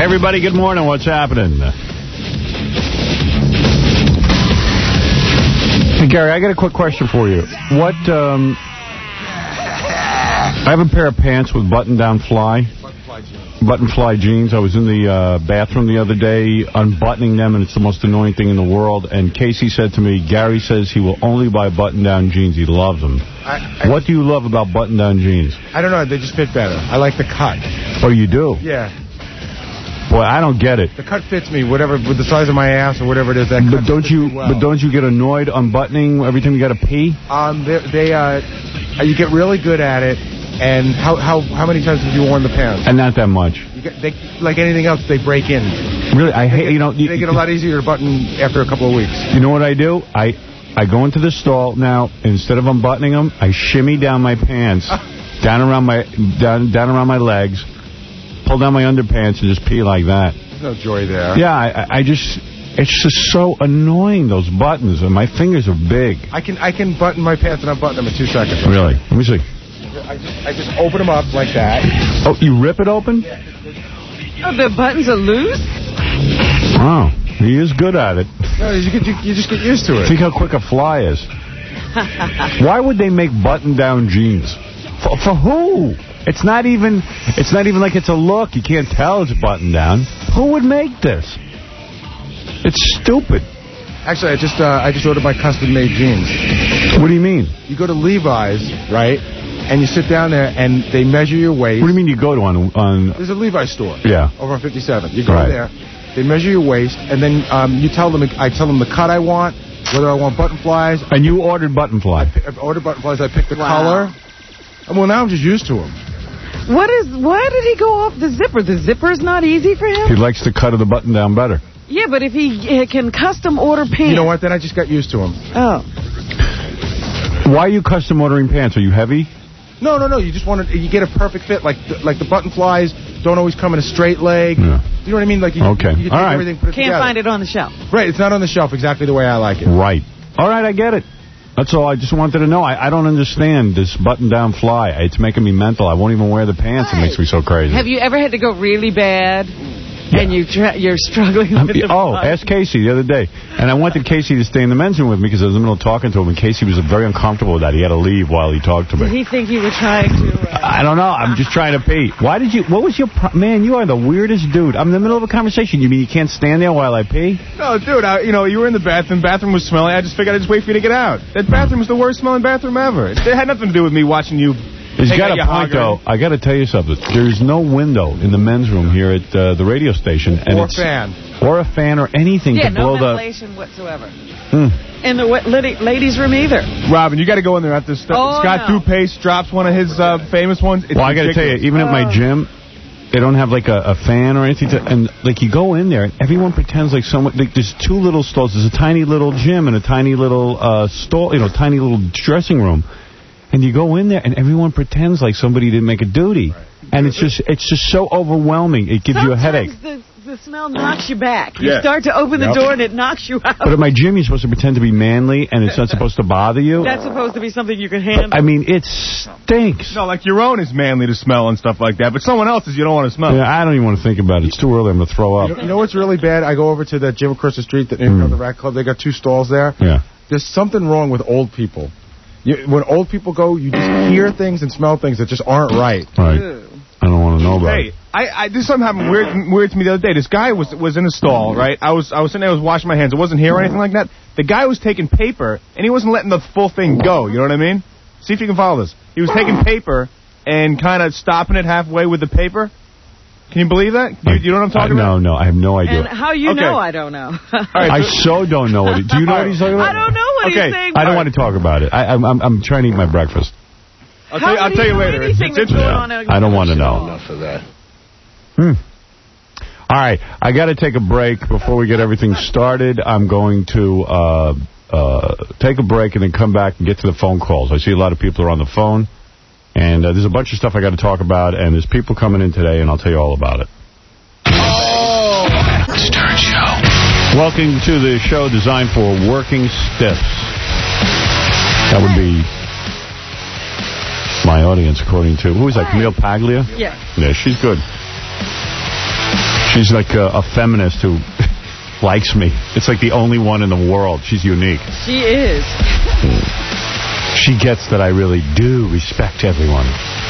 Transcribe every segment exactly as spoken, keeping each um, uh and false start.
Hey, everybody, good morning. What's happening? Hey, Gary, I got a quick question for you. What, um... I have a pair of pants with button-down fly. Button fly jeans. I was in the uh, bathroom the other day unbuttoning them, and it's the most annoying thing in the world. And Casey said to me, Gary says he will only buy button-down jeans. He loves them. I, I, what do you love about button-down jeans? I don't know. They just fit better. I like the cut. Oh, you do? Yeah. Boy, I don't get it. The cut fits me, whatever, with the size of my ass or whatever it is. That but don't you? well. But don't you get annoyed unbuttoning every time you got to pee? Um, they, they uh, you get really good at it. And how how how many times have you worn the pants? And not that much. You get, they, like anything else, they break in. Really, I hate get, you know. They you, get a lot easier to button after a couple of weeks. You know what I do? I I go into the stall now. Instead of unbuttoning them, I shimmy down my pants, down around my down down around my legs, pull down my underpants, and just pee like that. There's no joy there. Yeah, I, I just. It's just so annoying, those buttons, and my fingers are big. I can I can button my pants and unbutton them in two seconds. Really? Let me see. I just, I just open them up like that. Oh, you rip it open? Oh, the buttons are loose? Wow, he is good at it. No, you, get, you, you just get used to it. Think how quick a fly is. Why would they make button-down jeans? For, for who? It's not even. It's not even like it's a look. You can't tell it's buttoned down. Who would make this? It's stupid. Actually, I just uh, I just ordered my custom-made jeans. What do you mean? You go to Levi's, right? And you sit down there, and they measure your waist. What do you mean you go to on... on There's a Levi's store. Yeah. Over on fifty-seven. You go right. there, they measure your waist, and then um, you tell them, I tell them the cut I want, whether I want button flies. And you ordered button fly. I, I ordered button flies. I picked the wow. color. And well, now I'm just used to them. What is? Why did he go off the zipper? The zipper's not easy for him? He likes the cut of the button down better. Yeah, but if he uh, can custom order pants... You know what? Then I just got used to them. Oh. Why are you custom ordering pants? Are you heavy? No, no, no. You just want to, you get a perfect fit. Like the, like the button flies don't always come in a straight leg. Yeah. You know what I mean? Like you, okay. you, you take All right. everything, put it Can't together. find it on the shelf. Right. It's not on the shelf exactly the way I like it. Right. All right, I get it. That's all. I just wanted to know. I, I don't understand this button-down fly. It's making me mental. I won't even wear the pants. Right. It makes me so crazy. Have you ever had to go really bad? Yeah. And you tra you're struggling with the Oh, fly? ask Casey the other day. And I wanted Casey to stay in the men's room with me because I was in the middle of talking to him, and Casey was very uncomfortable with that. He had to leave while he talked to me. Did he think you were trying to... Uh... I don't know. I'm just trying to pee. Why did you... What was your... Pro Man, you are the weirdest dude. I'm in the middle of a conversation. You mean you can't stand there while I pee? No, dude, I, you know, you were in the bathroom. Bathroom was smelly. I just figured I'd just wait for you to get out. That bathroom was the worst smelling bathroom ever. It had nothing to do with me watching you... He's got a point, though. I got to tell you something. There's no window in the men's room here at uh, the radio station. And or it's, a fan. Or a fan or anything yeah, to blow no the... ventilation whatsoever. Hmm. In the ladies' room either. Robin, you got to go in there after St oh, Scott no. DuPace drops one of his uh, famous ones. It's well, I got to tell you, even oh. at my gym, they don't have like a, a fan or anything. To, and like you go in there, and everyone pretends like someone. Like there's two little stalls. There's a tiny little gym and a tiny little uh, stall. You know, tiny little dressing room. And you go in there, and everyone pretends like somebody didn't make a duty. Right. And it's just it's just so overwhelming. It gives Sometimes you a headache. The, the smell knocks you back. You yeah. start to open the yep. door, and it knocks you out. But at my gym, you're supposed to pretend to be manly, and it's not supposed to bother you. That's supposed to be something you can handle. But, I mean, it stinks. No, like your own is manly to smell and stuff like that, but someone else's you don't want to smell. Yeah, I don't even want to think about it. It's too early. I'm going to throw up. You know, you know what's really bad? I go over to that gym across the street, that mm. the Rat Club. They got two stalls there. Yeah. There's something wrong with old people. You, when old people go, you just hear things and smell things that just aren't right. Right. I don't want to know about hey, it. I, I this something happened weird, weird to me the other day. This guy was was in a stall, right? I was I was sitting there, I was washing my hands. It wasn't here or anything like that. The guy was taking paper, and he wasn't letting the full thing go. You know what I mean? See if you can follow this. He was taking paper and kind of stopping it halfway with the paper. Can you believe that? You, you know what I'm talking I, about? No, no, I have no idea. And how you okay. know, I don't know. right, I so don't know what he... Do you know what he's talking about? I don't know what okay. he's saying. I don't want to talk about it. I, I'm, I'm, I'm trying to eat my breakfast. I'll tell you, I'll tell you later. It's, it's interesting. I don't want to know. Enough of that. Hmm. All right, I got to take a break before we get everything started. I'm going to uh, uh, take a break and then come back and get to the phone calls. I see a lot of people are on the phone, and uh, there's a bunch of stuff I got to talk about, and there's people coming in today, and I'll tell you all about it. Oh! Stern Show. Welcome to the show designed for working stiffs. That would be my audience, according to... Who is that, Camille Paglia? Yeah. Yeah, she's good. She's like a, a feminist who likes me. It's like the only one in the world. She's unique. She is. She gets that I really do respect everyone.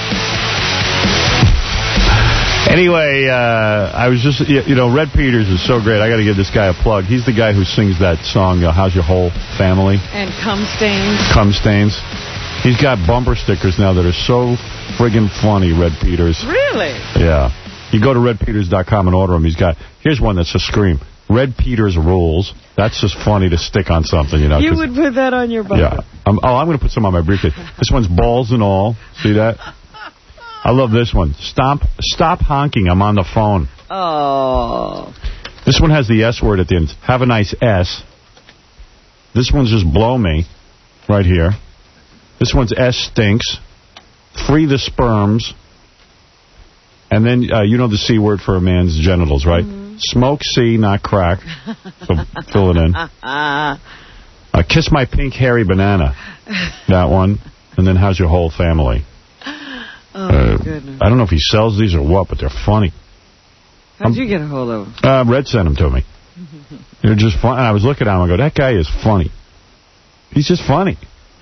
Anyway, uh, I was just, you know, Red Peters is so great. I got to give this guy a plug. He's the guy who sings that song, uh, How's Your Whole Family? And Cum Stains. Cum Stains. He's got bumper stickers now that are so friggin' funny, Red Peters. Really? Yeah. You go to red peters dot com and order them. He's got, here's one that's a scream. Red Peters rules. That's just funny to stick on something, you know. You would put that on your bumper. Yeah. Um, oh, I'm going to put some on my briefcase. This one's balls and all. See that? I love this one. Stop, stop honking. I'm on the phone. Oh. This one has the S word at the end. Have a nice S. This one's just blow me. Right here. This one's S stinks. Free the sperms. And then, uh, you know the C word for a man's genitals, right? Mm-hmm. Smoke C, not crack. So fill it in. Uh, kiss my pink hairy banana. That one. And then how's your whole family? Oh, uh, my goodness. I don't know if he sells these or what, but they're funny. How'd um, you get a hold of them? Uh, Red sent them to me. They're just fun. And I was looking at him, I go, that guy is funny. He's just funny.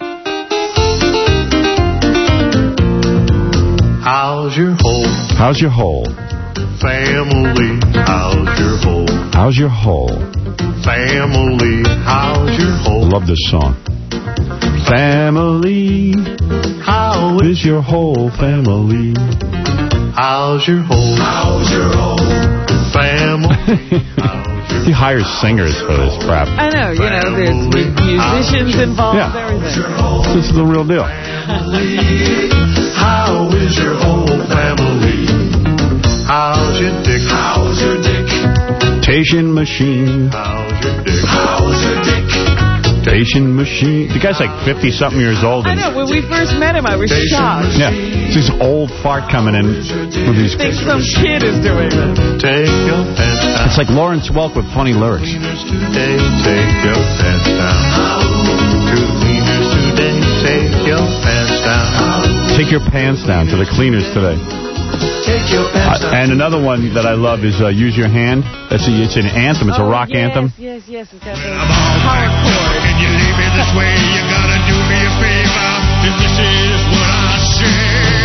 How's your whole How's your whole family? How's your whole How's your whole family? How's your whole I love this song. Family. How is your whole family? How's your whole How's your whole family? He hires singers for this crap. I know, you know, there's musicians involved, yeah. everything. This is the real deal. How is your whole family? How's your dick? How's your dick? Tation machine. How's your dick? How's your dick? Tation machine. The guy's like fifty-something years old. I know. When we first met him, I was shocked. Yeah. It's this old fart coming in with these... I think some kid is doing this. Take your pants down. It's like Lawrence Welk with funny lyrics. Today, take your pants down. To the cleaners today, take your pants down. Take your pants down to the cleaners today. Take your pants down. Uh, and another one that I love is uh, Use Your Hand. That's a, it's an anthem. It's oh, a rock yes, anthem. Yes, yes, it's got those power chords. Can you leave me this way? You gotta do me a favor. If this is what I say.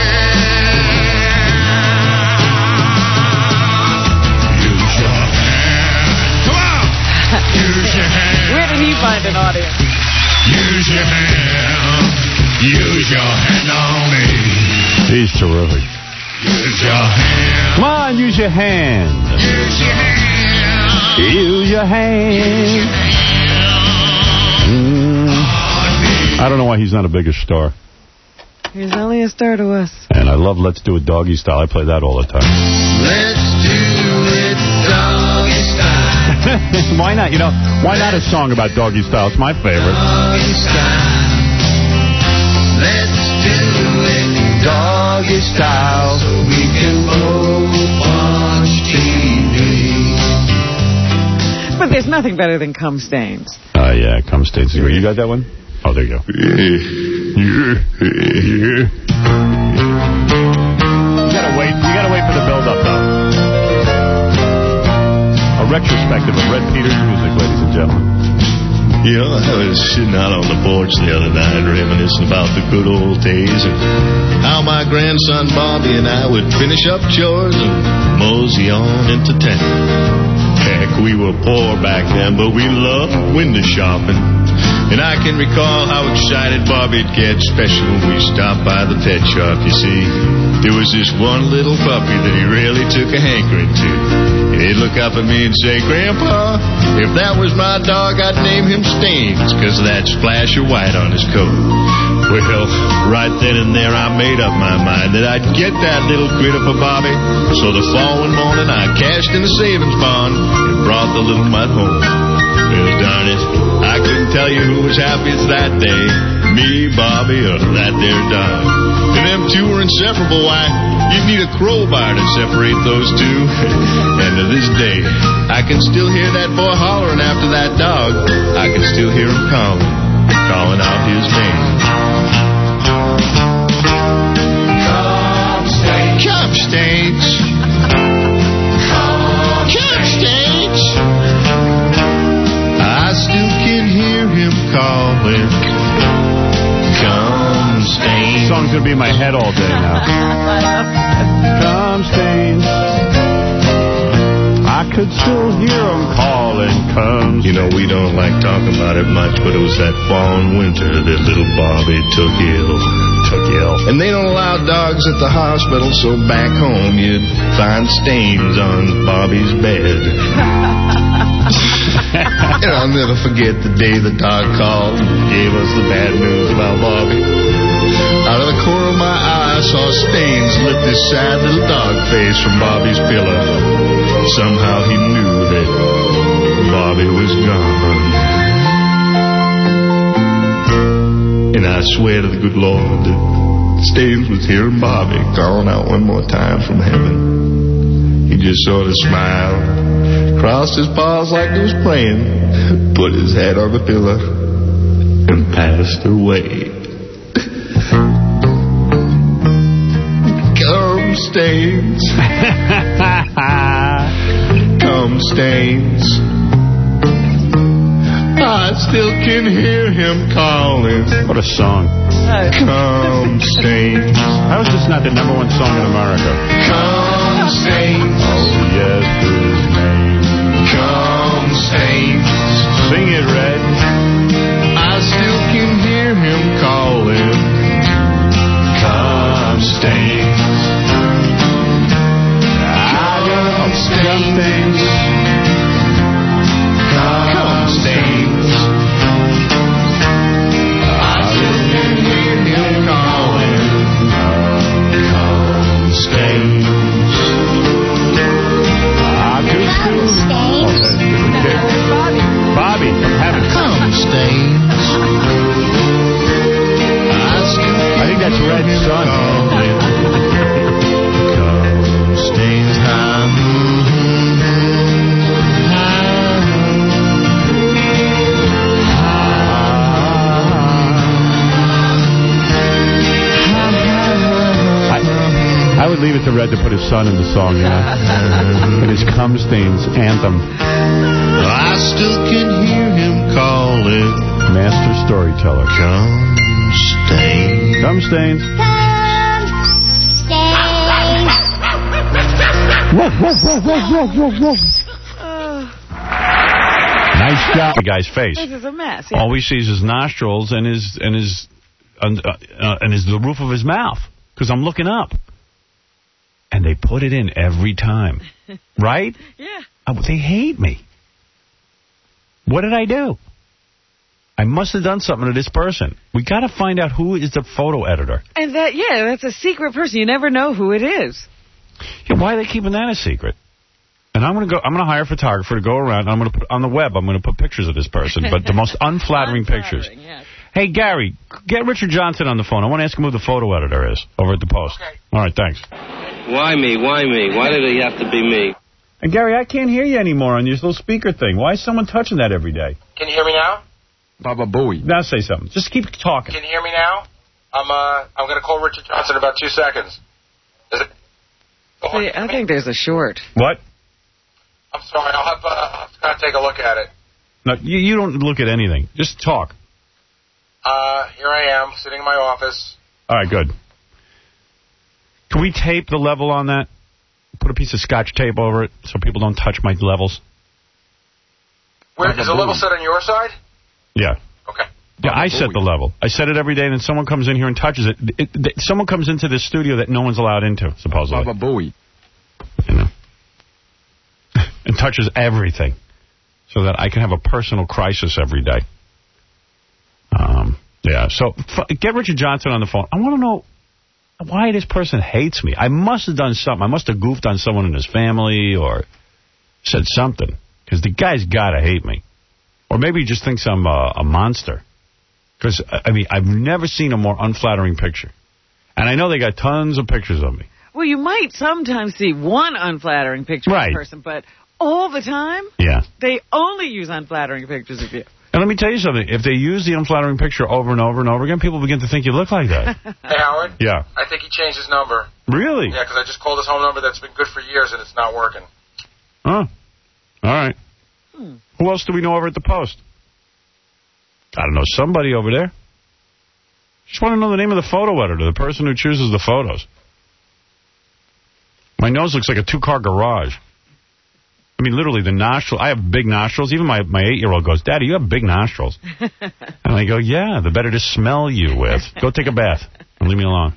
Use your hand. Come on. Use your hand. Where did he find an audience? Use your hand. Use your hand on me. He's terrific. Use your hand. Come on, use your hand. Use your hand. Use your hand. Mm. I don't know why he's not a bigger star. He's only a star to us. And I love Let's Do It Doggy Style. I play that all the time. Let's do it doggy style. Why not? You know, why not a song about doggy style? It's my favorite. Doggy style. Let's do it doggy style so we can both watch T V. But there's nothing better than cum stains. Oh, uh, yeah, cum stains. You got that one? Oh, there you go. You gotta wait. You gotta wait for the build-up, though. A retrospective of Red Peters music, ladies and gentlemen. You know, I was sitting out on the porch the other night reminiscing about the good old days and how my grandson Bobby and I would finish up chores and mosey on into town. Heck, we were poor back then, but we loved window shopping. And I can recall how excited Bobby'd get, especially when we stopped by the pet shop. You see, there was this one little puppy that he really took a hankering to. And he'd look up at me and say, Grandpa, if that was my dog, I'd name him Stains, because of that splash of white on his coat. Well, right then and there, I made up my mind that I'd get that little critter for Bobby. So the following morning, I cashed in the savings bond and brought the little mutt home. Well, darn it, I couldn't tell you who was happiest that day, me, Bobby, or that there dog. And them two were inseparable. Why, you'd need a crowbar to separate those two. And to this day, I can still hear that boy hollering after that dog. I can still hear him calling, calling out his name. Cum stains. Cum going to be in my head all day now. Cum stains. I could still hear them calling cum stains. You know, we don't like talking about it much, but it was that fall and winter that little Bobby took ill. Took ill. And they don't allow dogs at the hospital, so back home you'd find stains on Bobby's bed. And I'll never forget the day the dog called and gave us the bad news about Bobby. Out of the corner of my eye, I saw stains lift his sad little dog face from Bobby's pillow. Somehow he knew that Bobby was gone. And I swear to the good Lord that Staines was hearing Bobby calling out one more time from heaven. He just sort of smiled, crossed his paws like he was praying, put his head on the pillow, and passed away. Come Staines. Come Staines. I still can hear him calling. What a song. Come Staines. How is this not the number one song in America? Come Staines. Oh, yes, his name. Come Staines. Sing it, Red. I still can hear him calling. Come Staines. I got Staines. Come Staines. I still can hear him calling. Come Staines. I could Come Staines. Okay. Bobby from heaven. Come Staines. I think that's Red's son. Come Staines high. I would leave it to Red to put his son in the song, you know, in his Cum Stains anthem. I still can hear him calling. Master storyteller. Come Staines. Cum Stains. Nice job, the guy's face. This is a mess. Yeah. All we see is his nostrils and his and his and, uh, uh, and his the roof of his mouth because I'm looking up. And they put it in every time. Right? Yeah. Oh, they hate me. What did I do? I must have done something to this person. We got to find out who is the photo editor. And that, yeah, that's a secret person. You never know who it is. Yeah, why are they keeping that a secret? And I'm going to go. I'm going to hire a photographer to go around. I'm going to put on the web. I'm going to put pictures of this person, but the most unflattering, Unflattering pictures. yes. Hey, Gary, get Richard Johnson on the phone. I want to ask him who the photo editor is over at the Post. Okay. All right, thanks. Why me? Why me? Why did it have to be me? And Gary, I can't hear you anymore on your little speaker thing. Why is someone touching that every day? Can you hear me now? Baba Booey. Now say something. Just keep talking. Can you hear me now? I'm uh I'm gonna call Richard Johnson in about two seconds. Is it? Oh, See, I think there's a short. What? I'm sorry. I'll have uh, I'll have to kind of take a look at it. No, you, you don't look at anything. Just talk. Uh, here I am sitting in my office. All right, good. Can we tape the level on that? Put a piece of Scotch tape over it so people don't touch my levels. Where is the level set on your side? Yeah. Okay. Yeah, I set the level. I set it every day, and then someone comes in here and touches it. It, it. Someone comes into this studio that no one's allowed into, supposedly. Baba Booey. You know. And touches everything so that I can have a personal crisis every day. Um, yeah, so f get Richard Johnson on the phone. I want to know why this person hates me. I must have done something. I must have goofed on someone in his family or said something, because the guy's got to hate me. Or maybe he just thinks I'm uh, a monster. Because, I mean, I've never seen a more unflattering picture. And I know they got tons of pictures of me. Well, you might sometimes see one unflattering picture Right. of a person, but all the time, Yeah. they only use unflattering pictures of you. And let me tell you something. If they use the unflattering picture over and over and over again, people begin to think you look like that. Hey, Howard? Yeah. I think he changed his number. Really? Yeah, because I just called his home number that's been good for years and it's not working. Huh. All right. Hmm. Who else do we know over at the Post? I don't know. Somebody over there. Just want to know the name of the photo editor, the person who chooses the photos. My nose looks like a two-car garage. I mean, literally, the nostril. I have big nostrils. Even my, my eight-year-old goes, Daddy, you have big nostrils. And I go, yeah, the better to smell you with. Go take a bath and leave me alone.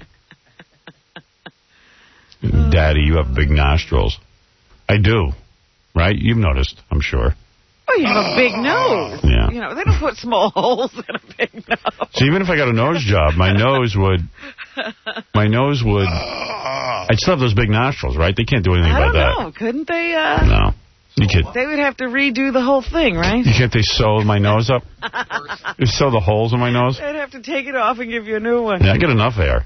Daddy, you have big nostrils. I do. Right? You've noticed, I'm sure. Oh, you have a big nose. Yeah. You know, they don't put small holes in a big nose. So even if I got a nose job, my nose would, my nose would, I'd still have those big nostrils, right? They can't do anything I about don't that. know. Couldn't they? Uh, No. You could. They would have to redo the whole thing, right? You can't they sew my nose up? They sew the holes in my nose? They'd have to take it off and give you a new one. Yeah, I get enough hair.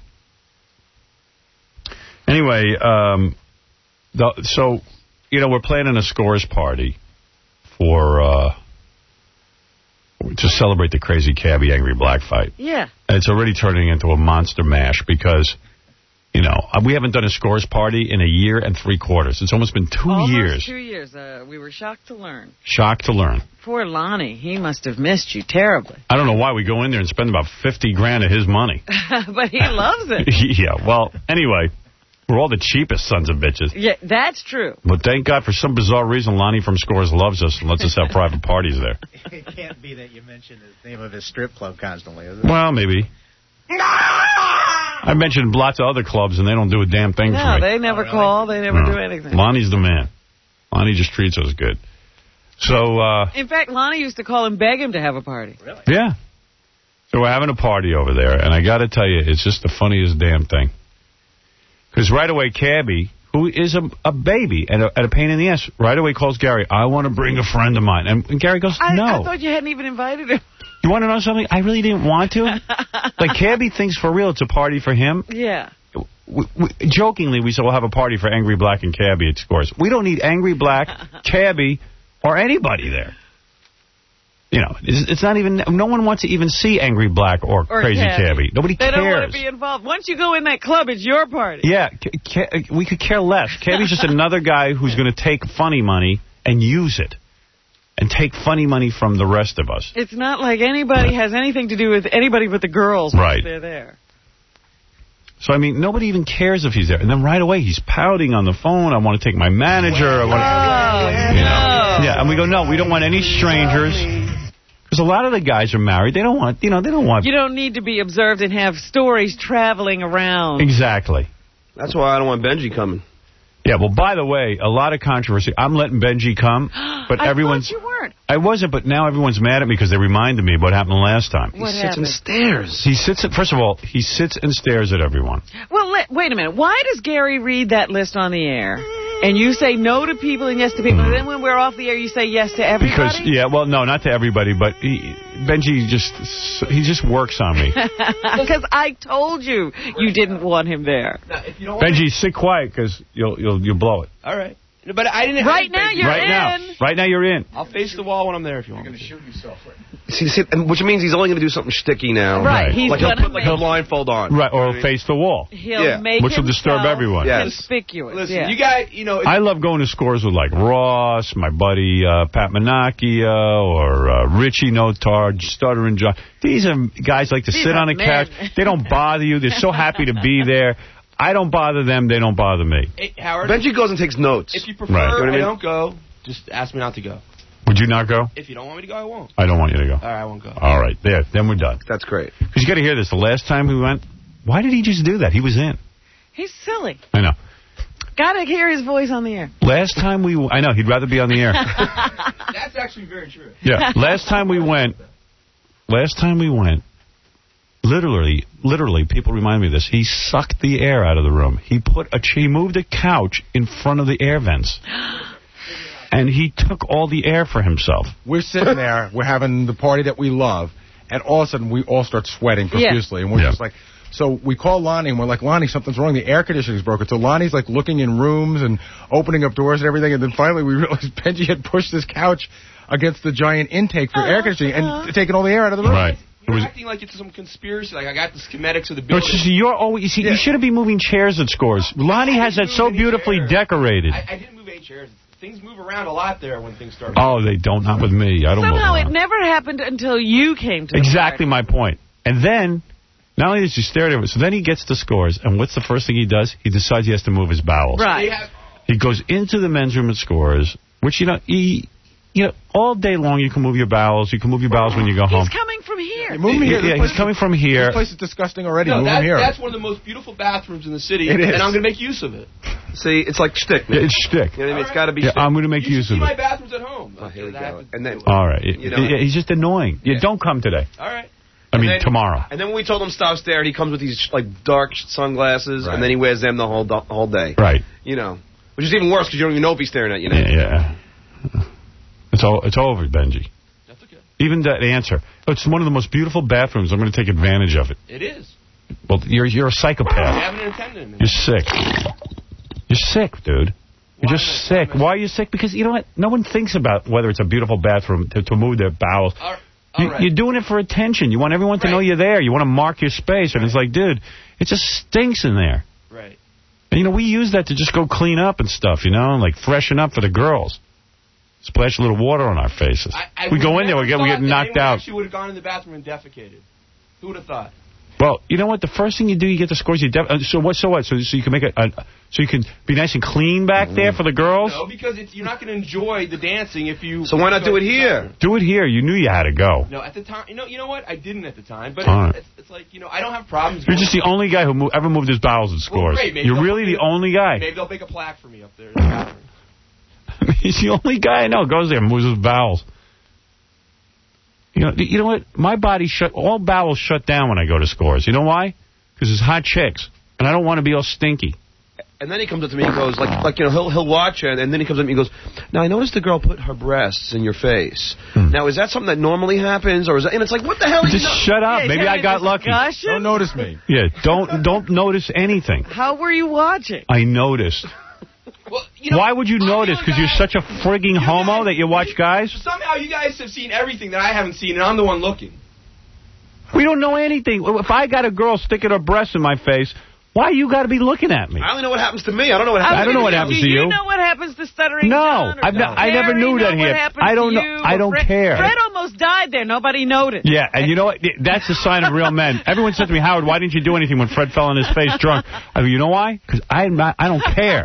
Anyway, um, the, so, you know, we're planning a scores party for, uh, to celebrate the crazy Cabbie Angry Black fight. Yeah. And it's already turning into a monster mash because, you know, we haven't done a scores party in a year and three quarters. It's almost been two Almost years. two years. Uh, we were shocked to learn. Shocked to learn. Poor Lonnie. He must have missed you terribly. I don't know why we go in there and spend about fifty grand of his money. But he loves it. Yeah, well, anyway, we're all the cheapest sons of bitches. Yeah, that's true. But thank God, for some bizarre reason, Lonnie from Scores loves us and lets us have private parties there. It can't be that you mention the name of his strip club constantly, is it? Well, maybe. I mentioned lots of other clubs, and they don't do a damn thing no, for me. they never oh, really? call. They never no. do anything. Lonnie's the man. Lonnie just treats us good. So, uh... In fact, Lonnie used to call and beg him to have a party. Really? Yeah. So we're having a party over there, and I got to tell you, it's just the funniest damn thing. Because right away, Cabbie, who is a, a baby and a, and a pain in the ass, right away calls Gary, I want to bring a friend of mine. And, and Gary goes, no. I, I thought you hadn't even invited him. You want to know something? I really didn't want to. Like, Cabbie thinks for real it's a party for him. Yeah. We, we, jokingly, we said we'll have a party for Angry Black and Cabbie at Scores. We don't need Angry Black, Cabbie, or anybody there. You know, it's, it's not even, no one wants to even see Angry Black or, or Crazy Cabbie. Cabbie. Nobody they cares. They don't want to be involved. Once you go in that club, it's your party. Yeah, ca we could care less. Cabbie's just another guy who's going to take funny money and use it. And take funny money from the rest of us. It's not like anybody has anything to do with anybody but the girls right. once they're there. So, I mean, nobody even cares if he's there. And then right away, he's pouting on the phone. I want to take my manager. I want to, oh, you know. no. Yeah, and we go, no, we don't want any strangers. Because a lot of the guys are married. They don't want, you know, they don't want... You don't need to be observed and have stories traveling around. Exactly. That's why I don't want Benji coming. Yeah, well, by the way, a lot of controversy. I'm letting Benji come, but I everyone's... I thought you weren't. I wasn't, but now everyone's mad at me because they reminded me of what happened last time. What he happened? sits and stares. He sits, at, first of all, he sits and stares at everyone. Well, let, wait a minute. Why does Gary read that list on the air? And you say no to people and yes to people, mm. and then when we're off the air, you say yes to everybody? Because, yeah, well, no, not to everybody, but he, Benji just, he just works on me. Because I told you you didn't want him there. No, if you don't want Benji, sit quiet, because you'll, you'll, you'll blow it. All right. But I didn't. Right now you're right in. Now, right now you're in. I'll face the wall when I'm there if you want. You're going to shoot yourself. Right? See, see, which means he's only going to do something sticky now. Right. right. He's like he'll put like a blindfold on. Right, or face the wall. He'll yeah. make Which will disturb everyone. Yes. Conspicuous. Listen, yeah. you guys, you know. I love going to Scores with like Ross, my buddy uh, Pat Menachia, or uh, Richie Notard, Stuttering John. These are guys like to These sit on a men. couch. They don't bother you. They're so happy to be there. I don't bother them. They don't bother me. Hey, Howard, Benji goes and takes notes. If you prefer right. I, you know I mean? don't go, just ask me not to go. Would you not go? If you don't want me to go, I won't. I don't want you to go. All right, I won't go. All right. There. Then we're done. That's great. Because you got to hear this. The last time we went, why did he just do that? He was in. He's silly. I know. Got to hear his voice on the air. Last time we... I know. He'd rather be on the air. That's actually very true. Yeah. Last time we went... Last time we went... Literally, literally, people remind me of this. He sucked the air out of the room. He put a, he moved a couch in front of the air vents. And he took all the air for himself. We're sitting there, we're having the party that we love, and all of a sudden we all start sweating profusely. Yeah. And we're yeah. just like, so we call Lonnie, and we're like, Lonnie, something's wrong. The air conditioning's broken. So Lonnie's like looking in rooms and opening up doors and everything. And then finally we realized Benji had pushed his couch against the giant intake for uh, air conditioning and uh, taken all the air out of the room. Right. You're was, acting like it's some conspiracy. Like, I got the schematics of the building. Just, you're always, you, see, yeah. you shouldn't be moving chairs at Scores. Lonnie has that so beautifully chairs. decorated. I, I didn't move any chairs. Things move around a lot there when things start. Oh, they don't. Not with me. I don't Somehow move it never happened until you came to Exactly the my point. And then Not only does he stare at him, so then he gets the scores, and what's the first thing he does? He decides he has to move his bowels. Right. He goes into the men's room and scores, which, you know, he, you know, all day long you can move your bowels. You can move your bowels when you go home. He's coming from here. Yeah, move him here. Yeah, yeah he's coming from here. This place is disgusting already. No, move that, him here. that's one of the most beautiful bathrooms in the city, It is. and I'm going to make use of it. See, it's like shtick, man. Yeah, it's shtick. You know what I mean? It's got to be Yeah, shtick. I'm going to make You use should of see my it. bathrooms at home. Oh, here we Okay, go. And then, All right. You know, yeah, he's just annoying. Yeah, don't come today. All right. I mean, then, tomorrow. And then when we told him stop staring, he comes with these like dark sunglasses, Right. and then he wears them the whole do- whole day. Right. You know, which is even worse because you don't even know if he's staring at you now. Yeah, yeah. It's all, it's over, Benji. That's okay. Even that answer. It's one of the most beautiful bathrooms. I'm going to take advantage of it. It is. Well, you're you're a I psychopath. have an attendant. You're sick. You're sick, dude. You're Why just am I- sick. why am I Why are you sick? Because, you know what? No one thinks about whether it's a beautiful bathroom to, to move their bowels. All, You, all right. You're doing it for attention. You want everyone to know Right. you're there. You want to mark your space. And it's like, dude, it just stinks in there. Right. And, you know, we use that to just go clean up and stuff, you know, and like freshen up for the girls. Splash a little water on our faces. I, I we go would in there, we never get, we thought get that knocked anyone out. actually would have gone in the bathroom and defecated. Who would have thought? Well, you know what? The first thing you do, you get the scores. You def- uh, so what? So what? So, so you can make it. A, so you can be nice and clean back there for the girls. No, because it's, you're not going to enjoy the dancing if you. So why not do it here? Do it here. You knew you had to go. No, at the time, you know, you know what? I didn't at the time, but All right. it's, it's like you know, I don't have problems. You're going just the only guy who mo- ever moved his bowels and Well, scores. great, maybe You're they'll really put the me- only guy. Maybe they'll make a plaque for me up there in the bathroom. He's the only guy I know goes there and moves his bowels. You know, you know what? My body shut. All bowels shut down when I go to scores. You know why? Because it's hot chicks, and I don't want to be all stinky. And then he comes up to me and goes, like, like you know, he'll he'll watch it, and then he comes up to me and goes, now, I noticed the girl put her breasts in your face. Hmm. Now, is that something that normally happens, or is that, and it's like, what the hell? Just shut up. Yeah, Maybe yeah, I got lucky. discussion? Don't notice me. Yeah, don't don't notice anything. How were you watching? I noticed. Well, you know, Why would you I'm notice? the Because you're guy- such a frigging you homo guys- that you watch guys? Somehow you guys have seen everything that I haven't seen, and I'm the one looking. We don't know anything. If I got a girl sticking her breast in my face, why you got to be looking at me? I only know what happens to me. I don't know what happens. I don't know what happens Do to you. you know what happens to Stuttering No, John? or I've not- I never Harry knew that know he what had- happens I don't to know- you? I don't Fred, care. Fred almost died there. Nobody noticed. Yeah, and you know what? That's a sign of real men. Everyone said to me, Howard, why didn't you do anything when Fred fell on his face drunk? I go, you know why? Because I'm not, I don't care.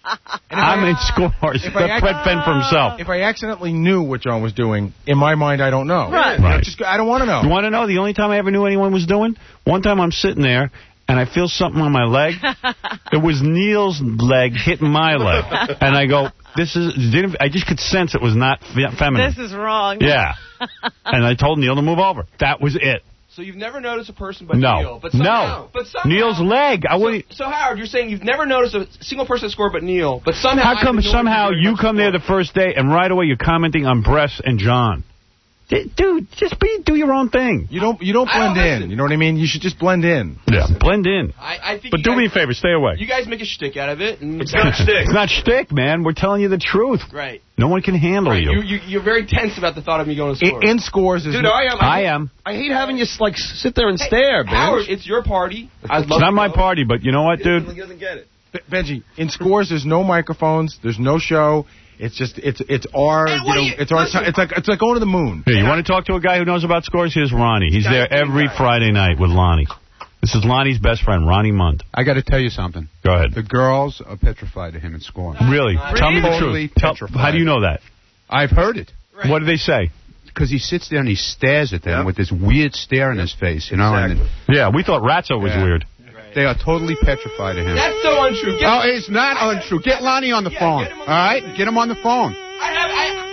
I'm in scores. If Let I Fred fend for himself. If I accidentally knew what John was doing, in my mind, I don't know. Right. You know, Right. just, I don't want to know. You want to know the only time I ever knew anyone was doing? One time I'm sitting there, and I feel something on my leg. It was Neil's leg hitting my leg. And I go, this is, didn't, I just could sense it was not fe- feminine. This is wrong. Yeah. And I told Neil to move over. That was it. So you've never noticed a person but No. Neil. But somehow, No. But somehow, Neil's leg. I wouldn't. So, so Howard, you're saying you've never noticed a single person score but Neil, but somehow. How come I've been somehow noticing you very come much there the score. first day and right away you're commenting on breasts and John? D- Dude, just be do your own thing. You don't. You don't I don't blend in. listen. You know what I mean? You should just blend in. Yeah, blend in. I, I think But you do guys, me a favor, stay away. You guys make a shtick out of it. And It's not shtick. It's not shtick, man. We're telling you the truth. Right. No one can handle Right. you. You, you. You're very tense about the thought of me going to In, score. in scores is Dude, I am. I am. I hate having you, like, sit there and stare, man. Howard, it's your party. I'd It's love not to my go. party, but you know what, He dude? doesn't, he doesn't get it. Be- Benji. In scores, there's no microphones. There's no show. It's just it's it's our Hey, you what know do you- it's our listen. ti- it's like it's like going to the moon. Here, you want to talk to a guy who knows about scores? Here's Ronnie. He's there every Friday night with Lonnie. This is Lonnie's best friend, Ronnie Mund. I got to tell you something. Go ahead. The girls are petrified of him in scoring. Really? Tell me the Totally truth. Tell, petrified. how do you know that? I've heard it. Right. What do they say? Because he sits there and he stares at them Yep. with this weird stare in his face, you know. Exactly. And Yeah, we thought Ratso was Yeah. weird. they are totally petrified of him. That's so untrue. Get, Oh, it's not untrue. Get Lonnie on the Yeah, phone. get him on All the right? phone. Get him on the phone. I have,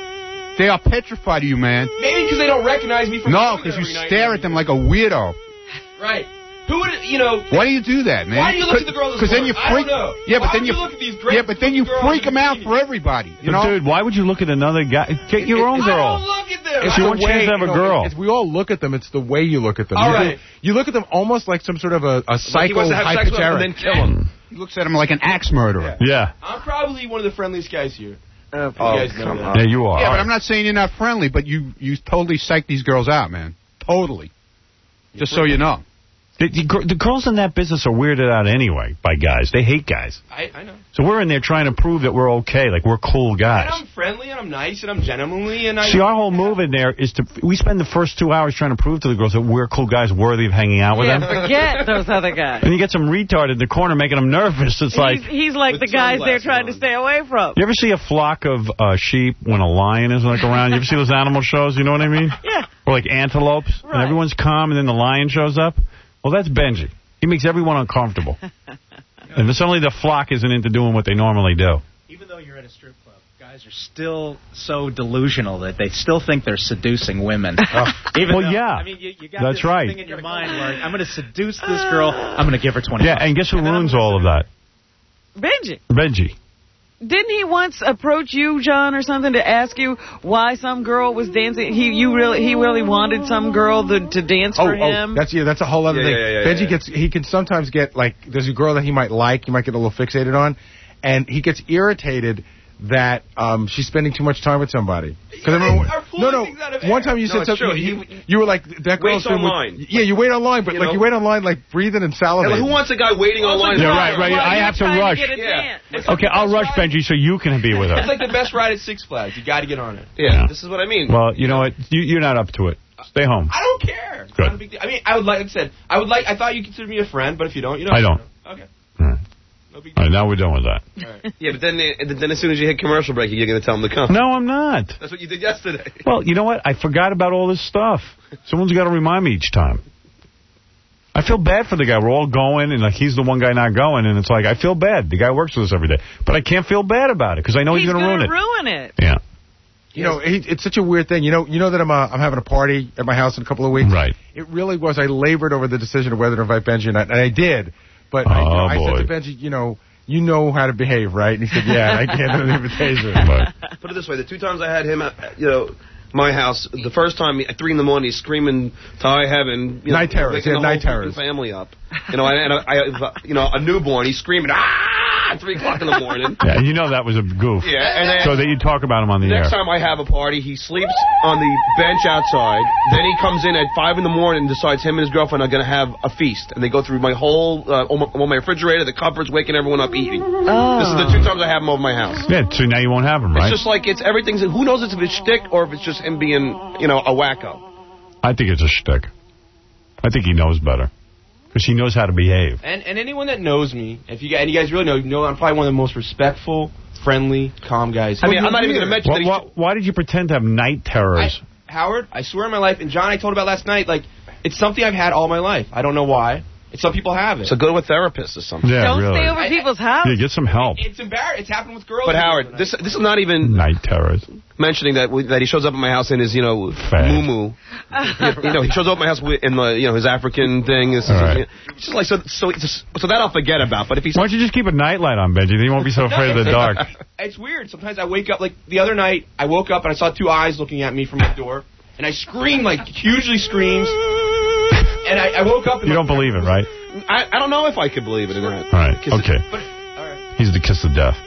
I, They are petrified of you, man. maybe because they don't recognize me from No, going because there you every night stare and at them like a weirdo. Right. Who would, you know... Why do you do that, man? Why do you look at the girls Because then you I don't freak. know. Yeah, Why but then would you. you look at these great yeah, but then you girls freak in them out bikinis? for everybody. You But know. dude, why would you look at another guy? Get your own I girl. don't look at them. If I you don't- want a chance to have a you know, girl. If we all look at them, it's the way you look at them. All you, right. you look at them almost like some sort of a, a Like he psycho wants to have sex with them and then hypoteric. kill him. He looks at him like an axe murderer. Yeah. I'm probably one of the friendliest guys here. Oh, You guys know come that. on. Yeah, you are. Yeah, but I'm not saying you're not friendly, but you you totally psych these girls out, man. Totally. Just so you know. The, the, gr- the girls in that business are weirded out anyway by guys. They hate guys. I, I know. So we're in there trying to prove that we're okay, like we're cool guys. And I'm friendly, and I'm nice, and I'm gentlemanly, and I... See, our whole move in there is to... We spend the first two hours trying to prove to the girls that we're cool guys worthy of hanging out with yeah, them. forget those other guys. And you get some retard in the corner making them nervous. It's like... He's, he's like the guys they're trying on. to stay away from. You ever see a flock of uh, sheep when a lion is like around? You ever see those animal shows? You know what I mean? Yeah. Or like antelopes, right. And everyone's calm, and then the lion shows up. Well, that's Benji. He makes everyone uncomfortable. And suddenly the flock isn't into doing what they normally do. Even though you're at a strip club, guys are still so delusional that they still think they're seducing women. Oh. Even well, though, yeah. I mean, you, you got that's this right. thing in your mind where I'm going to seduce this girl, I'm going to give her twenty Yeah, and guess who ruins all of that? Benji. Benji. Didn't he once approach you, John, or something, to ask you why some girl was dancing? He you really he really wanted some girl to, to dance oh, for him? Oh, that's yeah, that's a whole other yeah, thing. Yeah, yeah, Benji yeah. gets he can sometimes get like there's a girl that he might like, he might get a little fixated on, and he gets irritated that um, she's spending too much time with somebody. You I remember, are no, no. One time you no, said something. You, you were like that girl's waits online. With, yeah, you wait online, but you like know? you wait online, like breathing and salivating. Yeah, who wants a guy waiting online? Yeah, right, right. Well, I have to rush. To yeah. Okay, I'll rush Benji so you can be with her. It's like the best ride at Six Flags. You got to get on it. Yeah, yeah, this is what I mean. Well, you know what? You, you're not up to it. Stay home. I don't care. It's Good. not a big deal. I mean, I would like, like I said, I would like. I thought you considered me a friend, but if you don't, you don't. I don't. Okay. All right. No big All deal. right, now we're done with that. All right. Yeah, but then then as soon as you hit commercial break, you're going to tell them to come. No, I'm not. That's what you did yesterday. Well, you know what? I forgot about all this stuff. Someone's got to remind me each time. I feel bad for the guy. We're all going, and like he's the one guy not going, and it's like, I feel bad. The guy works with us every day. But I can't feel bad about it, because I know he's, he's going to ruin it. ruin it. Yeah. You know, it, it's such a weird thing. You know, you know that I'm uh, I'm having a party at my house in a couple of weeks. Right. It really was. I labored over the decision of whether to invite Benji or not, and I did. But oh, I, you know, I boy. said to Benji, you know, you know how to behave, right? And he said, yeah, I can't do the invitation. But. Put it this way: the two times I had him at, you know, my house, the first time at three in the morning, he's screaming to high heaven, you know, night terrors, waking yeah, the night whole terrors. family up. You know, and, and I, I, you know, a newborn, he's screaming ah at three o'clock in the morning. Yeah, you know that was a goof. Yeah, and then so that you talk about him on the next air. time I have a party, he sleeps on the bench outside. Then he comes in at five in the morning and decides him and his girlfriend are going to have a feast. And they go through my whole, uh, all, my, all my refrigerator, the cupboards, waking everyone up eating. Oh. This is the two times I have him over my house. Yeah, so now you won't have him, right? It's just like it's everything's. Who knows if it's shtick or if it's just him being, you know, a wacko. I think it's a shtick. I think he knows better. Because he knows how to behave. And and anyone that knows me, if you guys, and you guys really know, you know I'm probably one of the most respectful, friendly, calm guys. I mean, I'm not even going to mention Why, that. why, why did you pretend to have night terrors? I, Howard, I swear on my life, and John, I told about last night, like, it's something I've had all my life. I don't know why. It's some people have it. So go to a therapist or something. Yeah, Don't really. stay over I- people's house. Yeah, get some help. It's embarrassing. It's happened with girls. But Howard, this this is not even Night terrors. mentioning that we, that he shows up at my house in his, you know, Fag. moo You know, he shows up at my house with, in the, you know, his African thing. It's, All right. it's just like so so it's just, so that I'll forget about. But if he's Why don't you just keep a nightlight on, Benji? Then you won't be so afraid of the dark. It's weird. Sometimes I wake up, like, the other night, I woke up and I saw two eyes looking at me from my door, and I screamed, like, hugely screams, and I, I woke up and... You don't believe it, right? I, I don't know if I could believe it or not. All right, okay. But, all right. He's the kiss of death.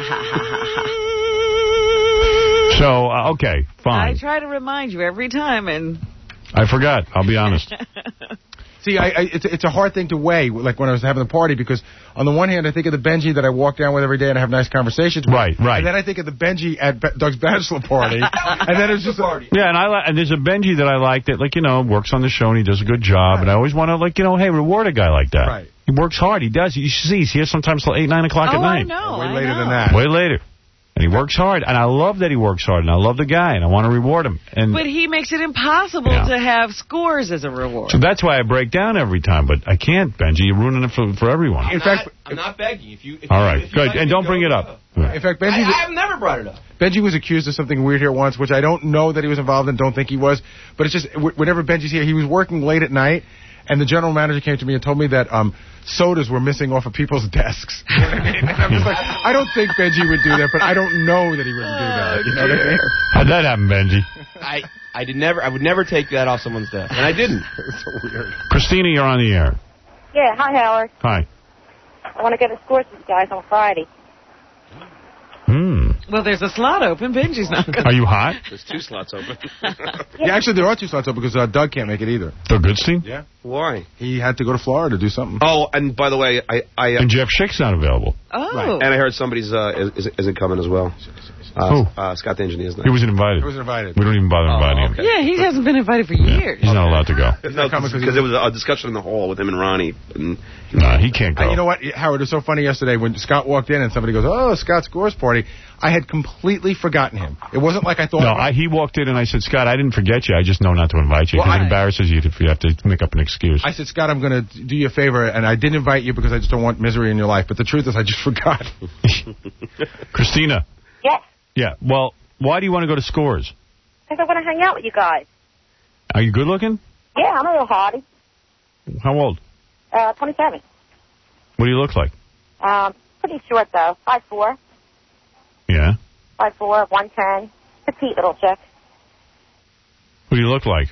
So, uh, okay, I fine. try to remind you every time, and... I forgot. I'll be honest. See, I, I, it's, it's a hard thing to weigh, like when I was having the party, because on the one hand, I think of the Benji that I walk down with every day and I have nice conversations with. Right, right. And then I think of the Benji at Be- Doug's bachelor party, and then it's just like... Yeah, and I li- and there's a Benji that I like that, like, you know, works on the show and he does a good job, and I always want to, like, you know, hey, reward a guy like that. Right. He works hard. He does. You see, he's here sometimes till eight, nine o'clock oh, at night. I know, Way I later know. than that. Way later. And he works hard, and I love that he works hard, and I love the guy, and I want to reward him. And But he makes it impossible Yeah. to have scores as a reward. so that's why I break down every time, but I can't, Benji. You're ruining it for, for everyone. I'm In fact- not, I'm not begging. If you, if All you, right, if you good. like And me, don't go, bring it go. up. In fact, Benji... I, I've never brought it up. Benji was accused of something weird here once, which I don't know that he was involved in, don't think he was. But it's just, w- whenever Benji's here, he was working late at night, and the general manager came to me and told me that um, sodas were missing off of people's desks. You know what I mean? And I'm just like, I don't think Benji would do that, but I don't know that he wouldn't do that. You know what I mean? How'd that happen, Benji? I, I did never. I would never take that off someone's desk, and I didn't. It's so weird. Christina, you're on the air. Yeah, hi, Howard. Hi. I want to go to sports with you guys on Friday. Hmm. Well, there's a slot open. Benji's not going. Are you hot? There's two slots open. Yeah, actually, there are two slots open because uh, Doug can't make it either. Doug Goodstein? Yeah. Why? He had to go to Florida to do something. Oh, and by the way, I... I uh, And Jeff Schick's not available. Oh. Right. And I heard somebody's uh, is, isn't coming as well. Uh, Who? Uh, Scott the engineer's not. He wasn't invited. He wasn't invited. We don't even bother inviting Oh, okay. him. Yeah, he hasn't been invited for years. He's not allowed to go. No, because there was a discussion in the hall with him and Ronnie. And, Nah, he can't go. Uh, you know what, Howard, it was so funny yesterday when Scott walked in and somebody goes, oh, Scott's Scores Party. I had completely forgotten him. It wasn't like I thought... No, I, he walked in and I said, Scott, I didn't forget you. I just know not to invite you Well, because it I- embarrasses you if you have to make up an excuse. I said, Scott, I'm going to do you a favor, and I didn't invite you because I just don't want misery in your life. But the truth is I just forgot. Christina. Yes, Yeah, well, why do you want to go to Scores? because I want to hang out with you guys. Are you good looking? Yeah, I'm a little hottie. How old? Uh, twenty-seven. What do you look like? Um, pretty short, though. five foot four. Yeah. five foot four, one ten. Petite little chick. What do you look like?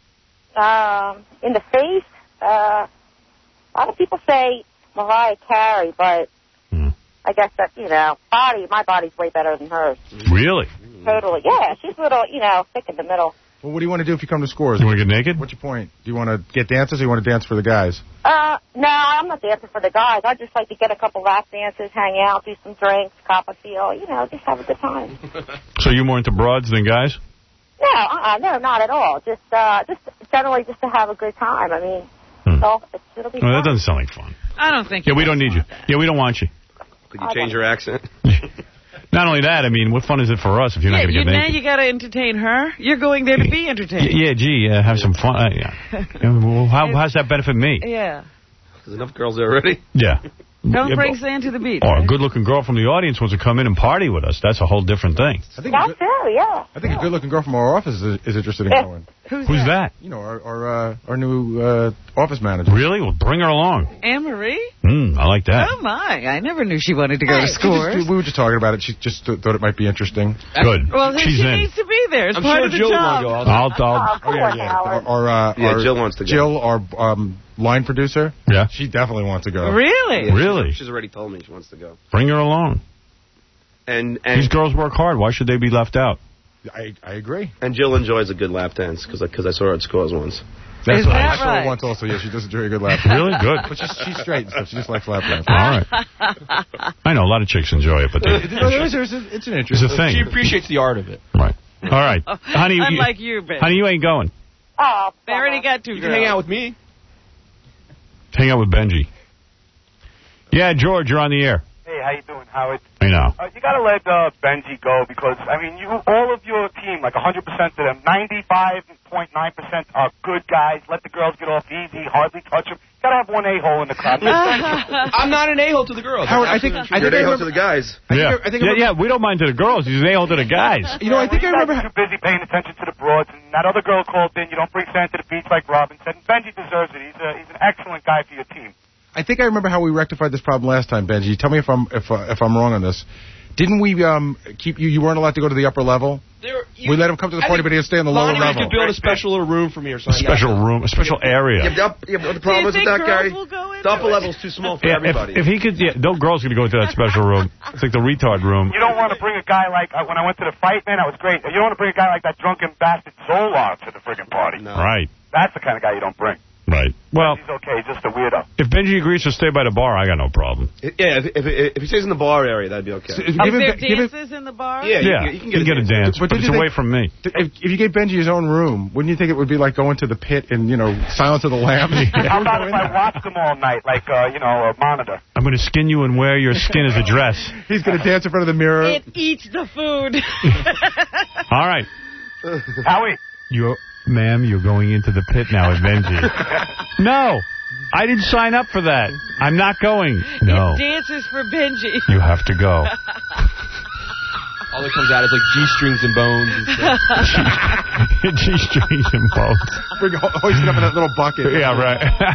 Um, in the face, uh, a lot of people say Mariah Carey, but Hmm. I guess that, you know, body, my body's way better than hers. Really? Totally. Yeah, she's a little, you know, thick in the middle. Well, what do you want to do if you come to Scores? You want to get naked? What's your point? Do you want to get dances or you want to dance for the guys? Uh, no, I'm not dancing for the guys. I just like to get a couple lap dances, hang out, do some drinks, cop a feel, you know, just have a good time. So you're more into broads than guys? No, uh-uh, no, not at all. Just, uh, just generally just to have a good time. I mean, Hmm. so it's, it'll be Well, that fun. doesn't sound like fun. I don't think. Yeah, we don't need you. Yeah, we don't want you. Could you change your accent? Not only that, I mean, what fun is it for us if you're Yeah, not going to you, get now naked? you got to entertain her. You're going there to be entertained. Y- yeah, gee, uh, have some fun. Uh, yeah. Yeah, well, how, how's that benefit me? Yeah. There's enough girls there already. Yeah. Don't Yeah, bring but- sand to the beach. Or a good-looking girl from the audience wants to come in and party with us. That's a whole different thing. I think, That's true, yeah. I think a good-looking girl from our office is, is interested in Yeah. going. Who's, Who's that? You know, our our, uh, our new uh, office manager. Really? Well, bring her along. Anne-Marie? Mm, I like that. Oh, my. I never knew she wanted to go to She just- Scores. we were just talking about it. She just th- thought it might be interesting. Good. Well, then She's she in. needs to be there. It's I'm part sure of the Jill will job. go. I'll, I'll, Oh, come on, Howard. Our, our, uh, Yeah, our Jill wants to go. Jill, our um, line producer. Yeah. She definitely wants to go. Really? Yeah, Really? She's, she's already told me she wants to go. Bring her along. And and These girls work hard. Why should they be left out? I I agree. and Jill enjoys a good lap dance because because I saw her at Scores once. That's Is what that I saw her right? once also. Yeah, she does enjoy a good laugh. Really? Good. But she's, she's straight and stuff. She just likes lap dance. All right. I know a lot of chicks enjoy it, but they, No, there is, there's a- it's an interest. it's a thing. She appreciates the art of it. Right. All right. Honey, you, Unlike you, Ben. honey, you ain't going. Oh, They already got two You can girls. hang out with me. Hang out with Benji. Yeah, George, you're on the air. Hey, how you doing, Howard? I know. Uh, you gotta let uh, Benji go because I mean, you all of your team, like one hundred percent of them, ninety-five point nine percent are good guys. Let the girls get off easy, hardly touch them. You gotta have one a-hole in the crowd. I'm not an a-hole to the girls. Howard, I think I You're think I an a-hole remember, to the guys. I think Yeah. I, I think I yeah, remember, yeah, we don't mind to the girls. He's an a-hole to the guys. You know, I think I you guys remember. are too busy paying attention to the broads. And that other girl called in. You don't bring sand to the beach like Robin said. And Benji deserves it. He's a, he's an excellent guy for your team. I think I remember how we rectified this problem last time, Benji. Tell me if I'm if uh, if I'm wrong on this. Didn't we um keep you? You weren't allowed to go to the upper level. There- you- We let him come to the I party, think but he'll stay on the lower Lonnie level. could build a special little room for me or A something. special room, a special area. Yeah, but the, yeah, but the problem is with think that, girls Gary. will go into The upper it? level's too small for Yeah, everybody. if, if he could, yeah, no girls could go into that special room. It's like the retard room. You don't want to bring a guy like uh, when I went to the fight, man. That was great. You don't want to bring a guy like that drunken bastard Zolar to the friggin' party. No. Right, That's the kind of guy you don't bring. right. Well, He's okay. He's just a weirdo. if Benji agrees to stay by the bar, I got no problem. Yeah, if, if, if he stays in the bar area, that'd be okay. So if you Are give him- there give him- dances in the bar? Yeah, Yeah, you, you can get, a dance, but, But it's did you away think- from me. If, if you gave Benji his own room, wouldn't you think it would be like going to the pit and, you know, Silence of the Lambs? How about if I watched them all night, like, uh, you know, a monitor? I'm going to skin you and wear your skin as a dress. He's going to dance in front of the mirror. It eats the food. All right. Howie. You, ma'am, you're going into the pit now with Benji. No, I didn't sign up for that. I'm not going. No, It dances for Benji. you have to go. All that comes out is like G-strings and bones and stuff. G-strings and bones. Bring, hoist it up in that little bucket. Yeah, right.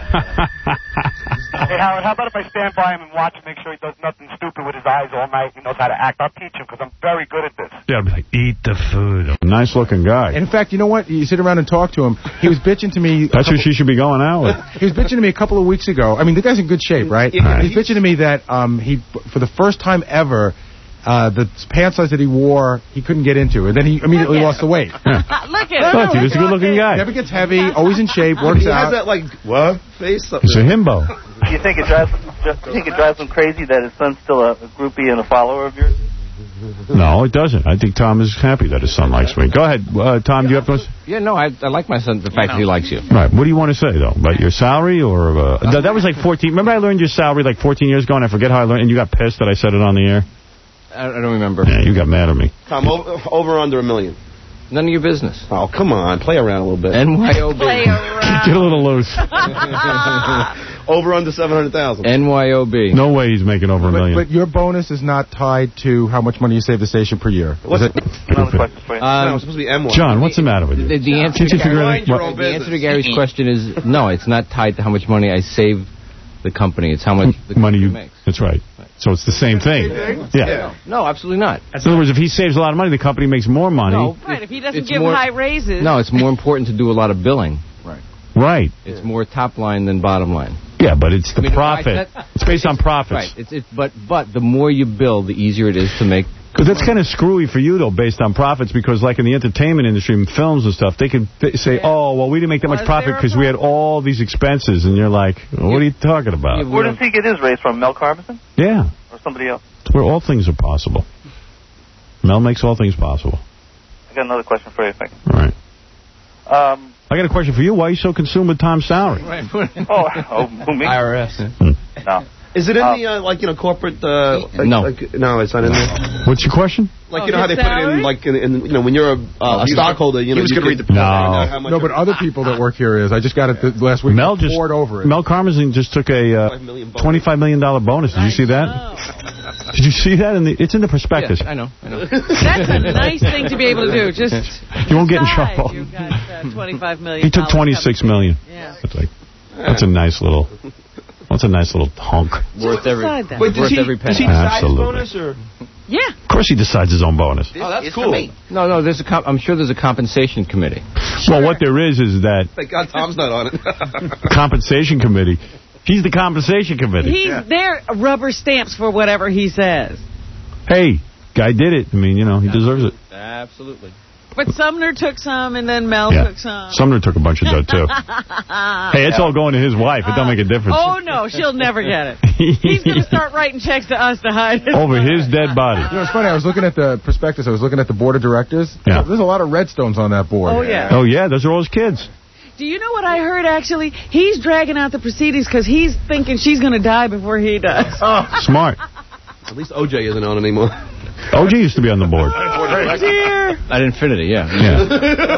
Hey, Howard, how about if I stand by him and watch him, make sure he does nothing stupid with his eyes all night? He knows how to act. I'll teach him because I'm very good at this. Yeah, I'd be like, eat the food. Nice looking guy. In fact, you know what? You sit around and talk to him. He was bitching to me. That's who she should be going out with. He was bitching to me a couple of weeks ago. I mean, the guy's in good shape, right? Yeah. He's bitching to me that um, he, for the first time ever, uh, the pant size that he wore, he couldn't get into. And then he immediately lost the weight. Look at Look, he was a good-looking guy. Never gets heavy, always in shape, works he out. has that, like, what? Face up It's a himbo. Do you think it drives you think it drives him crazy that his son's still a, a groupie and a follower of yours? No, it doesn't. I think Tom is happy that his son likes me. Go ahead, uh, Tom. Do you have to? Yeah, no, I, I like my son. The fact that he likes you. Right. What do you want to say though about your salary or uh, th that was like fourteen? Remember, I learned your salary like fourteen years ago, and I forget how I learned. And you got pissed that I said it on the air. I, I don't remember. Yeah, you got mad at me. Tom, over, over or under a million? None of your business. Oh, come on. Play around a little bit. N Y O B. Play around. Get a little loose. Over under seven hundred thousand. N Y O B. No way he's making over a but, million. But your bonus is not tied to how much money you save the station per year. What's Is it? Another question for you. Um, no, it's supposed to be M Y. John, what's the matter with you? The, the, answer, Can't you to figure Gary, out what- the answer to Gary's question is no, it's not tied to how much money I save the company. It's how much the money you makes. That's right. So it's the same thing. Yeah. No, absolutely not. In other words, if he saves a lot of money, the company makes more money. No. Right, if he doesn't It's give more- high raises. No, it's more important to do a lot of billing. Right. Right. It's more top line than bottom line. Yeah, but it's the I mean, profit. I- that- It's based on profits. Right. It's, it's, but, but the more you bill, the easier it is to make. Because that's kind of screwy for you, though, based on profits, because like in the entertainment industry, in films and stuff, they could th say, oh, well, we didn't make that much Was profit there a because we had all these expenses. And you're like, well, what are you talking about? Where does he get his raise from? Mel Carbison Yeah. or somebody else? It's where all things are possible. Mel makes all things possible. I got another question for you, if I can. All right. Um, I got a question for you. Why are you so consumed with Tom's salary? oh, oh, who, me? I R S. No. Is it in Uh, the, uh, like, you know, corporate, uh... Like, No. Like, no, it's not in there. What's your question? Like, Oh, you know how his they put it salary? in, like, in, in you know, when you're a, uh, a stockholder, you know... he was you gonna could- read the- No. how much No, but other people that work here is. I just got it th last week. Mel just poured over it. Mel Karmazin just took a uh, Five million bonus. twenty-five million dollar bonus. Did you see that? Did you see that? In the, it's in the prospectus. Yeah, I know. I know. That's a nice thing to be able to do. Just You won't get in decide trouble. You've got uh, twenty-five million. He took twenty-six million. Yeah. That's, like, that's a nice little. That's a nice little hunk. Worth every, decide that. Wait, does worth he, every does he penny. decide his Absolutely. bonus or? Yeah. Of course, he decides his own bonus. Oh, that's cool. No, no. There's a. Comp I'm sure there's a compensation committee. Well, what there is is that Thank God Tom's not on it. compensation committee. He's the compensation committee. He's there rubber stamps for whatever he says. Hey, guy did it. I mean, you know, he deserves it. Absolutely. But Sumner took some, and then Mel Yeah. took some. Sumner took a bunch of that, too. Hey, it's all going to his wife. It don't make a difference. Oh, no, she'll never get it. He's going to start writing checks to us to hide it. Over his dead body. You know, it's funny. I was looking at the prospectus. I was looking at the board of directors. Yeah. There's a lot of Redstones on that board. Oh, yeah. Oh, yeah, those are all his kids. Do you know what I heard, actually? He's dragging out the proceedings because he's thinking she's going to die before he does. Oh, smart. At least O J isn't on anymore. O J used to be on the board. Dear. At Infinity, yeah. Yeah.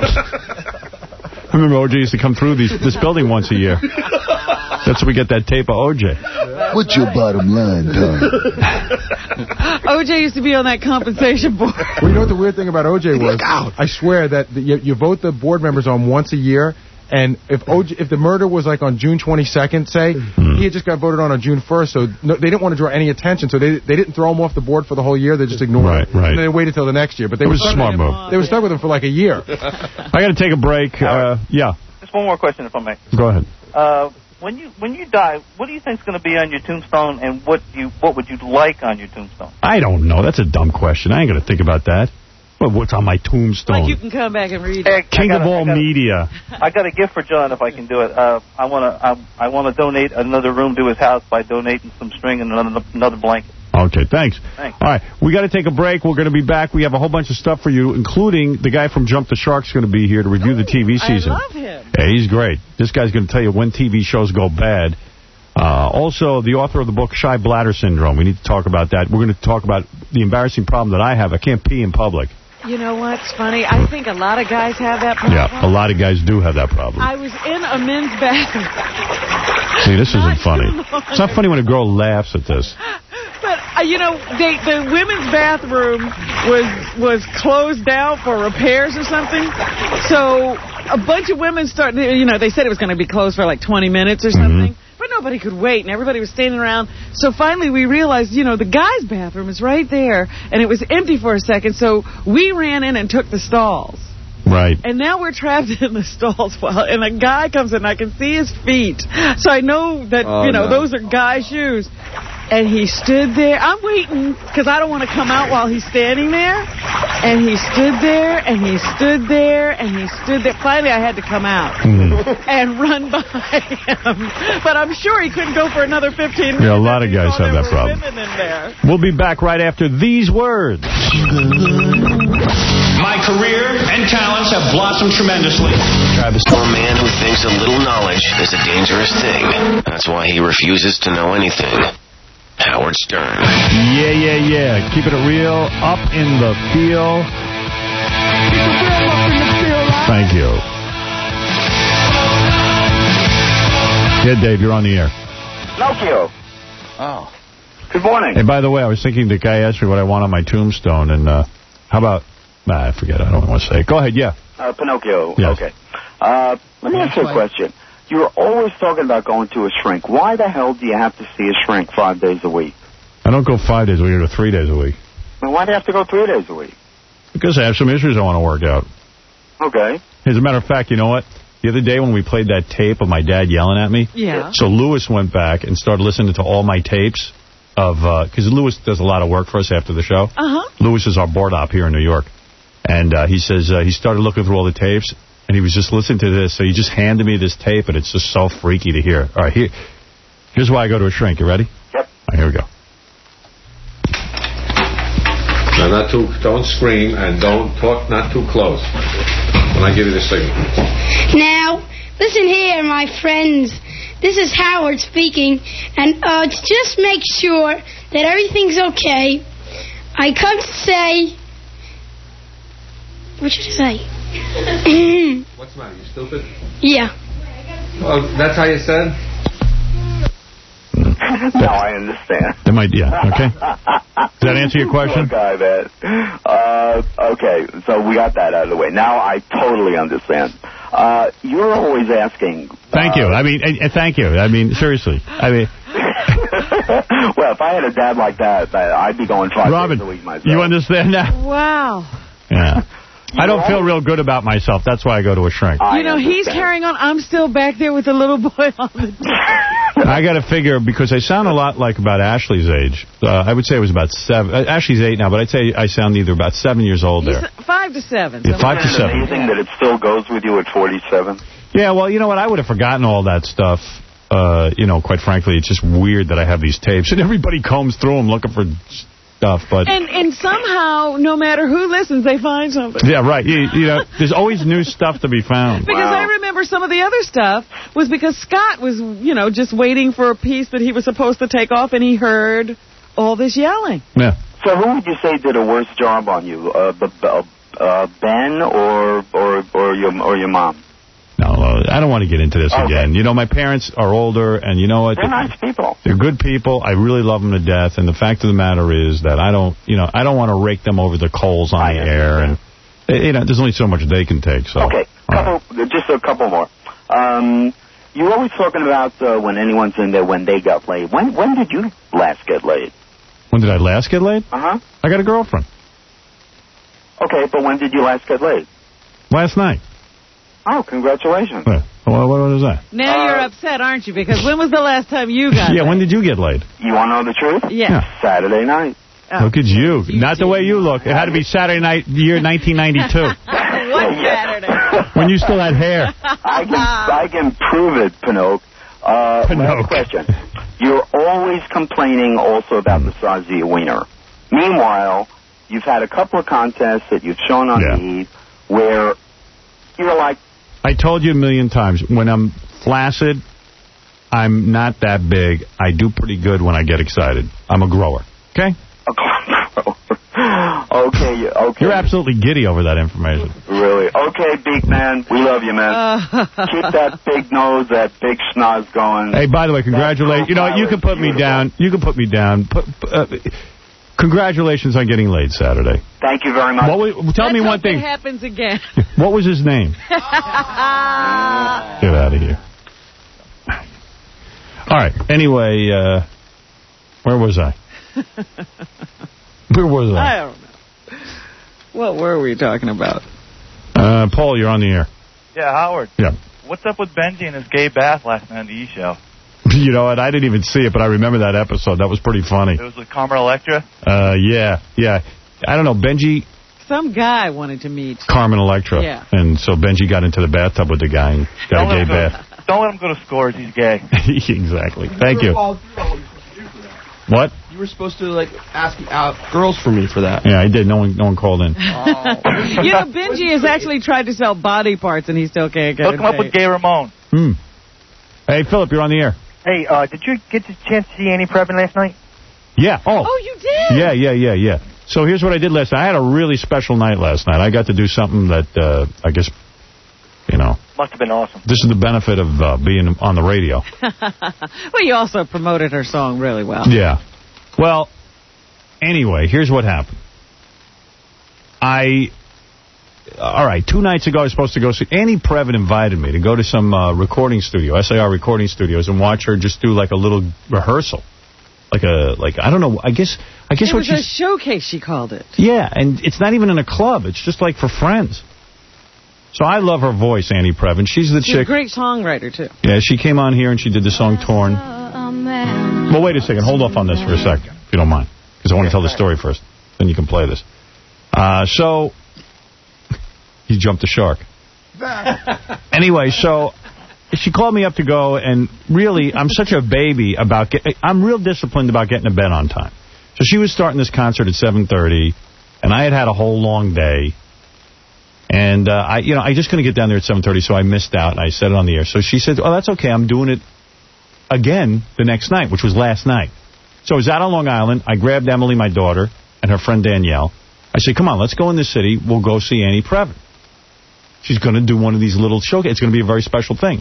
I remember O J used to come through these, this building once a year. That's where we get that tape of O J. What's your bottom line, Tom? O J used to be on that compensation board. Well, you know what the weird thing about O J was? I swear that the, you, you vote the board members on once a year, and if O J, if the murder was like on June twenty-second, say, he had just got voted on on June first, so no, they didn't want to draw any attention, so they they didn't throw him off the board for the whole year. They just ignored Right, him. right. And they waited till the next year. But they It were was a stuck smart with him- move. They were stuck with him for like a year. I got to take a break. Uh, yeah, Just one more question, if I may. go ahead. Uh, when you when you die, what do you think is going to be on your tombstone, and what you what would you like on your tombstone? I don't know. That's a dumb question. I ain't going to think about that. Well, what's on my tombstone? Like you can come back and read Hey, it. King I gotta- of all I gotta- media. I got a gift for John if I can do it. Uh, I want to I, I want to donate another room to his house by donating some string and another another blanket. Okay, thanks. Thanks. All right, we got to take a break. We're going to be back. We have a whole bunch of stuff for you, including the guy from Jump the Shark's going to be here to review the T V season. I love him. Yeah, he's great. This guy's going to tell you when T V shows go bad. Uh, also, the author of the book, Shy Bladder Syndrome. We need to talk about that. We're going to talk about the embarrassing problem that I have. I can't pee in public. You know what's funny? I think a lot of guys have that problem. Yeah, a lot of guys do have that problem. I was in a men's bathroom. See, this isn't funny. It's not funny when a girl laughs at this. But, uh, you know, they, the women's bathroom was was closed down for repairs or something. So a bunch of women started, you know, they said it was going to be closed for like twenty minutes or something. Mm-hmm. But nobody could wait, and everybody was standing around. So finally we realized, you know, the guy's bathroom is right there, and it was empty for a second. So we ran in and took the stalls. Right. And now we're trapped in the stalls, while, and a guy comes in, and I can see his feet. So I know that, Oh, you know, no. those are guy shoes. And he stood there. I'm waiting because I don't want to come out while he's standing there. And he stood there, and he stood there, and he stood there. Finally, I had to come out Mm. and run by him. But I'm sure he couldn't go for another fifteen minutes. Yeah, a lot of guys have that problem. Women in there. We'll be back right after these words. My career and talents have blossomed tremendously. Travis, a man who thinks a little knowledge is a dangerous thing. That's why he refuses to know anything. Howard Stern. Yeah, yeah, yeah. Keeping it real, up in the feel. Thank you. Yeah, Dave, you're on the air. Pinocchio. Oh. Good morning. Hey, by the way, I was thinking the guy asked me what I want on my tombstone, and uh, how about... Nah, I forget. I don't want to say it. Go ahead, yeah. Uh, Pinocchio. Yes. Okay. Uh, let me ask you a question. You're always talking about going to a shrink. Why the hell do you have to see a shrink five days a week? I don't go five days a week. I go three days a week. Well, why do you have to go three days a week? Because I have some issues I want to work out. Okay. As a matter of fact, you know what? The other day when we played that tape of my dad yelling at me, Yeah. so Lewis went back and started listening to all my tapes of, because uh, Lewis does a lot of work for us after the show. Uh-huh. Lewis is our board op here in New York. And uh, he says uh, he started looking through all the tapes, and he was just listening to this, so he just handed me this tape, and it's just so freaky to hear. All right, here, here's why I go to a shrink. You ready? Yep. All right, here we go. Now, not too, don't scream, and don't talk not too close when I give you the signal. Now, listen here, my friends. This is Howard speaking, and uh, to just make sure that everything's okay, I come to say... What should I say? What's the matter? You stupid? Yeah. Oh, that's how you said? Now I understand. That might, yeah, okay. Does that answer your question? Poor guy, man. Uh, okay, so we got that out of the way. Now I totally understand. Uh, you're always asking... Thank uh, you. I mean, uh, thank you. I mean, seriously. I mean... well, if I had a dad like that, I'd be going five Robin, days a week myself. you understand now? Wow. Yeah. I don't feel real good about myself. That's why I go to a shrink. You know, he's carrying on. I'm still back there with the little boy on the deck. I got to figure, because I sound a lot like about Ashley's age. Uh, I would say I was about seven. Uh, Ashley's eight now, but I'd say I sound either about seven years old there. He's five to seven. Yeah, five to Isn't it seven. amazing that it still goes with you at forty-seven? Yeah, well, you know what? I would have forgotten all that stuff. Uh, you know, quite frankly, it's just weird that I have these tapes, and everybody combs through them looking for stuff. But And and somehow, no matter who listens, they find something. yeah, right. You, you know, there's always new stuff to be found. Because I remember some of the other stuff was because Scott was, you know, just waiting for a piece that he was supposed to take off, and he heard all this yelling. Yeah. So who would you say did a worse job on you, uh, b- b- uh, Ben or or or your or your mom? No, uh, I don't want to get into this okay. again. You know, my parents are older, and you know what? They're nice people. They're good people. I really love them to death, and the fact of the matter is that I don't, you know, I don't want to rake them over the coals on I the air, and you know, there's only so much they can take. So okay, couple, right. just a couple more. Um, you're always talking about uh, when anyone's in there when they got laid. When when did you last get laid? When did I last get laid? Uh huh. I got a girlfriend. Okay, but when did you last get laid? Last night. Oh, congratulations. What, what, what is that? Now uh, you're upset, aren't you? Because when was the last time you got Yeah, laid? when did you get laid? You want to know the truth? Yeah. yeah. Saturday night. Oh. Look at you. you Not the way you look. It had to be Saturday night, year nineteen ninety-two. What Saturday? When you still had hair. I can, I can prove it, Pinocchio. Uh, last question. You're always complaining also about the size of your wiener. Meanwhile, you've had a couple of contests that you've shown on yeah. T V where you're like... I told you a million times, when I'm flaccid, I'm not that big. I do pretty good when I get excited. I'm a grower. Okay? okay, okay. You're absolutely giddy over that information. Really? Okay, big man. We love you, man. Uh, Keep that big nose, that big schnoz going. Hey, by the way, congratulations. You know what? You can put me down. You can put me down. Put, uh, congratulations on getting laid Saturday. Thank you very much. What was, tell Let's me one hope thing. It happens again. What was his name? Get out of here. All right. Anyway, uh, where was I? Where was I? I don't know. What were we talking about? Uh, Paul, you're on the air. Yeah, Howard. Yeah. What's up with Benji and his gay bath last night on the E! Show? You know, and I didn't even see it, but I remember that episode. That was pretty funny. It was with Carmen Electra? Uh, yeah, yeah. I don't know, Benji... Some guy wanted to meet Carmen Electra. Yeah. And so Benji got into the bathtub with the guy and got Don't a gay let him bath. go, don't let him go to Scores. He's gay. Exactly. Thank you. What? You were supposed to, like, ask out girls for me for that. Yeah, I did. No one no one called in. You know, Benji has actually tried to sell body parts, and he still can't get Hook it him up paid. with Gay Ramon. Hmm. Hey, Philip, you're on the air. Hey, uh, did you get the chance to see Annie Previn last night? Yeah. Oh. Oh, you did? Yeah, yeah, yeah, yeah. So here's what I did last night. I had a really special night last night. I got to do something that, uh, I guess, you know. Must have been awesome. This is the benefit of uh, being on the radio. Well, you also promoted her song really well. Yeah. Well, anyway, here's what happened. I, all right, two nights ago I was supposed to go see, Annie Previn invited me to go to some uh, recording studio, S A R recording studios, and watch her just do like a little rehearsal. Like a, like, I don't know, I guess, I guess it what was a she's... showcase, she called it. Yeah, and it's not even in a club. It's just like for friends. So I love her voice, Annie Previn. She's the She's chick. a great songwriter, too. Yeah, she came on here and she did the song Torn. Well, wait a second. Hold off on this for a second, if you don't mind. Because I want to tell the story first. Then you can play this. Uh, so, he jumped the shark. Anyway, so... She called me up to go, and really, I'm such a baby about... Get, I'm real disciplined about getting to bed on time. So she was starting this concert at seven thirty, and I had had a whole long day. And, uh, I, you know, I just couldn't get down there at seven thirty, so I missed out, and I said it on the air. So she said, oh, that's okay, I'm doing it again the next night, which was last night. So I was out on Long Island. I grabbed Emily, my daughter, and her friend Danielle. I said, come on, let's go in the city. We'll go see Annie Previn. She's going to do one of these little showcases. It's going to be a very special thing.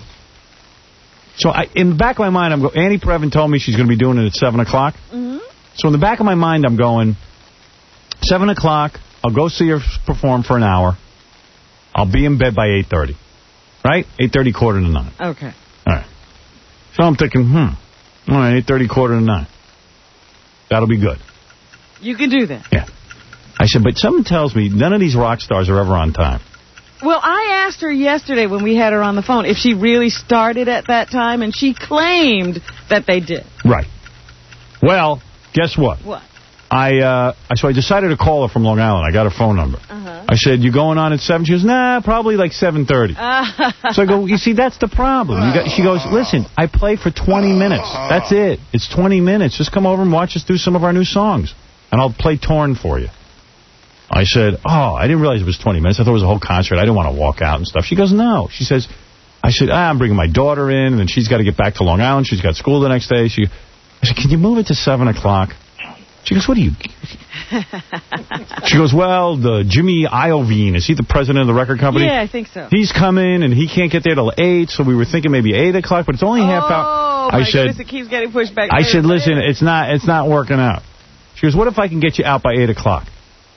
So I, in the back of my mind, I'm going, Annie Previn told me she's going to be doing it at seven o'clock. Mm-hmm. So in the back of my mind, I'm going, seven o'clock, I'll go see her perform for an hour. I'll be in bed by eight thirty. Right? eight thirty, quarter to nine. Okay. All right. So I'm thinking, hmm, all right, eight thirty, quarter to nine. That'll be good. You can do that. Yeah. I said, but something tells me none of these rock stars are ever on time. Well, I asked her yesterday when we had her on the phone if she really started at that time, and she claimed that they did. Right. Well, guess what? What? I uh, So I decided to call her from Long Island. I got her phone number. Uh-huh. I said, you going on at seven? She goes, nah, probably like seven thirty. So I go, you see, that's the problem. You got, she goes, listen, I play for twenty minutes. That's it. It's twenty minutes. Just come over and watch us do some of our new songs, and I'll play Torn for you. I said, oh, I didn't realize it was twenty minutes. I thought it was a whole concert. I didn't want to walk out and stuff. She goes, no. She says, I said, ah, I'm bringing my daughter in, and then she's got to get back to Long Island. She's got school the next day. She, I said, can you move it to seven o'clock? She goes, what are you... She goes, well, the Jimmy Iovine, is he the president of the record company? Yeah, I think so. He's coming, and he can't get there till eight, so we were thinking maybe eight o'clock, but it's only oh, half hour. Oh, my I said, goodness, it keeps getting pushed back. I said, listen, it's not, it's not working out. She goes, what if I can get you out by eight o'clock?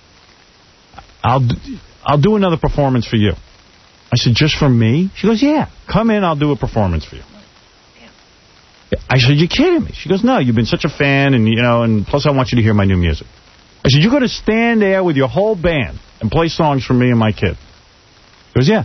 I'll, I'll do another performance for you. I said, just for me? She goes, yeah, come in, I'll do a performance for you. I said, you kidding me? She goes, no, you've been such a fan, and you know, and plus I want you to hear my new music. I said, you're going to stand there with your whole band and play songs for me and my kid. She goes, yeah.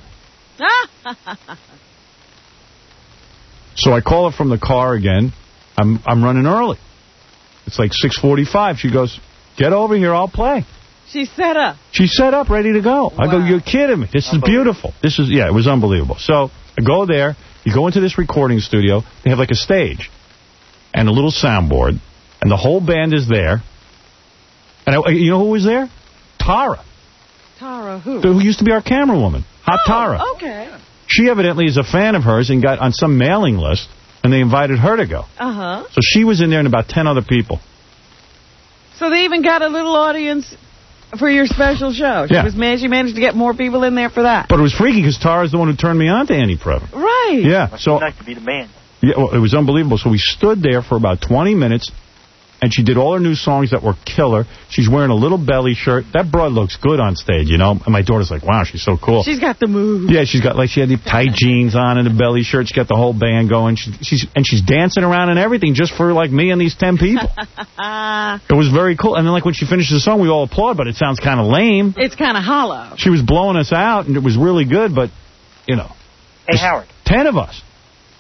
So I call her from the car again. I'm I'm running early. It's like six forty-five. She goes, get over here, I'll play. She's set up. She's set up, ready to go. Wow. I go, you're kidding me. This is beautiful. This is, yeah, it was unbelievable. So I go there. You go into this recording studio. They have like a stage and a little soundboard, and the whole band is there. And I, you know who was there? Tara. Tara who? Who used to be our camera woman. Hot oh, Tara. Okay. She evidently is a fan of hers and got on some mailing list, and they invited her to go. Uh-huh. So she was in there and about ten other people. So they even got a little audience for your special show. She, yeah. was man- she managed to get more people in there for that. But it was freaky because Tara's the one who turned me on to Annie Previn. Right. Yeah. Must so be nice to be the man. Yeah, well, it was unbelievable. So we stood there for about twenty minutes, and she did all her new songs that were killer. She's wearing a little belly shirt. That broad looks good on stage, you know. And my daughter's like, wow, she's so cool. She's got the moves. Yeah, she's got, like, she had the tight jeans on and the belly shirt. She got the whole band going. She, she's And she's dancing around and everything just for, like, me and these ten people. It was very cool. And then, like, when she finished the song, we all applaud, but it sounds kind of lame. It's kind of hollow. She was blowing us out, and it was really good, but, you know. Hey, Howard. Ten of us.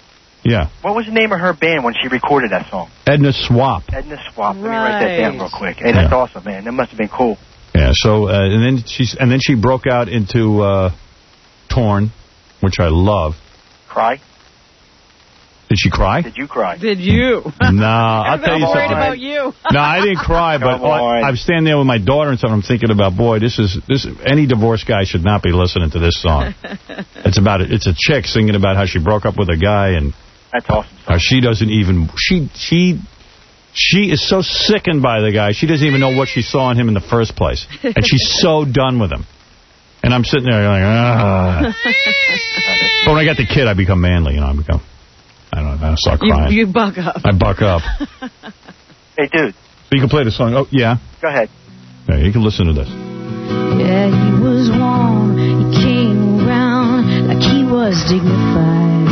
Yeah. What was the name of her band when she recorded that song? Edna Swap. Edna Swap. Let me write that down real quick. Hey, that's Yeah. awesome, man. That must have been cool. Yeah. So uh, and then she's and then she broke out into uh, Torn, which I love. Cry? Did she cry? Did you cry? Did you? Nah, I'll tell you I'm worried something. about you. No, I didn't cry, but Come on. I'm standing there with my daughter and stuff. I'm thinking about, boy, this is this. Any divorced guy should not be listening to this song. It's about it. It's a chick singing about how she broke up with a guy and that's awesome. how she doesn't even she she she is so sickened by the guy. She doesn't even know what she saw in him in the first place, and she's so done with him. And I'm sitting there like, ah. But when I got the kid, I become manly. You know, I become. I don't know. I start crying. You, you buck up. I buck up. Hey, dude. So you can play the song. Oh, yeah. Go ahead. Yeah, you can listen to this. Yeah, he was warm. He came around like he was dignified.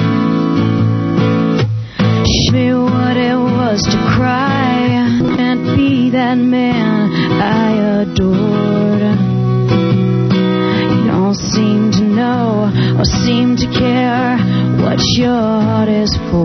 Showed me what it was to cry and be that man I adored. You don't seem to know or seem to care what your heart is for.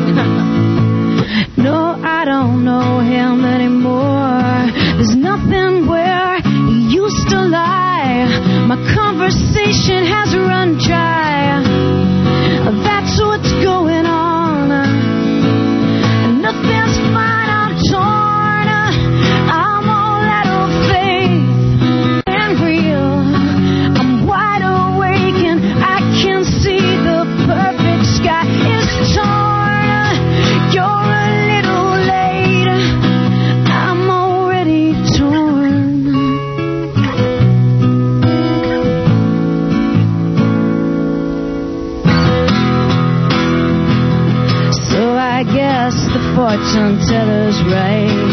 No, I don't know him anymore. There's nothing where he used to lie. My conversation has run dry. That's what's going on. Nothing's fine, I'm torn. I'm all out of faith and real. I'm wide awake and I can see the perfect sky is torn. You're a little late. I'm already torn. So I guess the fortune teller's right.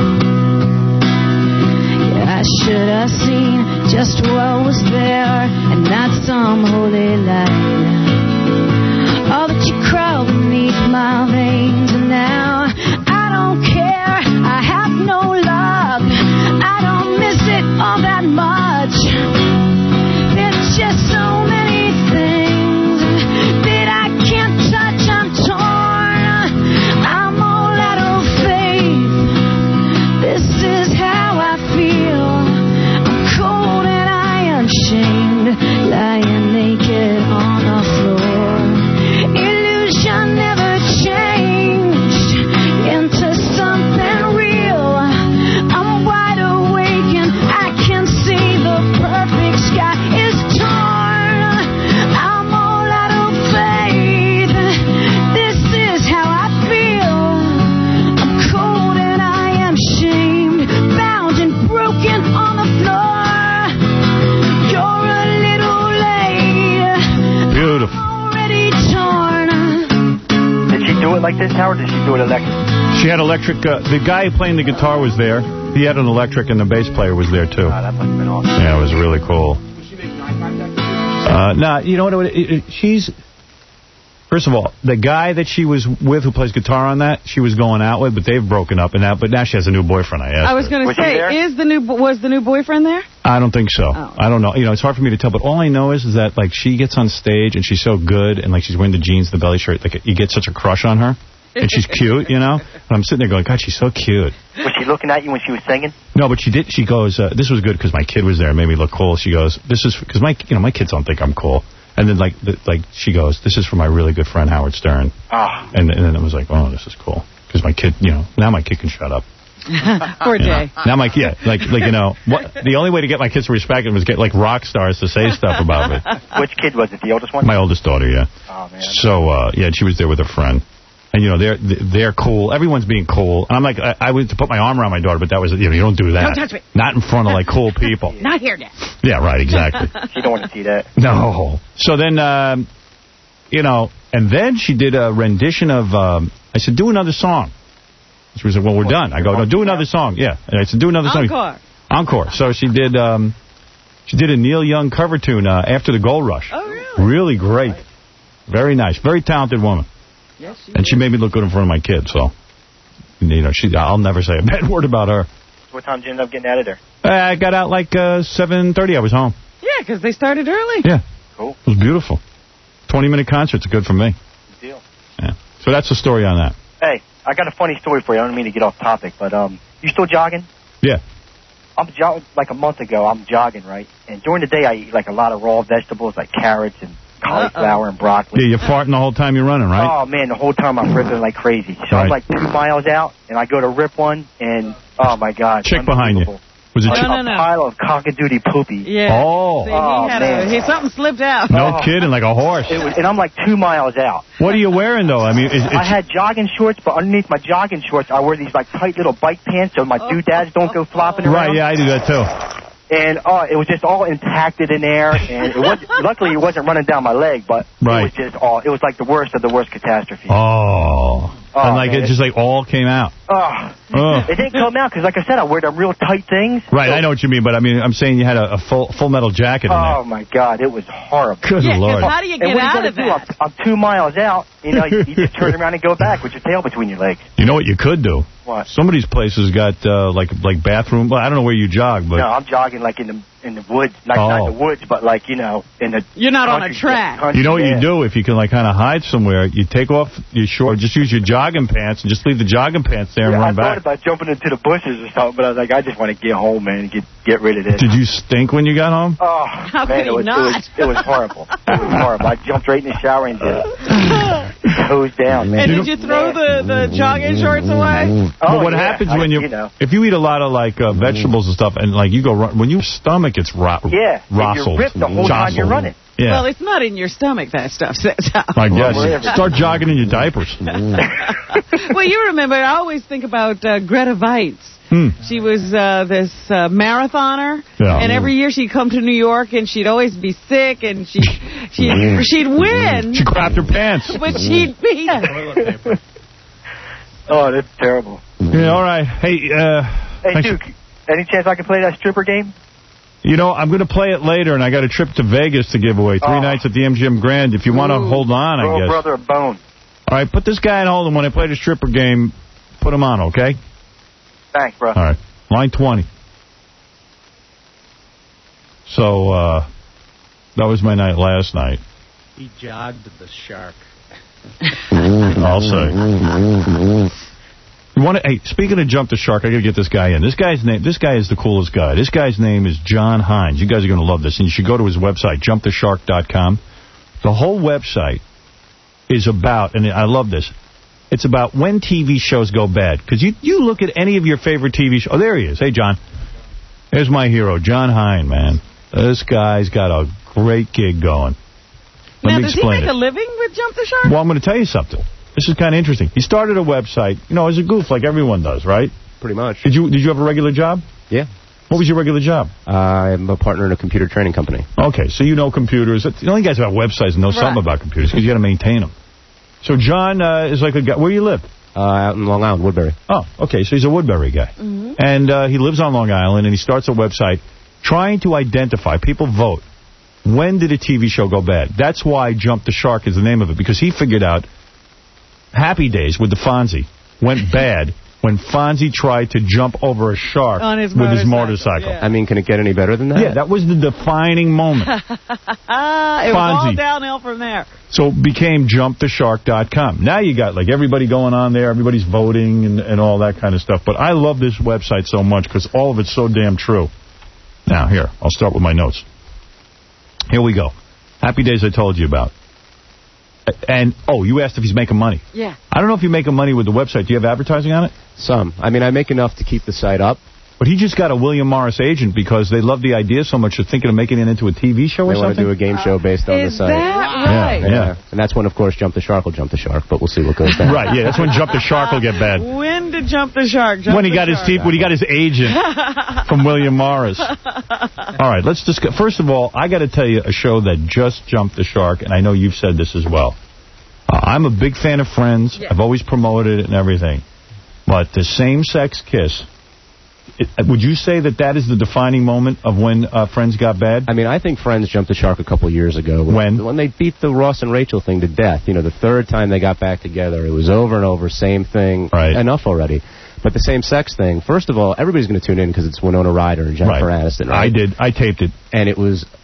Yeah, I should have seen just what was there and not some holy light. All that you crawl beneath my veins, and now I don't care. I have no luck. I don't miss it all that much. There's just so many things that I can't touch. I'm torn. I'm all out of faith. This is how I feel. I'm cold and I am ashamed, lying naked on the floor. Illusion never changed into something real. I'm wide awake and I can see the perfect sky is torn. I'm all out of faith. This is how I feel. I'm cold and I am shamed, bound and broken on the floor. You're a little late. Beautiful. Already torn. Did she do it like this, Howard? Did she do it electric? She had electric. Uh, the guy playing the guitar was there. He had an electric, and the bass player was there, too. Oh, that must have been awesome. Yeah, it was really cool. Uh, nah, you know what? It, it, she's... First of all, the guy that she was with who plays guitar on that, she was going out with, but they've broken up, and now, but now she has a new boyfriend, I asked I was her. going to say, is the new was the new boyfriend there? I don't think so. Oh. I don't know. You know, it's hard for me to tell, but all I know is, is that, like, she gets on stage, and she's so good, and, like, she's wearing the jeans, the belly shirt, like, you get such a crush on her, and she's cute, you know? And I'm sitting there going, God, she's so cute. Was she looking at you when she was singing? No, but she did. She goes, uh, this was good because my kid was there. It made me look cool. She goes, this is, because my, you know, my kids don't think I'm cool. And then, like, the, like she goes, this is for my really good friend, Howard Stern. Ah. And, and then it was like, oh, this is cool. Because my kid, you know, now my kid can shut up. Poor You know? Jay. Now my yeah, like like you know, what the only way to get my kids to respect him was get like rock stars to say stuff about me. Which kid was it? The oldest one? My oldest daughter, yeah. Oh man. So uh, yeah, she was there with her friend, and you know they're they're cool. Everyone's being cool, and I'm like I, I went to put my arm around my daughter, but that was you know you don't do that. Don't touch me. Not in front of like cool people. Not here, Dad. Yeah, right, exactly. She don't want to see that. No. So then, um, you know, and then she did a rendition of. Um, I said, do another song. She was like, well, we're done. I go, no, do another song. Yeah. And I said, do another song. Encore. Encore. So she did um, she did a Neil Young cover tune uh, after the Gold Rush. Oh, really? Really great. Very nice. Very talented woman. Yes, she And she made me look good in front of my kids. So, you know, she I'll never say a bad word about her. What time did you end up getting out of there? I got out like uh, seven thirty. I was home. Yeah, because they started early. Yeah. Cool. It was beautiful. twenty-minute concerts are good for me. Good deal. Yeah. So that's the story on that. Hey, I got a funny story for you. I don't mean to get off topic, but um, you still jogging? Yeah. I'm jogging, like a month ago, I'm jogging, right? And during the day, I eat like a lot of raw vegetables, like carrots and cauliflower and broccoli. Yeah, you're farting the whole time you're running, right? Oh, man, the whole time I'm ripping like crazy. So Right. I'm like two miles out, and I go to rip one, and oh, my God. Chick behind you. Was it a, chick? a pile of cockadoodie poopy. Yeah. Oh. See, Oh, he had man. a, he, something slipped out. No kidding, like a horse. It was, and I'm like two miles out. What are you wearing, though? I mean, it's, I had jogging shorts, but underneath my jogging shorts, I wear these like tight little bike pants so my doodads don't go flopping around. Right, yeah, I do that, too. And uh, it was just all impacted in there, and it was luckily it wasn't running down my leg, but Right. it was just all. It was like the worst of the worst catastrophe. Oh. Oh, and, like, man. it just, like, all came out. Oh. Oh. It didn't come out because, like I said, I wear them real tight things. Right, so- I know what you mean, but, I mean, I'm saying you had a, a full full metal jacket in there. Oh my God, it was horrible. Good Yeah, 'cause Lord. how do you And get what are out gonna of do? that? I'm, I'm two miles out. You know, you, you just turn around and go back with your tail between your legs. You know what you could do? What? Some of these places got, uh, like, like bathroom. Well, I don't know where you jog, but... No, I'm jogging like in the in the woods, like not Oh. in the woods, but like you know in the. You're not on a country- track. country, You know what yeah. you do if you can, like, kind of hide somewhere? You take off your short, just use your jogging pants and just leave the jogging pants there and Yeah, run I thought back. about jumping into the bushes or something, but I was like, I just want to get home, man, and get get rid of this. Did you stink when you got home? Oh, How man, could it he was, not? It was, it was horrible. It was horrible. I jumped right in the shower and just hose down. And did you throw the, the jogging shorts away? Oh, but what yeah, happens I- when you, you know. if you eat a lot of, like, uh, vegetables and stuff, and, like, you go run, when your stomach gets ro- Yeah, and rustled, you're ripped the whole time you're jostled. running. Yeah. Well, it's not in your stomach, that stuff sits out. I guess. wherever. Start jogging in your diapers. Well, you remember, I always think about uh, Greta Weitz. Hmm. She was uh, this uh, marathoner, Yeah. and every year she'd come to New York, and she'd always be sick, and she, she'd, she'd win, She crapped her pants. but she'd be... Oh, that's terrible. Yeah, all right. Hey, uh... Hey, thanks- Duke, any chance I can play that stripper game? You know, I'm going to play it later, and I got a trip to Vegas to give away. Three Oh. nights at the M G M Grand. If you want to hold on, I Throw a guess. brother a bone. All right, put this guy on hold, and when I play the stripper game, put him on, okay? Thanks, bro. All right. Line twenty. So, uh, that was my night last night. He jogged the shark. I'll say. You want to? Hey, speaking of Jump the Shark, I got to get this guy in. This guy's name. This guy is the coolest guy. This guy's name is John Hines. You guys are going to love this, and you should go to his website, jump the shark dot com. The whole website is about, and I love this. It's about when T V shows go bad. Because you you look at any of your favorite T V shows. Oh, there he is. Hey, John. There's my hero, John Hines, man. This guy's got a great gig going. Let Now, me does he explain make it. a living with Jump the Shark? Well, I'm going to tell you something. This is kind of interesting. He started a website, you know, as a goof, like everyone does, right? Pretty much. Did you Did you have a regular job? Yeah. What was your regular job? Uh, I'm a partner in a computer training company. Okay, so you know computers. The only guys about websites know something about computers because you got to maintain them. So John uh, is like a guy. Where you live? Uh, out in Long Island, Woodbury. Oh, okay. So he's a Woodbury guy. Mm-hmm. And uh, he lives on Long Island, and he starts a website trying to identify, people vote, when did a T V show go bad? That's why Jump the Shark is the name of it, because he figured out Happy Days with the Fonzie went bad when Fonzie tried to jump over a shark On his with his motorcycle, motorcycle. yeah. I mean, can it get any better than that? Yeah, that was the defining moment. it was all Fonzie. downhill from there. So it became jump the shark dot com. Now you got like everybody going on there, everybody's voting and, and all that kind of stuff. But I love this website so much because all of it's so damn true. Now, here, I'll start with my notes. Here we go. Happy Days I told you about. And, oh, you asked if he's making money. Yeah. I don't know if you're making money with the website. Do you have advertising on it? Some. I mean, I make enough to keep the site up. But he just got a William Morris agent because they love the idea so much they're thinking of making it into a T V show or They want something. to do a game show based on the Is site. that right? Yeah, yeah. And that's when, of course, Jump the Shark will jump the shark, but we'll see what goes down. Right, yeah, that's when Jump the Shark will get bad. When did Jump the Shark jump When he the got his shark? teeth, when he got his agent from William Morris. All right, let's discuss. First of all, I got to tell you a show that just jumped the shark, and I know you've said this as well. Uh, I'm a big fan of Friends. Yeah. I've always promoted it and everything. But the same-sex kiss, it, would you say that that is the defining moment of when uh, Friends got bad? I mean, I think Friends jumped the shark a couple years ago. When? When they beat the Ross and Rachel thing to death. You know, the third time they got back together, it was over and over, same thing. Right. Enough already. But the same-sex thing, first of all, everybody's going to tune in because it's Winona Ryder and Jennifer Right. Aniston, right? I did. I taped it. And it was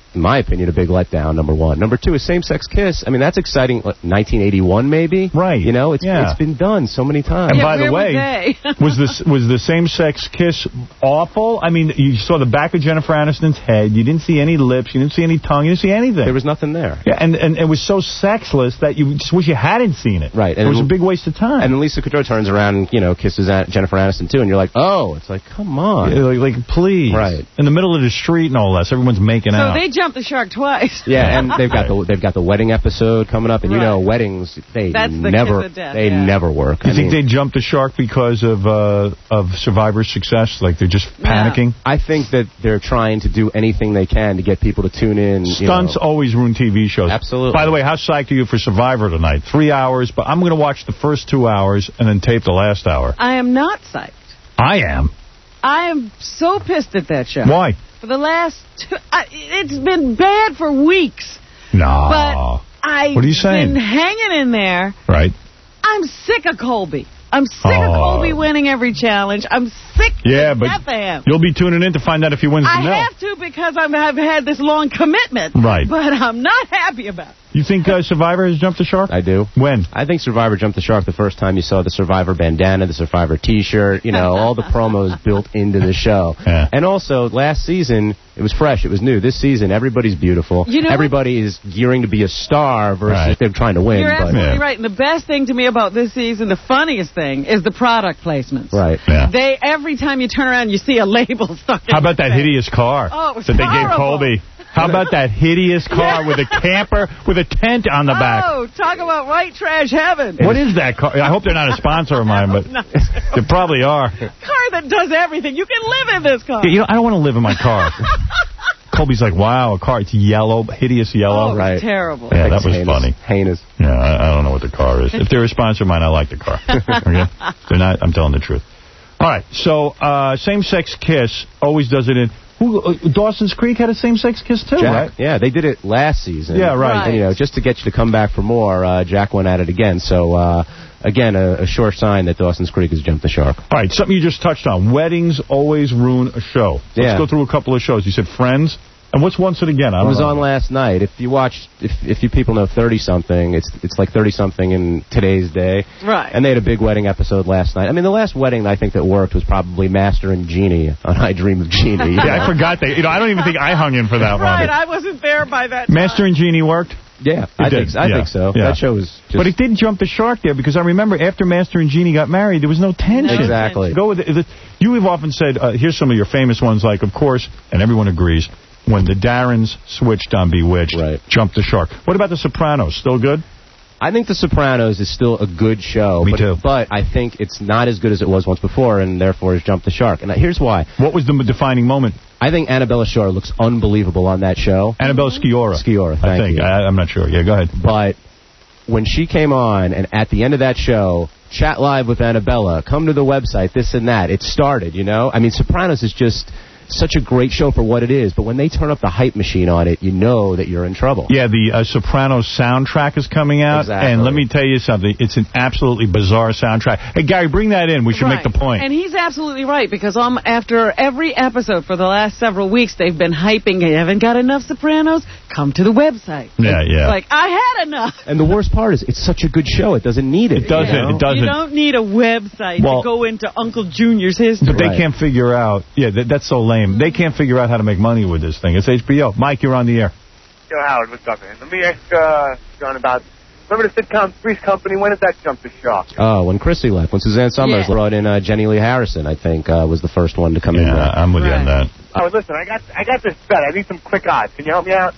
in my opinion, a big letdown, number one. Number two is same-sex kiss. I mean, that's exciting. What, nineteen eighty-one, maybe? Right. You know, it's Yeah. it's been done so many times. And by the way, was this was the same-sex kiss awful? I mean, you saw the back of Jennifer Aniston's head. You didn't see any lips. You didn't see any tongue. You didn't see anything. There was nothing there. Yeah, and, and it was so sexless that you just wish you hadn't seen it. Right. And it was a big waste of time. And then Lisa Kudrow turns around and, you know, kisses An- Jennifer Aniston, too, and you're like, oh, it's like, come on. Yeah, like, like, please. Right. In the middle of the street, no less. Everyone's making So out. they jumped the shark twice. Yeah, and they've got the they've got the wedding episode coming up, and you Right. know weddings they That's the never kiss of death, they yeah. never work. You I think mean, they jumped the shark because of uh, of Survivor's success? Like they're just panicking? I think that they're trying to do anything they can to get people to tune in. You Stunts know. always ruin T V shows. Absolutely. By the way, how psyched are you for Survivor tonight? Three hours, but I'm going to watch the first two hours and then tape the last hour. I am not psyched. I am. I am so pissed at that show. Why? For the last two... I, it's been bad for weeks. No. But I've What are you saying? been hanging in there. Right. I'm sick of Colby. I'm sick Oh. of Colby winning every challenge. I'm sick Yeah, to but death of him. you'll be tuning in to find out if he wins the I mill. have to because I'm, I've had this long commitment. Right. But I'm not happy about it. You think uh, Survivor has jumped the shark? I do. When? I think Survivor jumped the shark the first time you saw the Survivor bandana, the Survivor T-shirt, you know, all the promos built into the show. Yeah. And also, last season, it was fresh, it was new. This season, everybody's beautiful. You know Everybody is gearing to be a star versus Right. they're trying to win. You're but, absolutely right. And the best thing to me about this season, the funniest thing, is the product placements. Right. Yeah. They every time you turn around, you see a label stuck in How about that your face. hideous car Oh, it was that they gave horrible. Colby? How about that hideous car with a camper with a tent on the back? Oh, talk about white trash heaven. What is that car? I hope they're not a sponsor of mine, but No. they probably are. Car that does everything. You can live in this car. You know, I don't want to live in my car. Colby's like, wow, a car. It's yellow, hideous yellow. Oh, right. terrible. Yeah, that was heinous, funny. Heinous. Yeah, I, I don't know what the car is. If they're a sponsor of mine, I like the car. Okay? They're not. I'm telling the truth. All right. So, uh, same-sex kiss always does it in. Who? Uh, Dawson's Creek had a same-sex kiss too, Jack, right? Yeah, they did it last season. Yeah, right. And, you know, just to get you to come back for more, uh, Jack went at it again. So, uh, again, a, a sure sign that Dawson's Creek has jumped the shark. All right. Something you just touched on. Weddings always ruin a show. Let's Yeah. go through a couple of shows. You said Friends. And what's once it again? I It don't was know. on last night. If you watch, if if you people know thirty something, it's it's like thirty something in today's day. Right. And they had a big wedding episode last night. I mean, the last wedding I think that worked was probably Master and Genie on I Dream of Genie. you Yeah, know? I forgot that. You know, I don't even think I hung in for that Right, one. I wasn't there by that time. Master and Genie worked. Yeah, It I did. think I Yeah. think so. Yeah. That show was just But it did jump the shark there because I remember after Master and Genie got married, there was no tension. Exactly. Go with it. The- You have often said, uh, here's some of your famous ones, like, of course, and everyone agrees, when the Darrens switched on Bewitched, Right. jumped the shark. What about The Sopranos? Still good? I think The Sopranos is still a good show. Me but, too. But I think it's not as good as it was once before, and therefore has jumped the shark. And here's why. What was the defining moment? I think Annabella Shore looks unbelievable on that show. Annabelle Sciorra. Sciorra, I thank think. you. I, I'm not sure. Yeah, go ahead. But when she came on, and at the end of that show, chat live with Annabella, come to the website, this and that, it started, you know? I mean, Sopranos is just such a great show for what it is, but when they turn up the hype machine on it, you know that you're in trouble. Yeah, the uh, Sopranos soundtrack is coming out, Exactly. and let me tell you something. It's an absolutely bizarre soundtrack. Hey, Gary, bring that in. We should Right. make the point. And he's absolutely right, because um, after every episode for the last several weeks, they've been hyping, you haven't got enough Sopranos? Come to the website. Yeah, yeah. Like, I had enough. And the worst part is, it's such a good show, it doesn't need it. It doesn't. you know? It doesn't. You don't need a website Well- to go into Uncle Junior's history. But they Right. can't figure out. Yeah, that, that's so lame. They can't figure out how to make money with this thing. It's H B O. Mike, you're on the air. Yo, Howard, what's up, man? Let me ask uh, John about. Remember the sitcom Three's Company? When did that jump the shark? Oh, when Chrissy left, when Suzanne Summers Yeah. brought in uh, Jenny Lee Harrison, I think, uh, was the first one to come in. Yeah, there. I'm with you on that. Oh, listen, I got I got this bet. I need some quick odds. Can you help me out?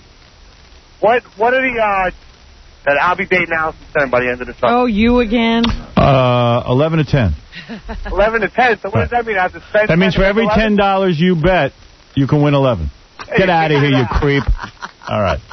What What are the odds that I'll be dating Allison Stern by the end of the summer? Oh, you again? Uh, eleven to ten. eleven to ten. So what does that mean? I have to spend. That means for every ten dollars you bet, you can win eleven. Get out of here, you creep. All right.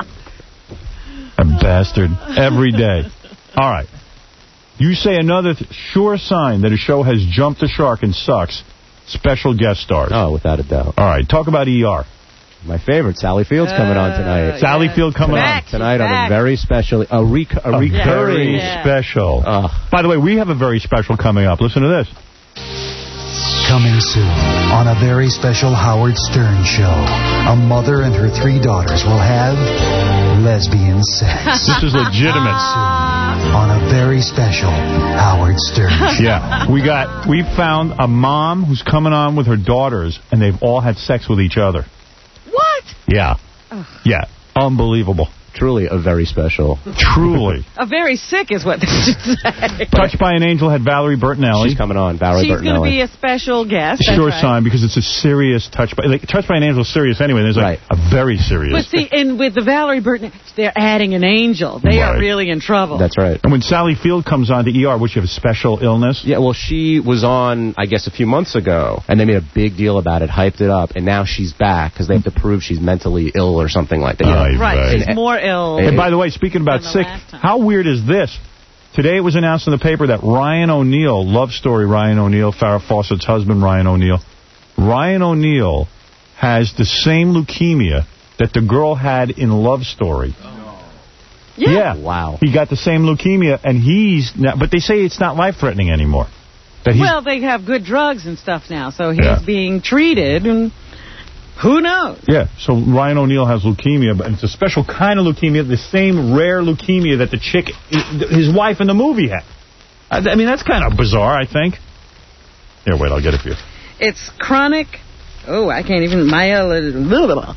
A bastard. Every day. All right. You say another th- sure sign that a show has jumped the shark and sucks. Special guest stars. Oh, without a doubt. All right. Talk about E R. My favorite, Sally Field's coming on tonight. Sally yeah. Field coming Back. on. Tonight on back. a very special, a, rec- a A recurring. very Yeah. special. Ugh. By the way, we have a very special coming up. Listen to this. Coming soon on a very special Howard Stern show, a mother and her three daughters will have lesbian sex. This is legitimate. On a very special Howard Stern show. Yeah, we got, we found a mom who's coming on with her daughters, and they've all had sex with each other. What? Yeah. Yeah, unbelievable. Truly a very special. Truly. A very sick is what they should say. Touched by an Angel had Valerie Bertinelli. She's coming on, Valerie She's Bertinelli. going to be a special guest. Sure right. sign, because it's a serious touch by... Like, touch by an Angel is serious anyway. There's like a very serious... But see, and with the Valerie Bertinelli, they're adding an angel. They Right. are really in trouble. That's right. And when Sally Field comes on to E R, which you have a special illness? Yeah, well, she was on, I guess, a few months ago, and they made a big deal about it, hyped it up, and now she's back, because they have to prove she's mentally ill or something like that. You know? Right, Right, right. she's more ill. And by the way, speaking about sick, how weird is this? Today it was announced in the paper that Ryan O'Neal, love story Ryan O'Neal, Farrah Fawcett's husband Ryan O'Neal, Ryan O'Neal has the same leukemia that the girl had in Love Story. Yeah. Wow. He got the same leukemia, and he's... Now, but they say it's not life-threatening anymore. That he's, Well, they have good drugs and stuff now, so he's Yeah. being treated, and who knows? Yeah, so Ryan O'Neal has leukemia, but it's a special kind of leukemia, the same rare leukemia that the chick, his wife in the movie had. I, I mean, that's kind of bizarre, I think. Here, wait, I'll get it for you. It's chronic... Oh, I can't even... My...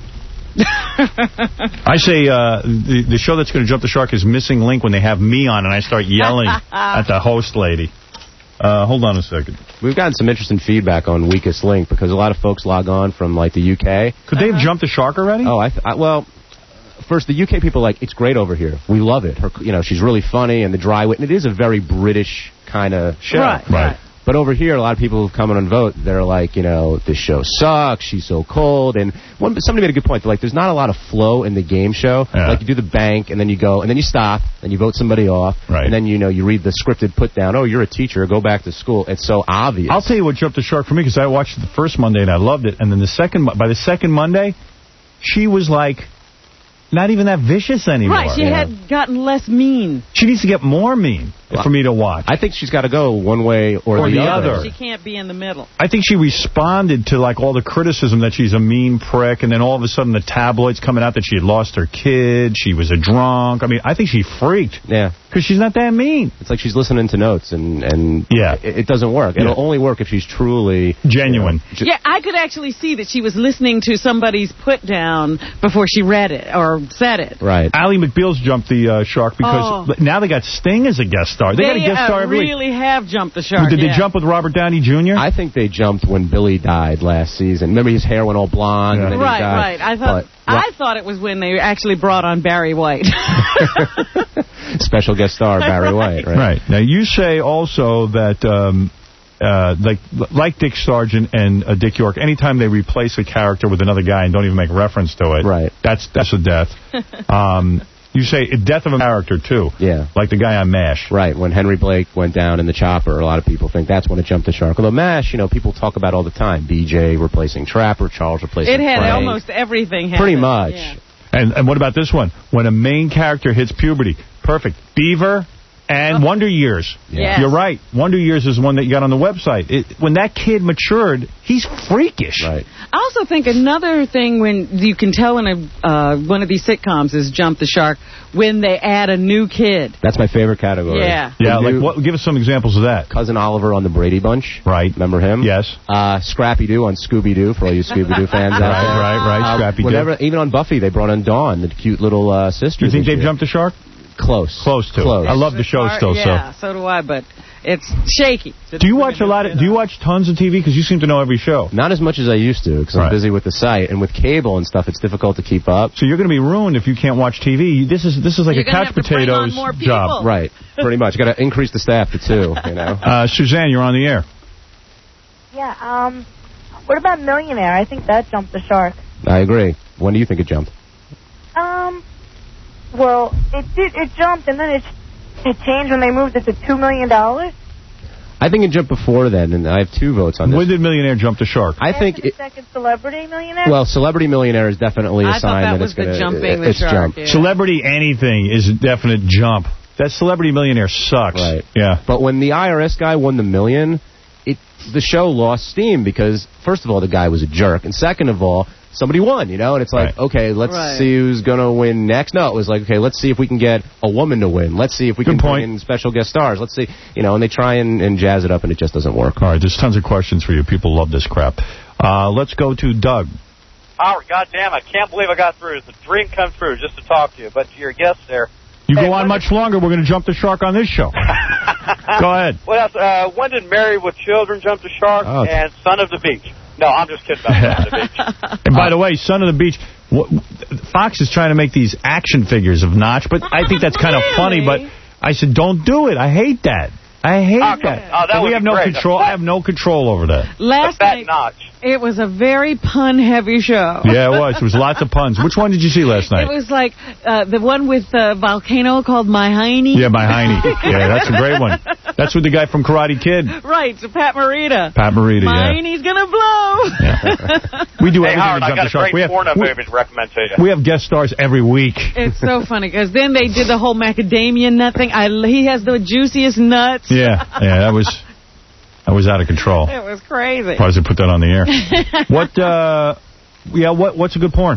I say uh, the, the show that's going to jump the shark is Missing Link when they have me on and I start yelling at the host lady. Uh, hold on a second. We've gotten some interesting feedback on Weakest Link because a lot of folks log on from, like, the U K. Could they have jumped the shark already? Oh, I, th I well... First, the U K people are like, it's great over here. We love it. Her, you know, she's really funny and the dry wit. And it is a very British kind of show. Right, right. But over here, a lot of people who come in and vote, they're like, you know, this show sucks, she's so cold. And one, somebody made a good point. They're like, there's not a lot of flow in the game show. Yeah. Like, you do the bank, and then you go, and then you stop, and you vote somebody off. Right. And then, you know, you read the scripted put down, oh, you're a teacher, go back to school. It's so obvious. I'll tell you what jumped the shark for me, because I watched it the first Monday and I loved it. And then the second, by the second Monday, she was like... not even that vicious anymore. Right, she Yeah. had gotten less mean. She needs to get more mean for me to watch. I think she's got to go one way or, Or the, the other. other. She can't be in the middle. I think she responded to, like, all the criticism that she's a mean prick, and then all of a sudden the tabloids coming out that she had lost her kid, she was a drunk. I mean, I think she freaked. Yeah. Because she's not that mean. It's like she's listening to notes, and, and yeah. it, it doesn't work. Yeah. It'll only work if she's truly... genuine. You know, Yeah, I could actually see that she was listening to somebody's put down before she read it or said it. Right. Ally McBeal's jumped the uh, shark because Oh. now they got Sting as a guest star. They, got a guest uh, star every week. really have jumped the shark. Did yeah. they jump with Robert Downey Junior? I think they jumped when Billy died last season. Remember his hair went all blonde and then Right, he died. right. I thought But, I thought it was when they actually brought on Barry White. special guest star Barry White, right? Right. Now, you say also that, um, uh, like like Dick Sargent and uh, Dick York, anytime they replace a character with another guy and don't even make reference to it, right. that's that's a death. Um, you say a death of a character, too. Yeah. Like the guy on MASH. Right. When Henry Blake went down in the chopper, a lot of people think that's when it jumped the shark. Although MASH, you know, people talk about all the time. B J replacing Trapper, Charles replacing It had Frank. almost everything happen. Pretty much. Yeah. And, and what about this one? When a main character hits puberty. Perfect. Beaver and Wonder Years. Yes. You're right. Wonder Years is one that you got on the website. It, when that kid matured, he's freakish. Right. I also think another thing when you can tell in a uh, one of these sitcoms is Jump the Shark when they add a new kid. That's my favorite category. Yeah. Yeah, The like new- what? Give us some examples of that. Cousin Oliver on the Brady Bunch. Right. Remember him? Yes. Uh, Scrappy-Doo on Scooby-Doo, for all you Scooby-Doo fans out there. Right, right, right. Uh, Scrappy-Doo. whenever, even on Buffy, they brought in Dawn, the cute little uh, sister. You think this they've year. jumped the shark? Close. Close to. Close. I love the show still. Yeah, so. so do I, but it's shaky. So. Do you watch a lot of? Do you watch tons of T V? Because you seem to know every show. Not as much as I used to, because Right. I'm busy with the site, and with cable and stuff, it's difficult to keep up. So you're going to be ruined if you can't watch T V. This is this is like You're a gonna couch have to bring on potatoes more people. job. Right. Pretty much. Got to increase the staff to two. You know. Uh, Suzanne, you're on the air. Yeah, um, what about Millionaire? I think that jumped the shark. I agree. When do you think it jumped? Um, well, it did, it jumped, and then it, it changed when they moved it to two million dollars. I think it jumped before then, and I have two votes on this. When did Millionaire jump the shark? I think the it, second Celebrity Millionaire? well, Celebrity Millionaire is definitely a I thought sign that that, was it's going the to jumping the it's shark, jump. yeah. Celebrity anything is a definite jump. That Celebrity Millionaire sucks. Right. Yeah. But when the I R S guy won the million, it the show lost steam because, first of all, the guy was a jerk, and second of all, somebody won, you know? And it's like, right. okay, let's right. see who's going to win next. No, it was like, okay, let's see if we can get a woman to win. Let's see if we Good can point. bring in special guest stars. Let's see, you know, and they try and, and jazz it up, and it just doesn't work. All right, there's tons of questions for you. People love this crap. Uh, let's go to Doug. Howard, goddamn, I can't believe I got through. It's a dream come true just to talk to you. But to your guests there. You hey, go on much did... longer, we're going to jump the shark on this show. Go ahead. What else? Uh, when did Married with Children jump the shark? Oh. And Son of the Beach? No, I'm just kidding about Son of the Beach. And by the way, Son of the Beach, what, Fox is trying to make these action figures of Notch, but I think that's kind of really? funny, but I said, don't do it. I hate that. I hate okay. that. Oh, that we have no great. control. I have no control over that. Last night, Notch. It was a very pun-heavy show. Yeah, it was. It was lots of puns. Which one did you see last night? It was like uh, the one with the volcano called My Hiney. Yeah, My Hiney. Yeah, that's a great one. That's with the guy from Karate Kid. Right, so Pat Morita. Pat Morita, My yeah. Hiney's gonna blow. Yeah. We do hey, everything Howard, to jump I got the shark. a great We have, porno we, movie to recommend to you. We have guest stars every week. It's so funny, because then they did the whole macadamia nut thing. I, he has the juiciest nuts. Yeah, yeah, that was... I was out of control. It was crazy. Why does it put that on the air? What, uh, yeah, what, what's a good porn?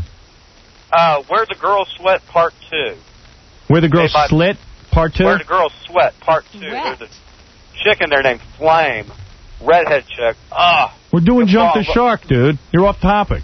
Uh, Where the Girls Sweat Part two. Where the Girls by, Slit Part two? Where the Girls Sweat Part two. Sweat. There's a chick in there named Flame. Redhead chick. Ah. We're doing Jump the Shark, dude. You're off topic.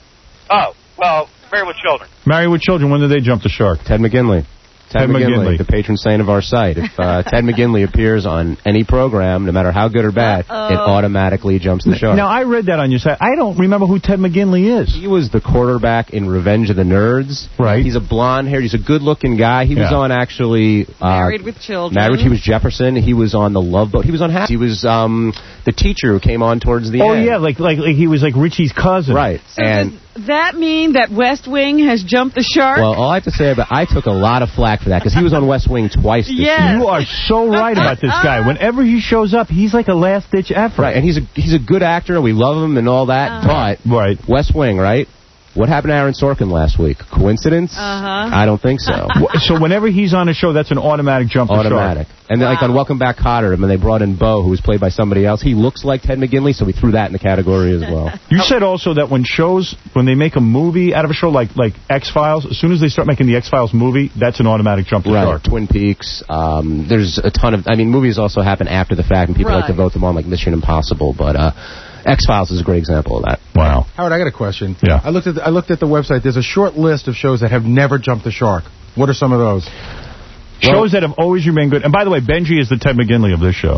Oh, well, Married with Children. Married with Children. When did they jump the shark? Ted McGinley. Ted, Ted McGinley, McGinley, the patron saint of our site. If uh, Ted McGinley appears on any program, no matter how good or bad, Uh-oh. it automatically jumps the shark. Now, I read that on your site. I don't remember who Ted McGinley is. He was the quarterback in Revenge of the Nerds. Right. He's a blonde-haired, he's a good-looking guy. He yeah. was on, actually... Uh, Married with Children. Married, he was Jefferson. He was on The Love Boat. He was on... He was um, the teacher who came on towards the oh, end. Oh, yeah, like, like like he was like Richie's cousin. Right. So and... Does that mean that West Wing has jumped the shark? Well, all I have to say about I took a lot of flack for that because he was on West Wing twice this yes. year. You are so right about this guy. Whenever he shows up, he's like a last-ditch effort. Right, and he's a he's a good actor, and we love him and all that, uh-huh. but right. West Wing, right? What happened to Aaron Sorkin last week? Coincidence? Uh-huh. I don't think so. So whenever he's on a show, that's an automatic jump the Automatic. shark. And then, wow. like on Welcome Back, Kotter, when they brought in Bo, who was played by somebody else, he looks like Ted McGinley, so we threw that in the category as well. You said also that when shows, when they make a movie out of a show like like X-Files, as soon as they start making the X-Files movie, that's an automatic jump the right. shark. Twin Peaks. Um, there's a ton of, I mean, movies also happen after the fact, and people right. like to vote them on, like Mission Impossible, but... uh X-Files is a great example of that. Wow. Howard, I got a question. Yeah. I looked at the, I looked at the website. There's a short list of shows that have never jumped the shark. What are some of those? Shows well, that have always remained good. And by the way, Benji is the Ted McGinley of this show.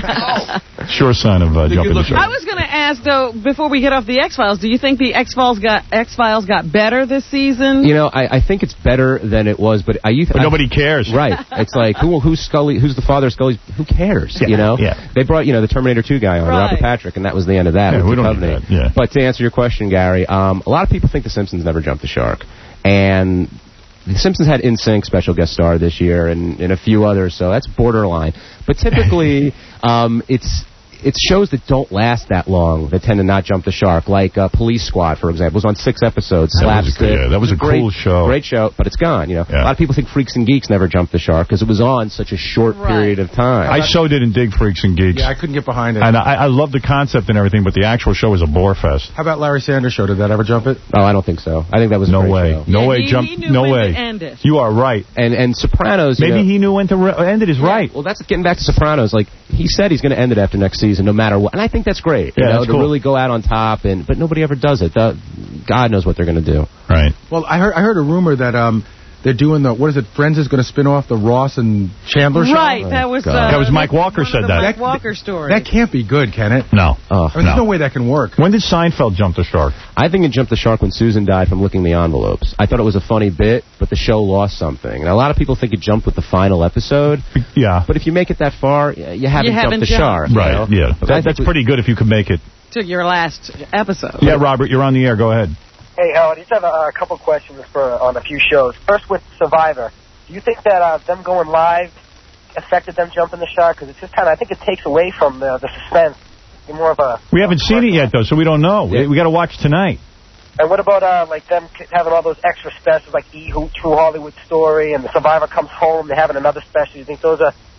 Sure sign of uh, jumping the shark. I was going to ask, though, before we get off the X-Files, do you think the X-Files got X-Files got better this season? You know, I, I think it's better than it was, but I... You th- but nobody cares. Right. It's like, who who's Scully? Who's the father of Scully? Who cares? Yeah, you know? Yeah. They brought, you know, the Terminator two guy on, right. Robert Patrick, and that was the end of that. Yeah, we don't need that. Yeah. But to answer your question, Gary, um, a lot of people think The Simpsons never jumped the shark. And... The Simpsons had N Sync special guest star this year and, and a few others, so that's borderline. But typically, um, it's it's shows that don't last that long that tend to not jump the shark, like uh, Police Squad, for example. It was on six episodes. That slapstick. was a, yeah, that was a great, cool show. Great show, but it's gone. You know, yeah. A lot of people think Freaks and Geeks never jumped the shark because it was on such a short right. period of time. I so didn't dig Freaks and Geeks. Yeah, I couldn't get behind it. And I, I love the concept and everything, but the actual show is a bore fest. How about Larry Sanders' show? Did that ever jump it? Oh, I don't think so. I think that was a no great way. show. No yeah, way. He, Jump. he knew no when way. to end it. You are right. And and Sopranos. Maybe you know, he knew when to re- end it. Is yeah, right. Well, that's getting back to Sopranos. Like he said, he's going to end it after next season, no matter what. And I think that's great. You Yeah, know, that's to cool. really go out on top. And but nobody ever does it. The, God knows what they're going to do. Right. Well, I heard I heard a rumor that um they're doing the what is it? Friends is going to spin off the Ross and Chandler show. Right. That was uh, that was Mike Walker said that. Mike Walker story. That can't be good, can it? No. Oh, I mean, there's no way that can work. When did Seinfeld jump the shark? I think it jumped the shark when Susan died from licking the envelopes. I thought it was a funny bit, but the show lost something. And a lot of people think it jumped with the final episode. Yeah. But if you make it that far, you haven't, You jumped haven't the jumped. shark. Right. You know? Yeah. But That, that's pretty good if you could make it. To your last episode. Yeah, Robert, you're on the air. Go ahead. Hey, Howard, I just have a, a couple questions for on a few shows. First, with Survivor, do you think that uh, them going live affected them jumping the shark? Because it's just kind of, I think it takes away from the, the suspense. You're more of a. We haven't seen it yet, though, so we don't know. Yeah. We, we got to watch tonight. And what about uh, like them having all those extra specials, like E! True Hollywood Story, and the Survivor Comes Home? They're having another special. You think those are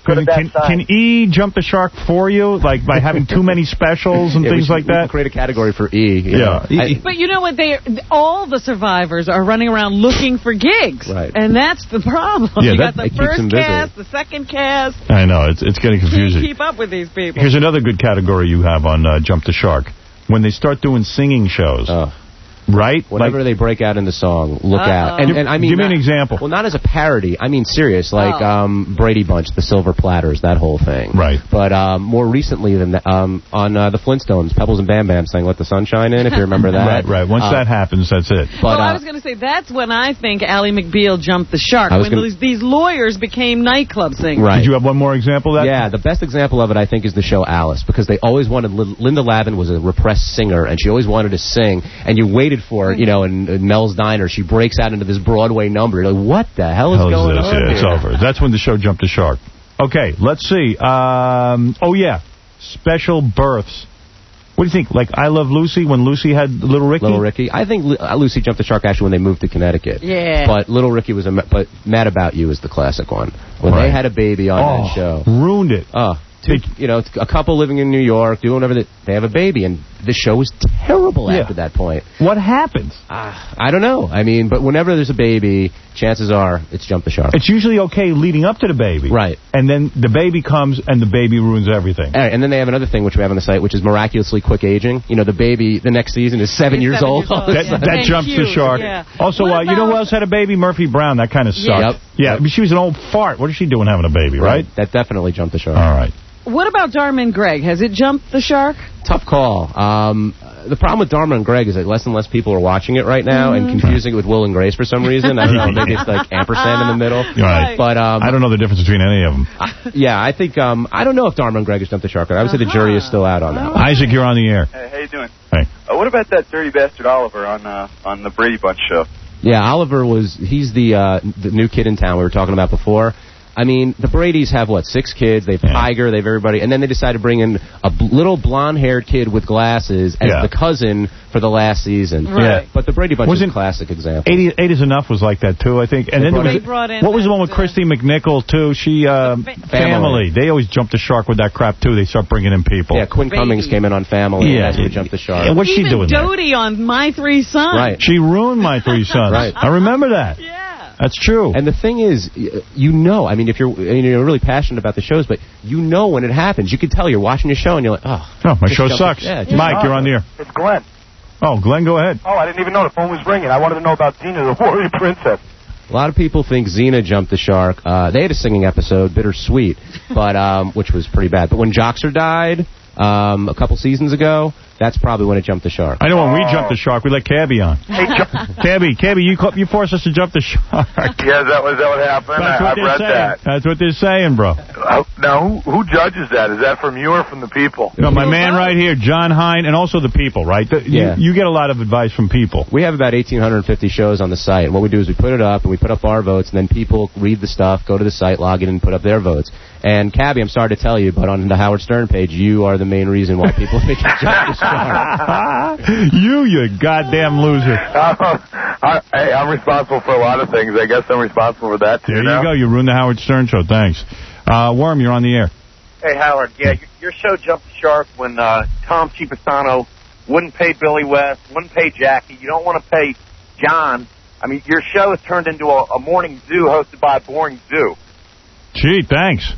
good at that can, side. can E jump the shark for you, like by having too many specials and yeah, things should, like that? Create a category for E. You yeah. know. I, but you know what? They all the survivors are running around looking for gigs, right? And that's the problem. Yeah, you that, got the first cast, the second cast. I know it's it's getting confusing. Can't keep up with these people. Here's another good category you have on uh, Jump the Shark. When they start doing singing shows. Oh. Right? Whenever like, they break out into song, look Uh-oh. out. And, and I mean, give me not, an example. Well, not as a parody. I mean, serious, like Oh. um, Brady Bunch, the Silver Platters, that whole thing. Right. But um, more recently than that, um, on uh, the Flintstones, Pebbles and Bam Bam sang "Let the Sun Shine In." If you remember that. right, right. Once uh, that happens, that's it. But, well, uh, I was going to say that's when I think Ally McBeal jumped the shark. I was When gonna- these, these lawyers became nightclub singers. Right. Did you have one more example of that? Yeah, the best example of it, I think, is the show Alice, because they always wanted, Linda Lavin was a repressed singer, and she always wanted to sing, and you waited for it, you know, in, in Mel's Diner, she breaks out into this Broadway number. You're like, what the hell is Hell going this? on Yeah, here? it's over. That's when the show jumped the shark. Okay, let's see. Um, oh, yeah. Special births. What do you think? Like I Love Lucy, when Lucy had Little Ricky? Little Ricky. I think uh, Lucy jumped the shark actually when they moved to Connecticut. Yeah. But Little Ricky was a... But Mad About You is the classic one. When Right. they had a baby on Oh, that show. ruined it. Oh, two, you know, a couple living in New York, doing whatever. They, they have a baby, and the show was terrible Yeah. after that point. What happens? Uh, I don't know. I mean, but whenever there's a baby, chances are it's Jump the Shark. It's usually okay leading up to the baby. Right. And then the baby comes, and the baby ruins everything. All right, and then they have another thing which we have on the site, which is miraculously quick aging. You know, the baby the next season is seven, He's years, seven old. years old, That, yeah. that And jumps cute, the shark. yeah. Also, What uh, you know who about- else had a baby? Murphy Brown. That kind of sucked. Yeah. Yep. Yeah, I mean, she was an old fart. What is she doing having a baby, right? That definitely jumped the shark. All right. What about Dharma and Greg? Has it jumped the shark? Tough call. Um, the problem with Dharma and Greg is that less and less people are watching it right now Mm-hmm. and confusing it with Will and Grace for some reason. I don't know, maybe it's like ampersand in the middle. Right. But um, I don't know the difference between any of them. yeah, I think um, I don't know if Dharma and Greg has jumped the shark. I would say the jury is still out on that one. Isaac, you're on the air. Hey, how you doing? Hey. Uh, what about that dirty bastard Oliver on uh, on the Brady Bunch show? Yeah, Oliver was, he's the uh, the new kid in town we were talking about before. I mean, the Bradys have, what, six kids? They have Yeah. Tiger, they have everybody. And then they decided to bring in a b- little blonde-haired kid with glasses as Yeah. the cousin for the last season. Right. Yeah. But the Brady Bunch is Wasn't- a classic example. Eight, eight is Enough was like that, too, I think. And They then there brought was, They brought in what was the one with that, Christy McNichol, too? She, uh, Family. They always jump the shark with that crap, too. They start bringing in people. Yeah, Quinn Baby. Cummings came in on Family, Yeah. and that's when he jumped the shark. And what's she Even doing there? Dodie on My Three Sons. Right. She ruined My Three Sons. Right. I remember that. Yeah. That's true. And the thing is, y- you know, I mean, if you're, I mean, you're really passionate about the shows, but you know when it happens. You can tell you're watching your show and you're like, oh. Oh, my just show jump- sucks. Yeah, just Mike, jump. you're on the air. It's Glenn. Oh, Glenn, go ahead. Oh, I didn't even know the phone was ringing. I wanted to know about Xena, the warrior princess. A lot of people think Xena jumped the shark. Uh, they had a singing episode, Bittersweet, but um, which was pretty bad. But when Joxer died um, a couple seasons ago, that's probably when it jumped the shark. I know when we jumped the shark, we let Cabby on. Hey, Jo- Cabby, Cabby, you, you forced us to jump the shark. Yeah, that was that what happened? That's I, what I've they're read saying. that. That's what they're saying, bro. Uh, now, who, who judges that? Is that from you or from the people? No, my man right here, John Hine, and also the people, right? The, Yeah. You, you get a lot of advice from people. We have about eighteen fifty shows on the site, and what we do is we put it up, and we put up our votes, and then people read the stuff, go to the site, log in, and put up their votes. And, Cabby, I'm sorry to tell you, but on the Howard Stern page, you are the main reason why people think you jumped the shark. You, you goddamn loser. Uh, I, hey, I'm responsible for a lot of things. I guess I'm responsible for that, too. There now. you go. You ruined the Howard Stern show. Thanks. Uh, Worm, you're on the air. Hey, Howard, yeah, your, your show jumped the shark when uh, Tom Chipisano wouldn't pay Billy West, wouldn't pay Jackie. You don't want to pay John. I mean, your show has turned into a, a morning zoo hosted by a boring zoo. Gee, thanks.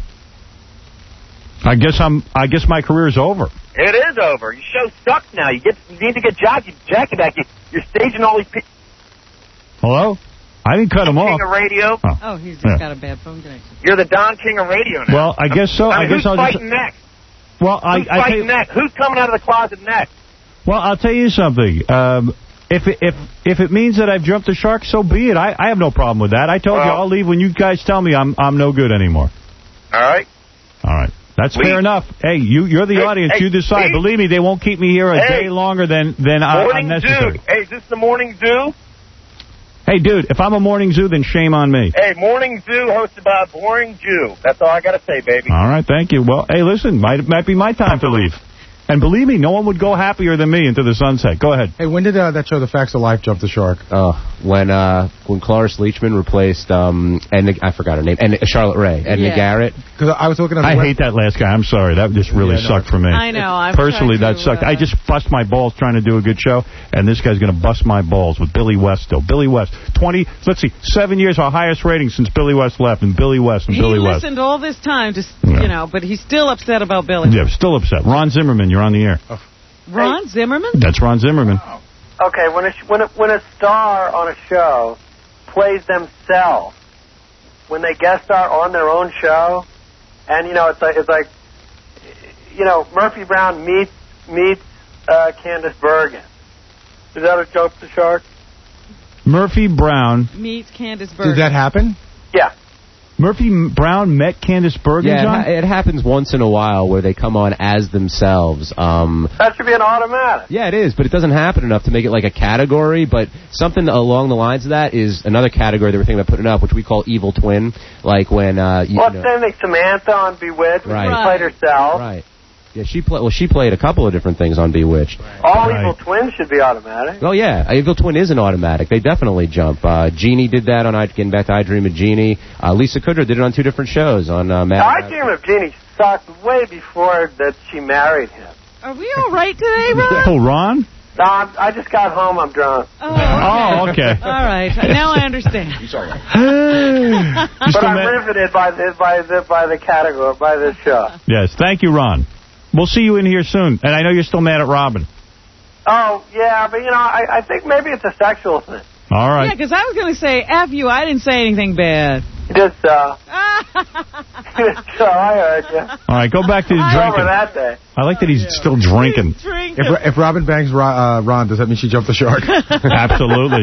I guess I'm. I guess my career's over. It is over. Your show sucks now. You get you need to get Jackie, Jackie back. You, you're staging all these people. Hello? I didn't cut him King off. of radio. Oh. Oh, he's just Yeah. got a bad phone connection. You're the Don King of radio now. Well, I guess so. I, I mean, guess who's I'll just. fighting next? Well, I. Who's I tell fighting you, next? Who's coming out of the closet next? well, I'll tell you something. Um, if it, if if it means that I've jumped the shark, so be it. I, I have no problem with that. I told you Well- I'll leave when you guys tell me I'm I'm no good anymore. All right. All right. That's Leave. fair enough. Hey, you, you're the Hey, audience. hey, you decide. leave. Believe me, they won't keep me here a Hey. day longer than, than uh, Morning unnecessary. Zoo. Hey, is this the Morning Zoo? Hey, dude, if I'm a morning zoo, then shame on me. Hey, Morning Zoo hosted by a boring Jew. That's all I got to say, baby. All right, thank you. Well, hey, listen, might might be my time to leave. And believe me, no one would go happier than me into the sunset. Go ahead. Hey, when did uh, that show, The Facts of Life, jump the shark? Oh, when uh, when Cloris Leachman replaced, um, and I forgot her name, and Charlotte Ray, Edna Yeah. Garrett. Because I was looking at the I web- hate that last guy. I'm sorry. That just really Yeah, no, sucked for me. I know. I'm Personally, trying that to, sucked. uh, I just bust my balls trying to do a good show, and this guy's going to bust my balls with Billy West still. Billy West. twenty, let's see, seven years, our highest rating since Billy West left, and Billy West and He Billy West. listened all this time, just you know, but he's still upset about Billy. Yeah, still upset. Ron Zimmerman, you're on the air. Ron Zimmerman? That's Ron Zimmerman. Okay, when a, sh- when, a, when a star on a show plays themselves, when they guest star on their own show, and, you know, it's like, it's like you know, Murphy Brown meets, meets uh, Candice Bergen. Is that a joke to shark? Murphy Brown. Meets Candice Bergen. Did that happen? Yeah. Murphy M- Brown met Candice Bergen, Yeah, it, John? ha- it happens once in a while where they come on as themselves. Um, That should be an automatic. yeah, it is, but it doesn't happen enough to make it like a category. But something along the lines of that is another category that we're thinking about putting up, which we call evil twin. Like when uh, you, Well, you know, then like Samantha on Bewitched, Right. she played herself. right? Yeah, she played. Well, she played a couple of different things on Bewitched. All evil twins should be automatic. Oh yeah, Evil Twin is an automatic. They definitely jump. Uh, Jeannie did that on I, getting back to I Dream of Jeannie. Uh, Lisa Kudrow did it on two different shows on uh, Mad. I Dream of Jeannie sucked way before that she married him. Are we all right today, Ron? Oh, Ron? No, I'm, I just got home. I'm drunk. Oh, okay. All right. Now I understand. But I'm riveted by the by the by the category by this show. Yes, thank you, Ron. We'll see you in here soon. And I know you're still mad at Robin. Oh yeah, but you know, I, I think maybe it's a sexual thing. All right. Yeah, because I was going to say, F you, I didn't say anything bad. Just uh, so I heard you. All right, go back to Over drinking. that day. I like that he's still drinking. If, if Robin bangs Ron, uh, Ron, does that mean she jumped the shark? Absolutely.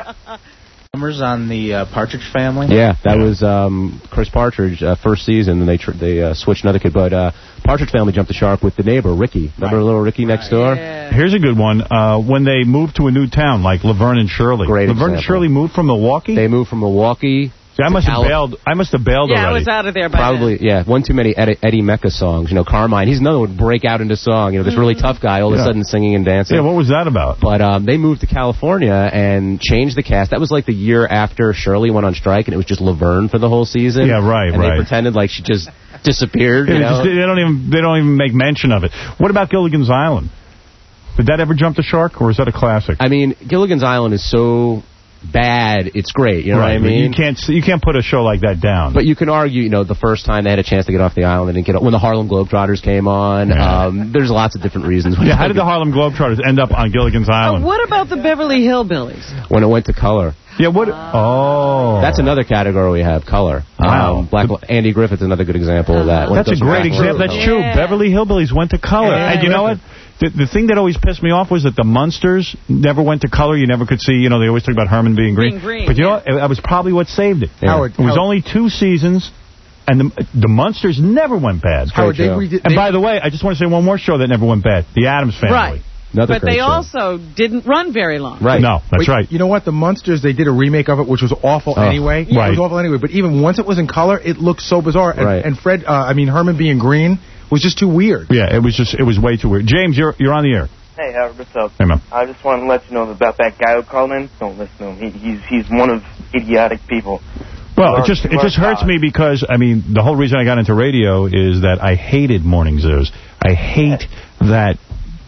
Numbers on the uh, Partridge Family. Yeah, that was um, Chris Partridge uh, first season, and they tr- they uh, switched another kid. But uh, Partridge Family jumped the shark with the neighbor Ricky. Remember little Ricky next door? Here's a good one. Uh, when they moved to a new town, like Laverne and Shirley. Great Laverne and example. Shirley moved from Milwaukee? They moved from Milwaukee. See, I to must have Cali- bailed. I must have bailed Yeah, I already. was out of there by Probably, yeah. One too many Eddie, Eddie Mecca songs. You know, Carmine. He's another one would break out into song. You know, this really tough guy all of a Yeah. sudden singing and dancing. Yeah, what was that about? But um, they moved to California and changed the cast. That was like the year after Shirley went on strike, and it was just Laverne for the whole season. Yeah, right, and right. they pretended like she just disappeared. Yeah, You they, know? just, they don't even they don't even make mention of it. What about Gilligan's Island? Did that ever jump the shark, or is that a classic? I mean, Gilligan's Island is so bad, it's great. You know right, what I mean? You can't you can't put a show like that down. But you can argue, you know, the first time they had a chance to get off the island, they didn't get when the Harlem Globetrotters came on. Yeah. Um, there's lots of different reasons. Yeah, how did the Harlem Globetrotters end up on Gilligan's Oh, Island? what about the Beverly Hillbillies? When it went to color. Yeah, what? Oh. That's another category we have, color. Wow. Um, Black Andy Griffith's another good example of that. When it That's a goes from great black example. to That's color. true. Beverly Hillbillies went to color. Yeah, and you know what? The, the thing that always pissed me off was that the Munsters never went to color. You never could see, you know, they always talk about Herman being green. Being green, but you yeah. know what? That was probably what saved it. Yeah. Howard, it was Howard. only two seasons, and the, the Munsters never went bad. Howard, they redid- and they- by the way, I just want to say one more show that never went bad. The Addams Family. Right. Another But great they show. also didn't run very long. Right. No, that's Wait, right. You know what? The Munsters, they did a remake of it, which was awful Oh, anyway. right. It was awful anyway. But even once it was in color, it looked so bizarre. And, Right. and Fred, uh, I mean, Herman being green was just too weird. Yeah, it was just, it was way too weird. James, you're you're on the air. Hey, Howard, what's up? Hey, man. I just want to let you know about that guy who called in. Don't listen to him. He, he's he's one of idiotic people. Well, Learn- it just it learn just hurts college. me because, I mean, the whole reason I got into radio is that I hated morning zoos. I hate that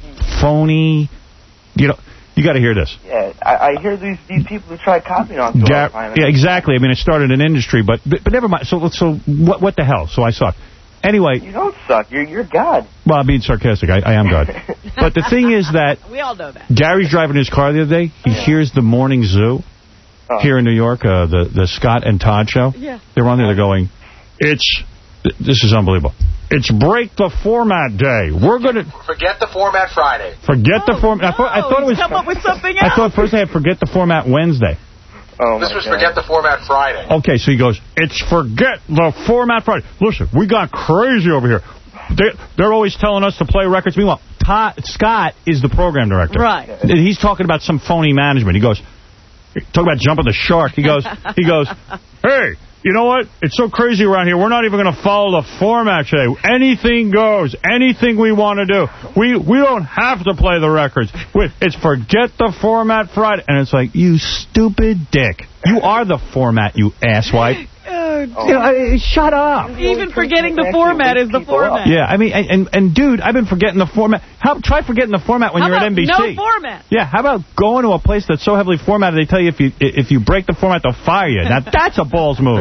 phony, you know, you got to hear this. Yeah, I, I hear these these people who try copying on you all Gar- the time. yeah, exactly. I mean, it started an industry, but but, but never mind. So so what what the hell? So I suck. Anyway, You don't suck. You're you're God. well, I'm being sarcastic. I, I am God. But the thing is that We all know that. Gary's driving his car the other day. He hears the morning zoo Oh. here in New York, uh, the the Scott and Todd show. Yeah. They're on there. They're going, it's th- this is unbelievable. It's break the format day. We're gonna Forget the format Friday. forget the format. I thought I thought it was. Come up with something I else. thought first they had forget the format Wednesday. Oh This my was God. Forget the format Friday. Okay, so he goes, it's forget the format Friday. Listen, we got crazy over here. They, they're always telling us to play records. Meanwhile, Todd, Scott is the program director. Right. And he's talking about some phony management. He goes, talk about jumping the shark. He goes, he goes, hey, you know what? It's so crazy around here. We're not even going to follow the format today. Anything goes. Anything we want to do. We we don't have to play the records. It's forget the format Friday. And it's like, you stupid dick. You are the format, you asswipe. Oh, you know, I, shut up. Even forgetting the format is the format. Yeah, I mean, and, and, and dude, I've been forgetting the format. How, try forgetting the format when How you're at about N B C. no format? Yeah, how about going to a place that's so heavily formatted, they tell you if you if you break the format, they'll fire you. Now, that's a balls move.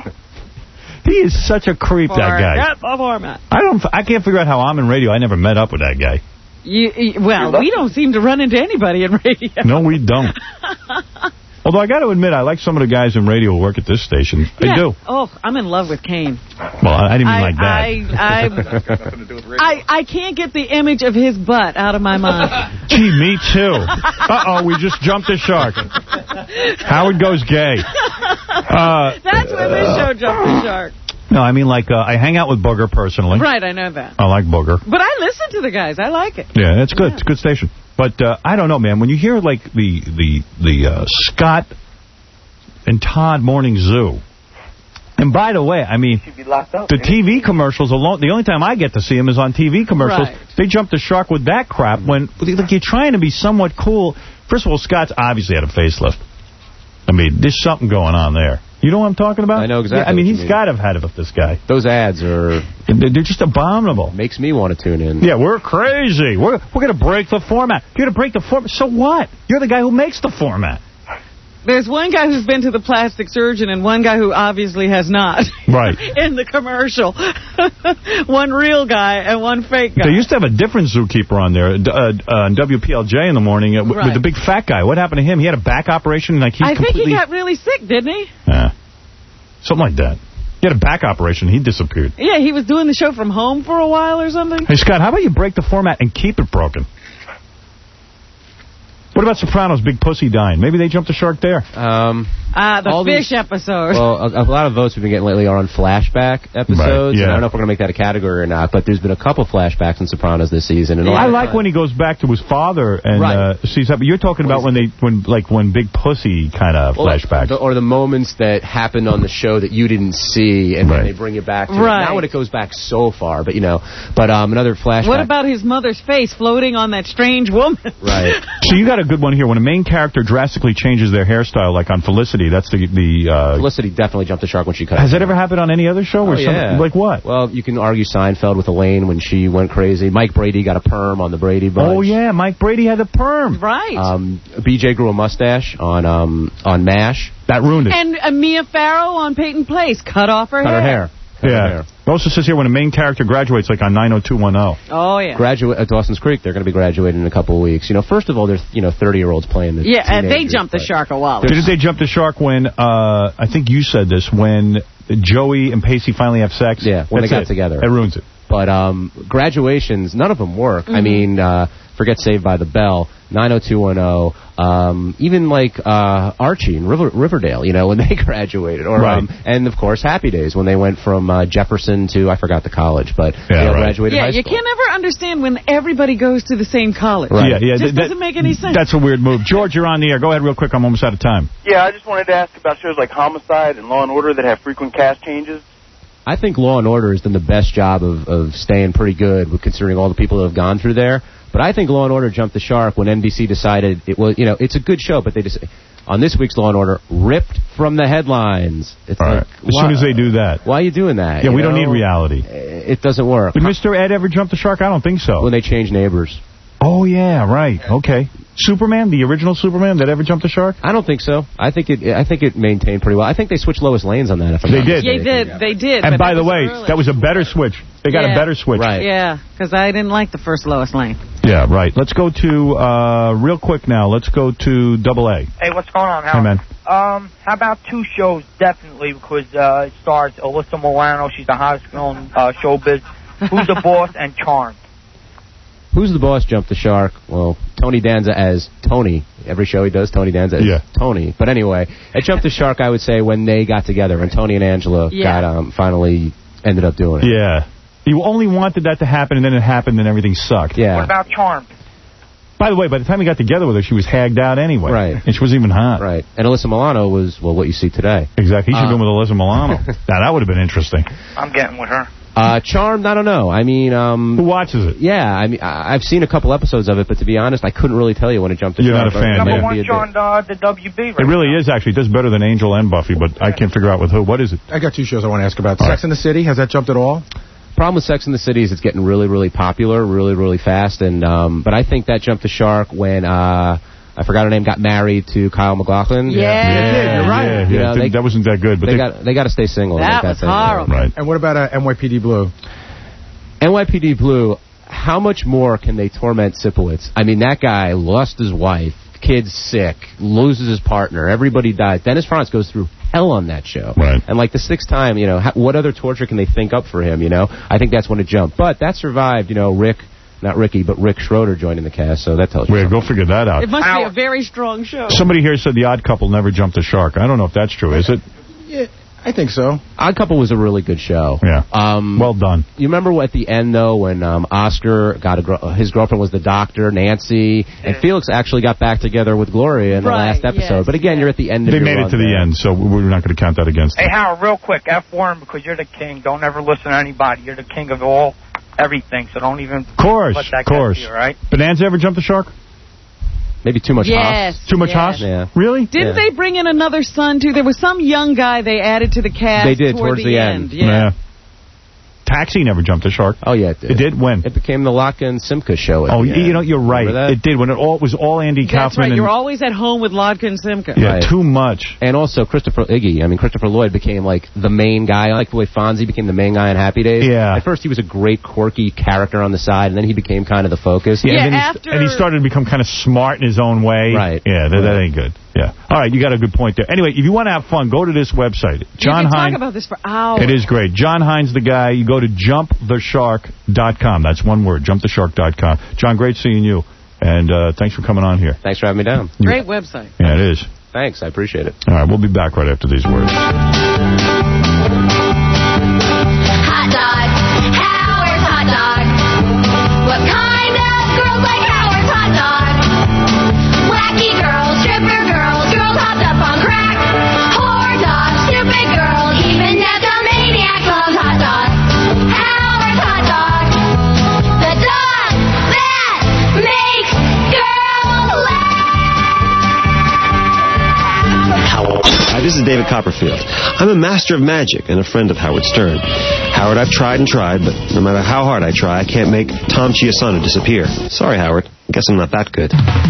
He is such a creep, that guy. Forget the format. I don't. I can't figure out how I'm in radio. I never met up with that guy. You, you, well, we don't seem to run into anybody in radio. No, we don't. Although I got to admit, I like some of the guys in radio who work at this station. I Yeah. do. Oh, I'm in love with Kane. Well, I didn't mean I, like that. I, I, I, I can't get the image of his butt out of my mind. Gee, me too. Uh-oh, we just jumped the shark. Howard goes gay. Uh, That's when this show jumped the shark. no, I mean, like, uh, I hang out with Booger personally. Right, I know that. I like Booger. But I listen to the guys. I like it. Yeah, it's good. It's a good station. But uh, I don't know, man. When you hear, like, the the, the uh, Scott and Todd Morning Zoo, and by the way, I mean, She'd be locked up. the T V commercials alone, the only time I get to see them is on T V commercials. Right. They jump the shark with that crap when, like, you're trying to be somewhat cool. First of all, Scott's obviously had a facelift. I mean, there's something going on there. You know what I'm talking about? I know exactly Yeah, I mean, what you he's mean. got to have had it with this guy. Those ads are... They're just abominable. Makes me want to tune in. Yeah, we're crazy. We're, we're going to break the format. You're going to break the format. So what? You're the guy who makes the format. There's one guy who's been to the plastic surgeon and one guy who obviously has not. Right. In the commercial. One real guy and one fake guy. They used to have a different zookeeper on there, uh, uh, on W P L J in the morning, uh, w- Right. with the big fat guy. What happened to him? He had a back operation. Like he's I think completely... he got really sick, didn't he? Yeah. Something like that. He had a back operation. He disappeared. Yeah, he was doing the show from home for a while or something. Hey, Scott, how about you break the format and keep it broken? What about Sopranos' big pussy dying? Maybe they jumped the shark there. Um, Ah, the all fish these- episode. Well, a, a lot of votes we've been getting lately are on flashback episodes. Right, yeah. And I don't know if we're going to make that a category or not, but there's been a couple flashbacks in Sopranos this season. And a lot I of like time- when he goes back to his father and Right. uh, sees that. But you're talking about when they, when like when big pussy kind of Well, flashbacks. the- or the moments that happened on the show that you didn't see, and Right. then they bring you back to Right. it. Not when it goes back so far, but you know. But um, another flashback. What about his mother's face floating on that strange woman? Right. So you got a good one here. When a main character drastically changes their hairstyle, like on Felicity, that's the the. Uh, Felicity definitely jumped the shark when she cut. has her that ever happened on any other show? Oh, Or yeah. some, like what? Well, you can argue Seinfeld with Elaine when she went crazy. Mike Brady got a perm on the Brady Bunch. Oh yeah, Mike Brady had the perm. Right. Um, B J grew a mustache on um on MASH. That ruined it. And uh, Mia Farrow on Peyton Place cut off her Cut hair. her hair. Cut her Yeah. hair. It also says here when a main character graduates, like on nine oh two one oh. Oh, yeah. Graduate at Dawson's Creek. They're going to be graduating in a couple of weeks. You know, first of all, there's you know thirty-year-olds playing the Yeah, and they teenagers, jumped the but- shark a while. Didn't they jump the shark when, uh, I think you said this, when Joey and Pacey finally have sex? Yeah, when That's they got it. together. It ruins it. But um, graduations, none of them work. I Mhm. mean, uh, forget Saved by the Bell, nine oh two one oh, um, even like uh, Archie and River, Riverdale, you know, when they graduated. Or Right. um, And, of course, Happy Days, when they went from uh, Jefferson to, I forgot the college, but Yeah, they all right. graduated Yeah, high you school. can't ever understand when everybody goes to the same college. Right. Yeah, yeah. It just that- doesn't make any sense. That's a weird move. George, you're on the air. Go ahead real quick. I'm almost out of time. Yeah, I just wanted to ask about shows like Homicide and Law and Order that have frequent cast changes. I think Law and Order has done the best job of, of staying pretty good, with considering all the people that have gone through there. But I think Law and Order jumped the shark when N B C decided it was, you know, it's a good show, but they just, on this week's Law and Order, ripped from the headlines. It's All like, right. As soon why- as they do that. Why are you doing that? Yeah, you we don't know? need reality. It doesn't work. Did Mister Ed ever jump the shark? I don't think so. When they change neighbors. Oh, yeah, right. Okay. Superman, the original Superman, that ever jumped the shark? I don't think so. I think it. I think it maintained pretty well. I think they switched Lois Lanes on that. If I'm They not did. They mistaken. did. They did. And but by that the was way, early. that was a better switch. They got Yeah. a better switch. Right. Yeah, because I didn't like the first Lois Lane. Yeah, right. Let's go to, uh, real quick now, let's go to Double A. Hey, what's going on, Hey, Howard? man. Um, how about two shows, definitely, because uh, it stars Alyssa Milano. She's the hottest girl in uh, showbiz. Who's the Boss and Charmed. Who's the Boss jumped the shark? Well, Tony Danza as Tony. Every show he does, Tony Danza as Yeah. Tony. But anyway, it jumped the shark, I would say, when they got together and Tony and Angela Yeah. got um, finally ended up doing it. Yeah. You only wanted that to happen, and then it happened, and everything sucked. Yeah. What about Charmed? By the way, by the time he got together with her, she was hagged out anyway. Right. And she wasn't even hot. Right. And Alyssa Milano was, well, what you see today. Exactly. He should have Uh, been with Alyssa Milano. Now, that would have been interesting. I'm getting with her. Uh, Charmed, I don't know. I mean, um... Who watches it? Yeah, I mean, I- I've seen a couple episodes of it, but to be honest, I couldn't really tell you when it jumped to You're Charmed. not a fan, But- yeah. Number one show on uh, the W B right It really is, actually. It does better than Angel and Buffy, but I can't figure out with who. What is it? I got two shows I want to ask about. All Sex right. in the City, has that jumped at all? Problem with Sex and the City is it's getting really, really popular, really, really fast. And um, but I think that jumped the shark when uh, I forgot her name got married to Kyle MacLachlan. Yeah. Yeah, you're right. Yeah, yeah, You know, it didn't- they- that wasn't that good. But they, they, got they got to stay single. to That make was thing horrible. Right. And what about uh, N Y P D Blue? N Y P D Blue, how much more can they torment Sipowicz? I mean, that guy lost his wife, kid's sick, loses his partner, everybody dies. Dennis Franz goes through hell on that show. Right. And like the sixth time, you know, how, what other torture can they think up for him, you know? I think that's when it jumped. But that survived, you know, Rick, not Ricky, but Rick Schroeder joining the cast, so that tells you Wait, something. go figure that out. It must be a very strong show. Somebody here said The Odd Couple never jumped a shark. I don't know if that's true. Is it? Yeah, I think so. Odd Couple was a really good show. Yeah. Um, well done. You remember at the end, though, when um, Oscar got a gr- his girlfriend was the doctor, Nancy, and Felix actually got back together with Gloria in the Right, last episode. yes, but again, you're at the end of They your made it run to the there. end, so we're not going to count that against Hey, them. Howard, real quick, F Warren, because you're the king. Don't ever listen to anybody. You're the king of all, everything, so don't even Of course, let that of course. get to you, all right? Bonanza ever jumped the shark? Maybe too much Yes, Haas. Too much yes. Haas? Yeah. Really? Didn't they bring in another son, too? There was some young guy they added to the cast They did, toward towards the end. Yeah. Taxi never jumped a shark. Oh, yeah, it did. It did? When? It became the Lotka and Simca show. At Oh, the you end. you know, you're right. Remember that? It did. When it all it was all Andy That's Kaufman. right. and, You're always at home with Lodka and Simca. yeah, Right. too much. And also Christopher Iggy. I mean, Christopher Lloyd became like the main guy. I like the way Fonzie became the main guy on Happy Days. Yeah. At first, he was a great, quirky character on the side, and then he became kind of the focus. Yeah, Yeah, and, then he, after- and he started to become kind of smart in his own way. Right. Yeah, that, that ain't good. Yeah. All right, you got a good point there. Anyway, if you want to have fun, go to this website. John you can Hines. talk about this for hours. It is great. John Hines, the guy. You go to jump the shark dot com. That's one word, jump the shark dot com. John, great seeing you. And uh, thanks for coming on here. Thanks for having me down. Great website. Yeah, it is. Thanks, I appreciate it. All right, we'll be back right after these words. Hot dog, Howard's hot dog. What kind of girls like Howard's hot dog? Wacky girls, stripper girls, girls hopped up on crack. Whore dog, stupid girl, even Neptomaniac loves hot dog. Howard's hot dog. The dog that makes girls laugh. Hi, this is David Copperfield. I'm a master of magic and a friend of Howard Stern. Howard, I've tried and tried, but no matter how hard I try, I can't make Tom Chiasano disappear. Sorry, Howard. Guess I'm not that good.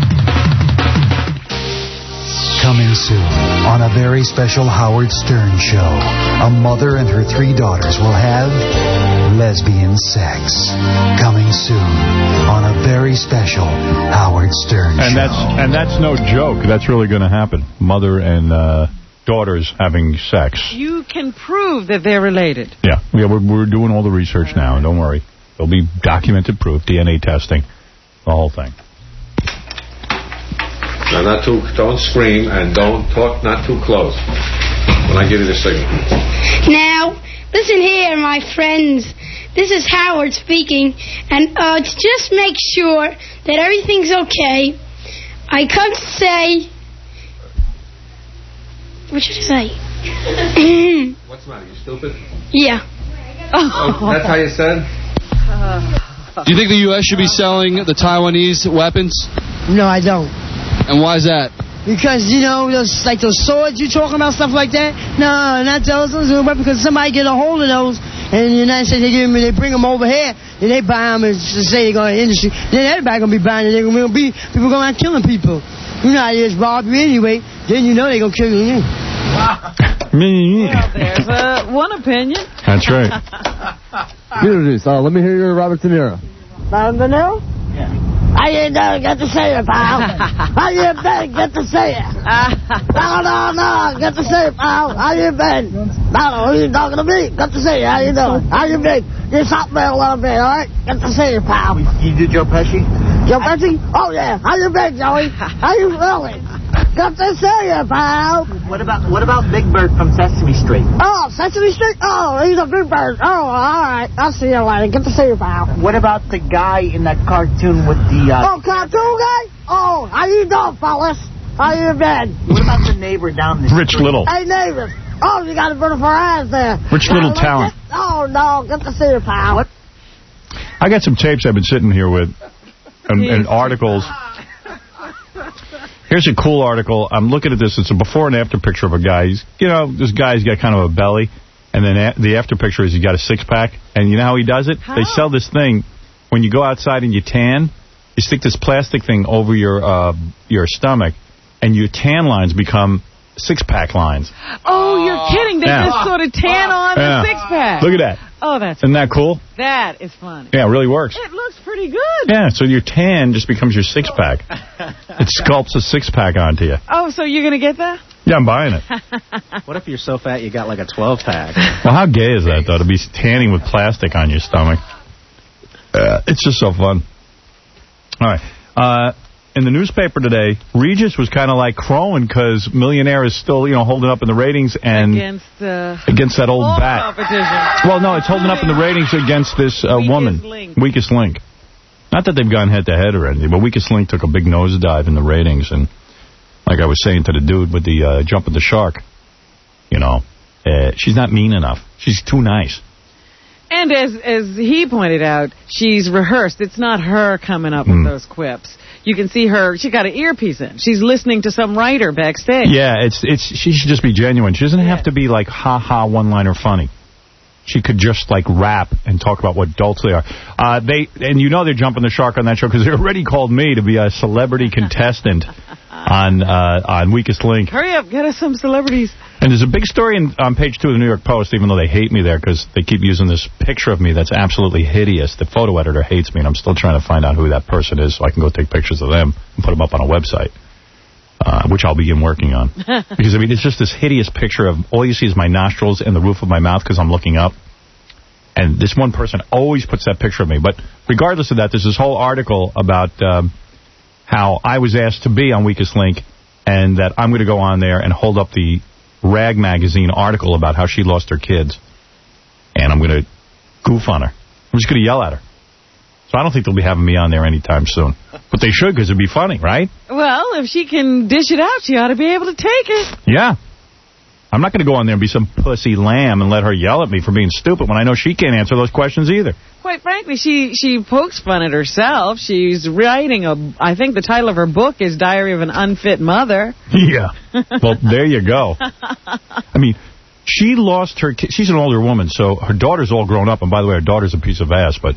Coming soon on a very special Howard Stern show, a mother and her three daughters will have lesbian sex. Coming soon on a very special Howard Stern And show. that's and that's no joke. That's really going to happen. Mother and uh, daughters having sex. You can prove that they're related. Yeah, yeah. We're we're doing all the research now. Don't worry. There'll be documented proof, D N A testing, the whole thing. Now, not too, don't scream and don't talk not too close when I give you the signal. Now, listen here, my friends. This is Howard speaking, and uh, to just make sure that everything's okay, I come to say... What should I say? What's the matter? You stupid? Yeah. Oh, that's how you said? Do you think the U S should be selling the Taiwanese weapons? No, I don't. And why is that? Because, you know, those like those swords you talking about, stuff like that. No, not those. those are weapons, because somebody get a hold of those, and the United States, they, give them, they bring them over here, and they buy them and just say they're going to industry. Then everybody going to be buying it. They're going to be, people going out killing people. You know how it is, rob you anyway. Then you know they're going to kill you. Well, there's uh, one opinion. That's right. Introduce. Oh, let me hear your Robert De Niro. Robert De Niro? Yeah. How you doing? Get to see it, pal. How you been? Get to see it. No, no, no. Get to see it, pal. How you been? No, no, who you talking to me? Get to see you. How you doing? How you been? You shot me a little bit, all right? Get to see you, pal. You do Joe Pesci? Joe Pesci? Oh, yeah. How you been, Joey? How you feeling? Good to see you, pal. What about what about Big Bird from Sesame Street? Oh, Sesame Street? Oh, he's a big bird. Oh, all right. I'll see you later. Good to see you, pal. What about the guy in that cartoon with the... Uh, oh, cartoon guy? Oh, how you doing, fellas? How you been? What about the neighbor down the Rich street? Little. Hey, neighbors. Oh, you got a beautiful eyes there. Rich Yeah, Little like talent. it? Oh, no. Good to see you, pal. What? I got some tapes I've been sitting here with and, and articles. Here's a cool article. I'm looking at this. It's a before and after picture of a guy. He's, you know, this guy's got kind of a belly. And then a the after picture is he's got a six-pack. And you know how he does it? How? They sell this thing. When you go outside and you tan, you stick this plastic thing over your uh, your stomach, and your tan lines become six-pack lines. Oh, you're kidding. They Yeah. just sort of tan on Yeah. the six-pack. Look at that. Oh, that's Isn't that cool? That is funny. Yeah, it really works. It looks pretty good. Yeah, so your tan just becomes your six-pack. It sculpts a six-pack onto you. Oh, so you're going to get that? Yeah, I'm buying it. What if you're so fat you got like a twelve-pack? Well, how gay is that, though, to be tanning with plastic on your stomach? Uh, it's just so fun. All right. Uh, in the newspaper today, Regis was kind of like crowing because Millionaire is still, you know, holding up in the ratings and Against, uh, against that old all bat. competition. Well, no, it's holding up in the ratings against this uh, woman. Link. Weakest Link. Not that they've gone head-to-head or anything, but Weakest Link took a big nosedive in the ratings. And like I was saying to the dude with the uh, jump of the shark, you know, uh, she's not mean enough. She's too nice. And as as he pointed out, she's rehearsed. It's not her coming up with Mm. those quips. You can see her. She got an earpiece in. She's listening to some writer backstage. Yeah, it's it's. She should just be genuine. She doesn't have to be like ha-ha one-liner funny. She could just like rap and talk about what adults they are. Uh, they and you know they're jumping the shark on that show because they already called me to be a celebrity contestant on uh, on Weakest Link. Hurry up, get us some celebrities. And there's a big story in, on page two of the New York Post, even though they hate me there because they keep using this picture of me that's absolutely hideous. The photo editor hates me, and I'm still trying to find out who that person is so I can go take pictures of them and put them up on a website, uh, which I'll begin working on. Because, I mean, it's just this hideous picture of all you see is my nostrils and the roof of my mouth because I'm looking up. And this one person always puts that picture of me. But regardless of that, there's this whole article about um, how I was asked to be on Weakest Link and that I'm going to go on there and hold up the Rag Magazine article about how she lost her kids. And I'm going to goof on her. I'm just going to yell at her. So I don't think they'll be having me on there anytime soon. But they should because it'd be funny, right? Well, if she can dish it out, she ought to be able to take it. Yeah. I'm not going to go on there and be some pussy lamb and let her yell at me for being stupid when I know she can't answer those questions either. Quite frankly, she, she pokes fun at herself. She's writing a, I think the title of her book is Diary of an Unfit Mother. Yeah. Well, there you go. I mean, she lost her kid. She's an older woman, so her daughter's all grown up. And by the way, her daughter's a piece of ass, but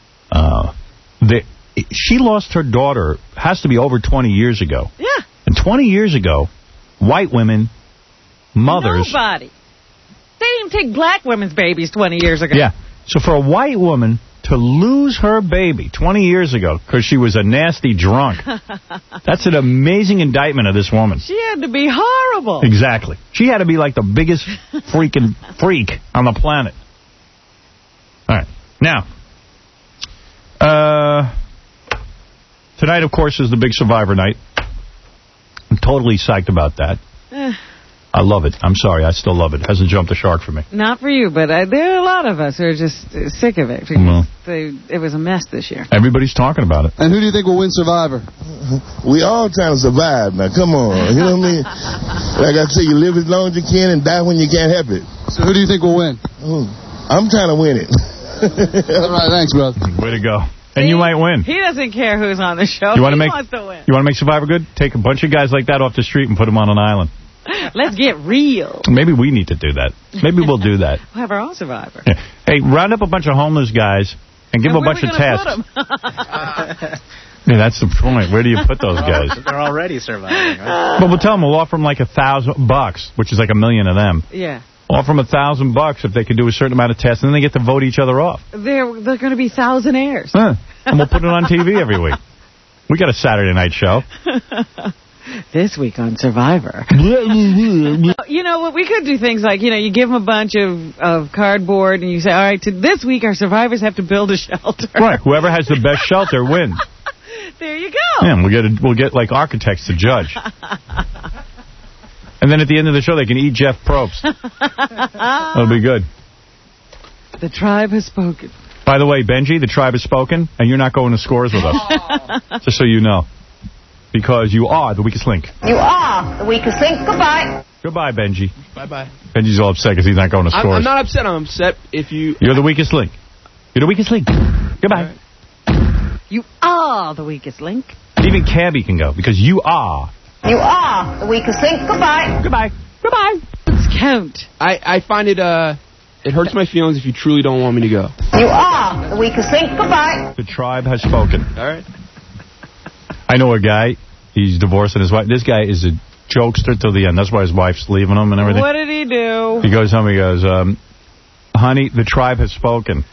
uh, they, she lost her daughter, has to be over twenty years ago. Yeah. And twenty years ago, white women, mothers. Nobody. They didn't even take black women's babies twenty years ago. Yeah. So for a white woman to lose her baby twenty years ago because she was a nasty drunk, that's an amazing indictment of this woman. She had to be horrible. Exactly. She had to be like the biggest freaking freak on the planet. All right. Now, uh, tonight, of course, is the big Survivor night. I'm totally psyched about that. Eh, I love it. I'm sorry. I still love it. Hasn't jumped the shark for me. not for you, but uh, there are a lot of us who are just uh, sick of it. Well. They, it was a mess this year. Everybody's talking about it. And who do you think will win Survivor? We all trying to survive now. Come on. You know what I mean? Like I say, you live as long as you can and die when you can't help it. So who do you think will win? Oh, I'm trying to win it. All right, thanks, brother. Way to go. And you might win. He doesn't care who's on the show. You want to he make wants to win. You want to make Survivor good? Take a bunch of guys like that off the street and put them on an island. Let's get real. Maybe we need to do that. Maybe we'll do that. We'll have our own Survivor. Yeah. Hey, round up a bunch of homeless guys and give And them a where bunch we of gonna tasks. put 'em? Yeah, that's the point. Where do you put those guys? They're already surviving, right? But we'll tell them we'll offer them like a thousand bucks, which is like a million of them. Yeah. We'll offer them a thousand bucks if they can do a certain amount of tests, and then they get to vote each other off. They're, they're going to be thousandaires. Huh. And we'll put it on T V every week. We got a Saturday night show. This week on Survivor. You know what? We could do things like, you know, you give them a bunch of, of cardboard and you say, all right, to this week our survivors have to build a shelter. Right. Whoever has the best shelter wins. There you go. Yeah, we'll get, a, we'll get like, architects to judge. And then at the end of the show, they can eat Jeff Probst. That'll be good. The tribe has spoken. By the way, Benji, the tribe has spoken, and you're not going to Scores with us. Just so you know. Because you are the weakest link. You are the weakest link. Goodbye. Goodbye, Benji. Bye-bye. Benji's all upset because he's not going to Scores. I'm, I'm not upset. I'm upset if you... You're the weakest link. You're the weakest link. Goodbye. Right. You are the weakest link. Even Cabby can go, because you are... You are the weakest link. Goodbye. Goodbye. Goodbye. Let's count. I, I find it, uh... It hurts my feelings if you truly don't want me to go. You are the weakest link. Goodbye. The tribe has spoken. All right. I know a guy. He's divorcing his wife. This guy is a jokester till the end. That's why his wife's leaving him and everything. What did he do? He goes home. He goes, um, honey, the tribe has spoken.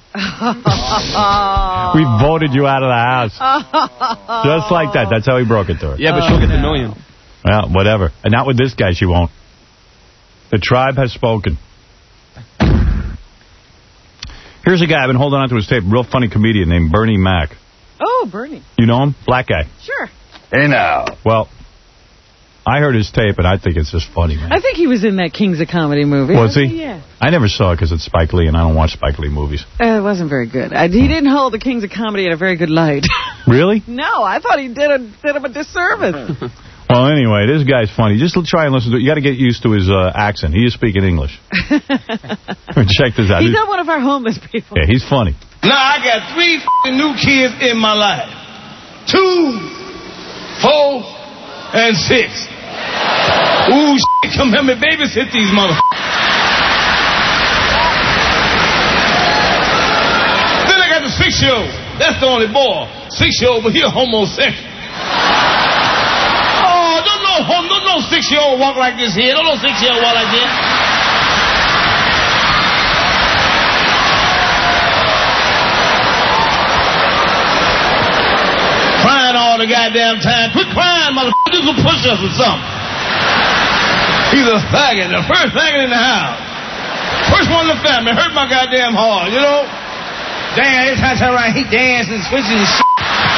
We voted you out of the house. Just like that. That's how he broke it to her. Yeah, but oh, she'll get no. the million. Well, whatever. And not with this guy, she won't. The tribe has spoken. Here's a guy, I've been holding on to his tape, real funny comedian named Bernie Mac. Oh, Bernie. You know him? Black guy. Sure. Hey, now. Well, I heard his tape, and I think it's just funny, man. I think he was in that Kings of Comedy movie. Was he? Yeah. I never saw it because it's Spike Lee, and I don't watch Spike Lee movies. Uh, it wasn't very good. I, he didn't hold the Kings of Comedy in a very good light. Really? No, I thought he did, a, did him a disservice. Well, anyway, this guy's funny. Just try and listen to it. You got to get used to his uh, accent. He is speaking English. Check this out. He's not one of our homeless people. Yeah, he's funny. Now, I got three f***ing new kids in my life. Two, four, and six. Ooh, shit, come help me babysit these motherfuckers. Then I got the six-year-old. That's the only boy. Six-year-old, but he a homosexual. Don't no, no six-year-old walk like this here. Don't no six-year-old walk like this. Crying all the goddamn time. Quit crying, motherfucker. Do some push-ups or something. He's a faggot. The first faggot in the house. First one in the family. Hurt my goddamn heart, you know? Damn, every time I turn around, he dances and switches and shit.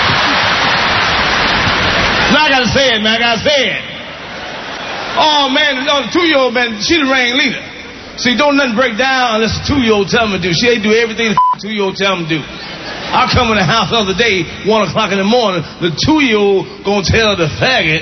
Now I gotta say it, man. I gotta say it. Oh, man, no, the two-year-old, man, she the ring leader. See, don't nothing break down unless the two-year-old tell him to do. She ain't do everything the two-year-old tell him to do. I come in the house the other day, one o'clock in the morning, the two-year-old gonna tell the faggot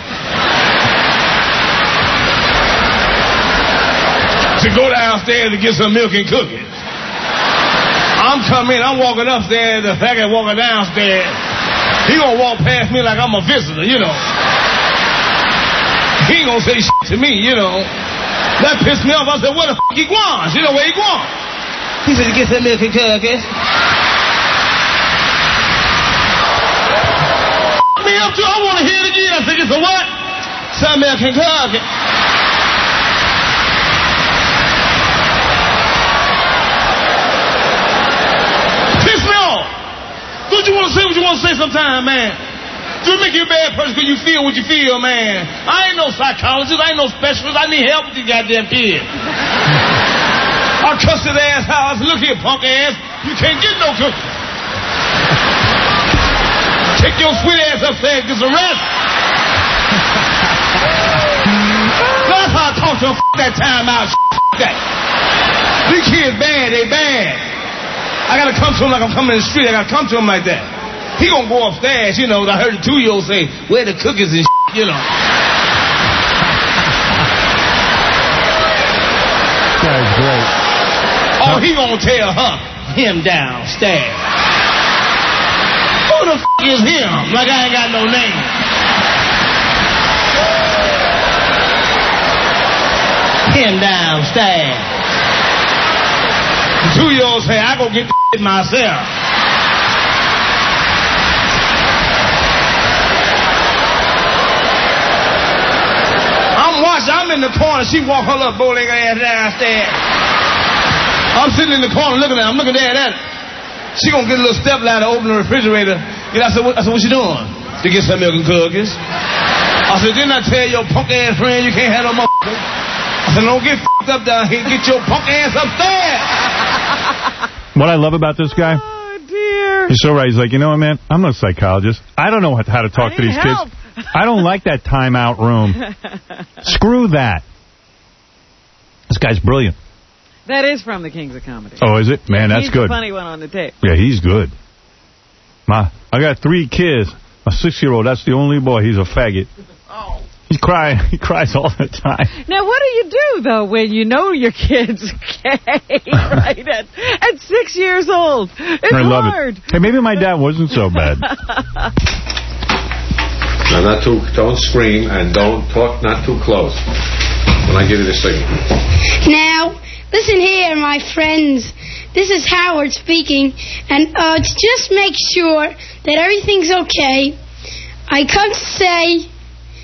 to go downstairs to get some milk and cookies. I'm coming, I'm walking upstairs, the faggot walking downstairs. He gonna walk past me like I'm a visitor, you know. He ain't gonna say shit to me, you know. That pissed me off. I said, where the f*** he going? You know where he going? He said, get some milk and cookies. Me up too. I want to hear it again. I said, get some what? Some milk and cookies. Piss me off. Don't you want to say what you want to say sometime, man? Do it make you a bad person because you feel what you feel, man? I ain't no psychologist. I ain't no specialist. I need help with these goddamn kids. I cussed his ass out. I said, look here, punk ass. You can't get no cookies. Take your sweet ass upstairs and get some rest. That's how I talk to him. F*** that time out. F*** that. These kids bad. They bad. I got to come to him like I'm coming in the street. I got to come to him like that. He gonna go upstairs, you know. I heard the two-year-old say, where the cookies and shit, you know. That's great. Oh, he gonna tell her, him downstairs. Who the f*** is him? Like I ain't got no name. Him downstairs. The two-year-old say, I go get the shit myself. I'm in the corner. She walk her little bowling ass downstairs. I'm sitting in the corner looking at her. I'm looking there at her. She gonna get a little step ladder, open the refrigerator. And I said, what, I said, what you doing? To get some milk and cookies. I said, didn't I tell your punk ass friend you can't have no motherfucker? I said, don't get f***ed up down here. Get your punk ass upstairs. What I love about this guy oh, dear. He's so right. He's like, you know what, man? I'm not a psychologist. I don't know how to talk to these help. kids. I don't like that timeout room. Screw that. This guy's brilliant. That is from the Kings of Comedy. Oh, is it? Man, that's he's good. He's the funny one on the tape. Yeah, he's good. Ma, I got three kids. A six-year-old, that's the only boy. He's a faggot. Oh. He's crying. He cries all the time. Now, what do you do, though, when you know your kid's gay, right, at, at six years old? It's I love hard. it. Hey, maybe my dad wasn't so bad. Now, not too, don't scream and don't talk not too close when I give you the signal. Now, listen here, my friends. This is Howard speaking, and uh, to just make sure that everything's okay, I come to say...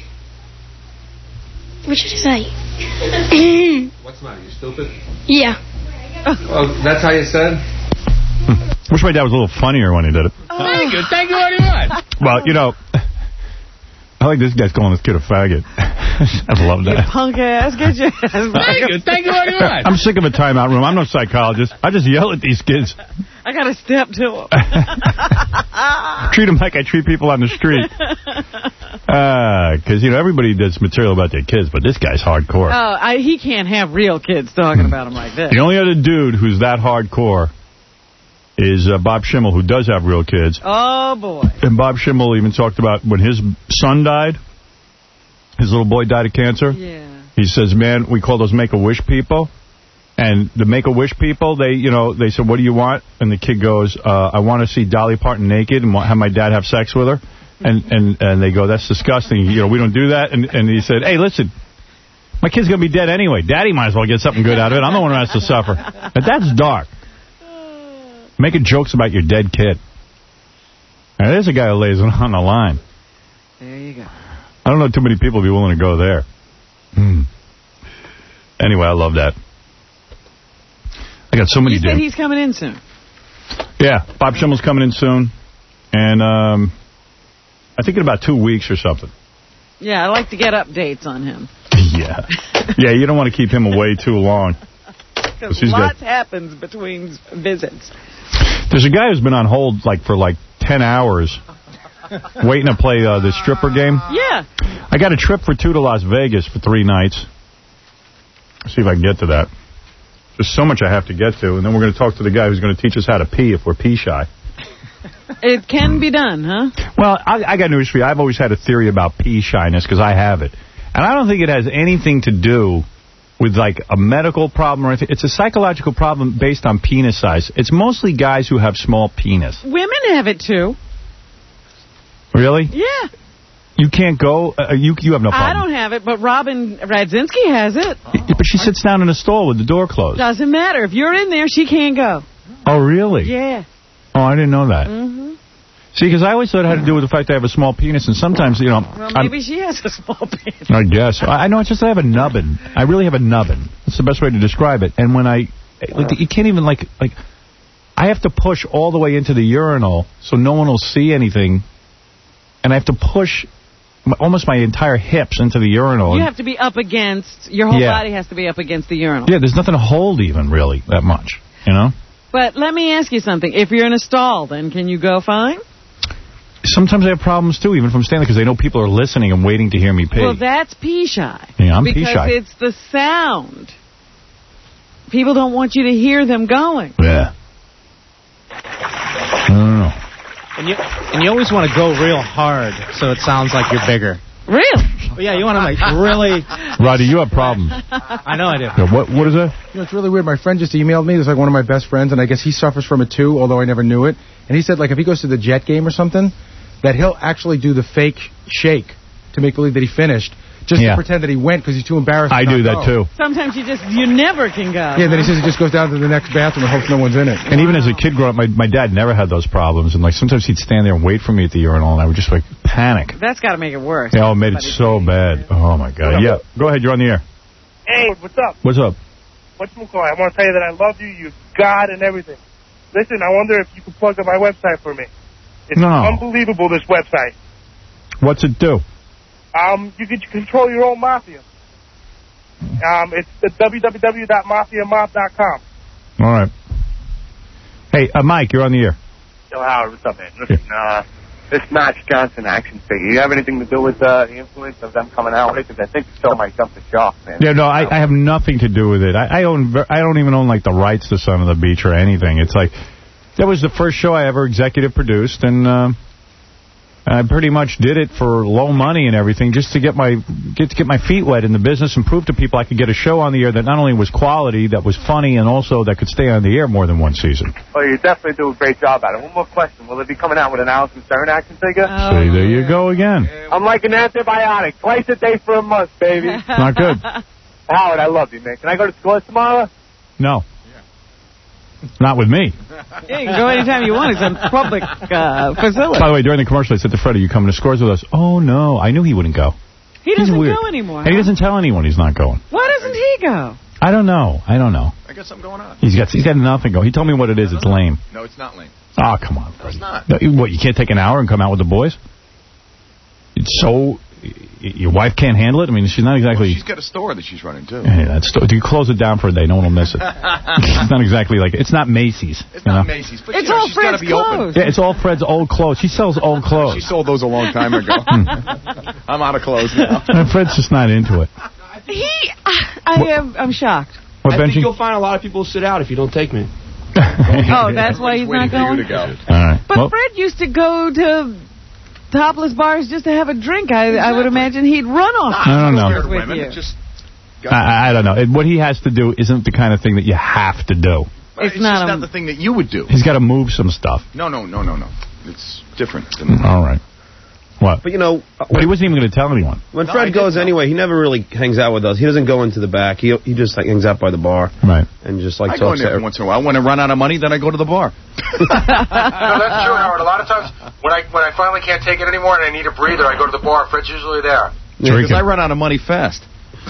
What should I say? What's the matter? You stupid? Yeah. Oh, that's how you said? Wish my dad was a little funnier when he did it. Oh. Thank you. Thank you very much. Well, you know, I like this guy's calling this kid a faggot. I love that. You punk ass, get your ass back. Thank you. Thank you very much. I'm sick of a timeout room. I'm no psychologist. I just yell at these kids. I got to step to them. Treat them like I treat people on the street. Because, uh, you know, everybody does material about their kids, but this guy's hardcore. Oh, I, he can't have real kids talking about him like this. The only other dude who's that hardcore is uh, Bob Schimmel, who does have real kids. Oh, boy. And Bob Schimmel even talked about when his son died, his little boy died of cancer. Yeah. He says, man, we call those Make-A-Wish people. And the Make-A-Wish people, they, you know, they said, what do you want? And the kid goes, uh, I want to see Dolly Parton naked and have my dad have sex with her. And and and they go, that's disgusting. You know, we don't do that. And and he said, hey, listen, my kid's going to be dead anyway. Daddy might as well get something good out of it. I'm the one who has to suffer. But that's dark. Making jokes about your dead kid. Now, there's a guy who lays it on the line. There you go. I don't know too many people would be willing to go there. Hmm. Anyway, I love that. I got so many. You said damn... he's coming in soon. Yeah, Bob Schimmel's coming in soon. And um, I think in about two weeks or something. Yeah, I like to get updates on him. Yeah. Yeah, you don't want to keep him away too long. Because lots got... happens between visits. There's a guy who's been on hold like for like ten hours waiting to play uh, the stripper game. Yeah. I got a trip for two to Las Vegas for three nights. Let's see if I can get to that. There's so much I have to get to, and then we're going to talk to the guy who's going to teach us how to pee if we're pee shy. It can be done, huh? Well, I, I got news for you. I've always had a theory about pee shyness because I have it. And I don't think it has anything to do with, like, a medical problem or anything. It's a psychological problem based on penis size. It's mostly guys who have small penis. Women have it, too. Really? Yeah. You can't go? Uh, you you have no problem. I don't have it, but Robin Radzinski has it. Yeah, but she sits down in a stall with the door closed. Doesn't matter. If you're in there, she can't go. Oh, really? Yeah. Oh, I didn't know that. Mm-hmm. See, because I always thought it had to do with the fact that I have a small penis, and sometimes, you know... Well, maybe I'm, she has a small penis. I guess. I, I know, it's just I have a nubbin. I really have a nubbin. That's the best way to describe it. And when I... Like, you can't even, like... like I have to push all the way into the urinal so no one will see anything. And I have to push... almost my entire hips into the urinal. You have to be up against, your whole yeah. body has to be up against the urinal. Yeah, there's nothing to hold even, really, that much, you know? But let me ask you something. If you're in a stall, then can you go fine? Sometimes I have problems, too, even from standing, because they know people are listening and waiting to hear me pee. Well, that's pee shy. Yeah, I'm pee shy. Because it's the sound. People don't want you to hear them going. Yeah. I don't know. And you, and you always want to go real hard so it sounds like you're bigger. Really? Well, yeah, you want to like really... Roddy, you have problems. I know I do. Yeah, what What is that? You know, it's really weird. My friend just emailed me. It's like one of my best friends, and I guess he suffers from it too, although I never knew it. And he said, like, if he goes to the Jet game or something, that he'll actually do the fake shake to make believe that he finished, just yeah. to pretend that he went because he's too embarrassed I to do not that, go. too. Sometimes you just, you never can go. Yeah, huh? Then he says he just goes down to the next bathroom and hopes no one's in it. And wow. even as a kid growing up, my, my dad never had those problems. And, like, sometimes he'd stand there and wait for me at the urinal, and I would just, like, panic. That's got to make it worse. Yeah, oh, it made it so bad. Oh, my God. Yeah, go ahead. You're on the air. Hey, what's up? What's up? What's McCoy? I want to tell you that I love you, you God and everything. Listen, I wonder if you could plug up my website for me. It's no. unbelievable, this website. What's it do? Um, you can control your own mafia. Um, it's w w w dot mafia mob dot com. All right. Hey, uh, Mike, you're on the air. Yo, Howard, what's up, man? Listen, uh, this Match Johnson action figure, you have anything to do with uh, the influence of them coming out with it? Because I think the show might jump the shark, man. Yeah, no, I, I have nothing to do with it. I, I own. I don't even own like the rights to Son of the Beach or anything. It's like that was the first show I ever executive produced, and uh, I pretty much did it for low money and everything, just to get my get to get my feet wet in the business and prove to people I could get a show on the air that not only was quality, that was funny, and also that could stay on the air more than one season. Oh, you definitely do a great job at it. One more question. Will it be coming out with an Alison Stern action figure? Oh, See, there you go again. I'm like an antibiotic. Twice a day for a month, baby. Not good. Howard, I love you, man. Can I go to school tomorrow? No. Not with me. Yeah, you can go anytime you want. It's a public uh, facility. By the way, during the commercial, I said to Freddie, you coming to Scores with us? Oh, no. I knew he wouldn't go. He He's doesn't weird. go anymore. And he doesn't tell anyone he's not going. Why doesn't he go? I don't know. I don't know. I got something going on. He's got he's got nothing going. He told me what it is. It's lame. No, it's not lame. Oh, come on, No, it's not. No, what, you can't take an hour and come out with the boys? It's so... Your wife can't handle it? I mean, she's not exactly... Well, she's got a store that she's running, too. Hey, that's do you close it down for a day? No one will miss it. It's not exactly like... It's not Macy's. It's you not know? Macy's, but it's you know, all she's got to Fred's be open. clothes. Yeah, it's all Fred's old clothes. She sells old clothes. She sold those a long time ago. I'm out of clothes now. And Fred's just not into it. He... I am... I'm shocked. What, I think Benji? you'll find a lot of people sit out if you don't take me. Oh, that's why he's not going? To go. All right. But Well, Fred used to go to topless bars just to have a drink. I, exactly. I would imagine he'd run off. I don't know. With Women, you. it just I, I don't know. It, what he has to do isn't the kind of thing that you have to do. It's, It's not just a- not the thing that you would do. He's got to move some stuff. No, no, no, no, no. It's different. Than All right. What? But, you know... But he wasn't even going to tell anyone. When No, Fred I goes did anyway, he never really hangs out with us. He doesn't go into the back. He he just like hangs out by the bar. Right. And just like I go in talks there to every once in a while. When I run out of money, then I go to the bar. No, that's true, Howard. A lot of times, when I when I finally can't take it anymore and I need a breather, I go to the bar. Fred's usually there. Because I run out of money fast.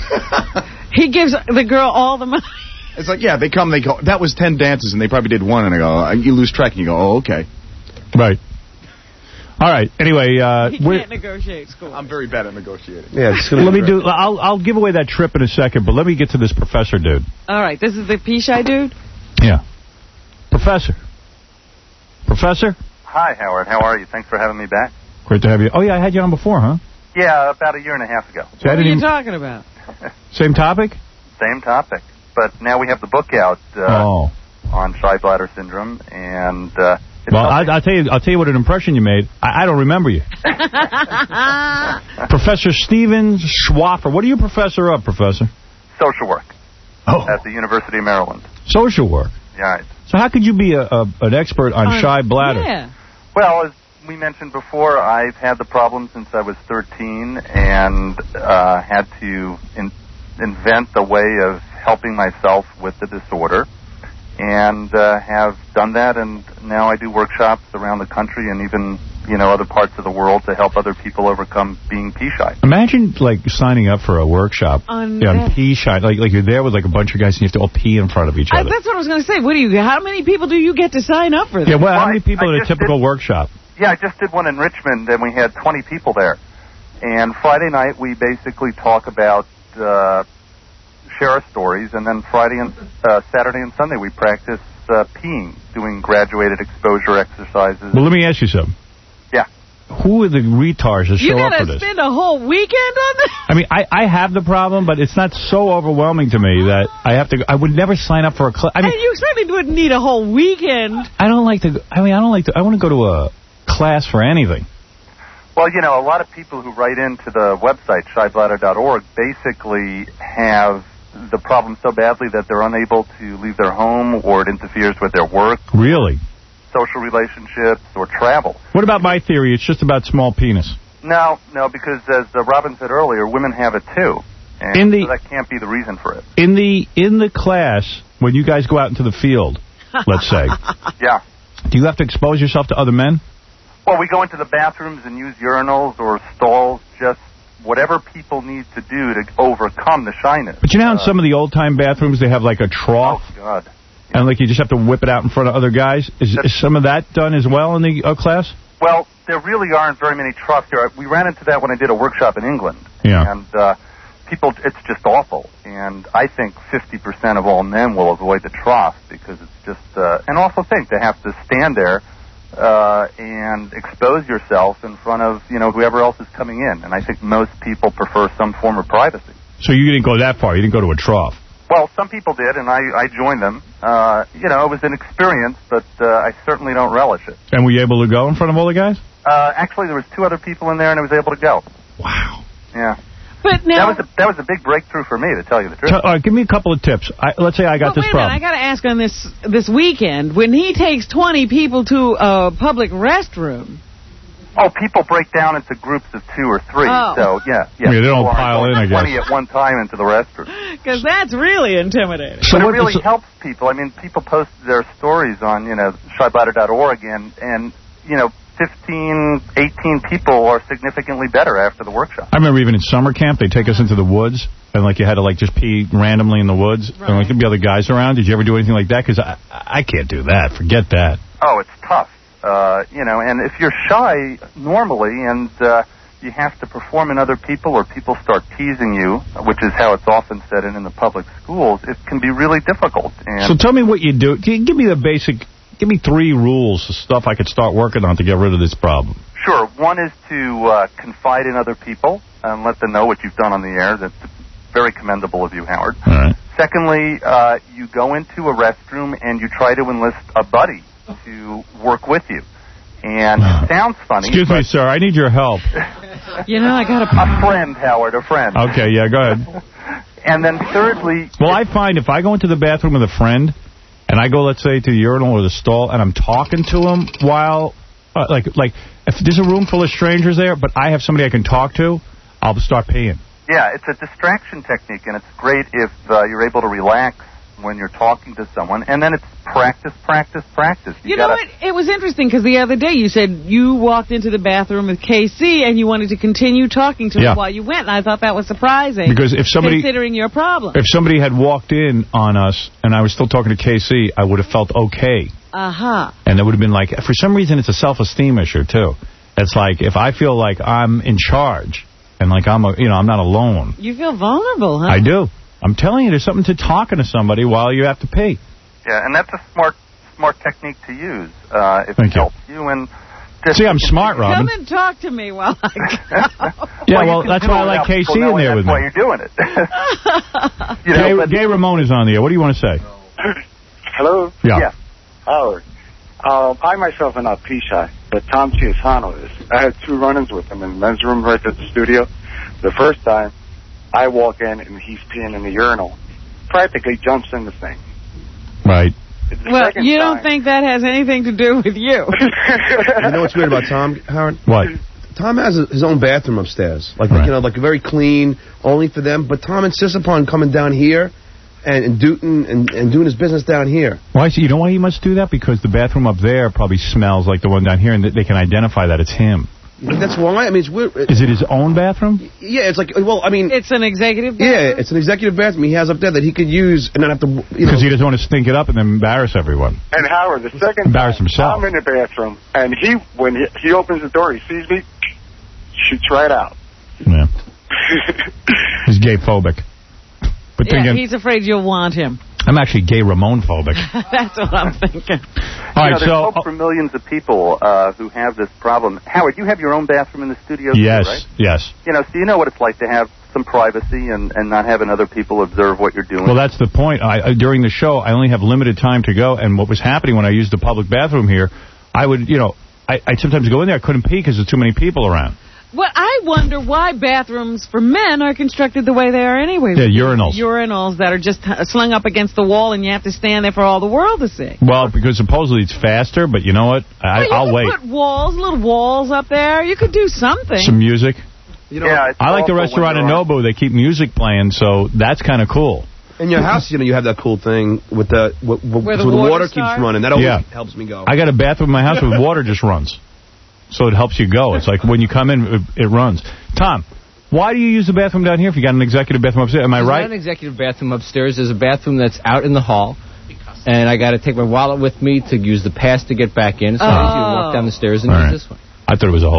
He gives the girl all the money. It's like, yeah, they come, they go, that was ten dances, and they probably did one, and I go, you lose track, and you go, oh, okay. Right. All right. Anyway, uh, He we're- can't negotiate school. I'm very bad at negotiating. Yeah, it's let me do. I'll I'll give away that trip in a second, but let me get to this professor dude. All right, this is the P-Shy dude? Yeah. Professor. Professor. Hi, Howard. How are you? Thanks for having me back. Great to have you. Oh yeah, I had you on before, huh? Yeah, about a year and a half ago. See, I What are didn't you even- talking about? Same topic. Same topic, but now we have the book out uh, Oh. on shy bladder syndrome, and uh, it's Well, I, helping- I'll tell you. I'll tell you what an impression you made. I, I don't remember you, Professor Steven Schwaffer. What are you a professor of, Professor? social work Oh. at the University of Maryland. Social work. Yeah. Right. So how could you be a, a an expert on On- shy bladder? Yeah. Well, as we mentioned before, I've had the problem since I was thirteen, and uh, had to in- invent a way of helping myself with the disorder, and uh, have done that. And now I do workshops around the country and even you know other parts of the world to help other people overcome being pea-shy. Imagine like signing up for a workshop On yeah, on that. pee shy. Like like you're there with like a bunch of guys and you have to all pee in front of each I, other. that's what I was going to say. What do you? How many people do you get to sign up for this? Yeah. Well, how Well, many I- people I at a just typical did- workshop? Yeah, I just did one in Richmond, and we had twenty people there. And Friday night, we basically talk about, uh, share our stories, and then Friday and uh, Saturday and Sunday, we practice uh, peeing, doing graduated exposure exercises. Well, let me ask you something. Yeah. Who are the retards that You show up got for to this? spend a whole weekend on this? I mean, I, I have the problem, but it's not so overwhelming to me that I have to. I would never sign up for a class. I mean, and you certainly wouldn't need a whole weekend. I don't like to. I mean, I don't like to. I want to go to a class for anything. Well, you know, a lot of people who write into the website, shy bladder dot org, basically have the problem so badly that they're unable to leave their home, or it interferes with their work, Really? social relationships, or travel. What about my theory? It's just about small penis. No, no, because as uh, Robin said earlier, women have it too. And In the- so that can't be the reason for it. In the in the class, when you guys go out into the field, let's say, Yeah. do you have to expose yourself to other men? Well, we go into the bathrooms and use urinals or stalls, just whatever people need to do to overcome the shyness. But you know how in Uh, some of the old time bathrooms they have like a trough, Oh, God. and like you just have to whip it out in front of other guys. Is, is some of that done as well in the uh, class? Well, there really aren't very many troughs here. We ran into that when I did a workshop in England. Yeah. And uh, people, it's just awful. And I think fifty percent of all men will avoid the trough because it's just, uh, and also think they have to stand there uh, and expose yourself in front of, you know, whoever else is coming in. And I think most people prefer some form of privacy. So you didn't go that far. You didn't go to a trough. Well, some people did, and I, I joined them. Uh, you know, it was an experience, but uh, I certainly don't relish it. And were you able to go in front of all the guys? Uh, actually, there was two other people in there, and I was able to go. Wow. Yeah. But now, that was a, that was a big breakthrough for me, to tell you the truth. All right, give me a couple of tips. I, let's say I got but this wait a problem. minute, I got to ask on this this weekend, when he takes twenty people to a public restroom. Oh, people break down into groups of two or three. Oh. So, yeah. Yeah, Yeah, they don't people pile aren't in, I going twenty guess. at one time into the restroom. Because that's really intimidating. But it really helps people. I mean, people post their stories on, you know, shy bladder dot org, and, and, you know, fifteen, eighteen people are significantly better after the workshop. I remember even in summer camp, they'd take us into the woods, and, like, you had to, like, just pee randomly in the woods, right. and, like, there'd be other guys around. Did you ever do anything like that? Because I, I can't do that. Forget that. Oh, it's tough. Uh, you know, and if you're shy normally and uh, you have to perform in other people or people start teasing you, which is how it's often said in, in the public schools, it can be really difficult. And so tell me what you do. Give me the basic, give me three rules of stuff I could start working on to get rid of this problem. Sure. One is to uh, confide in other people and let them know what you've done on the air. That's very commendable of you, Howard. All right. Secondly, uh, you go into a restroom and you try to enlist a buddy to work with you. And it sounds funny. Excuse me, sir. I need your help. You know, I got a... A friend, Howard, a friend. Okay, yeah, go ahead. And then thirdly... Well, I find if I go into the bathroom with a friend, and I go, let's say, to the urinal or the stall, and I'm talking to him while... Uh, like, like if there's a room full of strangers there, but I have somebody I can talk to, I'll start peeing. Yeah, it's a distraction technique, and it's great if uh, you're able to relax when you're talking to someone, and then it's practice, practice, practice. You, you gotta... know what? It was interesting because the other day you said you walked into the bathroom with K C and you wanted to continue talking to yeah. him while you went, and I thought that was surprising. Because if somebody, considering your problem. If somebody had walked in on us and I was still talking to K C, I would have felt okay. Uh-huh. And it would have been like, for some reason, it's a self-esteem issue, too. It's like, if I feel like I'm in charge and like I'm a, you know, I'm not alone. You feel vulnerable, huh? I do. I'm telling you, there's something to talking to somebody while you have to pee. Yeah, and that's a smart smart technique to use uh, if Thank it you. helps you. And just See, I'm smart, Robin. Come and talk to me while I go. Yeah, well, well, that's why I like K C in there with me. That's why me. you're doing it. you Gay, know, but, Gay Ramon is on the air. What do you want to say? Hello? Yeah. yeah. Howard. Uh, I myself am not pee shy, but Tom Chiasano is. I had two run-ins with him in the men's room right at the studio. The first time, I walk in and he's peeing in the urinal. Practically jumps in the thing. Right. Well, you don't think that has anything to do with you. You know what's weird about Tom, Howard? What? Tom has a, his own bathroom upstairs. Like, right. you know, like very clean, only for them. But Tom insists upon coming down here and, and, do, and, and doing his business down here. Why? So you know why he must do that? Because the bathroom up there probably smells like the one down here, and they can identify that it's him. You think that's why? I mean, it's weird. Is it his own bathroom? Yeah, it's like, well, I mean... It's an executive bathroom? Yeah, it's an executive bathroom he has up there that he could use and not have to, you know... Because he doesn't want to stink it up and then embarrass everyone. And Howard, the second Embarrass time, himself. I'm in the bathroom, and he, when he, he opens the door, he sees me, shoots right out. Yeah. He's gay-phobic. But yeah, thinking, he's afraid you'll want him. I'm actually gay Ramon-phobic. That's what I'm thinking. All right, you know, there's so... hope for millions of people uh, who have this problem. Howard, you have your own bathroom in the studio Yes, too, right? yes. You know, so you know what it's like to have some privacy and, and not having other people observe what you're doing. Well, that's the point. I, uh, during the show, I only have limited time to go, and what was happening when I used the public bathroom here, I would, you know, I, I'd sometimes go in there, I couldn't pee because there's too many people around. Well, I wonder why bathrooms for men are constructed the way they are anyway. Yeah, urinals. Urinals that are just slung up against the wall, and you have to stand there for all the world to see. Well, because supposedly it's faster, but you know what? I, well, you I'll could wait. put walls, little walls up there. You could do something. Some music. You know, yeah, I like the restaurant in Nobu. They keep music playing, so that's kind of cool. In your house, you know, you have that cool thing with the, with, with, Where the so the water water starts? keeps running. That always Yeah. helps me go. I got a bathroom in my house where water just runs. So it helps you go. It's like when you come in, it, it runs. Tom, why do you use the bathroom down here if you got an executive bathroom upstairs? Am I There's right? not an executive bathroom upstairs. There's a bathroom that's out in the hall. And I got to take my wallet with me to use the pass to get back in. It's not Oh. easy to walk down the stairs and All right. use this one. I thought it was a whole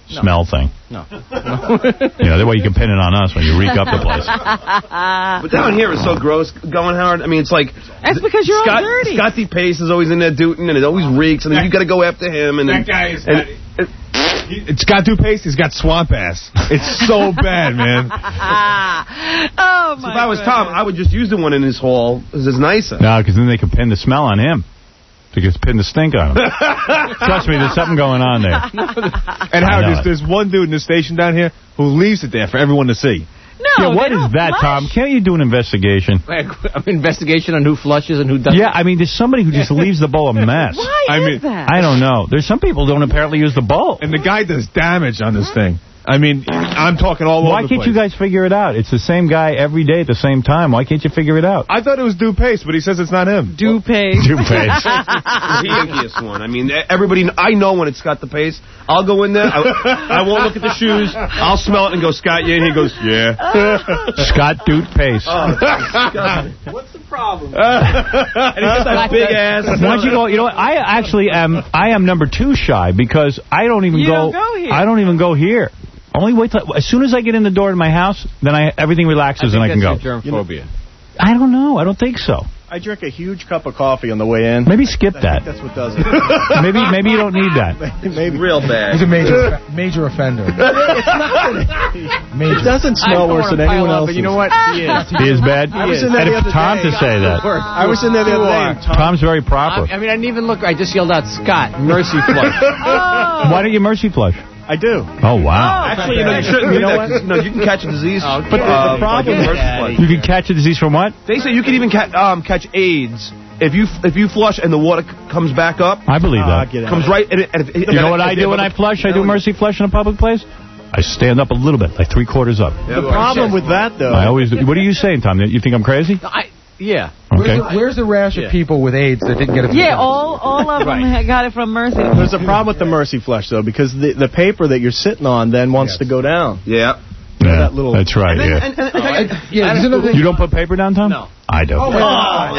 No. smell thing. No. You know, that way you can pin it on us when you reek up the place. But down here is so gross going, Howard. I mean, it's like... That's because you're Scott, all dirty. Scotty Pace is always in there dooting, and it always reeks, and then you got to go after him. And That then, guy is... and, and, It's got toothpaste, he's got swamp ass. It's so bad, man. oh, my so if I was Tom, I would just use the one in his hall, because it's nicer. No, because then they can pin the smell on him. They can pin the stink on him. Trust me, there's something going on there. And how I know there's, there's one dude in the station down here who leaves it there for everyone to see. No, yeah, what is that, flush. Tom? Can't you do an investigation? I mean, investigation on who flushes and who doesn't. Yeah, I mean, there's somebody who just leaves the bowl a mess. Why I is mean, that? I don't know. There's some people who don't apparently use the bowl. And the guy does damage on this thing. I mean, I'm talking all Why over the can't place. you guys figure it out? It's the same guy every day at the same time. Why can't you figure it out? I thought it was DuPace, but he says it's not him. DuPace. DuPace. the yankiest one. I mean, everybody, I know when it's Scott the Pace. I'll go in there. I, I won't look at the shoes. I'll smell it and go, Scott, yeah. He goes, yeah. Scott Duke Pace. Oh, What's the problem? and he has that big ass. Why don't you go? You know what? I actually am. I am number two shy because I don't even You go. don't go here. I don't even go here. Only wait till as soon as I get in the door to my house, then I everything relaxes and I can go. Germ phobia. I don't know. I don't think so. I drink a huge cup of coffee on the way in. Maybe skip that. That's what does it. maybe maybe you don't need that. Maybe real bad. He's a major major offender. It doesn't smell worse than anyone else. You know what? He is. He is bad. I was in there and the it's other Tom day. to say that. I was in there the other day. Tom's very proper. I, I mean, I didn't even look. I just yelled out, Scott, mercy flush. Oh. Why don't you mercy flush? I do. Oh wow. Actually, you know, you shouldn't do that. 'Cause, you know, you can catch a disease. Oh, but the- uh, the problem like with emergency You can catch a disease from what? They say you can even ca- um, catch AIDS if you if you flush and the water c- comes back up. I believe that. get Comes right. And it, and if, You know what I do when I flush? I do mercy flush in a public place? I stand up a little bit, like three quarters up. The problem with that, though. I always do. What are you saying, Tom? You think I'm crazy? I, yeah. Okay. Where's, the, where's the rash of Yeah. people with AIDS that didn't get it? Yeah, all all of them Right. had got it from Mercy. There's a problem with the mercy flush, though, because the, the paper that you're sitting on then wants to go down. Yeah. Yeah, that little- that's right, And then, yeah. and, and, and, Uh, yeah, there's another thing. You don't put paper down, Tom? No. I do. Oh, Oh,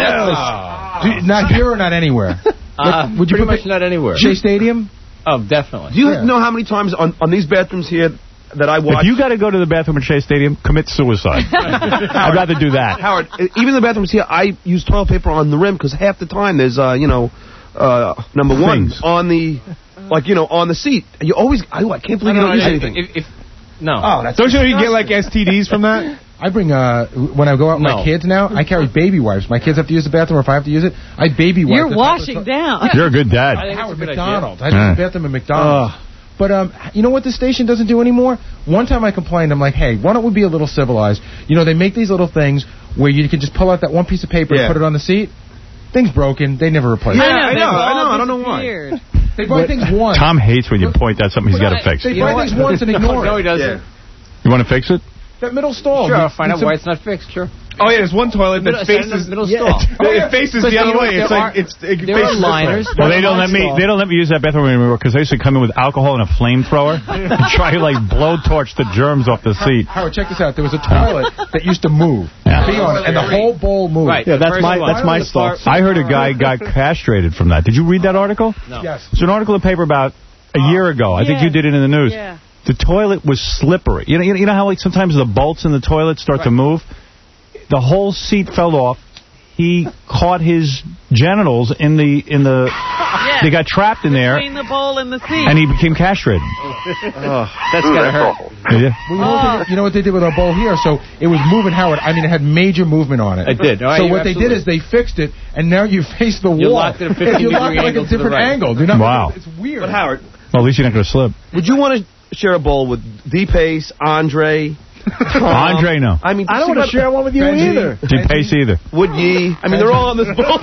Do you- not here or not anywhere? Uh, Would you pretty put much not anywhere. Shea Stadium? Oh, definitely. do you Yeah. know how many times on, on these bathrooms here that I watch? If you got to go to the bathroom at Shea Stadium, commit suicide. I'd rather do that. Howard, even the bathrooms here, I use toilet paper on the rim because half the time there's, uh, you know, uh, number one Things. on the, like, you know, on the seat. And you always, I, I can't believe you don't use anything. If, if, no. Oh, that's Don't you know you get like S T Ds from that? I bring, uh, when I go out with No. my kids now, I carry baby wipes. My kids have to use the bathroom, or if I have to use it, I baby wipe. You're the top of the washing to- down. You're a good dad. I think Howard, it's a good McDonald's. I idea. use Yeah. the bathroom at McDonald's. But um, you know what the station doesn't do anymore? One time I complained. I'm like, hey, why don't we be a little civilized? You know, they make these little things where you can just pull out that one piece of paper Yeah. and put it on the seat. Thing's broken. They never replace Yeah, it. I they've know, I all know, I don't know why. disappeared. They buy things once. Tom hates when you point out something he's got to fix. They You buy things once and ignore No, he it. doesn't. want to fix it? That middle stall. Sure, you- I'll find out it's a- why it's not fixed, sure. Oh, yeah, there's one toilet Middle- that faces... it's in the middle yeah, stall. It, it faces But the you know other what, way. It's there like... are- It's, it there faces are this way. liners. Well, they don't let me. They don't let me use that bathroom anymore because they used to come in with alcohol and a flamethrower and try to like blowtorch the germs off the seat. Howard, check this out. There was a toilet that used to move. Yeah. Be on it, and the whole bowl moved. Right. Yeah, that's First my one. that's my stall. I heard a guy got castrated from that. Did you read that article? No. Yes. It's an article in the paper about a year ago. I think Yeah. you did it in the news. Yeah. The toilet was slippery. You know, you know, you know how like sometimes the bolts in the toilet start to move. The whole seat fell off. He caught his genitals in the in the. Yeah. They got trapped in there, Between the bowl and the seat. and he became castrated. Oh, That's gotta hurt. Yeah. Well, you, know what they, you know what they did with our bowl here? So it was moving, Howard. I mean, it had major movement on it. It did. No, so you what they did absolutely- is they fixed it, and now you face the wall. You locked it at fifteen You locked it degree like a angle to the different right. angle. Do not Wow. It's weird. but Howard, Well, at least you're not going to slip. would you want to share a bowl with D-Pace, Andre, Tom? Andre, no. I mean, I don't want to share one with you Benji. either. Did Pace either. Would ye? I mean, they're all on this boat.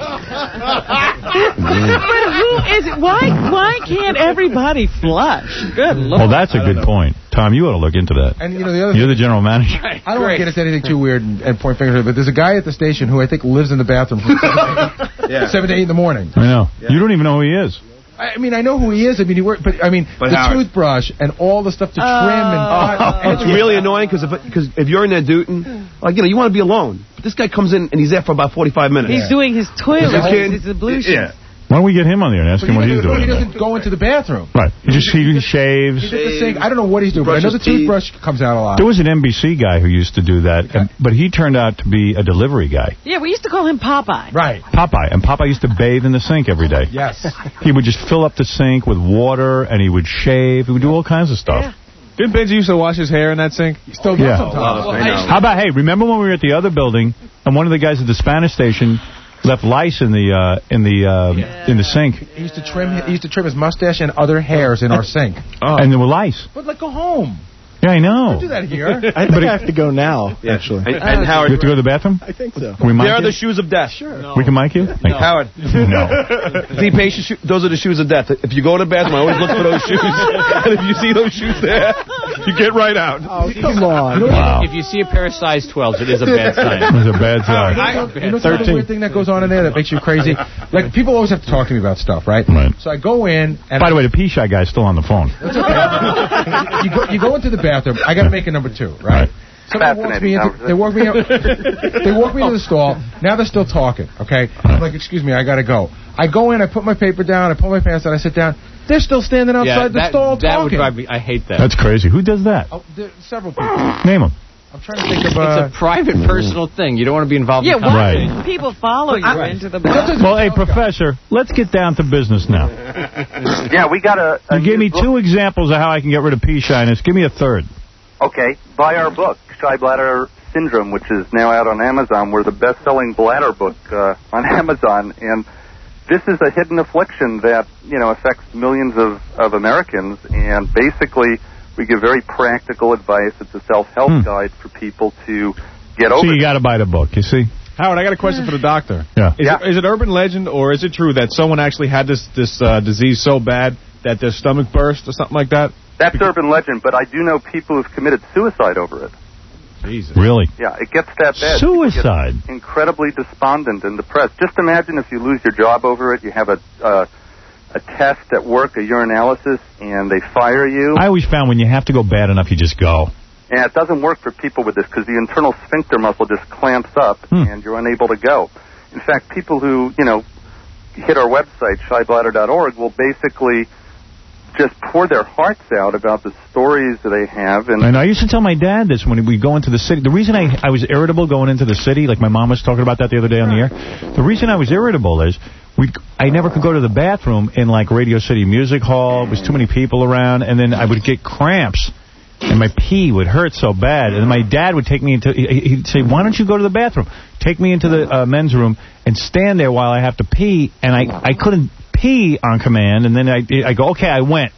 But who is it? Why why can't everybody flush? Good Lord. Well, that's a good point. Tom, you ought to look into that. And you know the other You're thing, the general manager. I don't want to get into anything too weird and, and point fingers, but there's a guy at the station who I think lives in the bathroom from seven to eight, Yeah. seven to eight in the morning. I know. You don't even know who he is. I I mean, I know who he is. I mean, he worked, but I mean, But the Howard- toothbrush and all the stuff to trim Oh, and. it's really annoying because if because if you're in there dooting, like you know, you want to be alone. But this guy comes in and he's there for about forty-five minutes. He's doing his toilet, He's his ablutions. Yeah. Why don't we get him on there and ask But him he what he's doesn't- doing? He doesn't go into the bathroom. Right. He just he shaves. He's at the sink. I don't know what he's doing, but I know the toothbrush comes out a lot. There was an N B C guy who used to do that, and, but he turned out to be a delivery guy. Yeah, we used to call him Popeye. Right. Popeye. And Popeye used to bathe in the sink every day. Yes. He would just fill up the sink with water, and he would shave. He would do all kinds of stuff. Didn't Benji used to wash his hair in that sink? He still does Yeah. sometimes. Well, I know. How about, hey, remember when we were at the other building, and one of the guys at the Spanish station left lice in the uh, in the uh, Yeah. in the sink, He used to trim. He used to trim his mustache and other hairs in our sink. and there were lice. But like, go home. Yeah, I know. Don't do that here. I think I have to go now, actually. And, and Howard, You have to go to the bathroom? I think so. Can we mic there are you? the shoes of death. Sure. We can mic you? Thank you. Howard. No. The patient shoe, those are the shoes of death. If you go to the bathroom, I always look for those shoes. And if you see those shoes there, you get right out. Oh, come on. Wow. If you see a pair of size twelves, it is a bad sign. It's a bad sign. You know, some weird thing that goes on in there that makes you crazy. Like, people always have to talk to me about stuff, right? Right. So I go in, and By the way, the P-Shy guy's still on the phone. That's okay. you, go, you go into the bathroom. I got to make a number two, right? Somebody walks me into, they walk me out, they walk me into the stall. Now they're still talking, okay? I'm like, excuse me, I got to go. I go in, I put my paper down, I pull my pants on, I sit down. They're still standing outside yeah, the that, stall that talking. would drive me. I hate that. That's crazy. Who does that? Oh, there, several people. Name them. I'm trying to think of... Uh, it's a private, personal thing. You don't want to be involved Yeah, in why conversation. do people follow you I- into the bathroom? Well, hey, Professor, let's get down to business now. Yeah, we got a... a You gave me new two examples of how I can get rid of P-Shyness. Give me a third. Okay, buy our book, Shy Bladder Syndrome, which is now out on Amazon. We're the best-selling bladder book uh, on Amazon, and this is a hidden affliction that, you know, affects millions of, of Americans, and basically we give very practical advice. It's a self-help Hmm. guide for people to get over So you it. got to buy the book, you see? Howard, I got a question for the doctor. Yeah. Is, Yeah. It, is it urban legend or is it true that someone actually had this this uh, disease so bad that their stomach burst or something like that? That's urban legend, but I do know people who've committed suicide over it. Jesus. Really? Yeah, it gets that bad. People get Suicide. incredibly despondent and depressed. Just imagine if you lose your job over it, you have a uh, a test at work, a urinalysis, and they fire you. I always found when you have to go bad enough, you just go. And it doesn't work for people with this because the internal sphincter muscle just clamps up Hmm. and you're unable to go. In fact, people who, you know, hit our website, shy bladder dot org, will basically just pour their hearts out about the stories that they have. And And I used to tell my dad this when we go into the city. The reason I, I was irritable going into the city, like my mom was talking about that the other day on the air, the reason I was irritable is we I never could go to the bathroom in, like, Radio City Music Hall. There was too many people around, and then I would get cramps. And my pee would hurt so bad. And my dad would take me into... He'd say, why don't you go to the bathroom? Take me into the uh, men's room and stand there while I have to pee. And I, I couldn't pee on command. And then I, I go, okay, I went.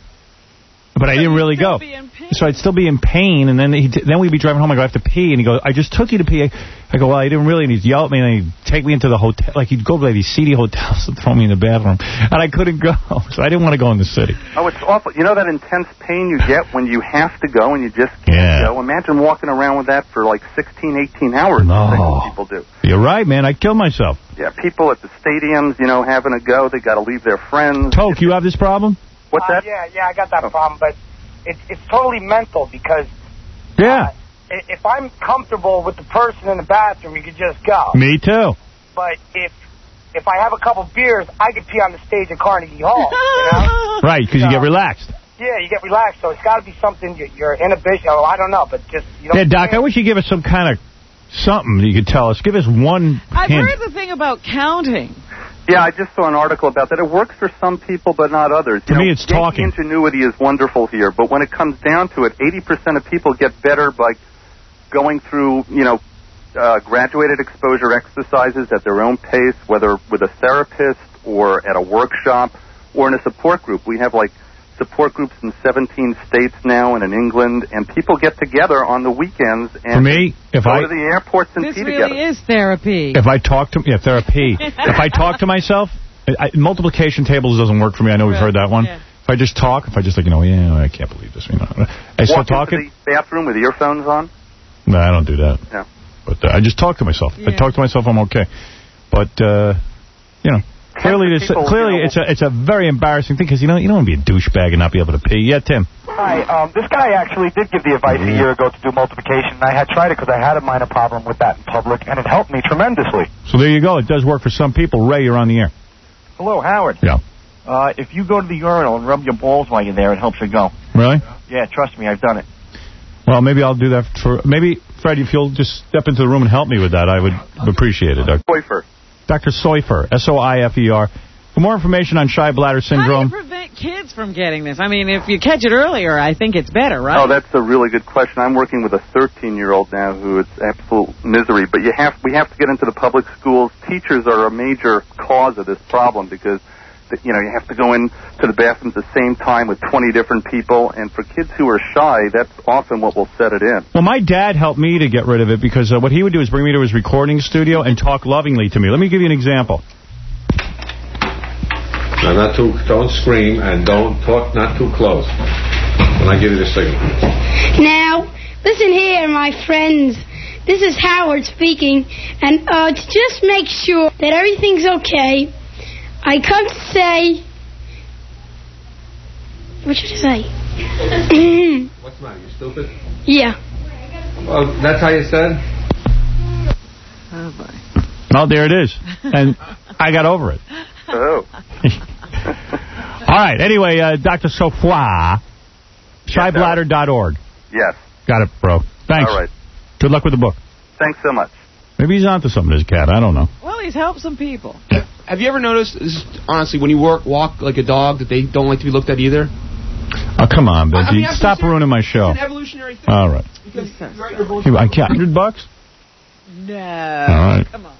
But I didn't really go. So I'd still be in pain. And then he'd, then we'd be driving home. I go, I have to pee. And he goes, I just took you to pee. I go, well, I didn't really. And he'd yell at me. And he'd take me into the hotel. Like, he'd go to these seedy hotels and throw me in the bathroom. And I couldn't go. So I didn't want to go in the city. Oh, it's awful. You know that intense pain you get when you have to go and you just can't Yeah. go? Imagine walking around with that for like sixteen, eighteen hours. No. That's what people do. You're right, man. I'd kill myself. Yeah, people at the stadiums, you know, having a go. They got to leave their friends. Toke, you have this problem? What's Uh, that? yeah, yeah, I got that problem, but it's it's totally mental because Yeah. i- if I'm comfortable with the person in the bathroom, you could just go. Me too. But if if I have a couple beers, I could pee on the stage at Carnegie Hall. You know? Right, because you get relaxed. Yeah, you get relaxed, so it's got to be something your, your inhibition. Oh, I don't know, but just you don't. Yeah, Doc, I wish you'd give us some kind of something you could tell us. Give us one I've hint. heard the thing about counting. Yeah, I just saw an article about that. It works for some people, but not others. To you me, know, it's Yankee talking. ingenuity is wonderful here, but when it comes down to it, eighty percent of people get better by going through, you know, uh, graduated exposure exercises at their own pace, whether with a therapist or at a workshop or in a support group. We have, like, support groups in seventeen states now and in England, and people get together on the weekends and For me, if go I to the airports and This pee really together. is therapy. if I talk to yeah therapy, if I talk to myself, I, multiplication tables doesn't work for me. I know we've heard that one. Yeah. If I just talk, if I just like you know, yeah, I can't believe this. You know, I start Walk talking. into the bathroom with earphones on. No, I don't do that. No. But uh, I just talk to myself. If I Yeah. talk to myself, I'm okay. But uh, you know. Clearly, of this, people, clearly, you know- it's a it's a very embarrassing thing because you know you don't want to be a douchebag and not be able to pee. Yeah, Tim. Hi, um, this guy actually did give the advice a year ago to do multiplication, and I had tried it because I had a minor problem with that in public, and it helped me tremendously. So there you go. It does work for some people. Ray, you're on the air. Hello, Howard. Yeah. Uh, if you go to the urinal and rub your balls while you're there, it helps you go. Really? Yeah, trust me, I've done it. Well, maybe I'll do that for... Maybe, Fred, if you'll just step into the room and help me with that, I would appreciate it. Doctor Soifer. Doctor Soifer, S O I F E R. For more information on shy bladder syndrome... How do you prevent kids from getting this? I mean, if you catch it earlier, I think it's better, right? Oh, that's a really good question. I'm working with a thirteen-year-old now who it's absolute misery. But you have we have to get into the public schools. Teachers are a major cause of this problem because, you know, you have to go in to the bathroom at the same time with twenty different people. And for kids who are shy, that's often what will set it in. Well, my dad helped me to get rid of it because uh, what he would do is bring me to his recording studio and talk lovingly to me. Let me give you an example. Now, not too, don't scream and don't talk not too close when I give you the signal. Now, listen here, my friends. This is Howard speaking, and uh, to just make sure that everything's okay, I come to say... What should I say? What's the matter, you stupid? Yeah. Well, that's how you said? Oh, boy. Oh, there it is. And I got over it. Oh. All right. Anyway, uh, Doctor Soifer, shy bladder dot org. Yes. Got it, bro. Thanks. All right. Good luck with the book. Thanks so much. Maybe he's onto something, this cat. I don't know. Well, he's helped some people. Have you ever noticed, this is, honestly, when you work, walk like a dog, that they don't like to be looked at either? Oh, come on, Benji. I mean, Stop ruining my show. It's an evolutionary thing. All right. Because you write your bullshit. Here, I can't. Hundred bucks? No. All right. Come on.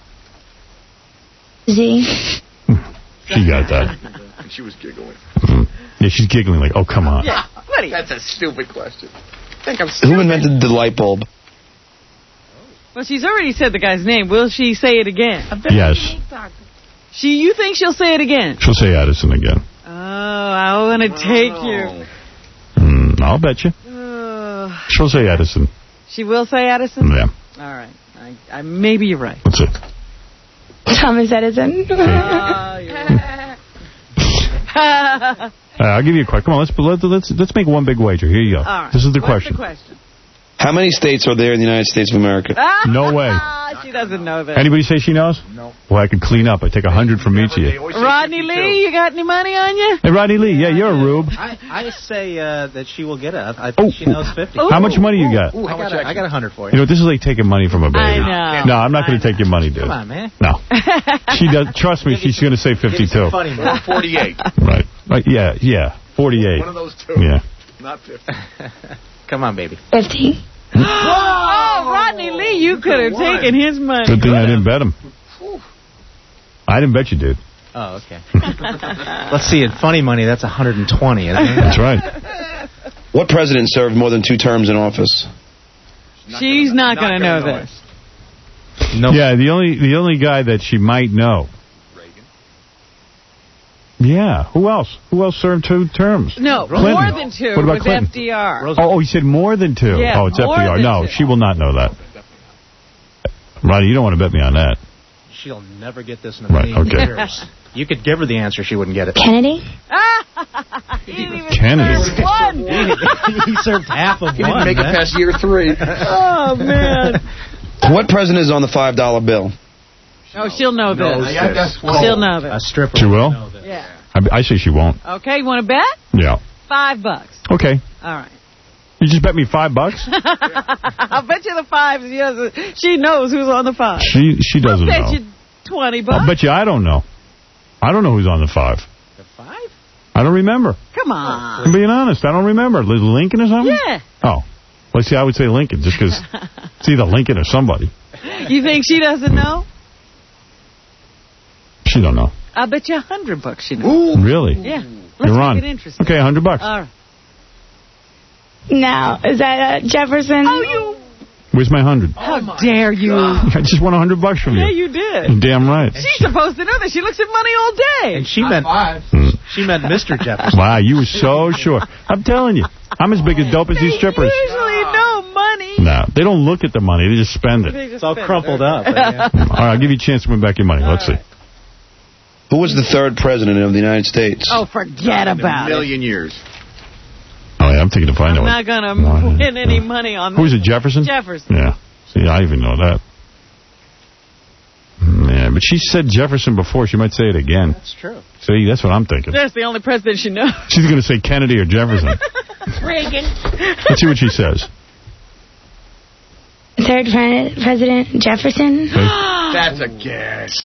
Z. She got that. She was giggling. Yeah, she's giggling like, oh, come on. Yeah. What are you? That's a stupid question. I think I'm stupid. Who invented the light bulb? Well, she's already said the guy's name. Will she say it again? Yes. She, you think she'll say it again? She'll say Addison again. Oh, I want to take you. Mm, I'll bet you. Uh, She'll say Addison. she will say Addison? Yeah. All right. I, I, maybe you're right. That's it. Thomas Edison. Oh, you're right. Uh, I'll give you a question. Come on, let's, let's let's let's make one big wager. Here you go. All right. This is the What's question. the question? How many states are there in the United States of America? No way. She doesn't know that. Anybody say she knows? No. Well, I could clean up. I take a hundred from each of you. Rodney Lee, you got any money on you? Hey, Rodney Lee, yeah, you're a rube. I, I say uh, that she will get it. I think Oh. she knows fifty. How much money you got? Ooh, I got a, I got a hundred for you. You know, this is like taking money from a baby. I know. No, I'm not going to take your money, dude. Come on, man. No. She does. Trust me, she's going to say fifty-two. Funny, man. forty-eight. Right. Right. Yeah, yeah. forty-eight. One of those two. Yeah. Not fifty. Come on, baby. Fifty. Oh, Rodney Lee, you could have taken his money. Good thing I didn't bet him. I didn't bet you, dude. Oh, okay. Let's see, in funny money, that's one hundred twenty, isn't it? That's right. What president served more than two terms in office? She's not going to know this. No. Yeah, the only the only guy that she might know. Reagan. Yeah. Who else? Who else served two terms? No, Clinton. more than two What about was Clinton? F D R. Oh, oh, he said more than two. Yeah, oh, it's more F D R. than No, two. she will not know that. Roddy, you don't want to bet me on that. She'll never get this in a Right, million okay. years. You could give her the answer, she wouldn't get it. Kennedy? He didn't even Kennedy. serve one. He served half of He one. didn't make man. it past year three. Oh, man. What president is on the five dollar bill? Oh, she'll know this. No, I guess one. She'll know A this. stripper. She will? Know this. Yeah. I, I say she won't. Okay, you want to bet? Yeah. Five bucks. Okay. All right. You just bet me five bucks? I'll bet you the five. She, doesn't, she knows who's on the five. She she doesn't I'll bet know. you twenty bucks. I'll bet you I don't know. I don't know who's on the five. The five? I don't remember. Come on. I'm being honest. I don't remember. Lincoln or something? Yeah. Oh. Well, see, I would say Lincoln just because it's either Lincoln or somebody. You think she doesn't know? She don't know. I'll bet you a hundred bucks she knows. Ooh. Really? Yeah. Let's You're make on. it interesting. Okay, a hundred bucks. All right. Now, is that uh, Jefferson? Oh, you... Where's my hundred? How dare you? I just won a hundred bucks from you. Yeah, you did. You're damn right. She's supposed to know that. She looks at money all day. And she meant Mm. she meant Mister Jefferson. Wow, you were so sure. I'm telling you. I'm as big a dope as these strippers. Usually no money. No, they don't look at the money. They just spend it. They just It's all spend crumpled it. up. Yeah. All right, I'll give you a chance to win back your money. Let's see. Who was the third president of the United States? Oh, forget about A it. million years. Oh, yeah, I'm thinking if I know I'm it. not going to win any money on Who was it, Jefferson? Jefferson. Yeah. See, I even know that. Yeah, man. But she said Jefferson before. She might say it again. That's true. See, that's what I'm thinking. That's the only president she knows. She's going to say Kennedy or Jefferson. Reagan. Let's see what she says. Third pre- President Jefferson. That's a guess.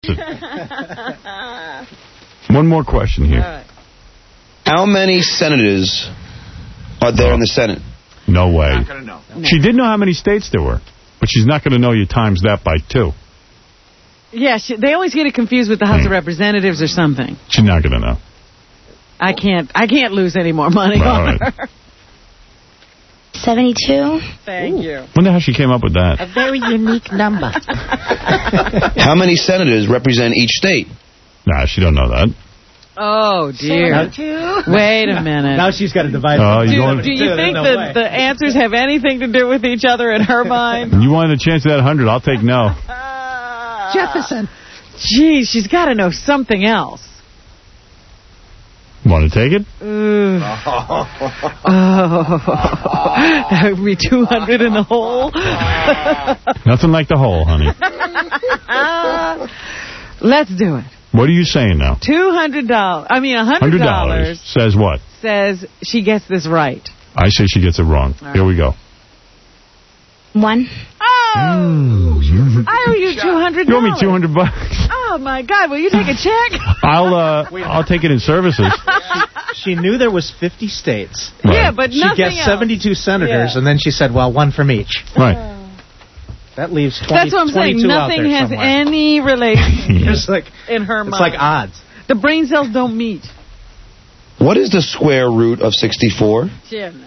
One more question here. Right. How many senators are there oh. in the Senate? No way. Not gonna know. She did know how many states there were, but she's not going to know you times that by two. Yeah, she, they always get it confused with the House of Representatives or something. She's not going to know. I can't. I can't lose any more money All on right. her. seventy-two. Thank you. Wonder how she came up with that. A very unique number. How many senators represent each state? Nah, she don't know that. Oh, dear. Wait a minute. Now she's got to divide Oh, it. you Do, going- do you There's think no that way. the answers have anything to do with each other in her mind? You wanted a chance at that one hundred, I'll take no. Jefferson. Geez, she's got to know something else. Want to take it? Ooh. Oh, that would be two hundred in the hole. Nothing like the hole, honey. Let's do it. What are you saying now? two hundred dollars. I mean, one one hundred hundred dollars dollars says what? says she gets this right. I say she gets it wrong. All right. Here we go. One. Oh! Mm. I owe you two hundred You dollars. owe me two hundred bucks. Oh, my God. Will you take a check? I'll uh, I'll take it in services. She knew there was fifty states. Right. Yeah, but She nothing gets else. seventy-two senators, Yeah. and then she said, well, one from each. Right. That leaves twenty, That's what I'm saying. twenty-two out Nothing there has somewhere. any relation It's like, in her it's mind. like odds. The brain cells don't meet. What is the square root of sixty-four? Yeah, no.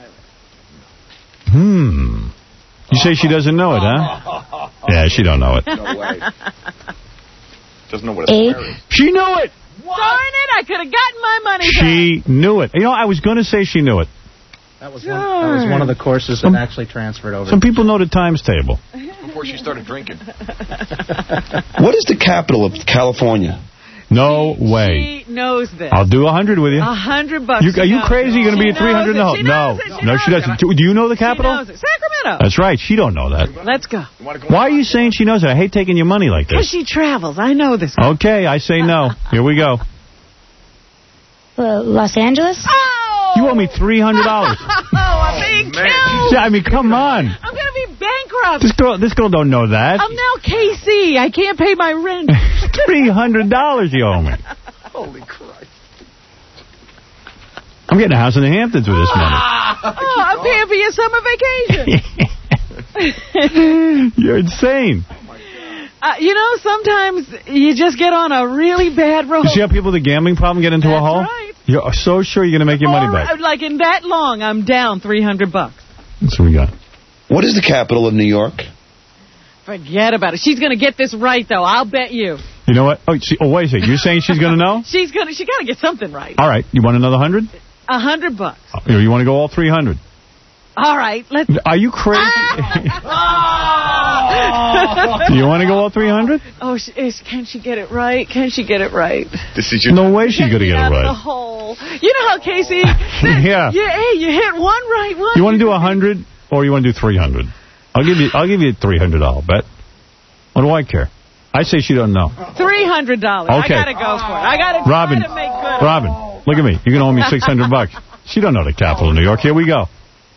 Hmm. You say she doesn't know it, huh? Yeah, she don't know it. No way. Doesn't know what a Eight. square is. She knew it. Darn it, I could have gotten my money back. She knew it. You know, I was going to say she knew it. That was, one, that was one of the courses that actually transferred over. Some people know the times table. Before she started drinking. What is the capital of California? No way. She knows this. I'll do a hundred with you. A hundred bucks. You, are you she crazy? You're going to be knows at three hundred? it. No, She no, knows it. She no. knows She it. doesn't. Do you know the capital? She knows it. Sacramento. That's right. She don't know that. Let's go. Why are you saying she knows it? I hate taking your money like Because this. she travels. I know this. Okay, I say no. Here we go. Uh, Los Angeles. Oh! You owe me three hundred dollars. Oh, I'm being killed. Yeah, I mean, come on. I'm going to be bankrupt. This girl, this girl don't know that. I'm now K C. I can't pay my rent. three hundred dollars you owe me. Holy Christ. I'm getting a house in the Hamptons with this money. Oh, I'm paying for your summer vacation. You're insane. Uh, you know, sometimes you just get on a really bad road. You see how people with a gambling problem get into a That's hole? right. You're so sure you're going to make your money Or, back. Like in that long, I'm down three hundred bucks. That's what we got. What is the capital of New York? Forget about it. She's going to get this right, though. I'll bet you. You know what? Oh, see, oh wait a second. You're saying she's going to know? She's going to. She got to get something right. All right. You want another hundred? A hundred bucks. You, you want to go all three hundred? All right. Let's. Are you crazy? You want to go all three hundred? Oh, she, is, can she get it right? Can she get it right? This is your No way she's going to get it Out of the right. hole. You know how Casey? Yeah. Yeah. Hey, you hit one right. One. You want to do a hundred or you want to do three hundred? I'll give you. I'll give you a three hundred dollar bet. What do I care? I say she don't know. Three hundred dollars. Okay. I gotta go for it. I gotta try Robin, to make good. Robin, look at me. You're going to owe me six hundred bucks. She don't know the capital of New York. Here we go.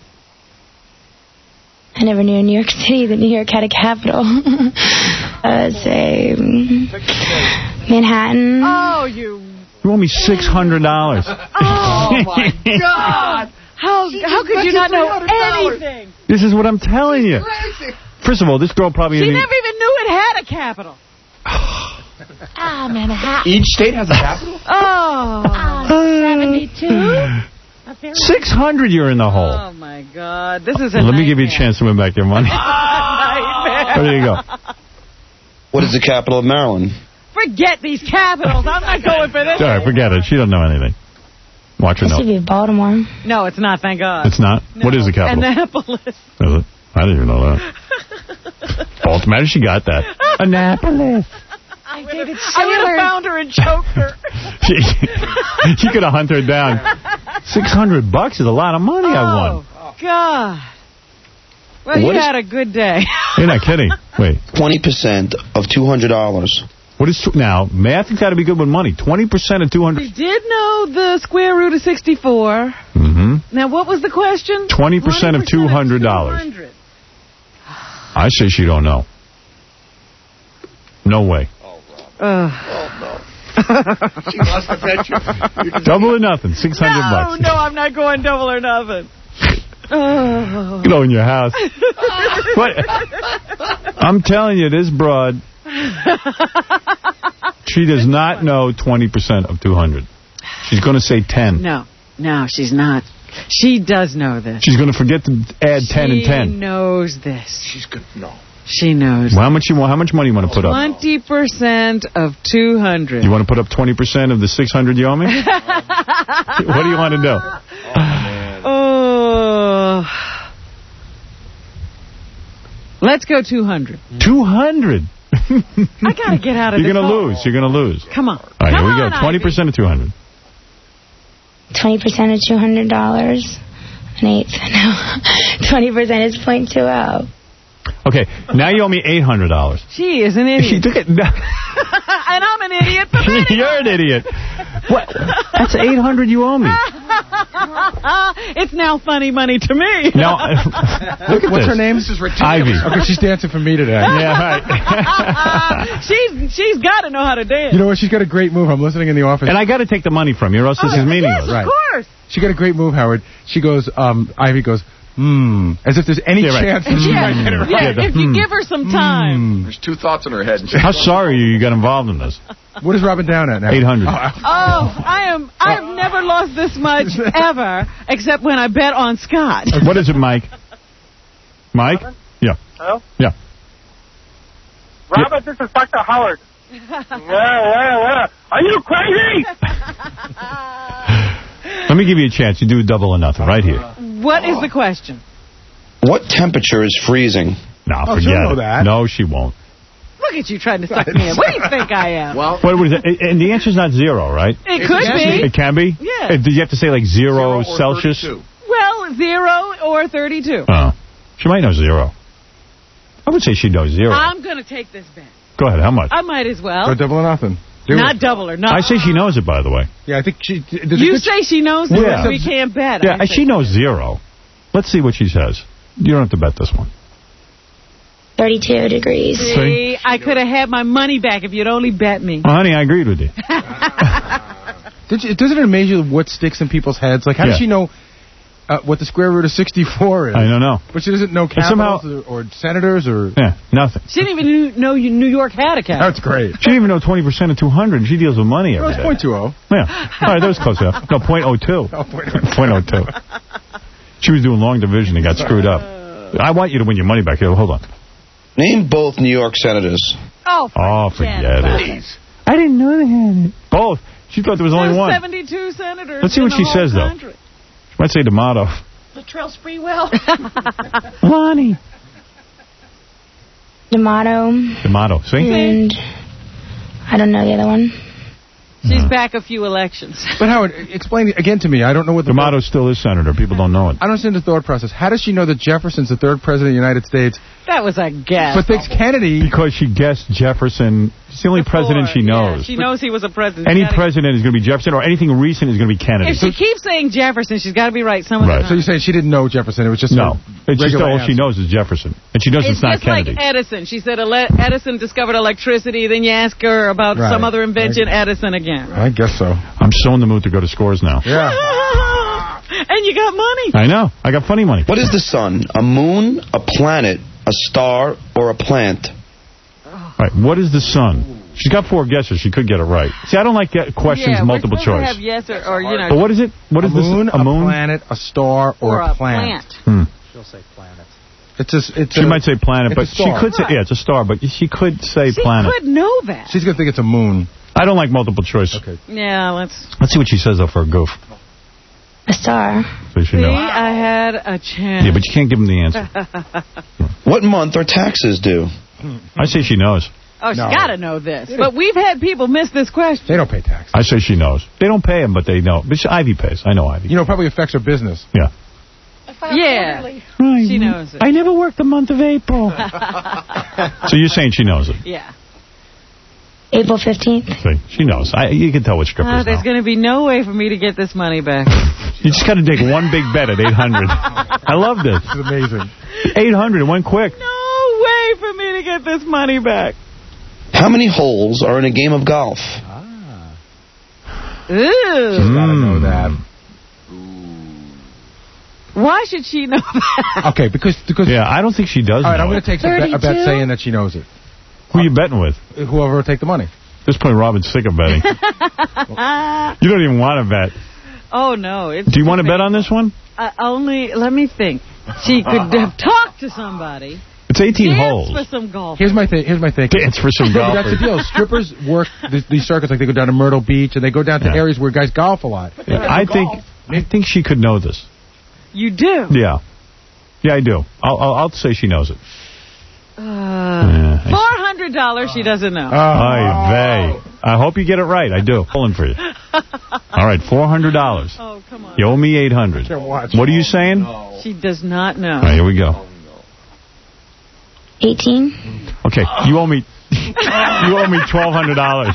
I never knew New York City. The New York had a capital. uh, say mm, Manhattan. Oh, you. You owe me six hundred dollars. Oh my God. How how could you not know anything? This is what I'm telling you. First of all, this girl probably... She isn't- never even knew it had a capital. Ah, Manhattan. Each state has a capital? Oh. seventy-two. six hundred you're in the hole. Oh, my God. This is a Let me give you a nightmare. chance to win back your money. Nightmare. There you go. What is the capital of Maryland? Forget these capitals. I'm not going for this. All right, forget it. She don't know anything. Watch her It should know. be Baltimore. No, it's not, thank God. It's not? What is the capital? Annapolis. Is it? I didn't even know that. Baltimore, how did she got that? Annapolis. I would have found her and choked her. She, she could have hunted her down. six hundred bucks is a lot of money I won. Oh, God. Well, What you is- had a good day. You're not kidding. Wait. twenty percent of two hundred dollars. What is tw now? Math has got to be good with money. twenty percent of two hundred. She did know the square root of sixty-four. Mm-hmm. Now, what was the question? twenty percent of two hundred dollars. I say she don't know. No way. Uh. Oh, no. She must have bet you. you Double or nothing, six hundred no, bucks. No, I'm not going double or nothing. Oh. You know, in your house. What? I'm telling you, this broad, she does not know twenty percent of two hundred. She's going to say ten. No, no, she's not. She does know this. She's going to forget to add she ten and ten. She knows this. She's good to know. She knows. Well, how much you want? How much money you want to put up? Twenty percent of two hundred. You want to put up twenty percent of the six hundred you owe me? What do you want to do? Oh, man. Oh. Let's go two hundred. Two hundred. I gotta get out of You're this. You're gonna lose. You're gonna lose. Come on. All right, Come here we on, go. Twenty percent of two hundred. Twenty percent of two hundred dollars. An eighth. No. Twenty percent is point two oh. Okay, now you owe me eight hundred dollars. She is an idiot. She took it. And I'm an idiot for betting. You're an idiot. What? That's eight hundred you owe me. It's now funny money to me. No. Look at What's this. her name? This is ridiculous. Ivy. Okay, she's dancing for me today. Yeah, right. she's she's got to know how to dance. You know what? She's got a great move. I'm listening in the office. And I got to take the money from you, or else this oh, is meaningless. Yes, of right. course. She got a great move, Howard. She goes, um, Ivy goes, hmm, as if there's any yeah, right. chance that she yeah, might get it right. yeah, Yeah, if the, you hmm. give her some time. There's two thoughts in her head. How sorry are you you got involved in this? What is Robin down at now? eight hundred. Oh, I am. I've never lost this much ever, except when I bet on Scott. What is it, Mike? Mike? Yeah. Hello? Yeah. Robert, this is Doctor Howard. yeah, yeah, yeah. Are you crazy? Let me give you a chance. You do double or nothing right here. What is the question? What temperature is freezing? No, Oh, forget she'll know it. that. No, she won't. Look at you trying to suck me in. What do you think I am? Well, What, what is it? And the answer's not zero, right? It could be. It can be? Yeah. Uh, Do you have to say like zero, zero Celsius? thirty-two. Well, zero or thirty-two. Oh. She might know zero. I would say she knows zero. I'm going to take this bet. Go ahead. How much? I might as well. Or double or nothing. Do Not it. double or nothing. I say she knows it, by the way. Yeah, I think she... there's a You good- say she knows it, Yeah. but we can't bet. Yeah, I she say- knows zero. Let's see what she says. You don't have to bet this one. thirty-two degrees. See, I could have had my money back if you'd only bet me. Oh, honey, I agreed with you. Did you, doesn't it amaze you what sticks in people's heads? Like, how Yeah. does she know uh, what the square root of sixty-four is? I don't know. But she doesn't know But somehow- capitals or, or senators or... Yeah, nothing. She didn't even knew- know you New York had a capital. That's great. She didn't even know twenty percent of two hundred. She deals with money Well, every it's day. point two oh. Yeah. All right, that was close enough. No, point oh two. Oh, point oh two. point oh two. She was doing long division and got screwed up. I want you to win your money back here. Hold on. Name both New York senators. Oh, Oh, forget about it. I didn't know they had it. Both. She thought there was only There's one. seventy-two senators. Let's see in what the she whole says, though. country. She might say D'Amato. Latrell Sprewell. Lonnie. D'Amato. D'Amato. See? And I don't know the other one. She's back a few elections. But Howard, explain it again to me. I don't know what the... D'Amato still is senator. People don't know it. I don't understand the thought process. How does she know that Jefferson's the third president of the United States, That was a guess. but thinks Kennedy... Because she guessed Jefferson. It's the only president she knows. Yeah, she knows he was a president. Any Gotta- president is going to be Jefferson, or anything recent is going to be Kennedy. If she keeps saying Jefferson, she's got to be right some of Right. the So time. you're saying she didn't know Jefferson. It was just No. a It's just regular all she answer. knows is Jefferson. And she knows it's, It's not just Kennedy. like Edison. She said ele- Edison discovered electricity, then you ask her about Right. some other invention, Edison again. I guess so. I'm so in the mood to go to Scores now. Yeah. And you got money. I know. I got funny money. What is the sun? A moon, a planet, a star, or a plant? All right. What is the sun? She's got four guesses. She could get it right. See, I don't like get questions yeah, multiple we're supposed choice. to have yes or, or you know. But what is it? What is a this? moon, A moon? planet, a star, or, or a plant. Hmm. She'll say planet. It's a, it's She a, might say planet, it's but a she star. could say, yeah, it's a star, but she could say She planet. could know that. She's going to think it's a moon. I don't like multiple choice. Okay. Yeah, let's Let's see what she says, though, for a goof. A star. So you should see. know. I had a chance. Yeah, but you can't give them the answer. What month are taxes due? I say she knows. oh, she No. got to know this. But we've had people miss this question. They don't pay tax. I say she knows. They don't pay them, but they know. But she, Ivy pays. I know Ivy. You know, it probably affects her business. Yeah. Yeah, Right. she knows it. I never worked the month of April. So you're saying she knows it. Yeah. April fifteenth. See, she knows. I, you can tell what strippers Uh, there's know. going to be no way for me to get this money back. You just got to take one big bet at eight hundred. I love this. It's amazing. eight hundred, it went quick. No way for me to get this money back. How many holes are in a game of golf? Ooh. She's got to know that. Why should she know that? Okay, because... because yeah, I don't think she does All right, know I'm going it. to take some bet, a bet saying that she knows it. Who are you betting with? Whoever will take the money. At this point, Robin's sick of betting. You don't even want to bet. Oh, no. It's Do you want to bet on this one? Uh, only, let me think. She could have talked to somebody. It's eighteen Dance holes. for some golf. Here's my thing. Here's my thing. Dance for some no, but that's golfers. the deal. Strippers work th these circuits, like they go down to Myrtle Beach and they go down to Yeah. areas where guys golf a lot. Yeah, I think I think she could know this. You do? Yeah. Yeah, I do. I'll, I'll, I'll say she knows it. Uh, Yeah, I- four hundred dollars she doesn't know. Ay vey. I hope you get it right. I do. Pulling for you. All right, four hundred dollars. Oh, come on. You owe me eight hundred. Watch. What are you saying? She does not know. All right, here we go. eighteen. Okay, you owe me you owe me twelve hundred dollars.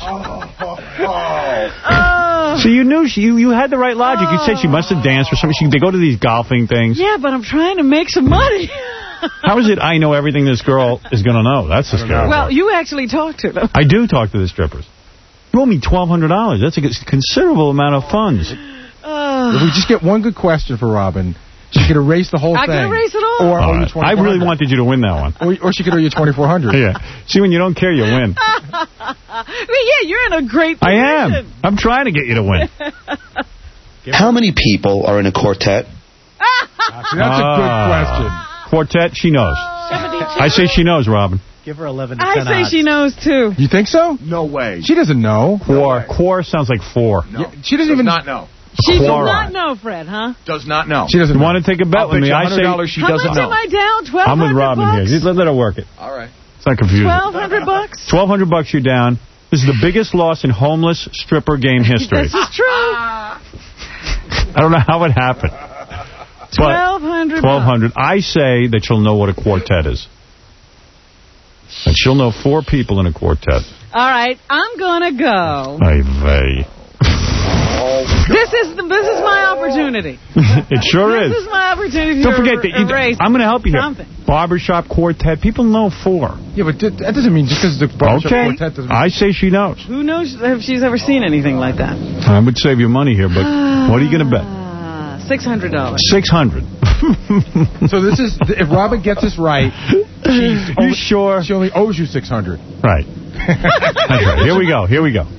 Oh. So you knew she, you, you had the right logic. You said she must have danced or something. She, they go to these golfing things. Yeah, but I'm trying to make some money. How is it I know everything this girl is going to know? That's the scary Well, part. you actually talked to them. I do talk to the strippers. You owe me twelve hundred dollars. That's a considerable amount of funds. Uh, If we just get one good question for Robin, she could erase the whole I thing. can erase it all. Or All owe you right. I twenty-four hundred. really wanted you to win that one. Or, or she could owe you twenty-four hundred. Yeah. See, when you don't care, you win. yeah, you're in a great position. I am. I'm trying to get you to win. How many people are in a quartet? That's a good question. Quartet, she knows. I say she knows, Robin. Give her eleven to I ten say odds. she knows, too. You think so? No way. She doesn't know. Quar. Quar sounds like four. No. Yeah, she doesn't Does even... not know. She does Quora. not know, Fred, huh? Does not know. She doesn't You know. want to take a bet I'll with bet me? you I say one hundred dollars she How doesn't much know. am I down? twelve hundred I'm with Robin bucks? here. Let, let her work it. All right. It's not confusing. twelve hundred bucks? twelve hundred bucks you're down. This is the biggest loss in homeless stripper game history. This is true. I don't know how it happened. twelve hundred twelve hundred. I say that she'll know what a quartet is. And she'll know four people in a quartet. All right, I'm going to go. Ay vey. This is the, this is my opportunity. It sure This is. is my opportunity Don't to forget that you, erase I'm going to help you here. something. Barbershop quartet. People know four. Yeah, but that doesn't mean just because the barbershop Okay. quartet doesn't mean... I say she knows. Who knows if she's ever seen anything like that? I would save you money here, but what are you going to bet? Uh, six hundred dollars. six hundred. So this is... If Robin gets this right, she's You only, sure? she only owes you six hundred. Right. That's right. Here we go. Here we go.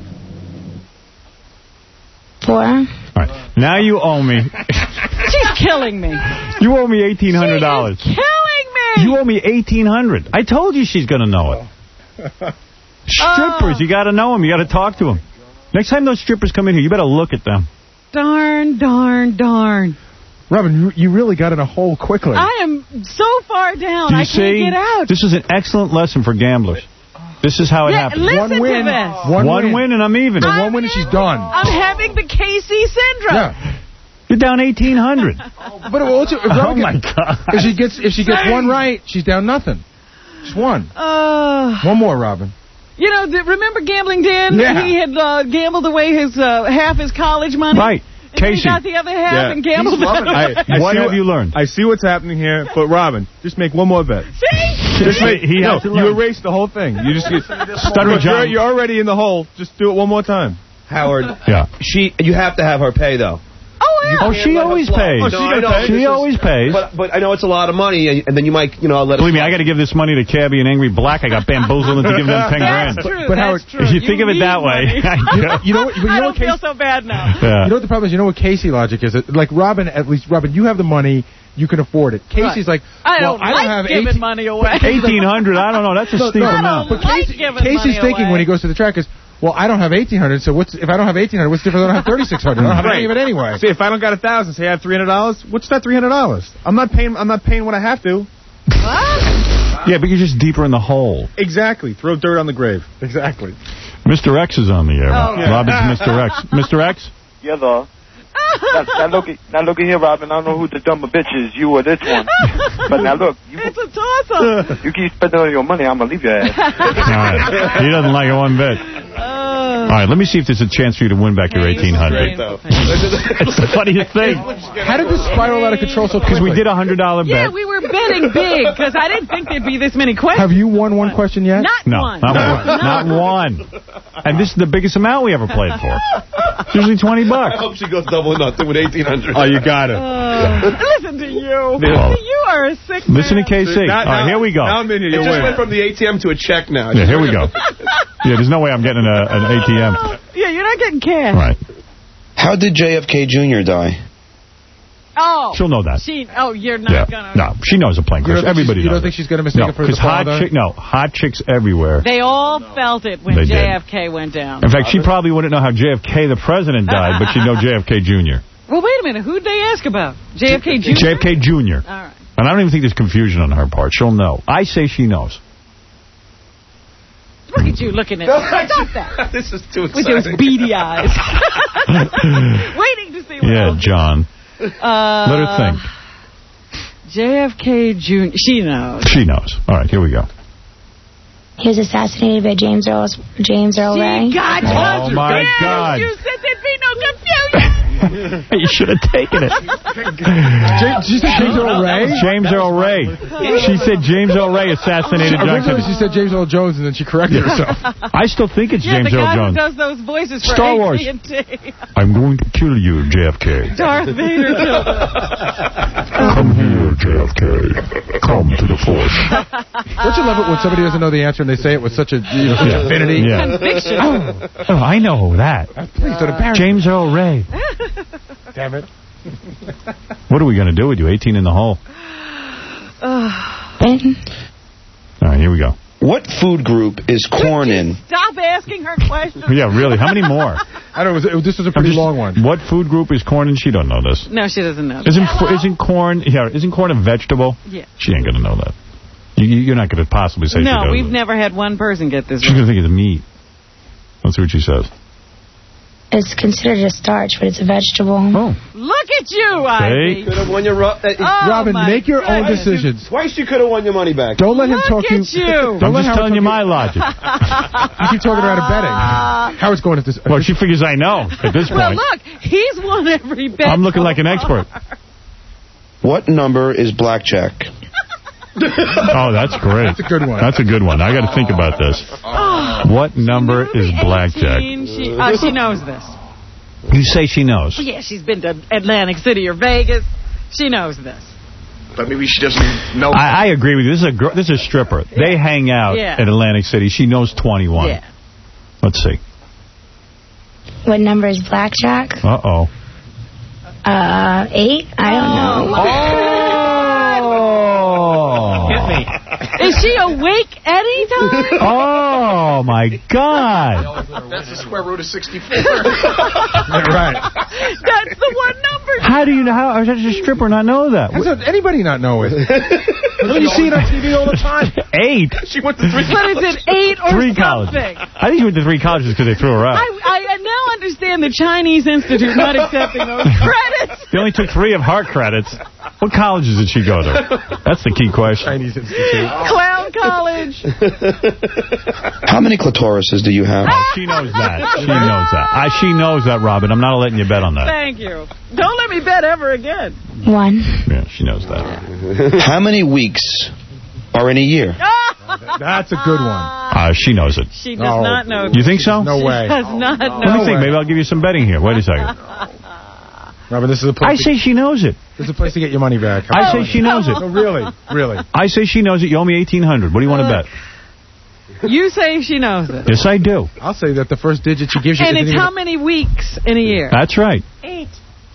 Four. All right. Now you owe me. She's killing me. You owe me eighteen hundred dollars. Killing me. You owe me eighteen hundred dollars. I told you she's going to know it. Strippers, Oh. you got to know them. You got to talk to them. Next time those strippers come in here, you better look at them. Darn, darn, darn. Robin, you, you really got in a hole quickly. I am so far down. Do you I see? can't get out. This is an excellent lesson for gamblers. This is how it Yeah, happens. listen One to win. this. One, One win. win and I'm even. And one win and she's done. I'm having the K C syndrome. Yeah. You're down eighteen hundred. But also, if Oh, Robin my gets, God. if she gets if she gets one right, she's down nothing. Just one. Uh, One more, Robin. you know, th- remember Gambling Dan? Yeah. He had uh, gambled away his uh, half his college money. Right. And then he Casey. got the other half Yeah. and gambled He's loving it. it. I- I What see have what- you learned? I see what's happening here, but Robin, just make one more bet. See? Just make, He no, has to you learn. erase the whole thing. You just get, Stutter you're, John. you're already in the hole. Just do it one more time. Howard, Yeah. she, you have to have her pay, though. Oh, yeah. Oh, she always pays. Oh, she No, I know. She This is- always pays. But but I know it's a lot of money, and, and then you might, you know, let Believe me, I got to give this money to Cabby and Angry Black. I got bamboozled into giving them ten grand. That's true. But that's Howard, true. If you think of it need that way, money. I know. You know what? But you I know don't what Casey, feel so bad now. Yeah. you know what the problem is? You know what Casey logic is? Like Robin, at least Robin, you have the money, you can afford it. Casey's Right. like, I well, don't I like don't have giving eighteen money away. eighteen hundred, I don't know. That's a No, steep no, amount. But like Casey, giving Casey's money thinking away. when he goes to the track is, well, I don't have eighteen hundred, so what's if I don't have eighteen hundred? What's the difference? I don't have thirty-six hundred. I don't have Right. any of it anyway. See, if I don't got a thousand, say I have three hundred dollars. What's that three hundred dollars? I'm not paying. I'm not paying what I have to. What? Yeah, but you're just deeper in the hole. Exactly. Throw dirt on the grave. Exactly. Mister X is on the air. Oh, Robin's Mister X. Mister X? Yeah, though. now, now look, at, now look at here, Robin. I don't know who the dumber bitch is, you or this one. But now look, you, it's a toss-up. You keep spending all your money, I'm gonna leave your ass. All right. He doesn't like it one bit. Uh, All right, let me see if there's a chance for you to win back your eighteen hundred. It's the funniest thing. How did this spiral out of control so quickly? Because we did a one hundred dollar bet. Yeah, we were betting big because I didn't think there'd be this many questions. Have you won one question yet? Not no, one. Not one. Not one. And this is the biggest amount we ever played for. It's usually twenty bucks. I hope she goes double nothing with eighteen hundred. Oh, you got it. Uh, listen to you. Yeah. You are a sick man. Listen to K C. Now, All right, here we go. Now I'm in here. It just went from the A T M to a check now. Yeah, here we go. Yeah, there's no way I'm getting a, an A T M. Yeah, you're not getting cash. Right. How did J F K Junior die? Oh. She'll know that. She, oh, you're not Yeah. going No, she knows a plane You crash. don't think Everybody she's- you knows don't think it. she's gonna mistake no, it for his hot father? chick, No, hot chicks everywhere. They all felt it when They J did. F K went down. In fact, she probably wouldn't know how J F K, the president, died, but she'd know J F K Junior Well, wait a minute. Who'd they ask about? J F K Junior? J F K Junior All right. And I don't even think there's confusion on her part. She'll know. I say she knows. Look at you looking at me. Stop that. This is too With exciting. those beady eyes. Waiting to see what Yeah, else. John. Uh, Let her think. J F K Junior She knows. She knows. All right, here we go. He was assassinated by James Earl James Earl Ray. God, Oh, my God. You said there'd be no confusion. You should have taken it. James, she said James Earl Ray? James Earl Ray. She said James Earl Ray assassinated John Originally, Kennedy. she said James Earl Jones, and then she corrected herself. I still think it's Yeah, James the Earl guy Jones. who does those voices for Star Wars. A T and T. I'm going to kill you, J F K. Darth Vader. Come here, J F K. Come to the Force. Don't you love it when somebody doesn't know the answer and they say it with such a you know, such Yeah. affinity? Yeah. Conviction. Oh, oh, I know that. Please don't embarrass James Earl Ray. Damn it. What are we going to do with you? eighteen in the hole. Ben? All right, here we go. What food group is corn in? Stop asking her questions. Yeah, really. How many more? I don't know. It was, it, this was a pretty just- long one. What food group is corn in? She don't know this. No, she doesn't know. Isn't isn't corn? Yeah, isn't corn a vegetable? Yeah. She ain't gonna know that. You, you're not gonna possibly say she No, does. we've never had one person get this She's right. gonna think it's meat. Let's see what she says. It's considered a starch, but it's a vegetable. Oh. Look at you, Ivy. Could have won your ro- uh, Oh, Robin, my make your own goodness. decisions. Twice you could have won your money back. Don't let him Look talk at you. you. Don't I'm let just Howard telling you talk my logic. You keep talking around and betting. Howard's going at this. Well, she figures I know at this Well, point. look, he's won every bet. I'm looking so like an expert. What number is blackjack? Oh, that's great. That's a good one. That's a good one. I got to think about this. What number is blackjack? eighteen, She, uh, she knows this. You say she knows. Well, yeah, she's been to Atlantic City or Vegas. She knows this. But maybe she doesn't know. I, I agree with you. This is a gr- this is a stripper. They hang out Yeah. at Atlantic City. She knows twenty-one. Yeah. Let's see. What number is blackjack? Uh oh. Uh, eight? I don't know. Oh. Hit me. Is she awake anytime? Oh my God. That's the square root of sixty-four. Right. That's the one number. How do you know? How does a stripper not know that? How does anybody not know it? Don't you see it on T V all the time? Eight. She went to three. But is it eight or Three something? colleges. I think she went to three colleges because they threw her out. I, I, I now understand the Chinese Institute not accepting those credits. They only took three of her credits. What colleges did she go to? That's the key question. Chinese Institute. Clown college. How many clitorises do you have? She knows that. She knows that. I, she knows that, Robin. I'm not letting you bet on that. Thank you. Don't let me bet ever again. One. Yeah, she knows that. How many weeks are in a year? That's a good one. Uh, she knows it. She does Oh. not know. You think so? No she way. does not know. Let me think. Maybe I'll give you some betting here. Wait a second. Robin, this is a place. I say she knows it. This is a place to get your money back. I say she knows it. No, really, really. I say she knows it. You owe me eighteen hundred. What do you want to bet? You say she knows it. Yes, I do. I'll say that the first digit she gives you. And isn't it's even how many weeks in a year? That's right. Eight.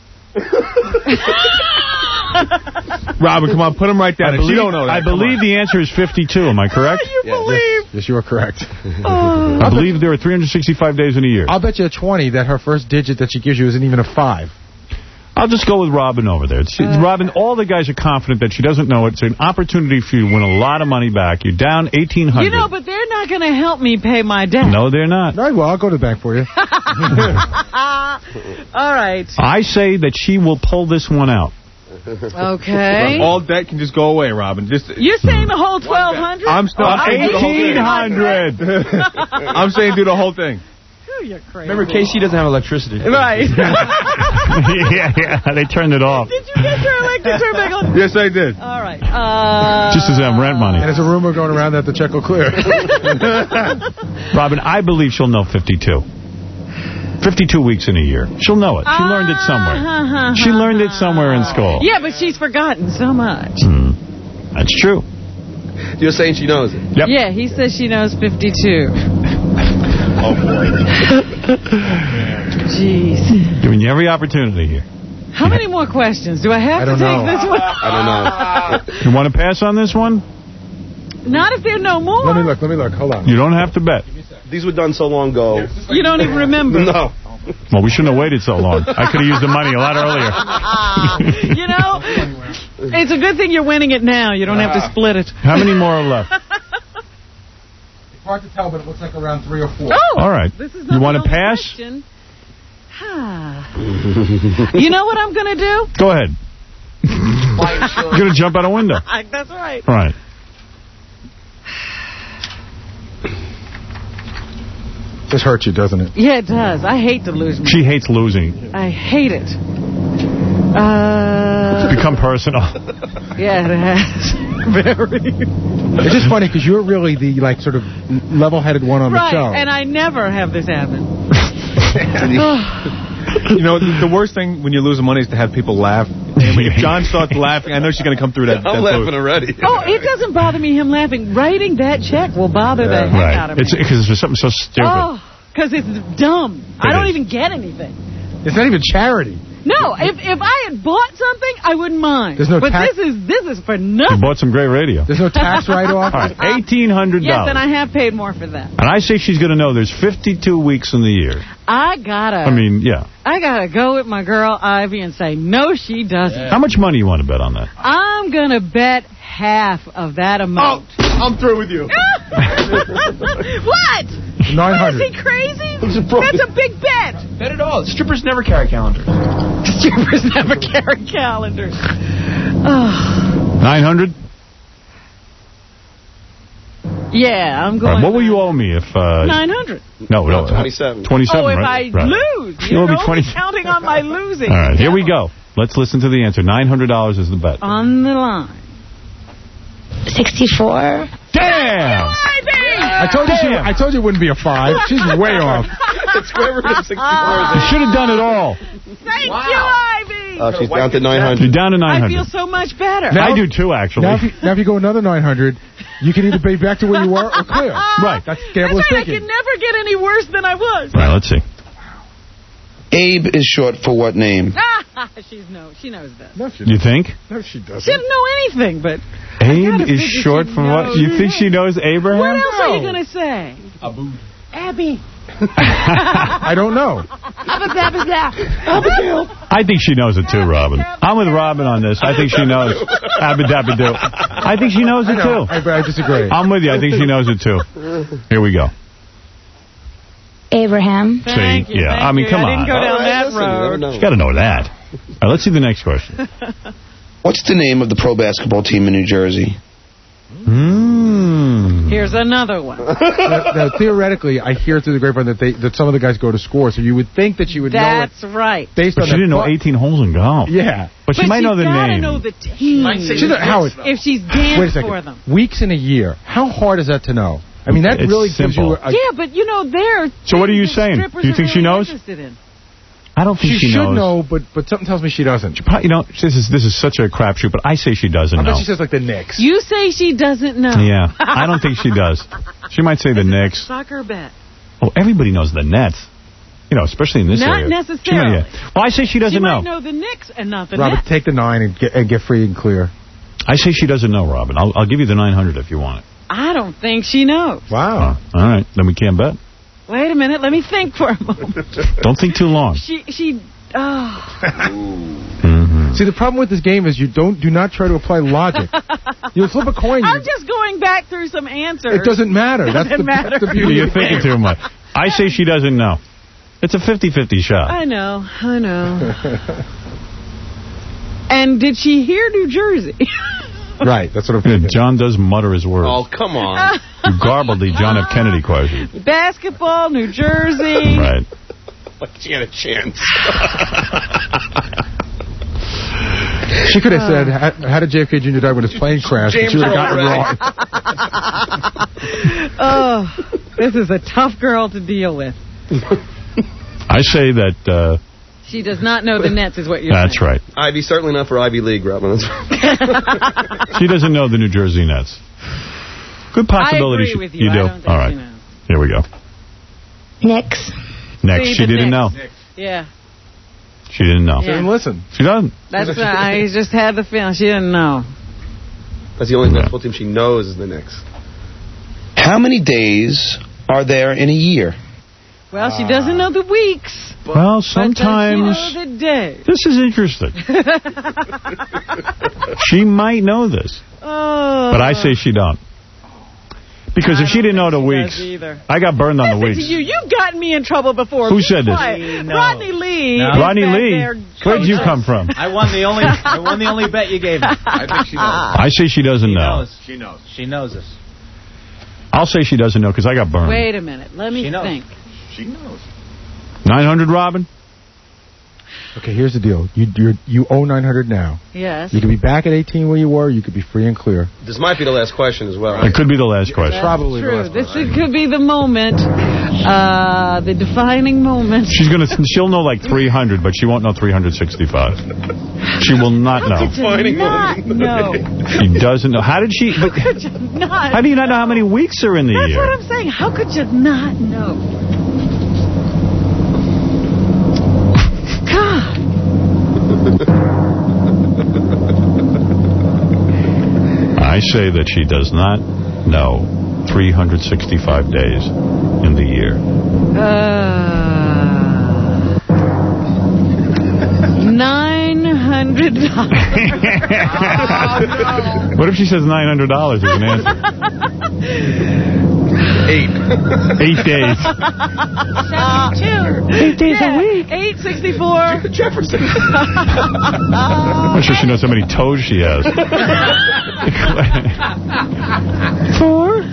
Robin, come on, put him right down. I If you believe, don't know that. I believe the answer is fifty-two. Am I correct? You believe? Yes, you are correct. I believe there are three hundred sixty-five days in a year. I'll bet you a twenty that her first digit that she gives you isn't even a five. Uh, I'll just go with Robin over there. It's, uh, Robin, all the guys are confident that she doesn't know it. It's an opportunity for you to win a lot of money back. You're down eighteen hundred dollars. You know, but they're not going to help me pay my debt. No, they're not. All right, well, I'll go to the bank for you. All right. I say that she will pull this one out. Okay. All debt can just go away, Robin. Just You're saying the whole twelve hundred? I'm still uh, eighteen hundred. I'm saying do the whole thing. Oh, you're crazy. Remember, K C doesn't have electricity. Right. yeah, yeah. They turned it off. Did you get your electric turn back on? Yes, I did. All right. Uh, Just as I have rent money. And there's a rumor going around that the check will clear. Robin, I believe she'll know fifty-two. fifty-two weeks in a year. She'll know it. She learned it somewhere. Uh, She learned it somewhere in school. Yeah, but she's forgotten so much. Hmm. That's true. You're saying she knows it? Yep. Yeah, he says she knows fifty-two. Oh, boy. Jeez. Giving you every opportunity here. How many more questions? Do I have I don't to take know. this one? I don't know. You want to pass on this one? Not if there are no more. Let me look, let me look. Hold on. You don't have to bet. These were done so long ago. You don't even remember. No. Well, we shouldn't have waited so long. I could have used the money a lot earlier. You know, it's a good thing you're winning it now. You don't have to split it. How many more are left? It's hard to tell, but it looks like around three or four. Oh, all right. This is not you want to the only pass? question. You know what I'm going to do? Go ahead. You're going to jump out a window. That's right. All right. This hurts you, doesn't it? Yeah, it does. I hate to lose money. She hates losing. I hate it. Uh, It's become personal. Yeah, it has. Very. It's just funny because you're really the like sort of level-headed one on Right, the show. and I never have this happen. You know, the, the worst thing when you're losing money is to have people laugh. And when John starts laughing, I know she's going to come through that. I'm that laughing booth. already. Oh, it doesn't bother me him laughing. Writing that check will bother the heck Right. out of me. It's because it's something so stupid. Oh, because it's dumb. It I don't is. even get anything. It's not even charity. No, if if I had bought something, I wouldn't mind. There's no but tax- this is this is for You nothing. bought some great radio. There's no tax write-off. All right, eighteen hundred dollars. Yes, and I have paid more for that. And I say she's going to know there's fifty-two weeks in the year. I gotta. I mean, yeah. I gotta go with my girl Ivy and say no, she doesn't. How much money you want to bet on that? I'm gonna bet half of that amount. Oh, I'm through with you. What? nine hundred. Is he crazy? That's a big bet. Bet it all. Strippers never carry calendars. Strippers never carry calendars. Oh. nine hundred? Yeah, I'm going. Right, what will you owe me if... Uh, nine hundred. No, no. twenty-seven. twenty-seven, Oh, if right? I Right. lose. You owe You're me only twenty. counting on my losing. All right, here we go. Let's listen to the answer. nine hundred dollars is the bet. On the line. sixty-four. Damn! I told you. She, I told you it wouldn't be a five. She's way off. You should have done it all. Thank you, Ivy. Uh, she's down to nine hundred. You're down to nine I hundred. feel so much better. I do too, actually. Now if, you, now if you go another nine hundred, you can either pay back to where you were or clear. Right. That's gambler's That's right. I thinking. can never get any worse than I was. All right, let's see. Abe is short for what name? She's no, she knows that. No, she You think? No, she doesn't. She didn't know anything, but Abe gotta is figure short she from what? knows. You think she knows Abraham? what else are you gonna say? Abu. Abby. I don't know. Abigail. I think she knows it too, Robin. I'm with Robin on this. I think she knows. Abba-dabba-doo. I think she knows I it know. too. I, I disagree. I'm with you. I think she knows it too. Here we go. Abraham. Thank See? you, Yeah, thank I mean, you. come I didn't on. go down All right, that listen, you never road. know. You got to know that. All right, let's see the next question. What's the name of the pro basketball team in New Jersey? Mm. Here's another one. now, now, theoretically, I hear through the grapevine that they that some of the guys go to score, so you would think that she would That's know it right. based But on she the didn't know fu- eighteen holes in golf. Yeah. But she but might know the gotta name. know the team. She's a, Howard, If she's wait a danced second. for them. Weeks in a year. How hard is that to know? I mean, that It's really simple. gives you a... Yeah, but you know, there are So what are you things that saying? strippers Do you are think she really knows? interested in. I don't think She, she, should knows. know, but but something tells me she doesn't. She probably, you know, this is this is such a crapshoot, but I say she doesn't I bet know. she says like the Knicks. You say she doesn't know. Yeah, I don't think she does. She might say the Knicks. Soccer bet. Oh, everybody knows the Nets. You know, especially in this Not area. necessarily. She might, yeah. Well, I say she doesn't She know. might know the Knicks and not the Robert, Nets. take the nine and get and get free and clear. I say she doesn't know, Robin. I'll, I'll give you the nine hundred if you want it. I don't think she knows. Wow. Oh, all right, then we can't bet. Wait a minute. Let me think for a moment. Don't think too long. She she Oh. See, the problem with this game is you don't do not try to apply logic. You'll flip a coin. I'm just going back through some answers. It doesn't matter. Doesn't That's the, matter. that's the beauty You're of the thinking game. too much. I say she doesn't know. It's a fifty-fifty shot. I know, I know. And did she hear New Jersey? Right, that's what I'm thinking. John does mutter his words. Oh, come on. You garbled the John F. Kennedy question. Basketball, New Jersey. Right. Like she had a chance. She could have said, how, how did J F K Junior die when his plane crashed? But she would have gotten it wrong. Oh, this is a tough girl to deal with. I say that... Uh, She does not know the Nets, is what you're That's saying. right. Ivy, certainly not for Ivy League, Robin. She doesn't know the New Jersey Nets. Good possibility. I agree she, with you. You do? I don't think All right. she knows. Here we go. Knicks. Next. See, She the didn't Knicks. know. Yeah. She didn't know. She didn't listen. She doesn't. That's uh, I just had the feeling. She didn't know. That's the only basketball team she knows is the Knicks. How many days are there in a year? Well, she doesn't know the weeks. Well, sometimes... But does she know the days? This is interesting. She might know this. Oh. But I say she don't. Because I if she didn't know the she weeks, does either. I got burned on the Listen weeks. to you. You've gotten me in trouble before. Who Be said this? quiet. Rodney Lee. No. is Rodney back Lee? there Where'd you coaching. come from? I won the only I won the only bet you gave me. I think she knows. I say she doesn't She know. knows. She knows. She knows this. I'll say she doesn't know because I got burned. Wait a minute. Let me She knows. think. She knows. nine hundred, Robin? Okay, here's the deal. You you're, you owe nine hundred now. Yes. You could be back at eighteen where you were. You could be free and clear. This might be the last question as well. It could be the last question. Probably the True. last This it could be the moment, uh, the defining moment. She's gonna. She'll know like three hundred, but she won't know three hundred sixty-five. She will not know. How could you not know? She doesn't know. How did she? But, How could you not? how do you not know how many weeks are in the That's year? what I'm saying. How could you not know? God. I say that she does not know three hundred sixty-five days in the year. Uh, Nine hundred dollars. What if she says nine hundred dollars as an answer? Eight. Eight days. seventy-two. Eight days yeah. a week. eight sixty-four. Jefferson. I'm not sure she knows how many toes she has. Four?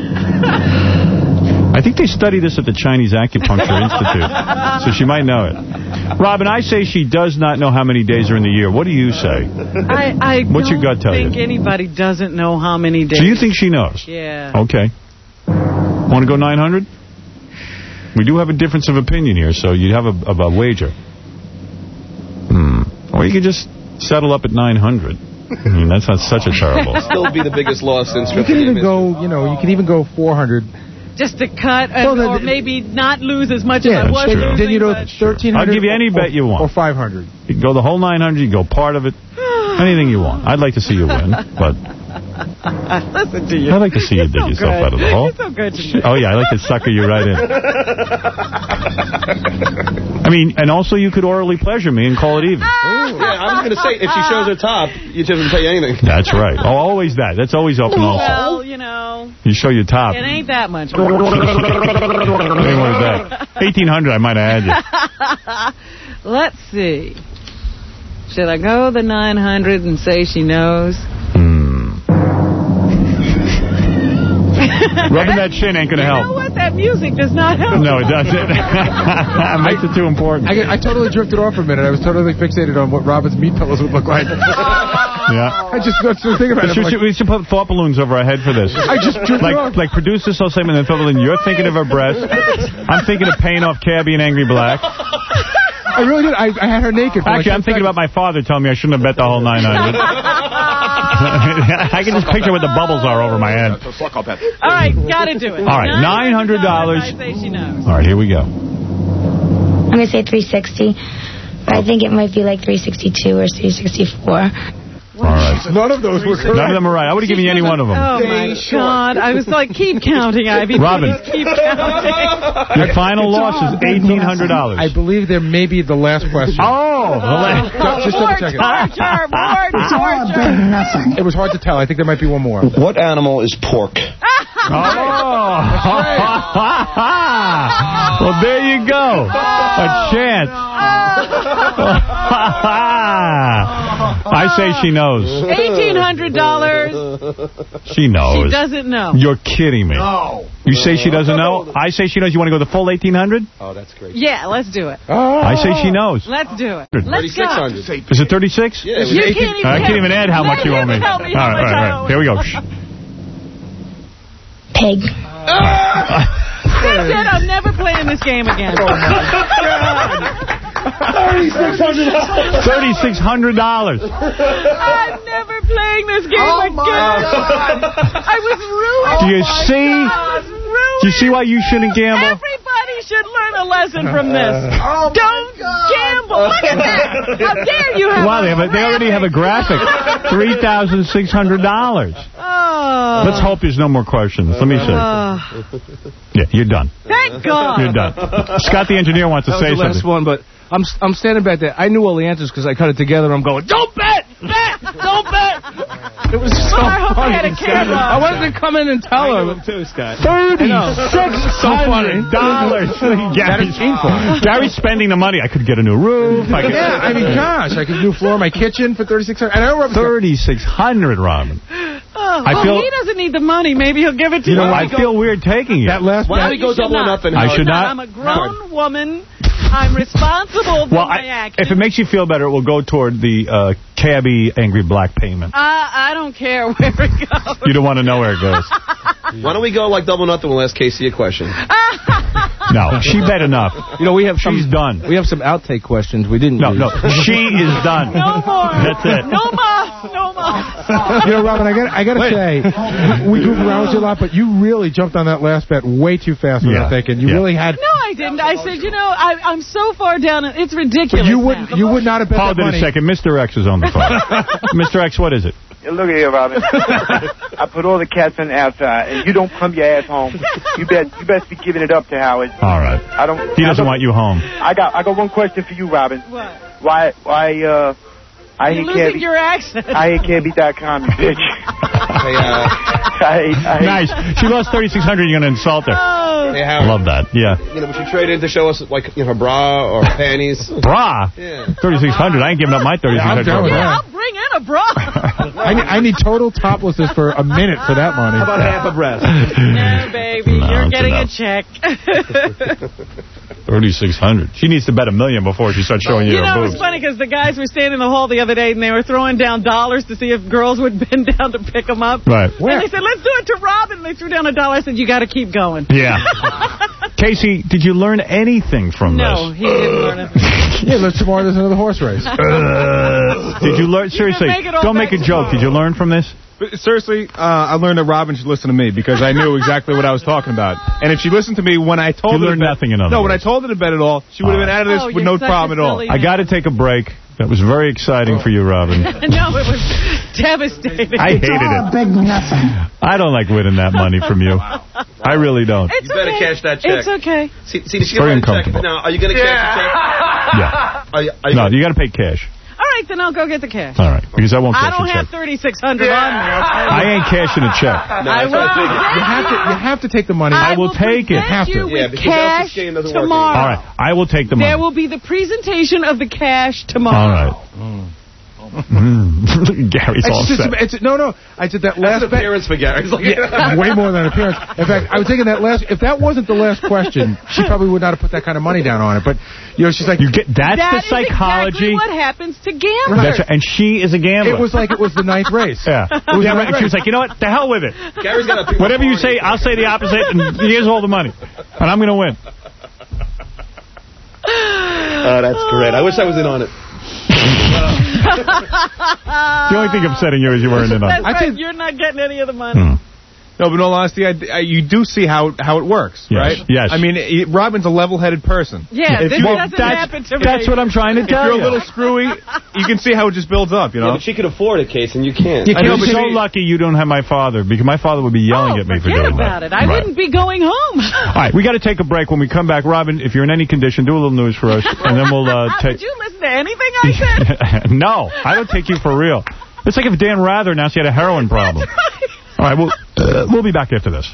I think they study this at the Chinese Acupuncture Institute, so she might know it. Robin, I say she does not know how many days are in the year. What do you say? I, I What's your don't gut tell you? think anybody doesn't know how many days. So you think she knows? Yeah. Okay. Want to go nine hundred? We do have a difference of opinion here, so you have a, a, a wager. Hmm. Or you could just settle up at nine hundred. I mean, that's not such a terrible. Still be the biggest loss since. You can even go, you know, you can even go four hundred. Just to cut, and, Well, then- or maybe not lose as much Yeah, as I was true. losing. Then you know but- thirteen hundred. I'll give you any bet you want. Or five hundred. You can go the whole nine hundred, you can go part of it. Anything you want. I'd like to see you win, but Listen to you. I'd like to see you You're dig so yourself good. out of the hole. You're so good to me. Oh, yeah, I like to sucker you right in. I mean, and also you could orally pleasure me and call it even. Yeah, I was going to say, if she shows her top, you doesn't tell you anything. That's right. Oh, always that. That's always open also. Well, you know, You show your top. it ain't that much. Ain't worth that. eighteen hundred, I might have had you. Let's see. Should I go the nine hundred and say she knows? Rubbing that chin ain't going to You know help. what? That music does not help. No, it doesn't. It makes it too important. I, I totally drifted off for a minute. I was totally fixated on what Robin's meat pillows would look like. Yeah. I just got to think about We it. I'm should, like, we should put thought balloons over our head for this. I just drifted like, off. like produce this whole segment and then thought balloon. You're thinking of her breast. I'm thinking of paying off Cabby and Angry Black. I really did. I, I had her naked. For Actually, like I'm thinking about my father telling me I shouldn't have bet the whole nine hundred. I can just picture what the bubbles are over my head. All right, got to do it. All right, nine hundred dollars. I say she knows. All right, here we go. I'm going to say three sixty. But I think it might be like three sixty-two or three sixty-four. All right. None of those were correct. None of them are right. I would have given you any one of them. Oh, my God. I was like, keep counting, Ivy. Robin. Please keep counting. Your final loss is eighteen hundred dollars. I believe there may be the last question. Oh! The last. Just double check it. Torture, more torture. It was hard to tell. I think there might be one more. What animal is pork? Oh! Well, there you go. A chance. I say she knows. eighteen hundred dollars. She knows. She doesn't know. You're kidding me. No. You say she doesn't know? I say she knows. You want to go the full eighteen hundred? Oh, that's great. Yeah, let's do it. I say she knows. Let's do it. Let's go. Is it thirty-six? Yeah, you can't even I can't even add how much you owe me. Tell me all how right, much all right, I owe. Here we go. Shh. Pig. That's it. I'm never playing this game again. Oh, thirty-six hundred dollars. I'm never playing this game Oh, again. I was ruined. Do you see? I was ruined. Do you see why you shouldn't gamble? Everybody should learn a lesson from this. Don't gamble. Look at that. How dare you have Wow, they, have a, they already have a graphic. three thousand six hundred dollars. Oh. Let's hope there's no more questions. Let me see. Oh. Yeah, you're done. Thank God. You're done. Scott the engineer wants to that say was the last something. one, but I'm I'm standing back there. I knew all the answers because I cut it together. I'm going, don't bet, bet, don't bet. It was so I hope funny. I had a camera. I wanted to come in and tell her. too, Scott. thirty-six hundred dollars. Gary's, Gary's spending the money. I could get a new roof. I could, Yeah, I mean, gosh, I could do floor in my kitchen for thirty-six hundred dollars. thirty-six hundred dollars, Robin. Oh, I well, feel- he doesn't need the money. Maybe he'll give it to You you. know, I feel weird taking it. That last Why don't we You go should double or not. nothing? I Howard? should not. I'm a grown woman. I'm responsible for Well, my I, actions. if it makes you feel better, it will go toward the uh, cabbie angry black payment. I, I don't care where it goes. You don't want to know where it goes. Why don't we go like double nothing? We'll ask Casey a question. No, she bet enough. You know, we have some, She's done. We have some outtake questions we didn't No, use. no, she is done. No more. That's it. No more. No more. You know, Robin, I got I got to say, we goof around with you a lot, but you really jumped on that last bet way too fast without Yeah. thinking. You Yeah. really had. No, I didn't. I said, you know, I, I'm so far down. It's ridiculous. But you would now. you would not have bet Hold that it money. a second. Mister X is on the phone. Mister X, what is it? Yeah, look at here, Robin. I put all the cats on the outside, and you don't come your ass home. You bet. You best be giving it up to Howard. All right. I don't. He I doesn't don't- want you home. I got. I got one question for you, Robin. What? Why? Why? Uh, I You're hate losing Cabby. your accent. I hate Cabby dot com, you bitch. Hey, uh, I hate. I hate. Nice. She lost thirty-six hundred. You're going to insult her. Oh. hey, I Howard. love that. Yeah. You know, would you trade in to show us like you know her bra or panties? Bra. Yeah. thirty-six hundred. I ain't giving up my thirty-six hundred. down with Yeah, that. I'll bring in a bra. I need, I need total toplessness for a minute for that money. How about half a breast? No, baby. No, You're it's getting enough. a check. thirty-six hundred. She needs to bet a million before she starts showing you, You her know, boobs. it's funny because the guys were standing in the hall the other day and they were throwing down dollars to see if girls would bend down to pick them up. Right. And they said, let's do it to Robin. They threw down a dollar. I said, you got to keep going. Yeah. Casey, did you learn anything from No, this? he didn't learn it. Yeah, let's tomorrow there's another horse race. Uh, did you learn? Seriously, make it all don't make a back joke. Did you learn from this? But seriously, uh, I learned that Robin should listen to me because I knew exactly what I was talking about. And if she listened to me when I told You her learned to bet, nothing in other No, when I words. told her to bet it all, she would have been out of this Oh, with you're no such a problem at all. silly I got to take a break. That was very exciting for you, Robin. No, it was devastating. I hated it. Big nothing. I don't like winning that money from you. I really don't. It's You better okay. cash that check. It's okay. See, see, did she Very get the check? uncomfortable. Now, are you going to cash the check? Yeah. Are you, are you No, you got to pay cash. All right, then I'll go get the cash. All right, because I won't I cash don't a have check. thirty-six hundred on me. I'll tell you. I ain't cashing a check. No, I that's will what I figured. You have to you have to take the money. I will take it. present Have to. you Yeah, with because else cash this game doesn't work tomorrow. All right, I will take the money. There will be the presentation of the cash All tomorrow. right. Mm. Gary's all It's just, set. it's, no, no. I said that That's last an bet. appearance for Gary. It's like, Yeah, way more than an appearance. In fact, I was thinking that last. If that wasn't the last question, she probably would not have put that kind of money down on it. But you know, she's like, You get that's That the is psychology. exactly what happens to gamblers. That's right. And she is a gambler. it was like it was the ninth race. Yeah. It was Yeah, the right. ninth She was race. like, you know what? The hell with it. Gary's got a Whatever you say, I'll say the opposite, and here's all the money. And I'm going to win. Oh, that's great. I wish I was in on it. The only thing upsetting you is you weren't in on That's it. right. You're not getting any of the money. Hmm. No, but in all honesty, I, I, you do see how how it works, Yes. right? Yes. I mean, it, Robin's a level-headed person. Yeah, If this you- doesn't happen to me. That's what I'm trying to If tell you're a you. little screwy, you can see how it just builds up, you know? Yeah, but she could afford a case, and you can't. You I know, are but so she- lucky you don't have my father, because my father would be yelling Oh, at me for forget doing about that. it. I Right. wouldn't be going home. All right, we got to take a break. When we come back, Robin, if you're in any condition, do a little news for us, and then we'll uh, take... Did you listen to anything I said? No, I don't take you for real. It's like if Dan Rather announced he had a heroin problem. All right, we'll, uh, we'll be back after this.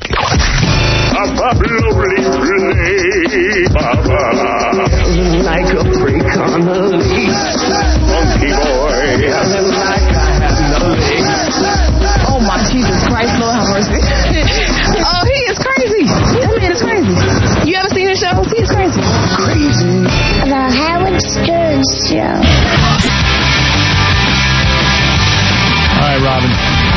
Like a break on the leash. Funky boy. Feeling like I have no legs. Oh my Jesus Christ, Lord have mercy. Oh, he is crazy. That man is crazy. You ever seen his shows? He is crazy. Crazy. The Howard Stern Show. All right, Robin.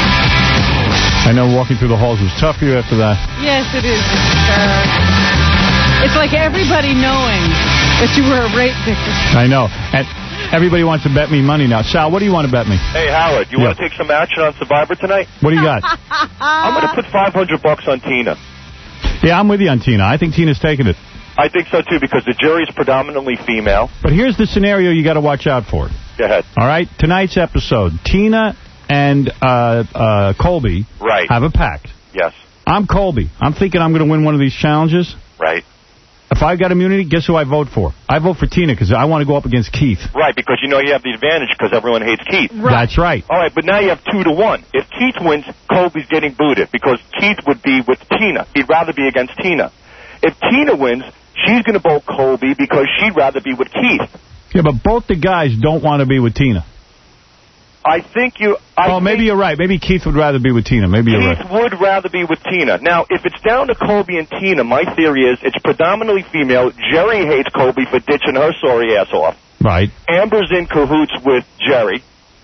I know walking through the halls was tough for you after that. Yes, it is. Uh, it's like everybody knowing that you were a rape victim. I know. And everybody wants to bet me money now. Sal, what do you want to bet me? Hey, Howard, you Yeah. want to take some action on Survivor tonight? What do you got? I'm going to put five hundred bucks on Tina. Yeah, I'm with you on Tina. I think Tina's taking it. I think so, too, because the jury's predominantly female. But here's the scenario you got to watch out for. Go ahead. All right? Tonight's episode, Tina and uh, uh, Colby Right. have a pact. Yes. I'm Colby. I'm thinking I'm going to win one of these challenges. Right. If I got immunity, guess who I vote for? I vote for Tina because I want to go up against Keith. Right, because you know you have the advantage because everyone hates Keith. That's right. All right, but now you have two to one. If Keith wins, Colby's getting booted because Keith would be with Tina. He'd rather be against Tina. If Tina wins, she's going to vote Colby because she'd rather be with Keith. Yeah, but both the guys don't want to be with Tina. I think you... I oh, maybe you're right. Maybe Keith would rather be with Tina. Maybe you're Keith right. would rather be with Tina. Now, if it's down to Colby and Tina, my theory is it's predominantly female. Jerry hates Colby for ditching her sorry ass off. Right. Amber's in cahoots with Jerry.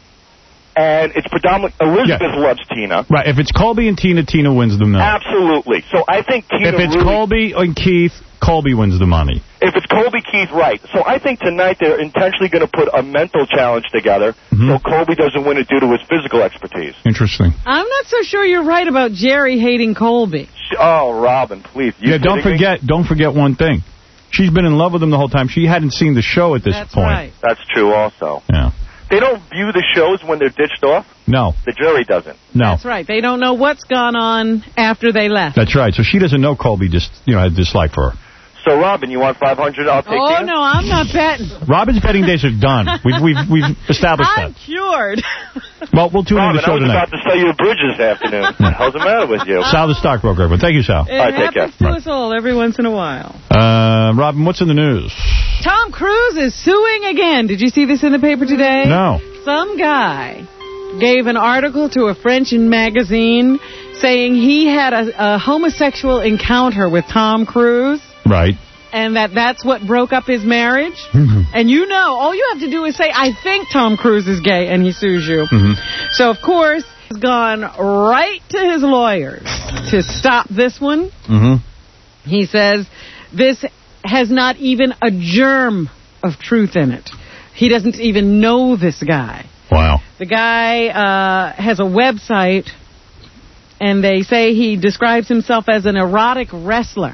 And it's predominantly... Elizabeth loves Tina. Right. If it's Colby and Tina, Tina wins the million. Absolutely. So I think Tina If it's really, Colby and Keith, Colby wins the money. If it's Colby, Keith, right. So I think tonight they're intentionally going to put a mental challenge together Mm-hmm. so Colby doesn't win it due to his physical expertise. Interesting. I'm not so sure you're right about Jerry hating Colby. Oh, Robin, please. You yeah, don't kidding me? forget, don't forget one thing. She's been in love with him the whole time. She hadn't seen the show at this That's point. right. That's true also. Yeah. They don't view the shows when they're ditched off. No. The jury doesn't. No. That's right. They don't know what's gone on after they left. That's right. So she doesn't know Colby just, you know, had dislike for her. So, Robin, you want five hundred? I'll take Oh, Tina? no, I'm not betting. Robin's betting days are done. We've, we've, we've established I'm that. cured. Well, we'll tune in Robin, the show I was tonight. about to sell you a bridge this afternoon. What the hell's the matter with you? Sal the stockbroker, everyone. Thank you, Sal. It All right, take happens care. to us all every once in a while. Uh, Robin, what's in the news? Tom Cruise is suing again. Did you see this in the paper today? No. Some guy gave an article to a French magazine saying he had a, a homosexual encounter with Tom Cruise. Right. And that that's what broke up his marriage. And you know, all you have to do is say, I think Tom Cruise is gay, and he sues you. Mm-hmm. So, of course, he's gone right to his lawyers to stop this one. Mm-hmm. He says this has not even a germ of truth in it. He doesn't even know this guy. Wow. The guy uh, has a website, and they say he describes himself as an erotic wrestler.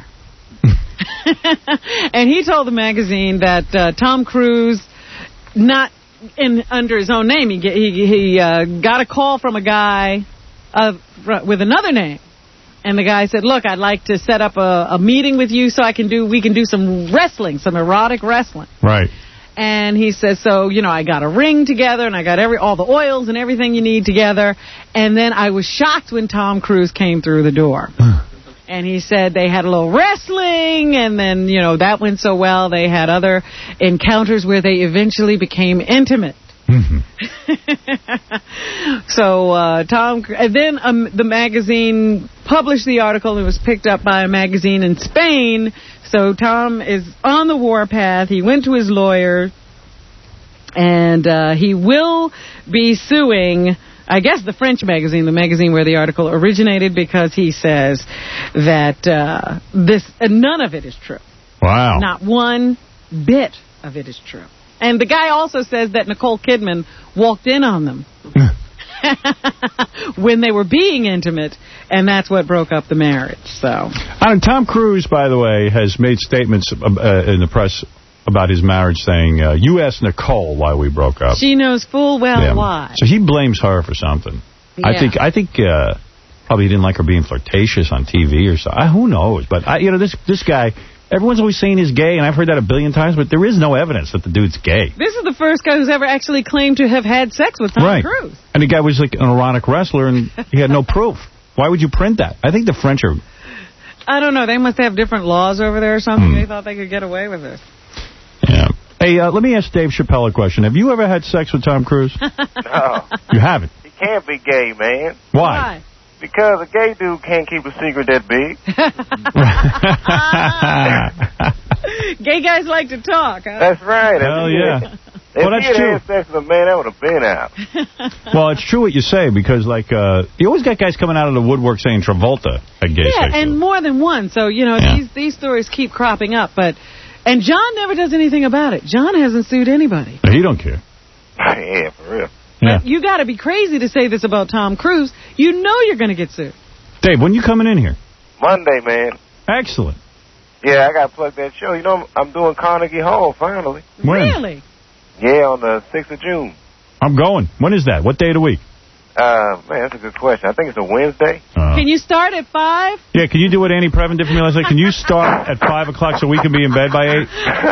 And he told the magazine that uh, Tom Cruise, not in under his own name, he he, he uh, got a call from a guy uh, with another name, and the guy said, "Look, I'd like to set up a, a meeting with you so I can do we can do some wrestling, some erotic wrestling." Right. And he says, so, you know, I got a ring together, and I got every all the oils and everything you need together. And then I was shocked when Tom Cruise came through the door. And he said they had a little wrestling, and then, you know, that went so well. They had other encounters where they eventually became intimate. So uh, Tom, and then um, the magazine published the article. It was picked up by a magazine in Spain. So Tom is on the warpath. He went to his lawyer, and uh, he will be suing, I guess, the French magazine, the magazine where the article originated, because he says that uh, this uh, none of it is true. Wow. Not one bit of it is true. And the guy also says that Nicole Kidman walked in on them. when they were being intimate, and that's what broke up the marriage. So, Uh, Tom Cruise, by the way, has made statements uh, in the press about his marriage, saying, uh, you asked Nicole why we broke up. she knows full well Yeah. why. So he blames her for something. I Yeah. think I think uh, probably he didn't like her being flirtatious on T V or something. Who knows? But, I, you know, this this guy, everyone's always saying he's gay, and I've heard that a billion times, but there is no evidence that the dude's gay. This is the first guy who's ever actually claimed to have had sex with Tom Right. Cruise. And the guy was like an erotic wrestler, and he had no proof. Why would you print that? I think the French are... I don't know. They must have different laws over there or something. Hmm. They thought they could get away with it. Yeah. Hey, uh, let me ask Dave Chappelle a question. Have you ever had sex with Tom Cruise? No, You haven't? he can't be gay, man. Why? Because a gay dude can't keep a secret that big. Gay guys like to talk, huh? That's right. Hell If yeah. he- If Well, he that's had true. had sex with a man, that would have been out. Well, it's true what you say, because, like, uh, you always got guys coming out of the woodwork saying Travolta had gay Yeah, sex. and more than one. So, you know, Yeah. these these stories keep cropping up. But And John never does anything about it. John hasn't sued anybody. He don't care. Yeah, for real. Yeah. You got to be crazy to say this about Tom Cruise. You know you're going to get sued. Dave, when you coming in here? Monday, man. Excellent. Yeah, I got to plug that show. You know, I'm, I'm doing Carnegie Hall, finally. When? Really? Yeah, on the sixth of June. I'm going. When is that? What day of the week? Uh, man, that's a good question. I think it's a Wednesday. Uh, Can you start at five? yeah, can you do what Annie Previn did for me last night? Can you start at five o'clock so we can be in bed by eight?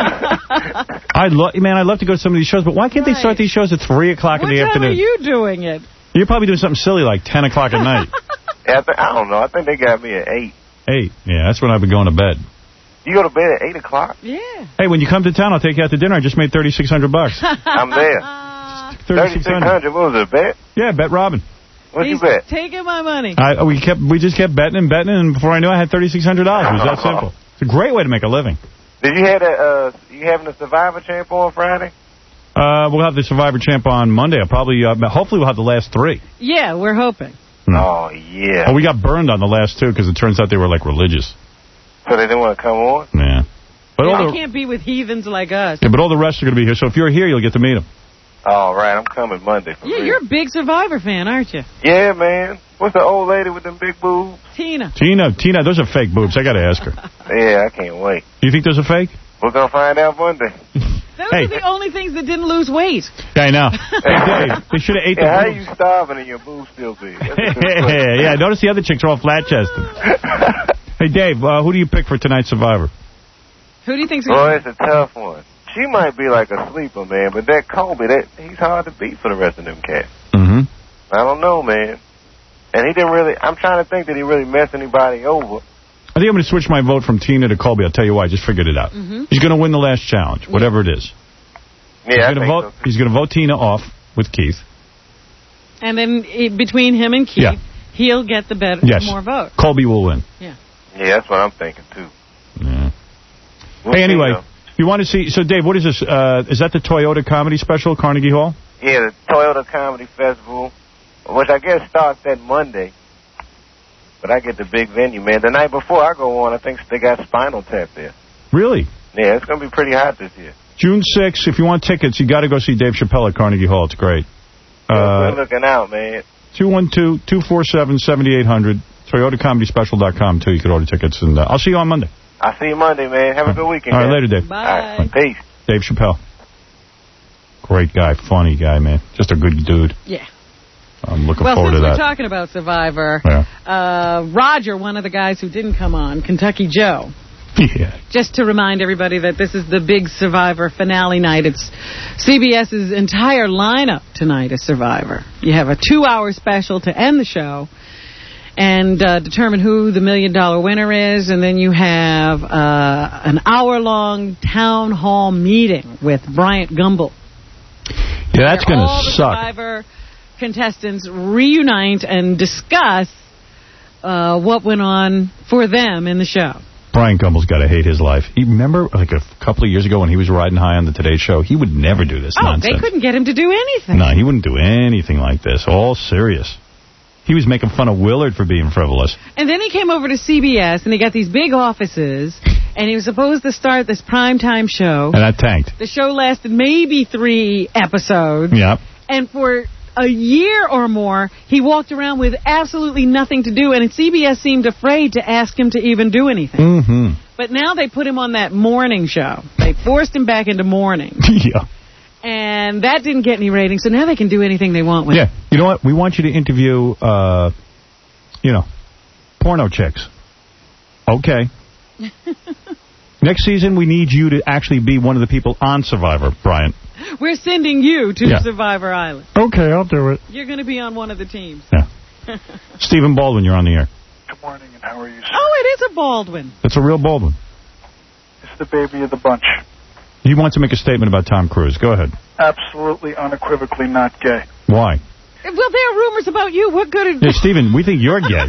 I'd love, man, I'd love to go to some of these shows, but why can't they start these shows at three o'clock in What the time afternoon? are you doing it? You're probably doing something silly like ten o'clock at night. Yeah, I, th- I don't know. I think they got me at eight. Eight. Yeah, that's when I've been going to bed. You go to bed at eight o'clock? Yeah. Hey, when you come to town, I'll take you out to dinner. I just made thirty-six hundred bucks. I'm there. thirty-six hundred. What was it, a bet? Yeah, bet Robin. What'd He's you bet? taking my money. I, we kept, we just kept betting and betting, and before I knew it, I had thirty-six hundred dollars. It was that simple. It's a great way to make a living. Did you have a, uh, you having a Survivor Champ on Friday? Uh, we'll have the Survivor Champ on Monday. I'll probably, uh, hopefully we'll have the last three. Yeah, we're hoping. Oh, yeah. Oh, we got burned on the last two because it turns out they were, like, religious. So they didn't want to come on? Yeah. But, Yeah, all they the, can't be with heathens like us. yeah, but all the rest are going to be here. So if you're here, you'll get to meet them. All right, I'm coming Monday. For Yeah, real. you're a big Survivor fan, aren't you? Yeah, man. What's the old lady with them big boobs? Tina. Tina, Tina, those are fake boobs. I got to ask her. Yeah, I can't wait. You think those are fake? We're going to find out Monday. Those Hey. are the only things that didn't lose weight. Yeah, I know. Hey, Dave, they should have ate Yeah, how the you boobs. starving and your boobs still big? That's a good question. Yeah, notice the other chicks are all flat-chested. Hey, Dave, uh, who do you pick for tonight's Survivor? Who do you think's Boy, going it's a tough one. She might be like a sleeper, man, but that Colby, that he's hard to beat for the rest of them cats. Mm-hmm. I don't know, man. And he didn't really, I'm trying to think that he really messed anybody over. I think I'm going to switch my vote from Tina to Colby. I'll tell you why. I just figured it out. Mhm. He's going to win the last challenge, whatever it is. Yeah, he's I gonna think vote, so. He's going to vote Tina off with Keith. And then eh, between him and Keith, Yeah. he'll get the better, Yes. more votes. Colby will win. Yeah. Yeah, that's what I'm thinking, too. Yeah. We'll Hey, see, anyway, though. you want to see... So, Dave, what is this? Uh, is that the Toyota Comedy Special, Carnegie Hall? Yeah, the Toyota Comedy Festival, which I guess starts that Monday. But I get the big venue, man. The night before I go on, I think they got Spinal Tap there. Really? Yeah, it's going to be pretty hot this year. June sixth, if you want tickets, you got to go see Dave Chappelle at Carnegie Hall. It's great. We're Uh, looking out, man. two one two, two four seven, seven eight zero zero. Toyota Comedy Special dot com, too. You can order tickets. And uh, I'll see you on Monday. I'll see you Monday, man. Have a good weekend. All right, guys. later, Dave. Bye. All right, peace. Dave Chappelle. Great guy. Funny guy, man. Just a good dude. Yeah. I'm looking Well, forward since to we're that. talking about Survivor, Yeah. uh, Roger, one of the guys who didn't come on, Kentucky Joe, Yeah. just to remind everybody that this is the big Survivor finale night. It's CBS's entire lineup tonight is Survivor. You have a two-hour special to end the show and uh, determine who the million-dollar winner is, and then you have uh, an hour-long town hall meeting with Bryant Gumbel. Yeah, that's where going all to the suck. Survivor contestants reunite and discuss uh, what went on for them in the show. Brian Gumbel's got to hate his life. He remember, like, a couple of years ago when he was riding high on the Today Show, he would never do this Oh, nonsense. they couldn't get him to do anything. No, he wouldn't do anything like this. All serious. He was making fun of Willard for being frivolous. And then he came over to C B S, and he got these big offices, and he was supposed to start this primetime show. And that tanked. The show lasted maybe three episodes. Yeah. And for a year or more, he walked around with absolutely nothing to do, and C B S seemed afraid to ask him to even do anything. Mm-hmm. But now they put him on that morning show. They forced him back into morning. Yeah. And that didn't get any ratings, so now they can do anything they want with Yeah. it. You know what? We want you to interview, uh, you know, porno chicks. Okay. Next season, we need you to actually be one of the people on Survivor, Brian. We're sending you to Yeah. Survivor Island. Okay, I'll do it. You're going to be on one of the teams. Yeah. Stephen Baldwin, you're on the air. Good morning, and how are you, sir? Oh, it is a Baldwin. That's a real Baldwin. It's the baby of the bunch. He wants to make a statement about Tom Cruise. Go ahead. Absolutely, unequivocally not gay. Why? Well, there are rumors about you. What good is... Yeah, Stephen, we think you're gay.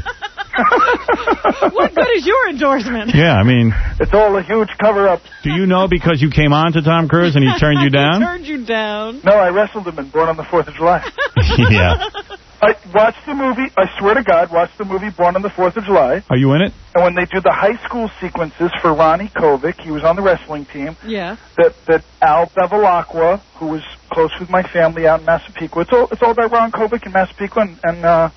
What good is your endorsement? Yeah, I mean... It's all a huge cover-up. Do you know because you came on to Tom Cruise and he turned you down? He turned you down. No, I wrestled him in Born on the fourth of July. Yeah. I watched the movie, I swear to God, watched the movie Born on the fourth of July. Are you in it? And when they do the high school sequences for Ronnie Kovic, he was on the wrestling team, Yeah. that that Al Bevilacqua, who was close with my family out in Massapequa, it's all, it's all about Ron Kovic in Massapequa, and, and uh,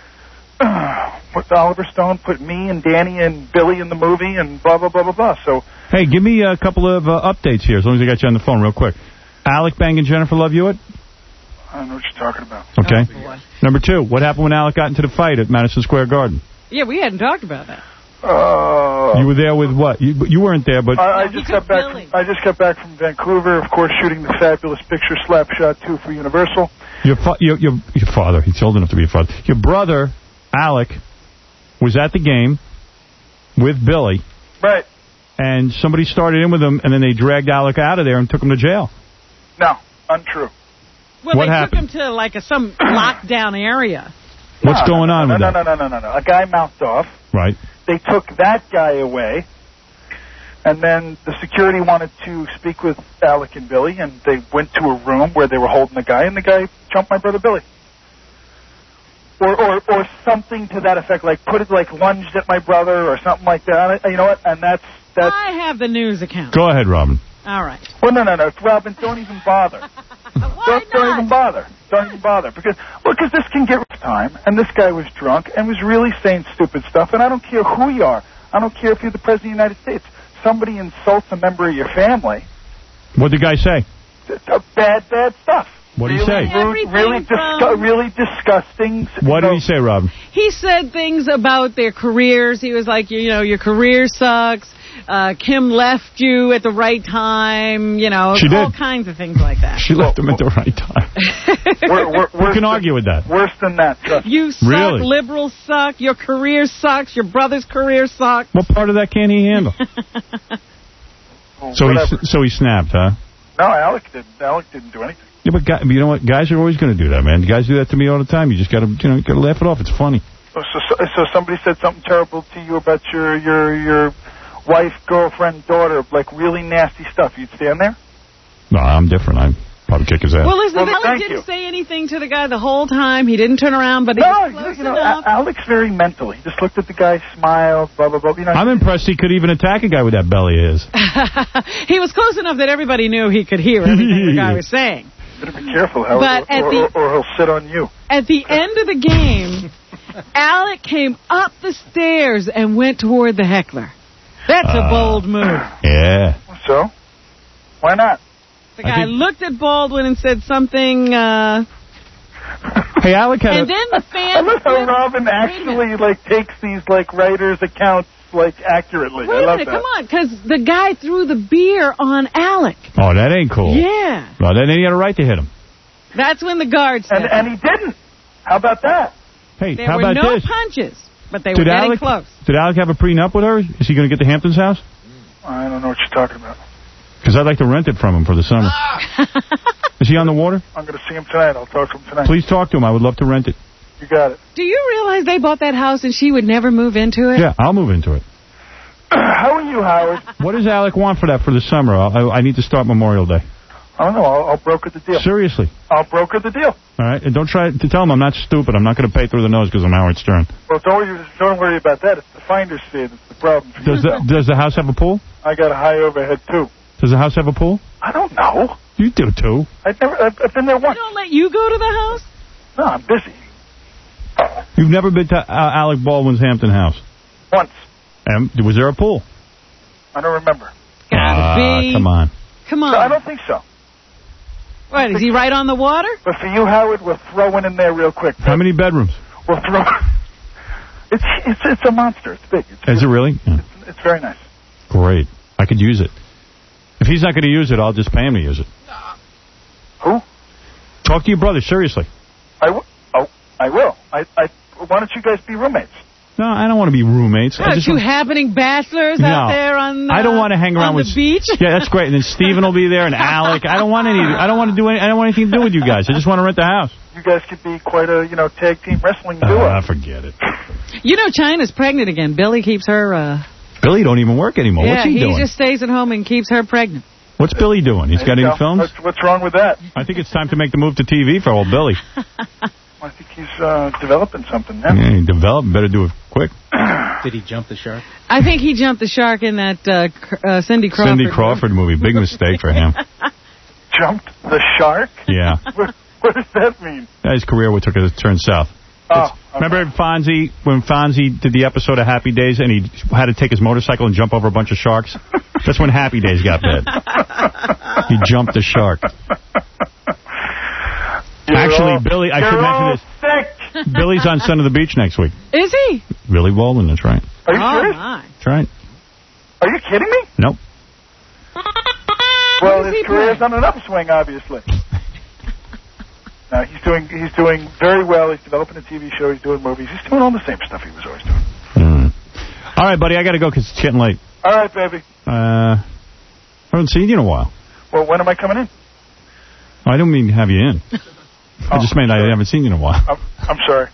with Oliver Stone put me and Danny and Billy in the movie, and blah, blah, blah, blah, blah. So, Hey, give me a couple of uh, updates here, as long as I got you on the phone real quick. Alec banging Jennifer Love Hewitt? I don't know what you're talking about. Okay. Number two, what happened when Alec got into the fight at Madison Square Garden? Yeah, we hadn't talked about that. Uh, You were there with what? You, you weren't there, but... I, I just got back. From, I just got back from Vancouver, of course, shooting the fabulous picture Slapshot two for Universal. Your, fa your, your, your father, he's old enough to be a father. Your brother, Alec, was at the game with Billy. Right. And somebody started in with him, and then they dragged Alec out of there and took him to jail. No, untrue. Well, What they happened? took him to, like, a, some lockdown area. What's No, going no, on no, with no, that? No, no, no, no, no. A guy mouthed off. Right. They took that guy away, and then the security wanted to speak with Alec and Billy, and they went to a room where they were holding the guy, and the guy jumped my brother Billy. Or, or, or something to that effect, like put it, like lunged at my brother, or something like that. You know what? And that's that's. I have the news account. Go ahead, Robin. All right. Well, no, no, no, Robin, don't even bother. don't, don't even bother. Don't even bother. Because, well, because this can get time, and this guy was drunk and was really saying stupid stuff, and I don't care who you are. I don't care if you're the President of the United States. Somebody insults a member of your family. What did the guy say? Uh, bad, bad stuff. What did he really say? Rude, really, disgu- from- really disgusting. What did he say, Robin? He said things about their careers. He was like, you know, your career sucks. Uh, Kim left you at the right time. You know, She all did. kinds of things like that. She left him at the right time. We're, we're, Who can argue with that? Worse than that. Trust me. You suck. Really? Liberals suck. Your career sucks. Your brother's career sucks. What part of that can't he handle? So he, Whatever. so he snapped, huh? No, Alec didn't. Alec didn't do anything. Yeah, but guy, you know what? Guys are always going to do that, man. Guys do that to me all the time. You just got to, you know, got to laugh it off. It's funny. So, so, so somebody said something terrible to you about your your your wife, girlfriend, daughter, like really nasty stuff. You'd stand there? No, I'm different. I'd probably kick his ass. Well, listen, Well, Alec thank didn't you. say anything to the guy the whole time. He didn't turn around, but he No, was you, close you know, enough. A- Alec's very mental. He just looked at the guy, smiled, blah blah blah. You know, I'm impressed he could even attack a guy with that belly of his. He was close enough that everybody knew he could hear everything the guy was saying. better be careful, Howard, But at or, the- or, or he'll sit on you. At the end of the game, Alec came up the stairs and went toward the heckler. That's a Uh, bold move. Yeah. So, why not? The guy looked at Baldwin and said something, uh... Hey, Alec had And a... then the I fans... love how Robin actually, like, takes these, like, writers' accounts, like, accurately. Wait I a love minute, that. come on, because the guy threw the beer on Alec. Oh, that ain't cool. Yeah. Well, then he had a right to hit him. That's when the guard stepped And, and he didn't. How about that? Hey, There how were about no this? punches, but they Did were getting Alec, close. Did Alec have a prenup with her? Is he going to get the Hamptons house? I don't know what you're talking about. Because I'd like to rent it from him for the summer. Is he on the water? I'm going to see him tonight. I'll talk to him tonight. Please talk to him. I would love to rent it. You got it. Do you realize they bought that house and she would never move into it? Yeah, I'll move into it. How are you, Howard? What does Alec want for that for the summer? I, I need to start Memorial Day. I don't know. I'll, I'll broker the deal. Seriously. I'll broker the deal. All right? And don't try to tell him I'm not stupid. I'm not going to pay through the nose because I'm Howard Stern. Well, don't worry, don't worry about that. It's the finder's fee that's the problem. For Does you. the, does the house have a pool? I got a high overhead, too. Does the house have a pool? I don't know. You do, too. I've, never, I've, I've been there They once. don't let you go to the house? No, I'm busy. You've never been to uh, Alec Baldwin's Hampton house? Once. Um, was there a pool? I don't remember. Gotta Ah, be. come on. Come on. No, I don't think so. What, is he right on the water? But for you, Howard, we'll throw one in there real quick. How many bedrooms? We'll throw... It's it's it's a monster. It's big. It's Is it really? Yeah. It's, it's very nice. Great. I could use it. If he's not going to use it, I'll just pay him to use it. Who? Talk to your brother, seriously. I w- oh, I will. I, I, why don't you guys be roommates? No, I don't want to be roommates. I What, just two want... happening bachelors No. out there on uh, I don't want to hang around on with the beach? Yeah, that's great. And then Steven will be there and Alec. I don't want any. I don't want to do any. I don't want anything to do with you guys. I just want to rent the house. You guys could be quite a you know tag team wrestling duo. Ah, forget it. You know, China's pregnant again. Billy keeps her... Uh, Billy don't even work anymore. yeah, What's he, he doing? just stays at home and keeps her pregnant. What's Billy doing? He's got There you any go. films? What's, what's wrong with that? I think it's time to make the move to T V for old Billy. I think he's uh, developing something now. Yeah, he developed. Better do it quick. Did he jump the shark? I think he jumped the shark in that uh, Cr- uh, Cindy Crawford. Cindy Crawford movie. Big mistake for him. Jumped the shark? Yeah. What, what does that mean? His career took a turn south. Oh, Remember Fonzie, when Fonzie did the episode of Happy Days and he had to take his motorcycle and jump over a bunch of sharks? That's when Happy Days got bad. He jumped the shark. You're Actually, all, Billy, I you're should all mention this. Billy's on Son of the Beach next week. Is he? Billy Baldwin, that's right. Are you oh, serious? my. That's right. Are you kidding me? Nope. Well, does his he career's play? on an upswing, obviously. No, he's doing he's doing very well. He's developing a T V show. He's doing movies. He's doing all the same stuff he was always doing. Mm. All right, buddy, I got to go because it's getting late. All right, baby. Uh, I haven't seen you in a while. Well, when am I coming in? I don't mean to have you in. I just meant I haven't seen you in a while. I'm, I'm sorry.